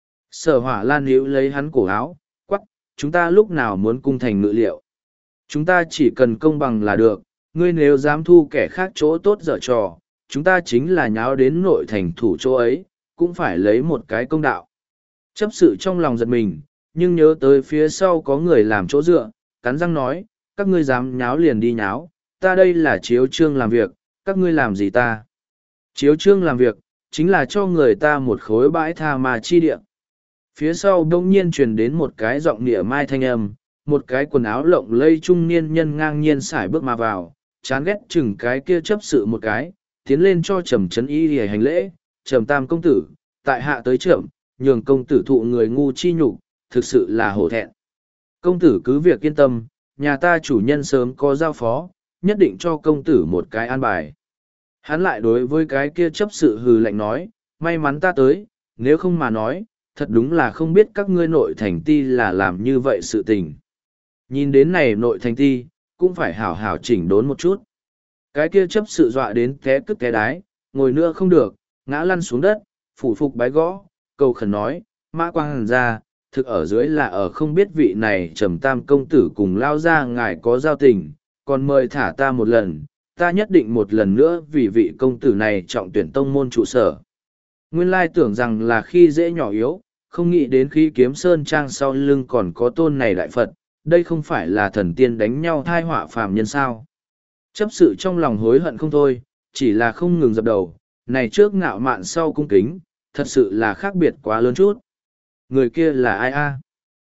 Sở Hỏa Lan níu lấy hắn cổ áo, quắc, chúng ta lúc nào muốn cung thành ngự liệu. Chúng ta chỉ cần công bằng là được, ngươi nếu dám thu kẻ khác chỗ tốt dở trò, chúng ta chính là nháo đến nội thành thủ chỗ ấy, cũng phải lấy một cái công đạo. Chấp sự trong lòng giật mình, nhưng nhớ tới phía sau có người làm chỗ dựa, cắn răng nói, các ngươi dám nháo liền đi nháo, ta đây là chiếu trương làm việc, các ngươi làm gì ta? Chiếu trương làm việc, chính là cho người ta một khối bãi tha ma chi địa. Phía sau đông nhiên truyền đến một cái giọng nịa mai thanh âm, một cái quần áo lộng lây trung niên nhân ngang nhiên xài bước mà vào, chán ghét chừng cái kia chấp sự một cái, tiến lên cho Trầm Chấn Y để hành lễ, Trầm Tam công tử, tại hạ tới trưởng, nhường công tử thụ người ngu chi nhục, thực sự là hổ thẹn. Công tử cứ việc yên tâm, nhà ta chủ nhân sớm có giao phó, nhất định cho công tử một cái an bài. Hắn lại đối với cái kia chấp sự hừ lạnh nói, may mắn ta tới, nếu không mà nói, thật đúng là không biết các ngươi nội thành ti là làm như vậy sự tình. Nhìn đến này nội thành ti, cũng phải hảo hảo chỉnh đốn một chút. Cái kia chấp sự dọa đến té cứt té đái, ngồi nữa không được, ngã lăn xuống đất, phủ phục bái gõ, cầu khẩn nói, Mã Quang Hàn ra, thực ở dưới là ở không biết vị này Trầm Tam công tử cùng lao ra ngài có giao tình, còn mời thả ta một lần, ta nhất định một lần nữa vì vị công tử này trọng tuyển tông môn trụ sở. Nguyên lai tưởng rằng là khi dễ nhỏ yếu, không nghĩ đến khi kiếm sơn trang sau lưng còn có tôn này đại Phật, đây không phải là thần tiên đánh nhau thai họa phàm nhân sao. Chấp sự trong lòng hối hận không thôi, chỉ là không ngừng dập đầu, này trước ngạo mạn sau cung kính, thật sự là khác biệt quá lớn chút. Người kia là ai a?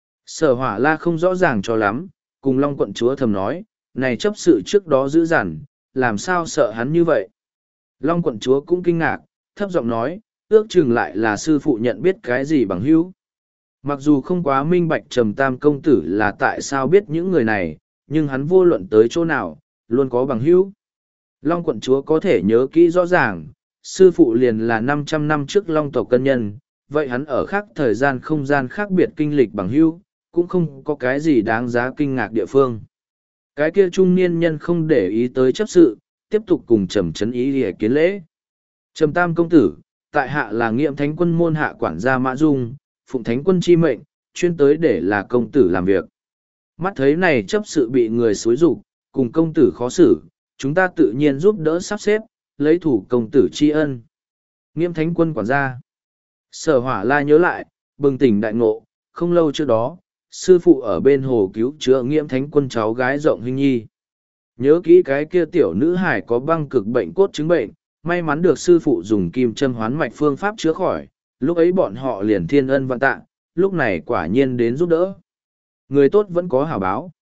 Sở Hỏa La không rõ ràng cho lắm, cùng Long quận chúa thầm nói, này chấp sự trước đó dữ dằn, làm sao sợ hắn như vậy? Long quận chúa cũng kinh ngạc, thấp giọng nói, ước chừng lại là sư phụ nhận biết cái gì bằng hữu. Mặc dù không quá minh bạch Trầm Tam công tử là tại sao biết những người này, nhưng hắn vô luận tới chỗ nào, luôn có bằng hữu. Long quận chúa có thể nhớ kỹ rõ ràng, sư phụ liền là 500 năm trước Long tộc cân nhân, vậy hắn ở khác thời gian không gian khác biệt kinh lịch bằng hữu, cũng không có cái gì đáng giá kinh ngạc địa phương. Cái kia trung niên nhân không để ý tới chấp sự, tiếp tục cùng Trầm Chấn Y để kiến lễ. Trầm Tam công tử, tại hạ là Nghiệm Thánh quân môn hạ quản gia Mã Dung, phụng Thánh quân chi mệnh, chuyên tới để là công tử làm việc. Mắt thấy này chấp sự bị người xúi rục, cùng công tử khó xử, chúng ta tự nhiên giúp đỡ sắp xếp, lấy thủ công tử tri ân. Nghiệm Thánh quân quản gia. Sở Hỏa La nhớ lại, bừng tỉnh đại ngộ, không lâu trước đó, sư phụ ở bên hồ cứu chữa Nghiệm Thánh quân cháu gái Rộng Hinh Nhi. Nhớ kỹ cái kia tiểu nữ hải có băng cực bệnh cốt chứng bệnh, may mắn được sư phụ dùng kim châm hoán mạch phương pháp chữa khỏi, lúc ấy bọn họ liền thiên ân vạn tạ, lúc này quả nhiên đến giúp đỡ. Người tốt vẫn có hảo báo.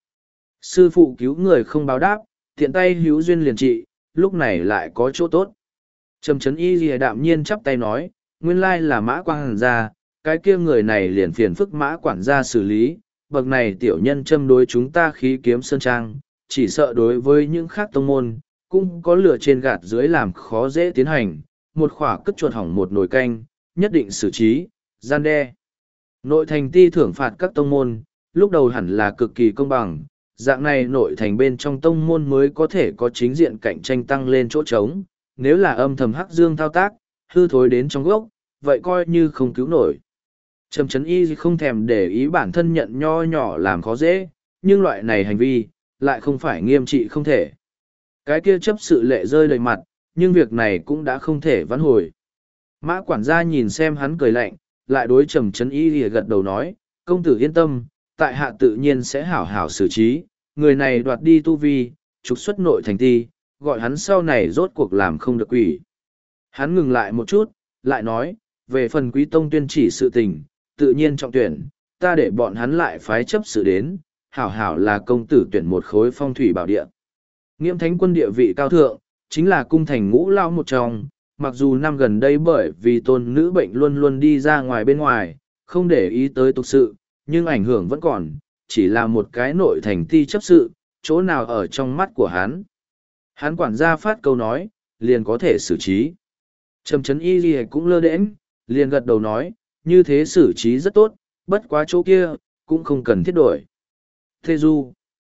Sư phụ cứu người không báo đáp, tiện tay hữu duyên liền trị, lúc này lại có chỗ tốt. Trầm Chấn Y lìa đạm nhiên chắp tay nói, nguyên lai là Mã Quang Hàn gia, cái kia người này liền phiền phức Mã quản gia xử lý, bậc này tiểu nhân châm đối chúng ta khí kiếm sơn trang, chỉ sợ đối với những khác tông môn, cũng có lửa trên gạt dưới làm khó dễ tiến hành, một khỏa cất chuột hỏng một nồi canh, nhất định xử trí, gian đe. Nội thành ti thưởng phạt các tông môn, lúc đầu hẳn là cực kỳ công bằng, dạng này nội thành bên trong tông môn mới có thể có chính diện cạnh tranh tăng lên chỗ trống, nếu là âm thầm hắc dương thao tác, hư thối đến trong gốc, vậy coi như không cứu nổi. Trầm Trấn Y không thèm để ý bản thân nhận nho nhỏ làm khó dễ, nhưng loại này hành vi, lại không phải nghiêm trị không thể. Cái kia chấp sự lệ rơi đầy mặt, nhưng việc này cũng đã không thể vãn hồi. Mã quản gia nhìn xem hắn cười lạnh, lại đối Trầm Trấn Y gật đầu nói, công tử yên tâm, tại hạ tự nhiên sẽ hảo hảo xử trí, người này đoạt đi tu vi, trục xuất nội thành ti, gọi hắn sau này rốt cuộc làm không được quỷ. Hắn ngừng lại một chút, lại nói, về phần quý tông tuyên chỉ sự tình, tự nhiên trọng tuyển, ta để bọn hắn lại phái chấp sự đến, hảo hảo là công tử tuyển một khối phong thủy bảo địa. Nghiễm Thánh Quân địa vị cao thượng, chính là cung thành ngũ lao một trong, mặc dù năm gần đây bởi vì tôn nữ bệnh luôn luôn đi ra ngoài bên ngoài, không để ý tới tục sự, nhưng ảnh hưởng vẫn còn, chỉ là một cái nội thành ti chấp sự, chỗ nào ở trong mắt của hắn. Hắn quản gia phát câu nói, liền có thể xử trí. Trầm Trấn Y Ghi cũng lơ đễnh, liền gật đầu nói, như thế xử trí rất tốt, bất quá chỗ kia, cũng không cần thiết đổi. Thê Du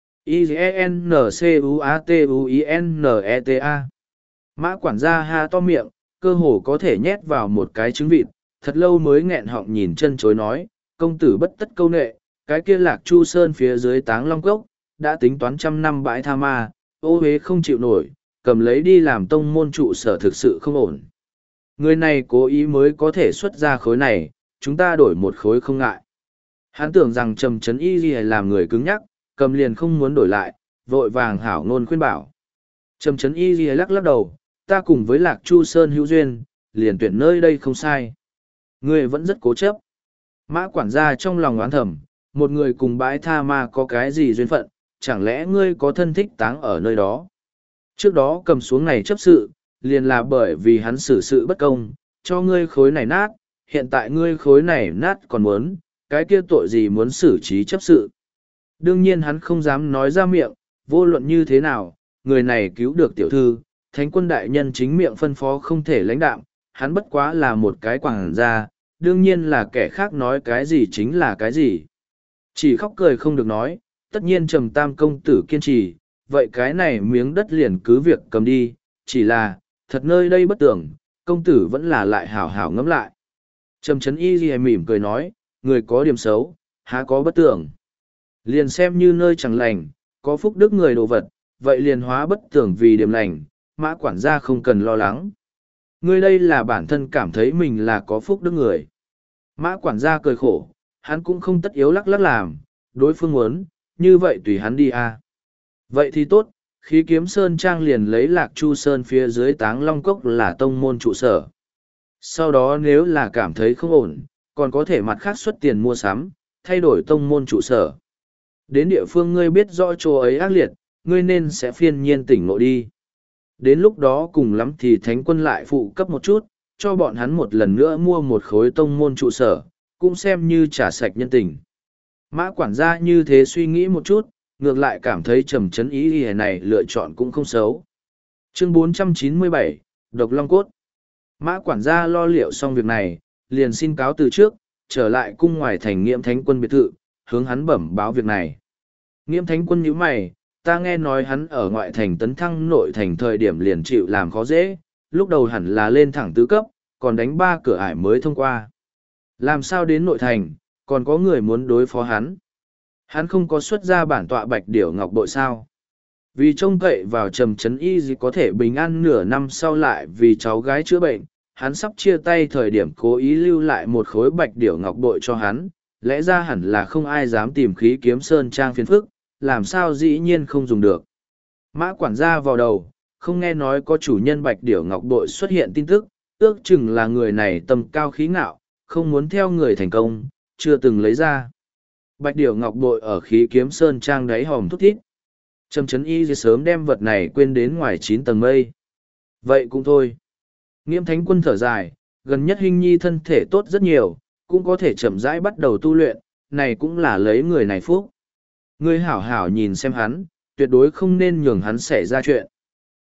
I-N-C-U-A-T-U-I-N-E-T-A Mã quản gia ha to miệng, cơ hồ có thể nhét vào một cái trứng vịt, thật lâu mới nghẹn họng nhìn chân chối nói, công tử bất tất câu nệ, cái kia Lạc Chu Sơn phía dưới Táng Long Cốc, đã tính toán trăm năm bãi tha ma, ô hế không chịu nổi, cầm lấy đi làm tông môn trụ sở thực sự không ổn. Người này cố ý mới có thể xuất ra khối này, chúng ta đổi một khối không ngại. Hắn tưởng rằng Trầm Trấn Y Ghi làm người cứng nhắc, cầm liền không muốn đổi lại, vội vàng hảo ngôn khuyên bảo. Trầm Trấn Y Ghi lắc lắc đầu, ta cùng với Lạc Chu Sơn hữu duyên, liền tuyển nơi đây không sai. Ngươi vẫn rất cố chấp. Mã quản gia trong lòng oán thầm, một người cùng bãi tha ma có cái gì duyên phận, chẳng lẽ ngươi có thân thích táng ở nơi đó. Trước đó cầm xuống này chấp sự, liền là bởi vì hắn xử sự bất công, cho ngươi khối này nát, hiện tại ngươi khối này nát còn muốn, cái kia tội gì muốn xử trí chấp sự. Đương nhiên hắn không dám nói ra miệng, vô luận như thế nào, người này cứu được tiểu thư, Thánh Quân đại nhân chính miệng phân phó không thể lãnh đạm, hắn bất quá là một cái quảng gia, đương nhiên là kẻ khác nói cái gì chính là cái gì. Chỉ khóc cười không được nói, tất nhiên Trầm Tam công tử kiên trì, vậy cái này miếng đất liền cứ việc cầm đi, chỉ là, thật nơi đây bất tưởng, công tử vẫn là lại hảo hảo ngẫm lại. Trầm Trấn Y Ghi mỉm cười nói, người có điểm xấu, há có bất tưởng. Liền xem như nơi chẳng lành, có phúc đức người đồ vật, vậy liền hóa bất tưởng vì điểm lành, Mã quản gia không cần lo lắng. Ngươi đây là bản thân cảm thấy mình là có phúc đức người. Mã quản gia cười khổ, hắn cũng không tất yếu lắc lắc làm, đối phương muốn, như vậy tùy hắn đi à. Vậy thì tốt, Khí Kiếm Sơn Trang liền lấy Lạc Chu Sơn phía dưới Táng Long Cốc là tông môn trụ sở. Sau đó nếu là cảm thấy không ổn, còn có thể mặt khác xuất tiền mua sắm, thay đổi tông môn trụ sở. Đến địa phương ngươi biết rõ chỗ ấy ác liệt, ngươi nên sẽ phiên nhiên tỉnh ngộ đi. Đến lúc đó cùng lắm thì Thánh Quân lại phụ cấp một chút, cho bọn hắn một lần nữa mua một khối tông môn trụ sở, cũng xem như trả sạch nhân tình. Mã quản gia như thế suy nghĩ một chút, ngược lại cảm thấy Trầm Trấn Y này lựa chọn cũng không xấu. Chương 497, Độc Long Cốt. Mã quản gia lo liệu xong việc này, liền xin cáo từ trước, trở lại cung ngoài thành Nghiễm Thánh Quân biệt thự, hướng hắn bẩm báo việc này. Nghiễm Thánh Quân nhíu mày, ta nghe nói hắn ở ngoại thành tấn thăng nội thành thời điểm liền chịu làm khó dễ, lúc đầu hẳn là lên thẳng tứ cấp, còn đánh 3 cửa ải mới thông qua. Làm sao đến nội thành, còn có người muốn đối phó hắn. Hắn không có xuất ra bản tọa bạch điểu ngọc bội sao. Vì trông cậy vào Trầm Trấn Y gì có thể bình an nửa năm sau lại vì cháu gái chữa bệnh, hắn sắp chia tay thời điểm cố ý lưu lại một khối bạch điểu ngọc bội cho hắn, lẽ ra hẳn là không ai dám tìm Khí Kiếm Sơn Trang phiền phức, làm sao dĩ nhiên không dùng được. Mã quản gia vào đầu, không nghe nói có chủ nhân bạch điểu ngọc bội xuất hiện tin tức, ước chừng là người này tầm cao khí ngạo, không muốn theo người thành công, chưa từng lấy ra. Bạch điểu ngọc bội ở Khí Kiếm Sơn Trang đáy hòm thút thít. Trầm Trấn Y sớm đem vật này quên đến ngoài 9 tầng mây. Vậy cũng thôi. Nghiễm Thánh Quân thở dài, gần nhất Hinh Nhi thân thể tốt rất nhiều, cũng có thể chậm rãi bắt đầu tu luyện, này cũng là lấy người này phúc. Ngươi hảo hảo nhìn xem hắn, tuyệt đối không nên nhường hắn xảy ra chuyện.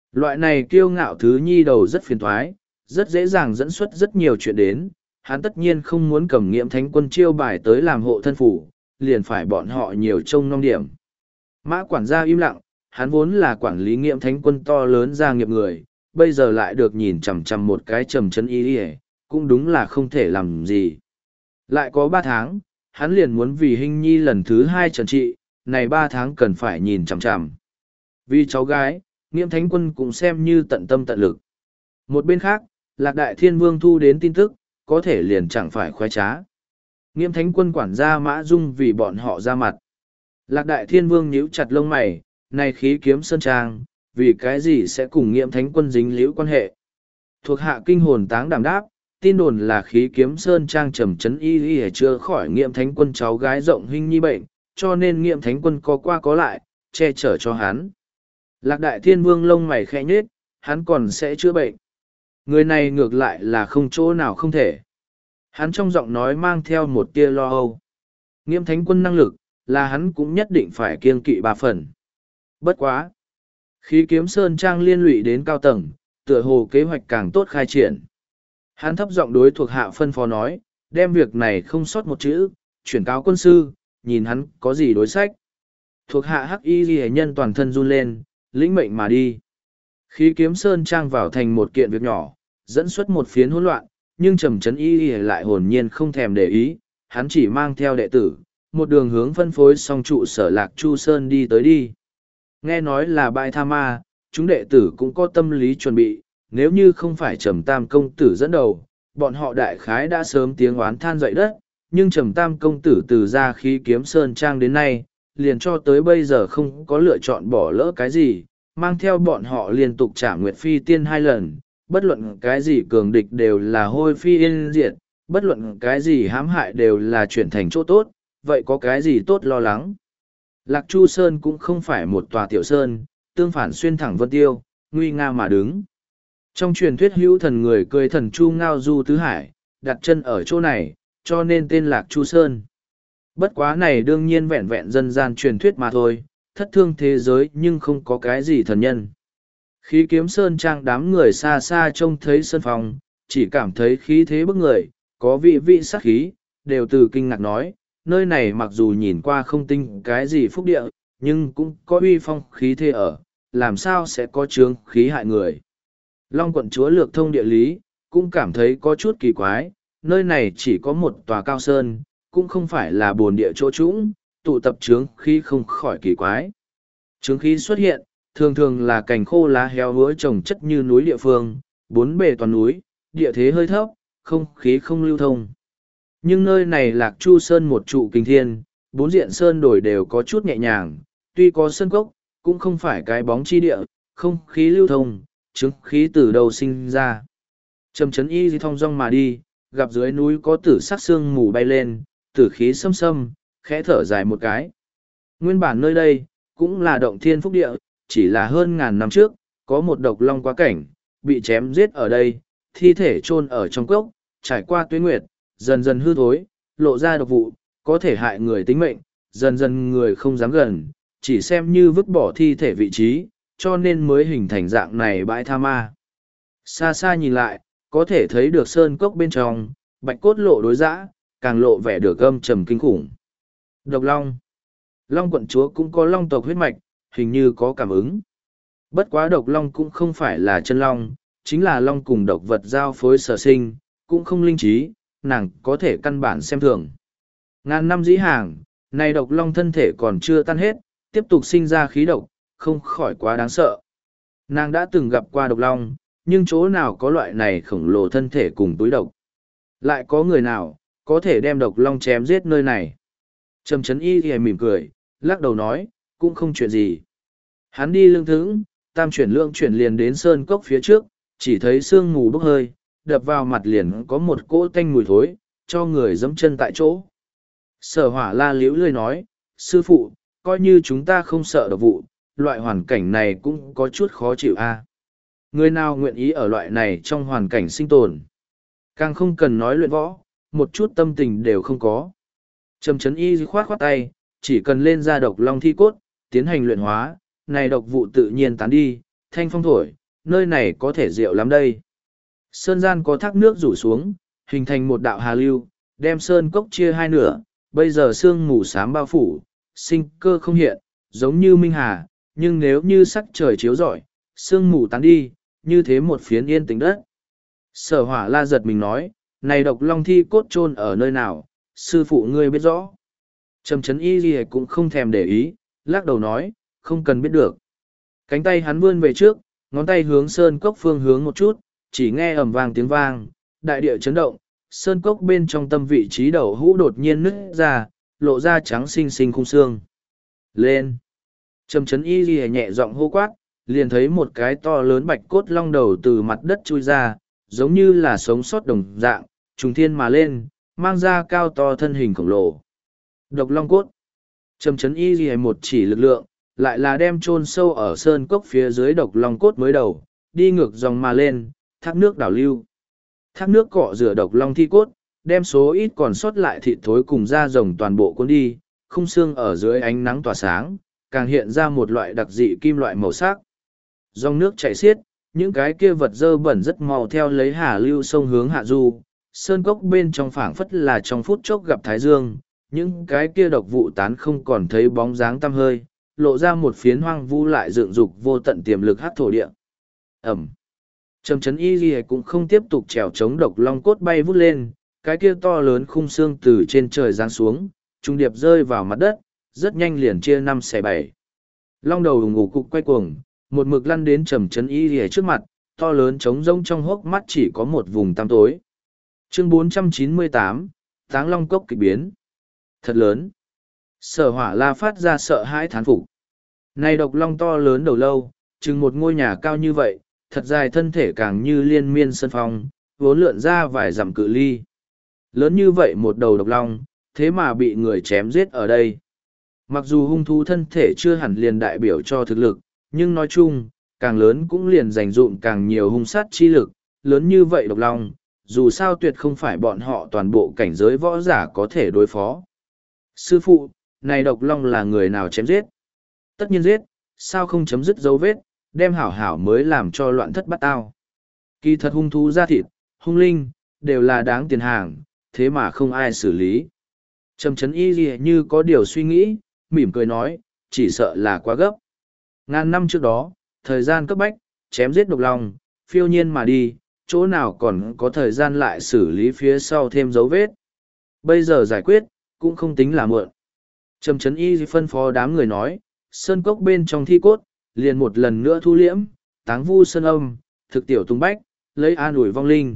Loại này kiêu ngạo thứ nhi đầu rất phiền thoái, rất dễ dàng dẫn xuất rất nhiều chuyện đến, hắn tất nhiên không muốn cầm nghiễm thánh quân chiêu bài tới làm hộ thân phủ, liền phải bọn họ nhiều trông nom điểm. Mã quản gia im lặng, hắn vốn là quản lý nghiễm thánh quân to lớn gia nghiệp người, bây giờ lại được nhìn chằm chằm một cái trầm chân y ỉa cũng đúng là không thể làm gì. Lại có 3 tháng, hắn liền muốn vì hình nhi lần thứ 2 trần trị, này 3 tháng cần phải nhìn chằm chằm. Vì cháu gái, nghiễm thánh quân cũng xem như tận tâm tận lực. Một bên khác, Lạc Đại Thiên Vương thu đến tin tức, có thể liền chẳng phải khoái trá. Nghiễm thánh quân quản gia Mã Dung vì bọn họ ra mặt. Lạc Đại Thiên Vương nhíu chặt lông mày, này khí kiếm sơn trang, vì cái gì sẽ cùng nghiễm thánh quân dính liễu quan hệ. Thuộc hạ kinh hồn táng đảm đáp, tin đồn là khí kiếm sơn trang trầm trấn y chưa khỏi nghiễm thánh quân cháu gái rộng hình nhi bệnh, cho nên nghiễm thánh quân có qua có lại, che chở cho hắn. Lạc Đại Thiên Vương lông mày khẽ nhết, hắn còn sẽ chữa bệnh. Người này ngược lại là không chỗ nào không thể. Hắn trong giọng nói mang theo một tia lo âu. Nghiễm thánh quân năng lực, là hắn cũng nhất định phải kiêng kỵ 3 phần. Bất quá. Khí kiếm sơn trang liên lụy đến cao tầng, tựa hồ kế hoạch càng tốt khai triển. Hắn thấp giọng đối thuộc hạ phân phó nói, đem việc này không sót một chữ, chuyển cáo quân sư, nhìn hắn có gì đối sách. Thuộc hạ hắc y ghi nhân toàn thân run lên, lĩnh mệnh mà đi. Khí kiếm sơn trang vào thành một kiện việc nhỏ, dẫn xuất một phiến hỗn loạn, nhưng trầm trấn y lại hồn nhiên không thèm để ý, hắn chỉ mang theo đệ tử, một đường hướng phân phối xong trụ sở Lạc Chu Sơn đi tới đi. Nghe nói là bãi tha ma, chúng đệ tử cũng có tâm lý chuẩn bị, nếu như không phải Trầm Tam công tử dẫn đầu, bọn họ đại khái đã sớm tiếng oán than dậy đất, nhưng Trầm Tam công tử từ ra khí kiếm sơn trang đến nay, liền cho tới bây giờ không có lựa chọn bỏ lỡ cái gì, mang theo bọn họ liên tục trả nguyệt phi tiên 2 lần, bất luận cái gì cường địch đều là hôi phi yên diệt, bất luận cái gì hãm hại đều là chuyển thành chỗ tốt, vậy có cái gì tốt lo lắng. Lạc Chu Sơn cũng không phải một tòa tiểu sơn, tương phản xuyên thẳng vân tiêu, nguy nga mà đứng. Trong truyền thuyết hữu thần người cười thần Chu Ngao Du Tứ Hải, đặt chân ở chỗ này, cho nên tên Lạc Chu Sơn. Bất quá này đương nhiên vẹn vẹn dân gian truyền thuyết mà thôi, thất thương thế giới nhưng không có cái gì thần nhân. Khí kiếm sơn trang đám người xa xa trông thấy sân phòng, chỉ cảm thấy khí thế bức người, có vị vị sắc khí, đều từ kinh ngạc nói, nơi này mặc dù nhìn qua không tinh cái gì phúc địa, nhưng cũng có uy phong khí thế ở, làm sao sẽ có chướng khí hại người. Long quận chúa lược thông địa lý, cũng cảm thấy có chút kỳ quái, nơi này chỉ có một tòa cao sơn, cũng không phải là bồn địa chỗ trũng, tụ tập chướng khí không khỏi kỳ quái. Chướng khí xuất hiện, thường thường là cành khô lá héo hứa trồng chất như núi địa phương, 4 bề toàn núi, địa thế hơi thấp, không khí không lưu thông. Nhưng nơi này Lạc Chu Sơn một trụ kinh thiên, 4 diện sơn đổi đều có chút nhẹ nhàng, tuy có sơn cốc, cũng không phải cái bóng chi địa, không khí lưu thông, chứng khí từ đầu sinh ra. Trầm trấn y thong dong mà đi, gặp dưới núi có tử sắc sương mù bay lên, tử khí xâm xâm, khẽ thở dài một cái. Nguyên bản nơi đây, cũng là động thiên phúc địa, chỉ là hơn ngàn năm trước, có một độc long quá cảnh, bị chém giết ở đây, thi thể chôn ở trong cốc, trải qua tuyết nguyệt, dần dần hư thối, lộ ra độc vụ, có thể hại người tính mệnh, dần dần người không dám gần, chỉ xem như vứt bỏ thi thể vị trí, cho nên mới hình thành dạng này bãi tha ma. Xa xa nhìn lại, có thể thấy được sơn cốc bên trong, bạch cốt lộ đối dã, càng lộ vẻ được âm trầm kinh khủng. Độc long. Long quận chúa cũng có long tộc huyết mạch, hình như có cảm ứng. Bất quá độc long cũng không phải là chân long, chính là long cùng độc vật giao phối sở sinh, cũng không linh trí, nàng có thể căn bản xem thường. Ngàn năm dĩ hàng, này độc long thân thể còn chưa tan hết, tiếp tục sinh ra khí độc, không khỏi quá đáng sợ. Nàng đã từng gặp qua độc long, nhưng chỗ nào có loại này khổng lồ thân thể cùng túi độc. Lại có người nào, có thể đem độc long chém giết nơi này. Trầm trấn y thì mỉm cười, lắc đầu nói, cũng không chuyện gì. Hắn đi lưng thững, tam chuyển lượng chuyển liền đến sơn cốc phía trước, chỉ thấy sương mù bốc hơi, đập vào mặt liền có một cỗ tanh mùi thối, cho người dẫm chân tại chỗ. Sở hỏa la liễu lười nói, sư phụ, coi như chúng ta không sợ độc vụ, loại hoàn cảnh này cũng có chút khó chịu a. Người nào nguyện ý ở loại này trong hoàn cảnh sinh tồn. Càng không cần nói luyện võ, một chút tâm tình đều không có. Trầm trấn y khoát khoát tay, chỉ cần lên ra độc long thi cốt, tiến hành luyện hóa, này độc vụ tự nhiên tán đi, thanh phong thổi, nơi này có thể rượu lắm đây. Sơn gian có thác nước rủ xuống, hình thành một đạo hà lưu, đem sơn cốc chia hai nửa, bây giờ sương mù xám bao phủ, sinh cơ không hiện, giống như minh hà, nhưng nếu như sắc trời chiếu rọi, sương mù tán đi, như thế một phiến yên tĩnh đất. Sở Hỏa La giật mình nói, này độc long thi cốt chôn ở nơi nào, sư phụ ngươi biết rõ. Trầm Trấn Y Ghi cũng không thèm để ý, lắc đầu nói, không cần biết được. Cánh tay hắn vươn về trước, ngón tay hướng sơn cốc phương hướng một chút, chỉ nghe ầm vang tiếng vang, đại địa chấn động, sơn cốc bên trong tâm vị trí đầu hũ đột nhiên nứt ra, lộ ra trắng xinh xinh khung xương. Lên! Trầm Trấn Y Ghi nhẹ giọng hô quát, liền thấy một cái to lớn bạch cốt long đầu từ mặt đất chui ra, giống như là sống sót đồng dạng, trùng thiên mà lên, mang ra cao to thân hình khổng lồ. Độc long cốt. Trầm Trấn Y Ghi một chỉ lực lượng, lại là đem chôn sâu ở sơn cốc phía dưới độc long cốt mới đầu, đi ngược dòng mà lên, thác nước đảo lưu. Thác nước cọ rửa độc long thi cốt, đem số ít còn sót lại thịt thối cùng da rồng toàn bộ cuốn đi, khung xương ở dưới ánh nắng tỏa sáng, càng hiện ra một loại đặc dị kim loại màu sắc. Dòng nước chảy xiết, những cái kia vật dơ bẩn rất mau theo lấy hà lưu sông hướng hạ du, sơn cốc bên trong phảng phất là trong phút chốc gặp thái dương, những cái kia độc vụ tán không còn thấy bóng dáng tăm hơi, lộ ra một phiến hoang vu lại dựng dục vô tận tiềm lực hát thổ địa. Ẩm. Trầm Trấn Y Ghi cũng không tiếp tục trèo chống độc long cốt bay vút lên, cái kia to lớn khung xương từ trên trời giáng xuống, trung điệp rơi vào mặt đất, rất nhanh liền chia 5/7. Long đầu ngủ cục quay cuồng, một mực lăn đến Trầm Trấn Y Ghi trước mặt, to lớn trống rông trong hốc mắt chỉ có một vùng tăm tối. Chương 498, Táng Long Cốc kịch biến. Thật lớn. Sở Hỏa La phát ra sợ hãi thán phục. Này độc long to lớn đầu lâu, chừng một ngôi nhà cao như vậy, thật dài thân thể càng như liên miên sơn phong, vốn lượn ra vài dặm cự ly. Lớn như vậy một đầu độc long, thế mà bị người chém giết ở đây. Mặc dù hung thú thân thể chưa hẳn liền đại biểu cho thực lực, nhưng nói chung, càng lớn cũng liền dành dụm càng nhiều hung sát chi lực, lớn như vậy độc long, dù sao tuyệt không phải bọn họ toàn bộ cảnh giới võ giả có thể đối phó. Sư phụ, này độc long là người nào chém giết? Tất nhiên giết, sao không chấm dứt dấu vết, đem hảo hảo mới làm cho loạn thất bắt tao. Kỳ thật hung thú da thịt, hung linh, đều là đáng tiền hàng, thế mà không ai xử lý. Trầm Trấn Y Ghi như có điều suy nghĩ, mỉm cười nói, chỉ sợ là quá gấp. Ngàn năm trước đó, thời gian cấp bách, chém giết độc long, phiêu nhiên mà đi, chỗ nào còn có thời gian lại xử lý phía sau thêm dấu vết. Bây giờ giải quyết, cũng không tính là muộn. Trầm Trấn Y phân phó đám người nói, sơn cốc bên trong thi cốt, liền một lần nữa thu liễm, táng vu sơn âm, thực tiểu tung bách, lấy an ủi vong linh.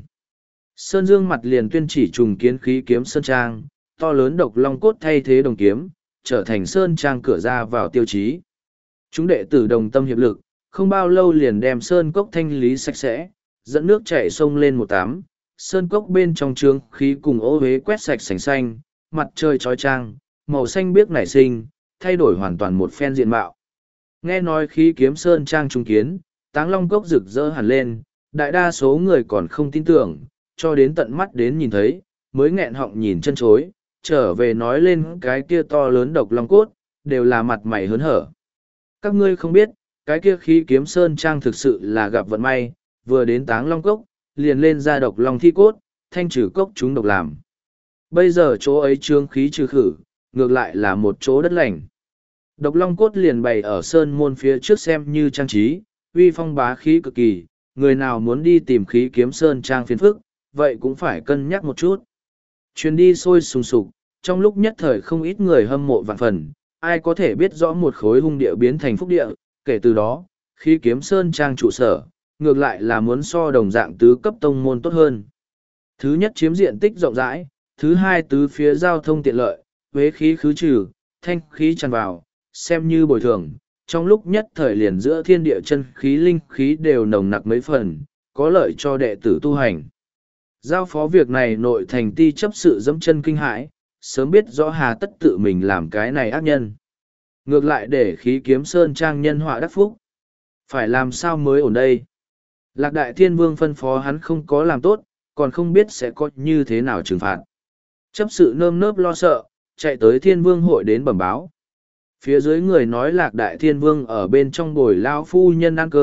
Sơn Dương mặt liền tuyên chỉ trùng kiến khí kiếm sơn trang, to lớn độc long cốt thay thế đồng kiếm, trở thành sơn trang cửa ra vào tiêu chí. Chúng đệ tử đồng tâm hiệp lực, không bao lâu liền đem sơn cốc thanh lý sạch sẽ, dẫn nước chảy sông lên một tám, sơn cốc bên trong trướng khí cùng ô huế quét sạch sành xanh, mặt trời trói trang, màu xanh biếc nảy sinh, thay đổi hoàn toàn một phen diện mạo. Nghe nói khí kiếm sơn trang trung kiến, Táng Long Cốc rực rỡ hẳn lên, đại đa số người còn không tin tưởng, cho đến tận mắt đến nhìn thấy, mới nghẹn họng nhìn chân chối, trở về nói lên cái kia to lớn độc long cốt, đều là mặt mày hớn hở. Các ngươi không biết, cái kia khí kiếm sơn trang thực sự là gặp vận may, vừa đến Táng Long Cốc, liền lên ra độc long thi cốt, thanh trừ cốc chúng độc làm. Bây giờ chỗ ấy trương khí trừ khử, ngược lại là một chỗ đất lành. Độc long cốt liền bày ở sơn môn phía trước xem như trang trí, uy phong bá khí cực kỳ, người nào muốn đi tìm khí kiếm sơn trang phiền phức, vậy cũng phải cân nhắc một chút. Chuyến đi sôi sùng sục, trong lúc nhất thời không ít người hâm mộ vạn phần, ai có thể biết rõ một khối hung địa biến thành phúc địa, kể từ đó, khí kiếm sơn trang trụ sở, ngược lại là muốn so đồng dạng tứ cấp tông môn tốt hơn. Thứ nhất chiếm diện tích rộng rãi, thứ hai tứ phía giao thông tiện lợi, huế khí khứ trừ, thanh khí tràn vào, xem như bồi thường. Trong lúc nhất thời liền giữa thiên địa chân khí linh khí đều nồng nặc mấy phần, có lợi cho đệ tử tu hành. Giao phó việc này nội thành ti chấp sự dẫm chân kinh hãi, sớm biết rõ hà tất tự mình làm cái này ác nhân. Ngược lại để khí kiếm sơn trang nhân họa đắc phúc. Phải làm sao mới ổn đây? Lạc Đại Thiên Vương phân phó hắn không có làm tốt, còn không biết sẽ có như thế nào trừng phạt. Chấp sự nơm nớp lo sợ, chạy tới Thiên Vương hội đến bẩm báo. Phía dưới người nói Lạc Đại Thiên Vương ở bên trong bồi lao phu nhân ăn cơm,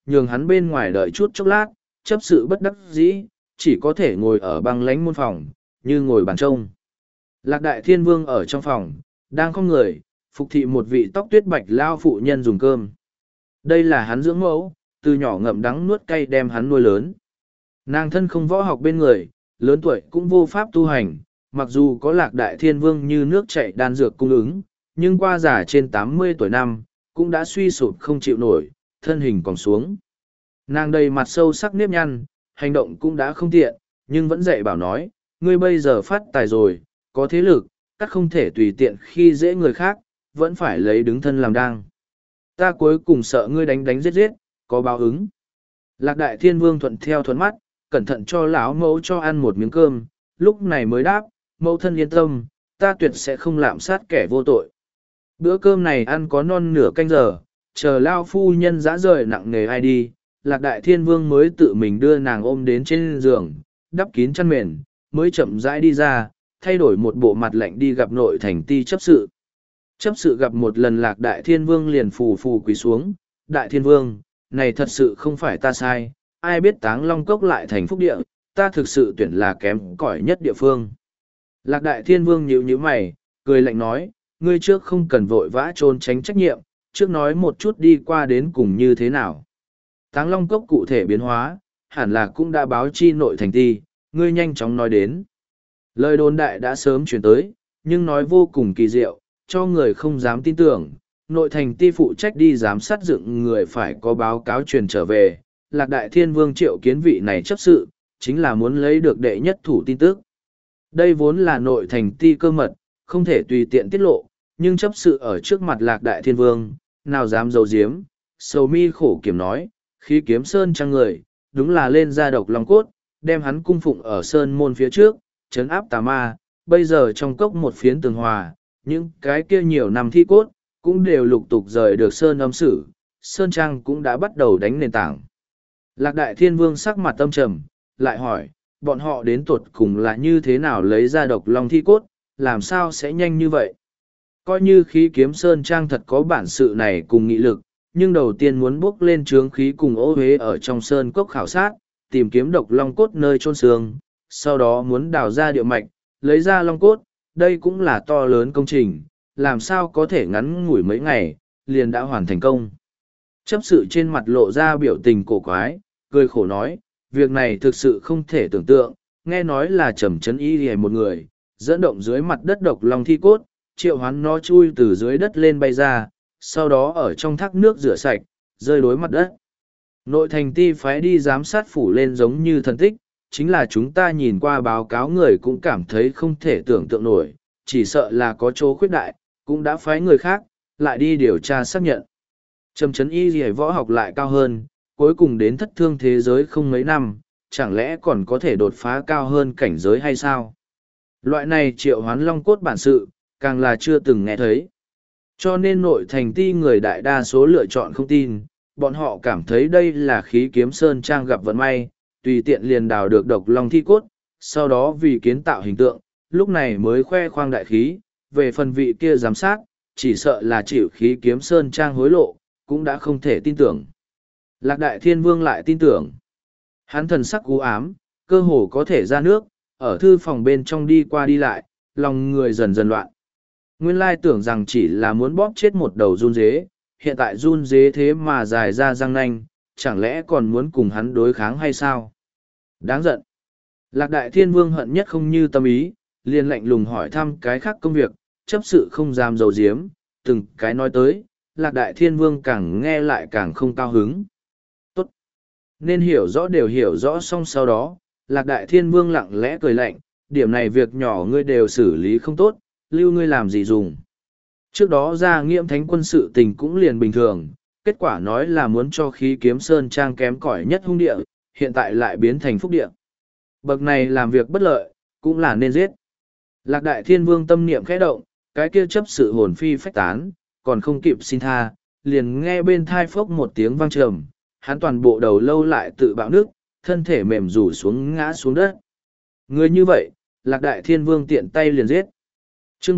nhường hắn bên ngoài đợi chút chốc lát, chấp sự bất đắc dĩ, chỉ có thể ngồi ở băng lánh môn phòng, như ngồi bàn trông. Lạc Đại Thiên Vương ở trong phòng, đang không người, phục thị một vị tóc tuyết bạch lao phụ nhân dùng cơm. Đây là hắn dưỡng mẫu, từ nhỏ ngậm đắng nuốt cay đem hắn nuôi lớn. Nàng thân không võ học bên người, lớn tuổi cũng vô pháp tu hành, mặc dù có Lạc Đại Thiên Vương như nước chảy đan dược cung ứng, nhưng qua già trên 80 tuổi năm, cũng đã suy sụp không chịu nổi, thân hình còn xuống. Nàng đầy mặt sâu sắc nếp nhăn, hành động cũng đã không tiện, nhưng vẫn dạy bảo nói, ngươi bây giờ phát tài rồi, có thế lực, các không thể tùy tiện khi dễ người khác, vẫn phải lấy đứng thân làm đang. Ta cuối cùng sợ ngươi đánh đánh giết giết, có báo ứng. Lạc Đại Thiên Vương thuận theo thuận mắt, cẩn thận cho lão mẫu cho ăn một miếng cơm, lúc này mới đáp, mẫu thân yên tâm, ta tuyệt sẽ không lạm sát kẻ vô tội. Bữa cơm này ăn có non nửa canh giờ, chờ lao phu nhân dã rời nặng nề ai đi, Lạc Đại Thiên Vương mới tự mình đưa nàng ôm đến trên giường, đắp kín chăn mền, mới chậm rãi đi ra, thay đổi một bộ mặt lạnh đi gặp nội thành ti chấp sự. Chấp sự gặp một lần Lạc Đại Thiên Vương liền phù phù quỳ xuống, Đại Thiên Vương, này thật sự không phải ta sai, ai biết Táng Long Cốc lại thành phúc địa, ta thực sự tuyển là kém cỏi nhất địa phương. Lạc Đại Thiên Vương nhíu mày, cười lạnh nói, ngươi trước không cần vội vã trốn tránh trách nhiệm, trước nói một chút đi qua đến cùng như thế nào. Táng Long Cốc cụ thể biến hóa, hẳn là cũng đã báo chi nội thành ti, ngươi nhanh chóng nói đến. Lời đồn đại đã sớm chuyển tới, nhưng nói vô cùng kỳ diệu, cho người không dám tin tưởng. Nội thành ti phụ trách đi giám sát dựng người phải có báo cáo truyền trở về. Lạc Đại Thiên Vương triệu kiến vị này chấp sự, chính là muốn lấy được đệ nhất thủ tin tức. Đây vốn là nội thành ti cơ mật, không thể tùy tiện tiết lộ, nhưng chấp sự ở trước mặt Lạc Đại Thiên Vương, nào dám giấu giếm, sầu mi khổ kiểm nói, khi kiếm sơn trang người, đúng là lên ra độc long cốt, đem hắn cung phụng ở sơn môn phía trước, trấn áp tà ma, bây giờ trong cốc một phiến tường hòa, những cái kia nhiều năm thi cốt, cũng đều lục tục rời được sơn âm sử, sơn trang cũng đã bắt đầu đánh nền tảng. Lạc Đại Thiên Vương sắc mặt tâm trầm, lại hỏi, bọn họ đến tuột cùng là như thế nào lấy ra độc long thi cốt, làm sao sẽ nhanh như vậy? Coi như khí kiếm sơn trang thật có bản sự này cùng nghị lực, nhưng đầu tiên muốn bước lên trướng khí cùng ô huế ở trong sơn cốc khảo sát, tìm kiếm độc long cốt nơi chôn xương, sau đó muốn đào ra địa mạch, lấy ra long cốt, đây cũng là to lớn công trình, làm sao có thể ngắn ngủi mấy ngày, liền đã hoàn thành công. Chấp sự trên mặt lộ ra biểu tình cổ quái, cười khổ nói, việc này thực sự không thể tưởng tượng, nghe nói là trầm chấn y hề một người, dẫn động dưới mặt đất độc long thi cốt, triệu hoán nó chui từ dưới đất lên bay ra, sau đó ở trong thác nước rửa sạch, rơi đối mặt đất. Nội thành ti phái đi giám sát phủ lên giống như thần tích, chính là chúng ta nhìn qua báo cáo người cũng cảm thấy không thể tưởng tượng nổi, chỉ sợ là có chỗ khuyết đại, cũng đã phái người khác, lại đi điều tra xác nhận. Trầm chấn y gì võ học lại cao hơn, cuối cùng đến thất thương thế giới không mấy năm, chẳng lẽ còn có thể đột phá cao hơn cảnh giới hay sao? Loại này triệu hoán long cốt bản sự, càng là chưa từng nghe thấy. Cho nên nội thành ti người đại đa số lựa chọn không tin, bọn họ cảm thấy đây là khí kiếm sơn trang gặp vận may, tùy tiện liền đào được độc long thi cốt, sau đó vì kiến tạo hình tượng, lúc này mới khoe khoang đại khí, về phần vị kia giám sát, chỉ sợ là chịu khí kiếm sơn trang hối lộ, cũng đã không thể tin tưởng. Lạc Đại Thiên Vương lại tin tưởng. Hắn thần sắc u ám, cơ hồ có thể ra nước, ở thư phòng bên trong đi qua đi lại, lòng người dần dần loạn. Nguyên lai tưởng rằng chỉ là muốn bóp chết một đầu run dế, hiện tại run dế thế mà dài ra răng nanh, chẳng lẽ còn muốn cùng hắn đối kháng hay sao? Đáng giận. Lạc Đại Thiên Vương hận nhất không như tâm ý, liền lạnh lùng hỏi thăm cái khác công việc, chấp sự không dám giấu giếm, từng cái nói tới, Lạc Đại Thiên Vương càng nghe lại càng không cao hứng. Tốt. Nên hiểu rõ đều hiểu rõ xong sau đó, Lạc Đại Thiên Vương lặng lẽ cười lạnh, điểm này việc nhỏ ngươi đều xử lý không tốt, lưu ngươi làm gì dùng. Trước đó ra nghiễm thánh quân sự tình cũng liền bình thường, kết quả nói là muốn cho khí kiếm sơn trang kém cỏi nhất hung địa, hiện tại lại biến thành phúc địa. Bậc này làm việc bất lợi, cũng là nên giết. Lạc Đại Thiên Vương tâm niệm khẽ động, cái kia chấp sự hồn phi phách tán, còn không kịp xin tha, liền nghe bên thai phốc một tiếng vang trầm, hắn toàn bộ đầu lâu lại tự bạo nước, thân thể mềm rủ xuống ngã xuống đất. Người như vậy, Lạc Đại Thiên Vương tiện tay liền giết. Chương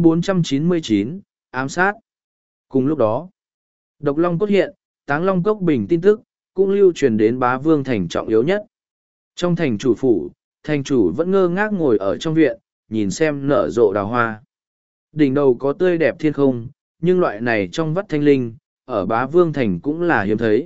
499, ám sát. Cùng lúc đó, Độc Long cốt hiện, Táng Long Cốc bình tin tức, cũng lưu truyền đến Bá Vương thành trọng yếu nhất. Trong thành chủ phủ, thành chủ vẫn ngơ ngác ngồi ở trong viện, nhìn xem nở rộ đào hoa. Đỉnh đầu có tươi đẹp thiên không, nhưng loại này trong vắt thanh linh, ở Bá Vương thành cũng là hiếm thấy.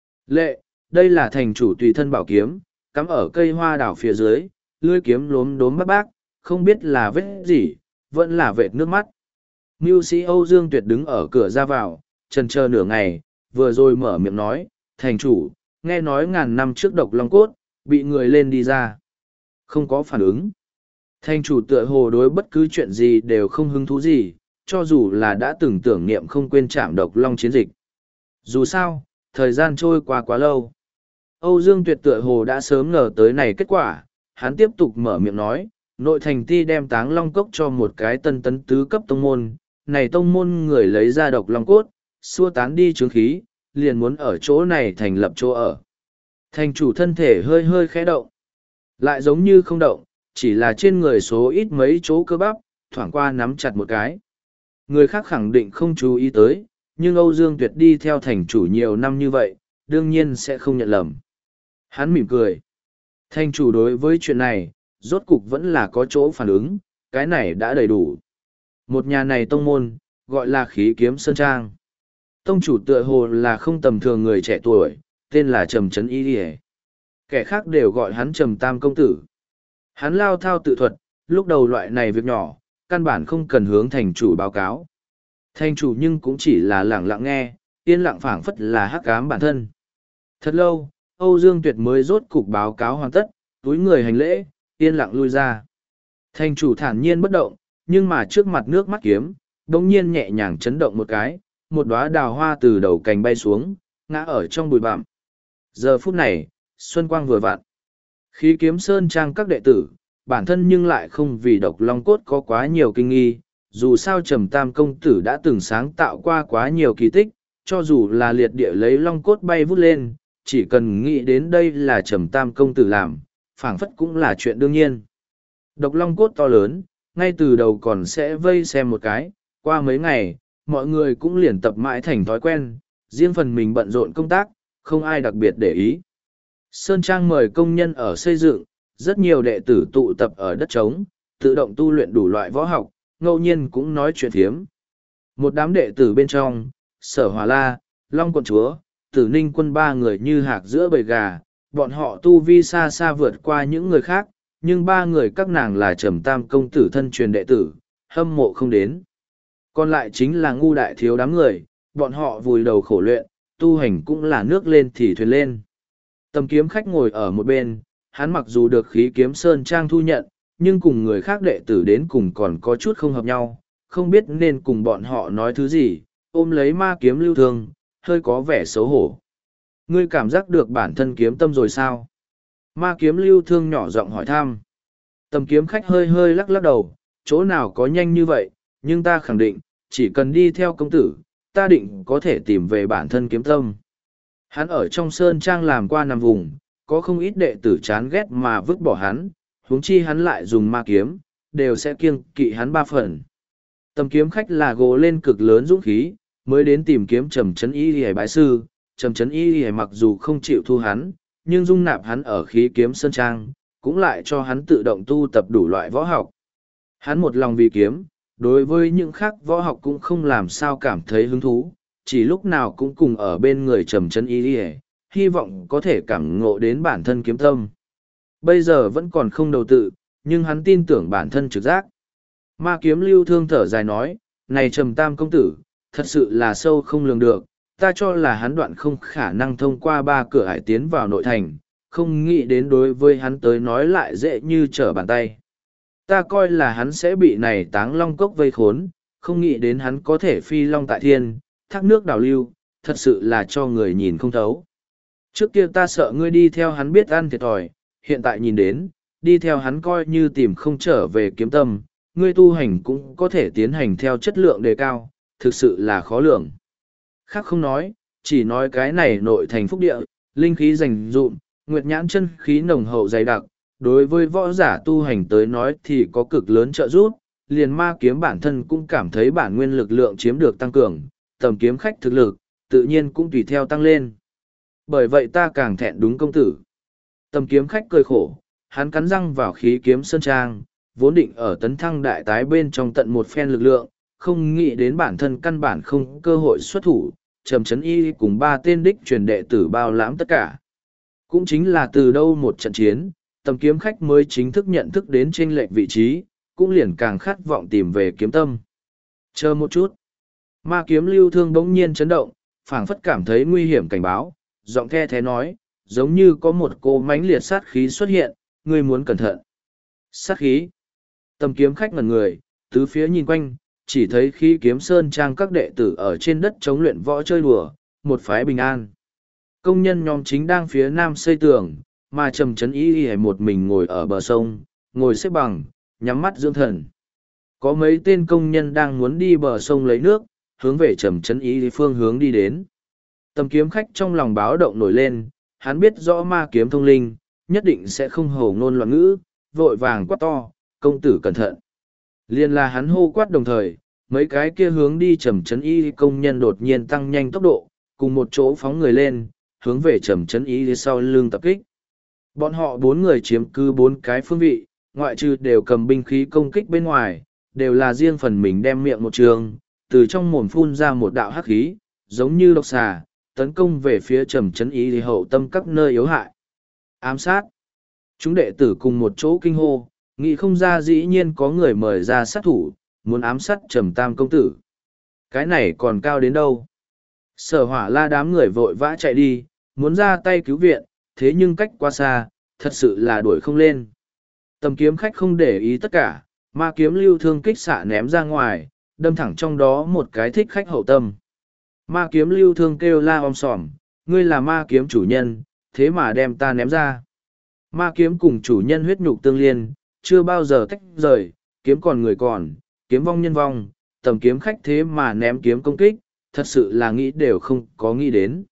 Lệ, đây là thành chủ tùy thân bảo kiếm, cắm ở cây hoa đào phía dưới, lưỡi kiếm lốm đốm bác bác, không biết là vết gì, vẫn là vệt nước mắt. Mưu sĩ Âu Dương Tuyệt đứng ở cửa ra vào, chần chờ nửa ngày, vừa rồi mở miệng nói, thành chủ, nghe nói ngàn năm trước độc long cốt, bị người lên đi ra. Không có phản ứng. Thành chủ tựa hồ đối bất cứ chuyện gì đều không hứng thú gì, cho dù là đã từng tưởng niệm không quên chạm độc long chiến dịch. Dù sao, thời gian trôi qua quá lâu. Âu Dương Tuyệt tựa hồ đã sớm ngờ tới này kết quả, hắn tiếp tục mở miệng nói, nội thành ti đem Táng Long Cốc cho một cái tân tấn tứ cấp tông môn, này tông môn người lấy ra độc long cốt, xua tán đi chướng khí, liền muốn ở chỗ này thành lập chỗ ở. Thành chủ thân thể hơi hơi khẽ động, lại giống như không động, chỉ là trên người số ít mấy chỗ cơ bắp, thoảng qua nắm chặt một cái. Người khác khẳng định không chú ý tới, nhưng Âu Dương Tuyệt đi theo thành chủ nhiều năm như vậy, đương nhiên sẽ không nhận lầm. Hắn mỉm cười. Thành chủ đối với chuyện này, rốt cục vẫn là có chỗ phản ứng, cái này đã đầy đủ. Một nhà này tông môn, gọi là Khí Kiếm Sơn Trang. Tông chủ tựa hồ là không tầm thường người trẻ tuổi, tên là Trầm Trấn Y Điề. Kẻ khác đều gọi hắn Trầm Tam Công Tử. Hắn lao thao tự thuật, lúc đầu loại này việc nhỏ, căn bản không cần hướng thành chủ báo cáo. Thành chủ nhưng cũng chỉ là lẳng lặng nghe, yên lặng phảng phất là hắc ám bản thân. Thật lâu, Âu Dương Tuyệt mới rốt cục báo cáo hoàn tất, túi người hành lễ, yên lặng lui ra. Thành chủ thản nhiên bất động, nhưng mà trước mặt nước mắt kiếm, đột nhiên nhẹ nhàng chấn động một cái, một đóa đào hoa từ đầu cành bay xuống, ngã ở trong bụi bặm. Giờ phút này, xuân quang vừa vặn. Khí Kiếm Sơn Trang các đệ tử, bản thân nhưng lại không vì độc long cốt có quá nhiều kinh nghi, dù sao Trầm Tam Công Tử đã từng sáng tạo qua quá nhiều kỳ tích, cho dù là liệt địa lấy long cốt bay vút lên, chỉ cần nghĩ đến đây là Trầm Tam Công Tử làm, phảng phất cũng là chuyện đương nhiên. Độc long cốt to lớn, ngay từ đầu còn sẽ vây xem một cái, qua mấy ngày, mọi người cũng liền tập mãi thành thói quen, riêng phần mình bận rộn công tác, không ai đặc biệt để ý. Sơn Trang mời công nhân ở xây dựng, rất nhiều đệ tử tụ tập ở đất trống, tự động tu luyện đủ loại võ học, ngẫu nhiên cũng nói chuyện thiếm. Một đám đệ tử bên trong, Sở Hỏa La, Long Quận Chúa, Tử Ninh Quân ba người như hạc giữa bầy gà, bọn họ tu vi xa xa vượt qua những người khác, nhưng ba người các nàng là Trầm Tam Công Tử thân truyền đệ tử, hâm mộ không đến. Còn lại chính là ngu đại thiếu đám người, bọn họ vùi đầu khổ luyện, tu hành cũng là nước lên thì thuyền lên. Tầm Kiếm Khách ngồi ở một bên, hắn mặc dù được Khí Kiếm Sơn Trang thu nhận, nhưng cùng người khác đệ tử đến cùng còn có chút không hợp nhau, không biết nên cùng bọn họ nói thứ gì, ôm lấy ma kiếm lưu thương, hơi có vẻ xấu hổ. Ngươi cảm giác được bản thân kiếm tâm rồi sao? Ma kiếm lưu thương nhỏ giọng hỏi thăm. Tầm Kiếm Khách hơi hơi lắc lắc đầu, chỗ nào có nhanh như vậy, nhưng ta khẳng định, chỉ cần đi theo công tử, ta định có thể tìm về bản thân kiếm tâm. Hắn ở trong sơn trang làm qua nằm vùng, có không ít đệ tử chán ghét mà vứt bỏ hắn, huống chi hắn lại dùng ma kiếm, đều sẽ kiêng kỵ hắn ba phần. Tầm Kiếm Khách là gồ lên cực lớn dũng khí, mới đến tìm kiếm Trầm Trấn Y Lìa bái sư. Trầm Trấn Y Lìa mặc dù không chịu thu hắn, nhưng dung nạp hắn ở Khí Kiếm Sơn Trang, cũng lại cho hắn tự động tu tập đủ loại võ học. Hắn một lòng vì kiếm, đối với những khác võ học cũng không làm sao cảm thấy hứng thú, chỉ lúc nào cũng cùng ở bên người Trầm Trấn Y Lìa, hy vọng có thể cảm ngộ đến bản thân kiếm tâm. Bây giờ vẫn còn không đầu tự, nhưng hắn tin tưởng bản thân trực giác. Ma kiếm lưu thương thở dài nói, này Trầm Tam Công Tử, thật sự là sâu không lường được, ta cho là hắn đoạn không khả năng thông qua 3 cửa ải tiến vào nội thành, không nghĩ đến đối với hắn tới nói lại dễ như trở bàn tay. Ta coi là hắn sẽ bị này Táng Long Cốc vây khốn, không nghĩ đến hắn có thể phi long tại thiên, thác nước đào lưu, thật sự là cho người nhìn không thấu. Trước kia ta sợ ngươi đi theo hắn biết ăn thiệt thòi, hiện tại nhìn đến, đi theo hắn coi như tìm không trở về kiếm tâm, ngươi tu hành cũng có thể tiến hành theo chất lượng đề cao, thực sự là khó lường. Khác không nói, chỉ nói cái này nội thành phúc địa, linh khí rành rụm, nguyệt nhãn chân khí nồng hậu dày đặc, đối với võ giả tu hành tới nói thì có cực lớn trợ giúp, liền ma kiếm bản thân cũng cảm thấy bản nguyên lực lượng chiếm được tăng cường, tầm kiếm khách thực lực, tự nhiên cũng tùy theo tăng lên. Bởi vậy ta càng thẹn đúng công tử. Tầm kiếm khách cười khổ, hắn cắn răng vào khí kiếm sơn trang, vốn định ở tấn thăng đại tái bên trong tận một phen lực lượng, không nghĩ đến bản thân căn bản không cơ hội xuất thủ, trầm chấn y cùng ba tên đích truyền đệ tử bao lãm tất cả. Cũng chính là từ đâu một trận chiến, tầm kiếm khách mới chính thức nhận thức đến chênh lệch vị trí, cũng liền càng khát vọng tìm về kiếm tâm. Chờ một chút. Ma kiếm lưu thương bỗng nhiên chấn động, phảng phất cảm thấy nguy hiểm cảnh báo, giọng the thế nói, giống như có một cô mãnh liệt sát khí xuất hiện, ngươi muốn cẩn thận. Sát khí. Tầm kiếm khách ngẩn người, tứ phía nhìn quanh, chỉ thấy khí kiếm sơn trang các đệ tử ở trên đất chống luyện võ chơi đùa, một phái bình an. Công nhân nhóm chính đang phía nam xây tường, mà trầm chấn y một mình ngồi ở bờ sông, ngồi xếp bằng, nhắm mắt dưỡng thần. Có mấy tên công nhân đang muốn đi bờ sông lấy nước, hướng về trầm chấn y phương hướng đi đến. Tầm kiếm khách trong lòng báo động nổi lên, hắn biết rõ ma kiếm thông linh, nhất định sẽ không hổ ngôn loạn ngữ, vội vàng quát to, công tử cẩn thận. Liên là hắn hô quát đồng thời, mấy cái kia hướng đi trầm chấn y công nhân đột nhiên tăng nhanh tốc độ, cùng một chỗ phóng người lên, hướng về trầm chấn y sau lưng tập kích. Bọn họ bốn người chiếm cứ bốn cái phương vị, ngoại trừ đều cầm binh khí công kích bên ngoài, đều là riêng phần mình đem miệng một trường, từ trong mồm phun ra một đạo hắc khí, giống như độc xà, tấn công về phía trầm chấn y hậu tâm các nơi yếu hại. Ám sát. Chúng đệ tử cùng một chỗ kinh hô, nghĩ không ra dĩ nhiên có người mời ra sát thủ, muốn ám sát trầm tam công tử. Cái này còn cao đến đâu? Sở hỏa la đám người vội vã chạy đi, muốn ra tay cứu viện, thế nhưng cách quá xa, thật sự là đuổi không lên. Tầm kiếm khách không để ý tất cả, ma kiếm lưu thương kích xạ ném ra ngoài, đâm thẳng trong đó một cái thích khách hậu tâm. Ma kiếm lưu thương kêu la om sòm, ngươi là ma kiếm chủ nhân, thế mà đem ta ném ra. Ma kiếm cùng chủ nhân huyết nhục tương liên, chưa bao giờ tách rời, kiếm còn người còn, kiếm vong nhân vong, tầm kiếm khách thế mà ném kiếm công kích, thật sự là nghĩ đều không có nghĩ đến.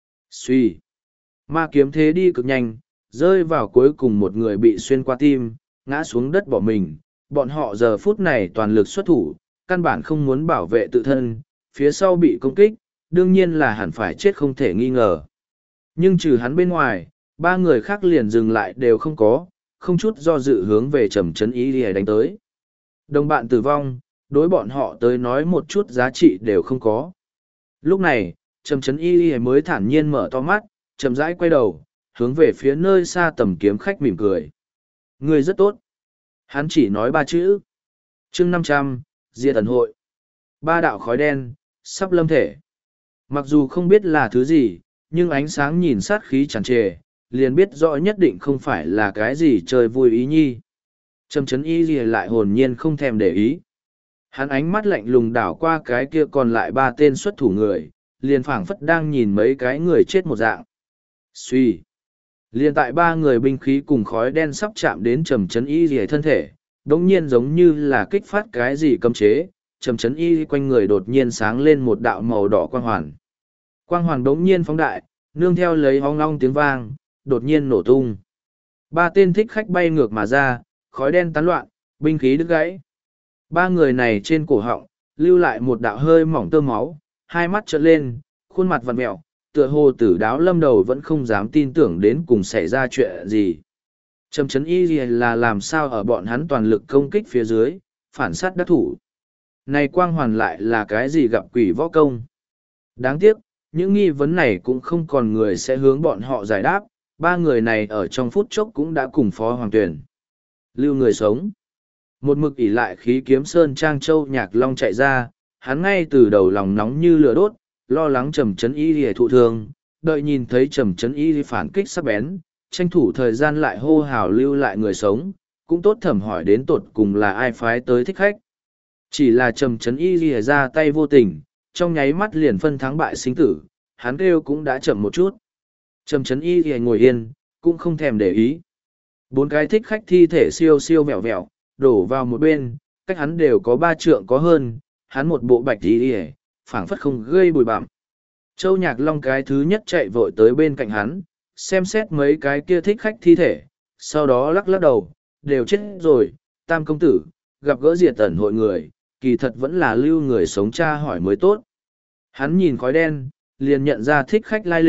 Suy. Ma kiếm thế đi cực nhanh, rơi vào cuối cùng một người bị xuyên qua tim, ngã xuống đất bỏ mình. Bọn họ giờ phút này toàn lực xuất thủ, căn bản không muốn bảo vệ tự thân, phía sau bị công kích, đương nhiên là hẳn phải chết không thể nghi ngờ. Nhưng trừ hắn bên ngoài, ba người khác liền dừng lại đều không có, không chút do dự hướng về trầm chấn y để đánh tới. Đồng bạn tử vong, đối bọn họ tới nói một chút giá trị đều không có. Lúc này, trầm chấn y mới thản nhiên mở to mắt, chậm rãi quay đầu, hướng về phía nơi xa tầm kiếm khách mỉm cười. Người rất tốt. Hắn chỉ nói ba chữ. chương 500, Diệt ẩn hội. Ba đạo khói đen, sắp lâm thể. Mặc dù không biết là thứ gì, nhưng ánh sáng nhìn sát khí tràn trề, liền biết rõ nhất định không phải là cái gì chơi vui ý nhi. Trầm chấn y gì lại hồn nhiên không thèm để ý. Hắn ánh mắt lạnh lùng đảo qua cái kia còn lại ba tên xuất thủ người, liền phảng phất đang nhìn mấy cái người chết một dạng. Suy. Liền tại ba người binh khí cùng khói đen sắp chạm đến trầm chấn y gì thân thể, đống nhiên giống như là kích phát cái gì cấm chế, trầm chấn y quanh người đột nhiên sáng lên một đạo màu đỏ quang hoàn. Quang hoàn đống nhiên phóng đại, nương theo lấy ong long tiếng vang, đột nhiên nổ tung. Ba tên thích khách bay ngược mà ra, khói đen tán loạn, binh khí đứt gãy. Ba người này trên cổ họng, lưu lại một đạo hơi mỏng tơ máu, hai mắt trợn lên, khuôn mặt vặn mẹo, tựa hồ tử đáo lâm đầu vẫn không dám tin tưởng đến cùng xảy ra chuyện gì. Trầm chấn y là làm sao ở bọn hắn toàn lực công kích phía dưới, phản sát đắc thủ. Này quang hoàn lại là cái gì gặp quỷ võ công. Đáng tiếc, những nghi vấn này cũng không còn người sẽ hướng bọn họ giải đáp, ba người này ở trong phút chốc cũng đã cùng Phó Hoàng Tuyển. Lưu người sống. Một mực ỉ lại khí kiếm sơn trang châu nhạc long chạy ra, hắn ngay từ đầu lòng nóng như lửa đốt, lo lắng trầm chấn y lìa thụ thương, đợi nhìn thấy trầm chấn y phản kích sắc bén, tranh thủ thời gian lại hô hào lưu lại người sống, cũng tốt thẩm hỏi đến tột cùng là ai phái tới thích khách. Chỉ là trầm chấn y lìa ra tay vô tình, trong nháy mắt liền phân thắng bại sinh tử, hắn kêu cũng đã chậm một chút. Trầm chấn y lìa ngồi yên, cũng không thèm để ý. Bốn cái thích khách thi thể siêu siêu vẹo vẹo, đổ vào một bên, cách hắn đều có 3 trượng có hơn, hắn một bộ bạch y lìa, phảng phất không gây bụi bặm. Châu Nhạc Long cái thứ nhất chạy vội tới bên cạnh hắn, xem xét mấy cái kia thích khách thi thể, sau đó lắc lắc đầu, đều chết rồi, tam công tử, gặp gỡ diệt ẩn hội người, kỳ thật vẫn là lưu người sống tra hỏi mới tốt. Hắn nhìn khói đen, liền nhận ra thích khách lai lịch,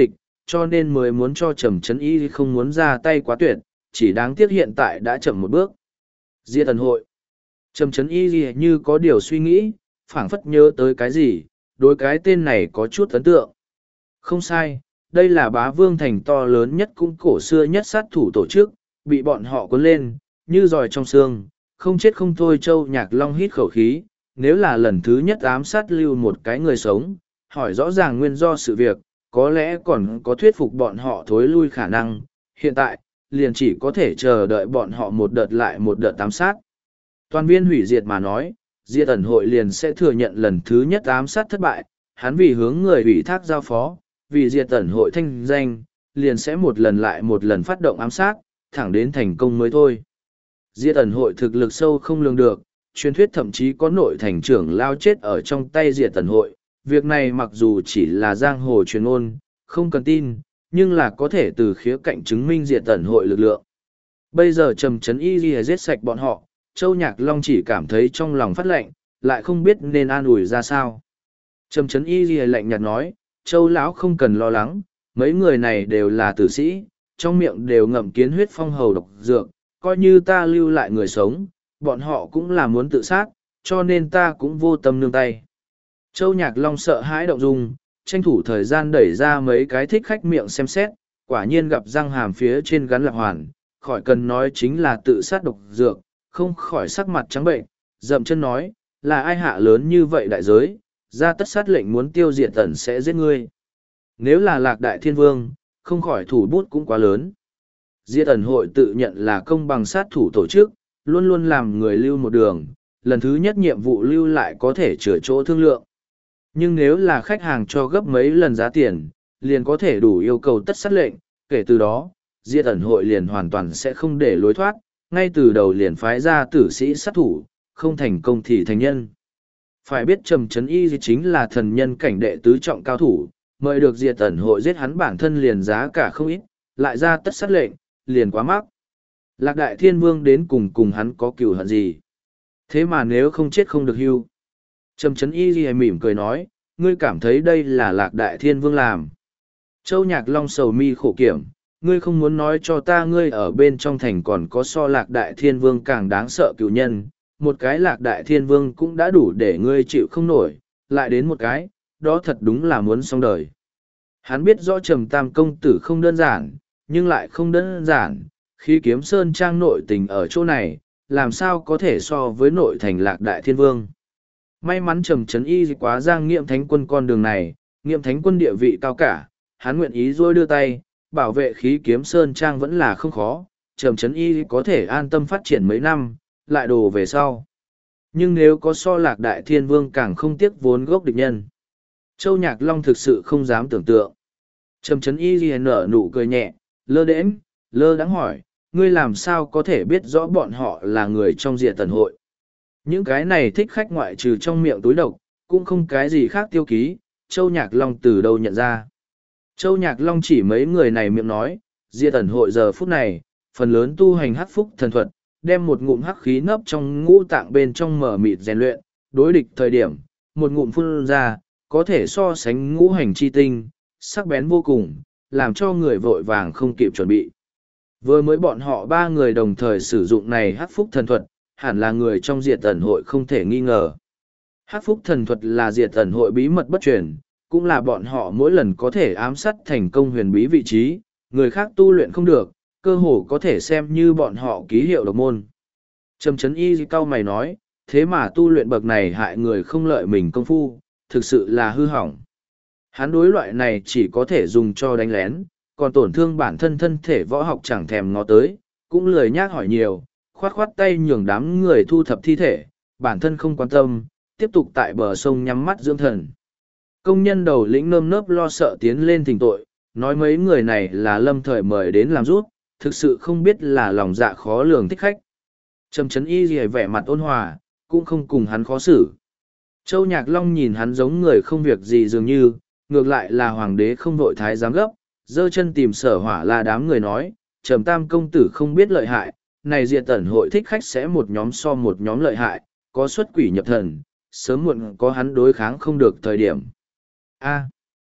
cho nên mới muốn cho Trầm Trấn Y không muốn ra tay quá tuyệt, chỉ đáng tiếc hiện tại đã chậm một bước. Diệt ẩn hội. Trầm Trấn Y như có điều suy nghĩ, phảng phất nhớ tới cái gì, đối cái tên này có chút ấn tượng. Không sai, đây là Bá Vương Thành to lớn nhất cũng cổ xưa nhất sát thủ tổ chức, bị bọn họ cuốn lên, như giòi trong xương, không chết không thôi. Châu Nhạc Long hít khẩu khí, nếu là lần thứ nhất ám sát lưu một cái người sống, hỏi rõ ràng nguyên do sự việc, có lẽ còn có thuyết phục bọn họ thối lui khả năng, hiện tại, liền chỉ có thể chờ đợi bọn họ một đợt lại một đợt ám sát. Toàn viên hủy diệt mà nói, Diệt ẩn hội liền sẽ thừa nhận lần thứ nhất ám sát thất bại, hắn vì hướng người ủy thác giao phó, vì Diệt ẩn hội thanh danh, liền sẽ một lần lại một lần phát động ám sát, thẳng đến thành công mới thôi. Diệt ẩn hội thực lực sâu không lường được, truyền thuyết thậm chí có nội thành trưởng lao chết ở trong tay Diệt ẩn hội. Việc này mặc dù chỉ là giang hồ truyền ngôn, không cần tin, nhưng là có thể từ khía cạnh chứng minh Diệt ẩn hội lực lượng. Bây giờ Trầm Trấn Y giết sạch bọn họ, Châu Nhạc Long chỉ cảm thấy trong lòng phát lạnh, lại không biết nên an ủi ra sao. Trầm Trấn Y lạnh nhạt nói, Châu lão không cần lo lắng, mấy người này đều là tử sĩ, trong miệng đều ngậm kiến huyết phong hầu độc dược, coi như ta lưu lại người sống, bọn họ cũng là muốn tự sát, cho nên ta cũng vô tâm nương tay. Châu Nhạc Long sợ hãi động dung, tranh thủ thời gian đẩy ra mấy cái thích khách miệng xem xét, quả nhiên gặp răng hàm phía trên gắn lạc hoàn, khỏi cần nói chính là tự sát độc dược, không khỏi sắc mặt trắng bệnh, dậm chân nói, là ai hạ lớn như vậy đại giới, ra tất sát lệnh muốn tiêu diệt tần sẽ giết ngươi. Nếu là Lạc Đại Thiên Vương, không khỏi thủ bút cũng quá lớn. Diệt ẩn hội tự nhận là công bằng sát thủ tổ chức, luôn luôn làm người lưu một đường, lần thứ nhất nhiệm vụ lưu lại có thể chữa chỗ thương lượng. Nhưng nếu là khách hàng cho gấp mấy lần giá tiền, liền có thể đủ yêu cầu tất sát lệnh, kể từ đó, Diệt ẩn hội liền hoàn toàn sẽ không để lối thoát, ngay từ đầu liền phái ra tử sĩ sát thủ, không thành công thì thành nhân. Phải biết Trầm Trấn Y chính là thần nhân cảnh đệ tứ trọng cao thủ, mời được Diệt ẩn hội giết hắn bản thân liền giá cả không ít, lại ra tất sát lệnh, liền quá mắc. Lạc Đại Thiên Vương đến cùng hắn có cừu hận gì? Thế mà nếu không chết không được hưu. Trầm Trấn Y mỉm cười nói, ngươi cảm thấy đây là Lạc Đại Thiên Vương làm. Châu Nhạc Long sầu mi khổ kiểm, ngươi không muốn nói cho ta ngươi ở bên trong thành còn có so Lạc Đại Thiên Vương càng đáng sợ cựu nhân, một cái Lạc Đại Thiên Vương cũng đã đủ để ngươi chịu không nổi, lại đến một cái, đó thật đúng là muốn xong đời. Hắn biết rõ Trầm Tam công tử không đơn giản, nhưng lại không đơn giản, khi Kiếm Sơn Trang nội tình ở chỗ này, làm sao có thể so với nội thành Lạc Đại Thiên Vương. May mắn Trầm Trấn Y quá giang Nghiệm Thánh Quân con đường này, Nghiệm Thánh Quân địa vị cao cả, hắn nguyện ý rồi đưa tay, bảo vệ khí Kiếm Sơn Trang vẫn là không khó, Trầm Trấn Y có thể an tâm phát triển mấy năm, lại đổ về sau. Nhưng nếu có so Lạc Đại Thiên Vương càng không tiếc vốn gốc địch nhân. Châu Nhạc Long thực sự không dám tưởng tượng. Trầm Trấn Y nở nụ cười nhẹ, lơ đễnh, lơ đãng hỏi, ngươi làm sao có thể biết rõ bọn họ là người trong Diệt ẩn hội. Những cái này thích khách ngoại trừ trong miệng túi độc, cũng không cái gì khác tiêu ký, Châu Nhạc Long từ đâu nhận ra. Châu Nhạc Long chỉ mấy người này miệng nói, Diệt ẩn hội giờ phút này, phần lớn tu hành hắc phúc thần thuật, đem một ngụm hắc khí nấp trong ngũ tạng bên trong mở mịt rèn luyện, đối địch thời điểm, một ngụm phun ra, có thể so sánh ngũ hành chi tinh, sắc bén vô cùng, làm cho người vội vàng không kịp chuẩn bị. Vừa mới bọn họ ba người đồng thời sử dụng này hắc phúc thần thuật, hẳn là người trong Diệt ẩn hội không thể nghi ngờ. Hắc phúc thần thuật là Diệt ẩn hội bí mật bất truyền, cũng là bọn họ mỗi lần có thể ám sát thành công huyền bí vị trí, người khác tu luyện không được, cơ hồ có thể xem như bọn họ ký hiệu độc môn. Trầm Trấn Y cau mày nói, thế mà tu luyện bậc này hại người không lợi mình công phu, thực sự là hư hỏng. Hắn đối loại này chỉ có thể dùng cho đánh lén, còn tổn thương bản thân thân thể võ học chẳng thèm ngó tới, cũng lười nhác hỏi nhiều, khoát khoát tay nhường đám người thu thập thi thể, bản thân không quan tâm, tiếp tục tại bờ sông nhắm mắt dưỡng thần. Công nhân đầu lĩnh nơm nớp lo sợ tiến lên thỉnh tội, nói mấy người này là lâm thời mời đến làm rút, thực sự không biết là lòng dạ khó lường thích khách. Trầm Trấn Y rìa vẻ mặt ôn hòa, cũng không cùng hắn khó xử. Châu Nhạc Long nhìn hắn giống người không việc gì dường như, ngược lại là hoàng đế không vội thái giám gấp, giơ chân tìm Sở Hỏa là đám người nói, Trầm Tam công tử không biết lợi hại, này Diệt ẩn hội thích khách sẽ một nhóm so một nhóm lợi hại, có xuất quỷ nhập thần, sớm muộn có hắn đối kháng không được thời điểm. A.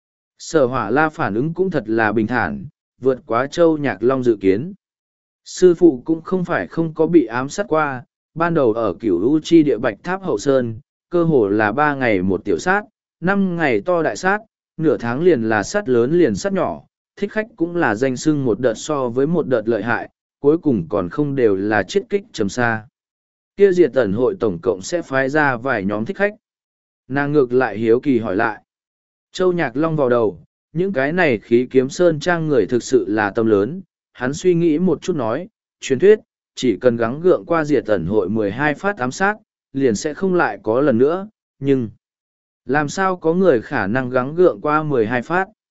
Sở Hỏa La phản ứng cũng thật là bình thản, vượt quá Châu Nhạc Long dự kiến. Sư phụ cũng không phải không có bị ám sát qua, ban đầu ở Cửu U Chi địa Bạch Tháp Hậu Sơn, cơ hồ là 3 ngày một tiểu sát, 5 ngày to đại sát, nửa tháng liền là sát lớn liền sát nhỏ, thích khách cũng là danh xưng một đợt so với một đợt lợi hại, cuối cùng còn không đều là chiết kích trầm xa. Kia Diệt Tẩn hội tổng cộng sẽ phái ra vài nhóm thích khách. Nàng ngược lại hiếu kỳ hỏi lại. Châu Nhạc Long vào đầu, những cái này khí kiếm sơn trang người thực sự là tâm lớn, hắn suy nghĩ một chút nói, truyền thuyết, chỉ cần gắng gượng qua Diệt Tẩn hội 12 phát ám sát, liền sẽ không lại có lần nữa, nhưng làm sao có người khả năng gắng gượng qua 12 phát?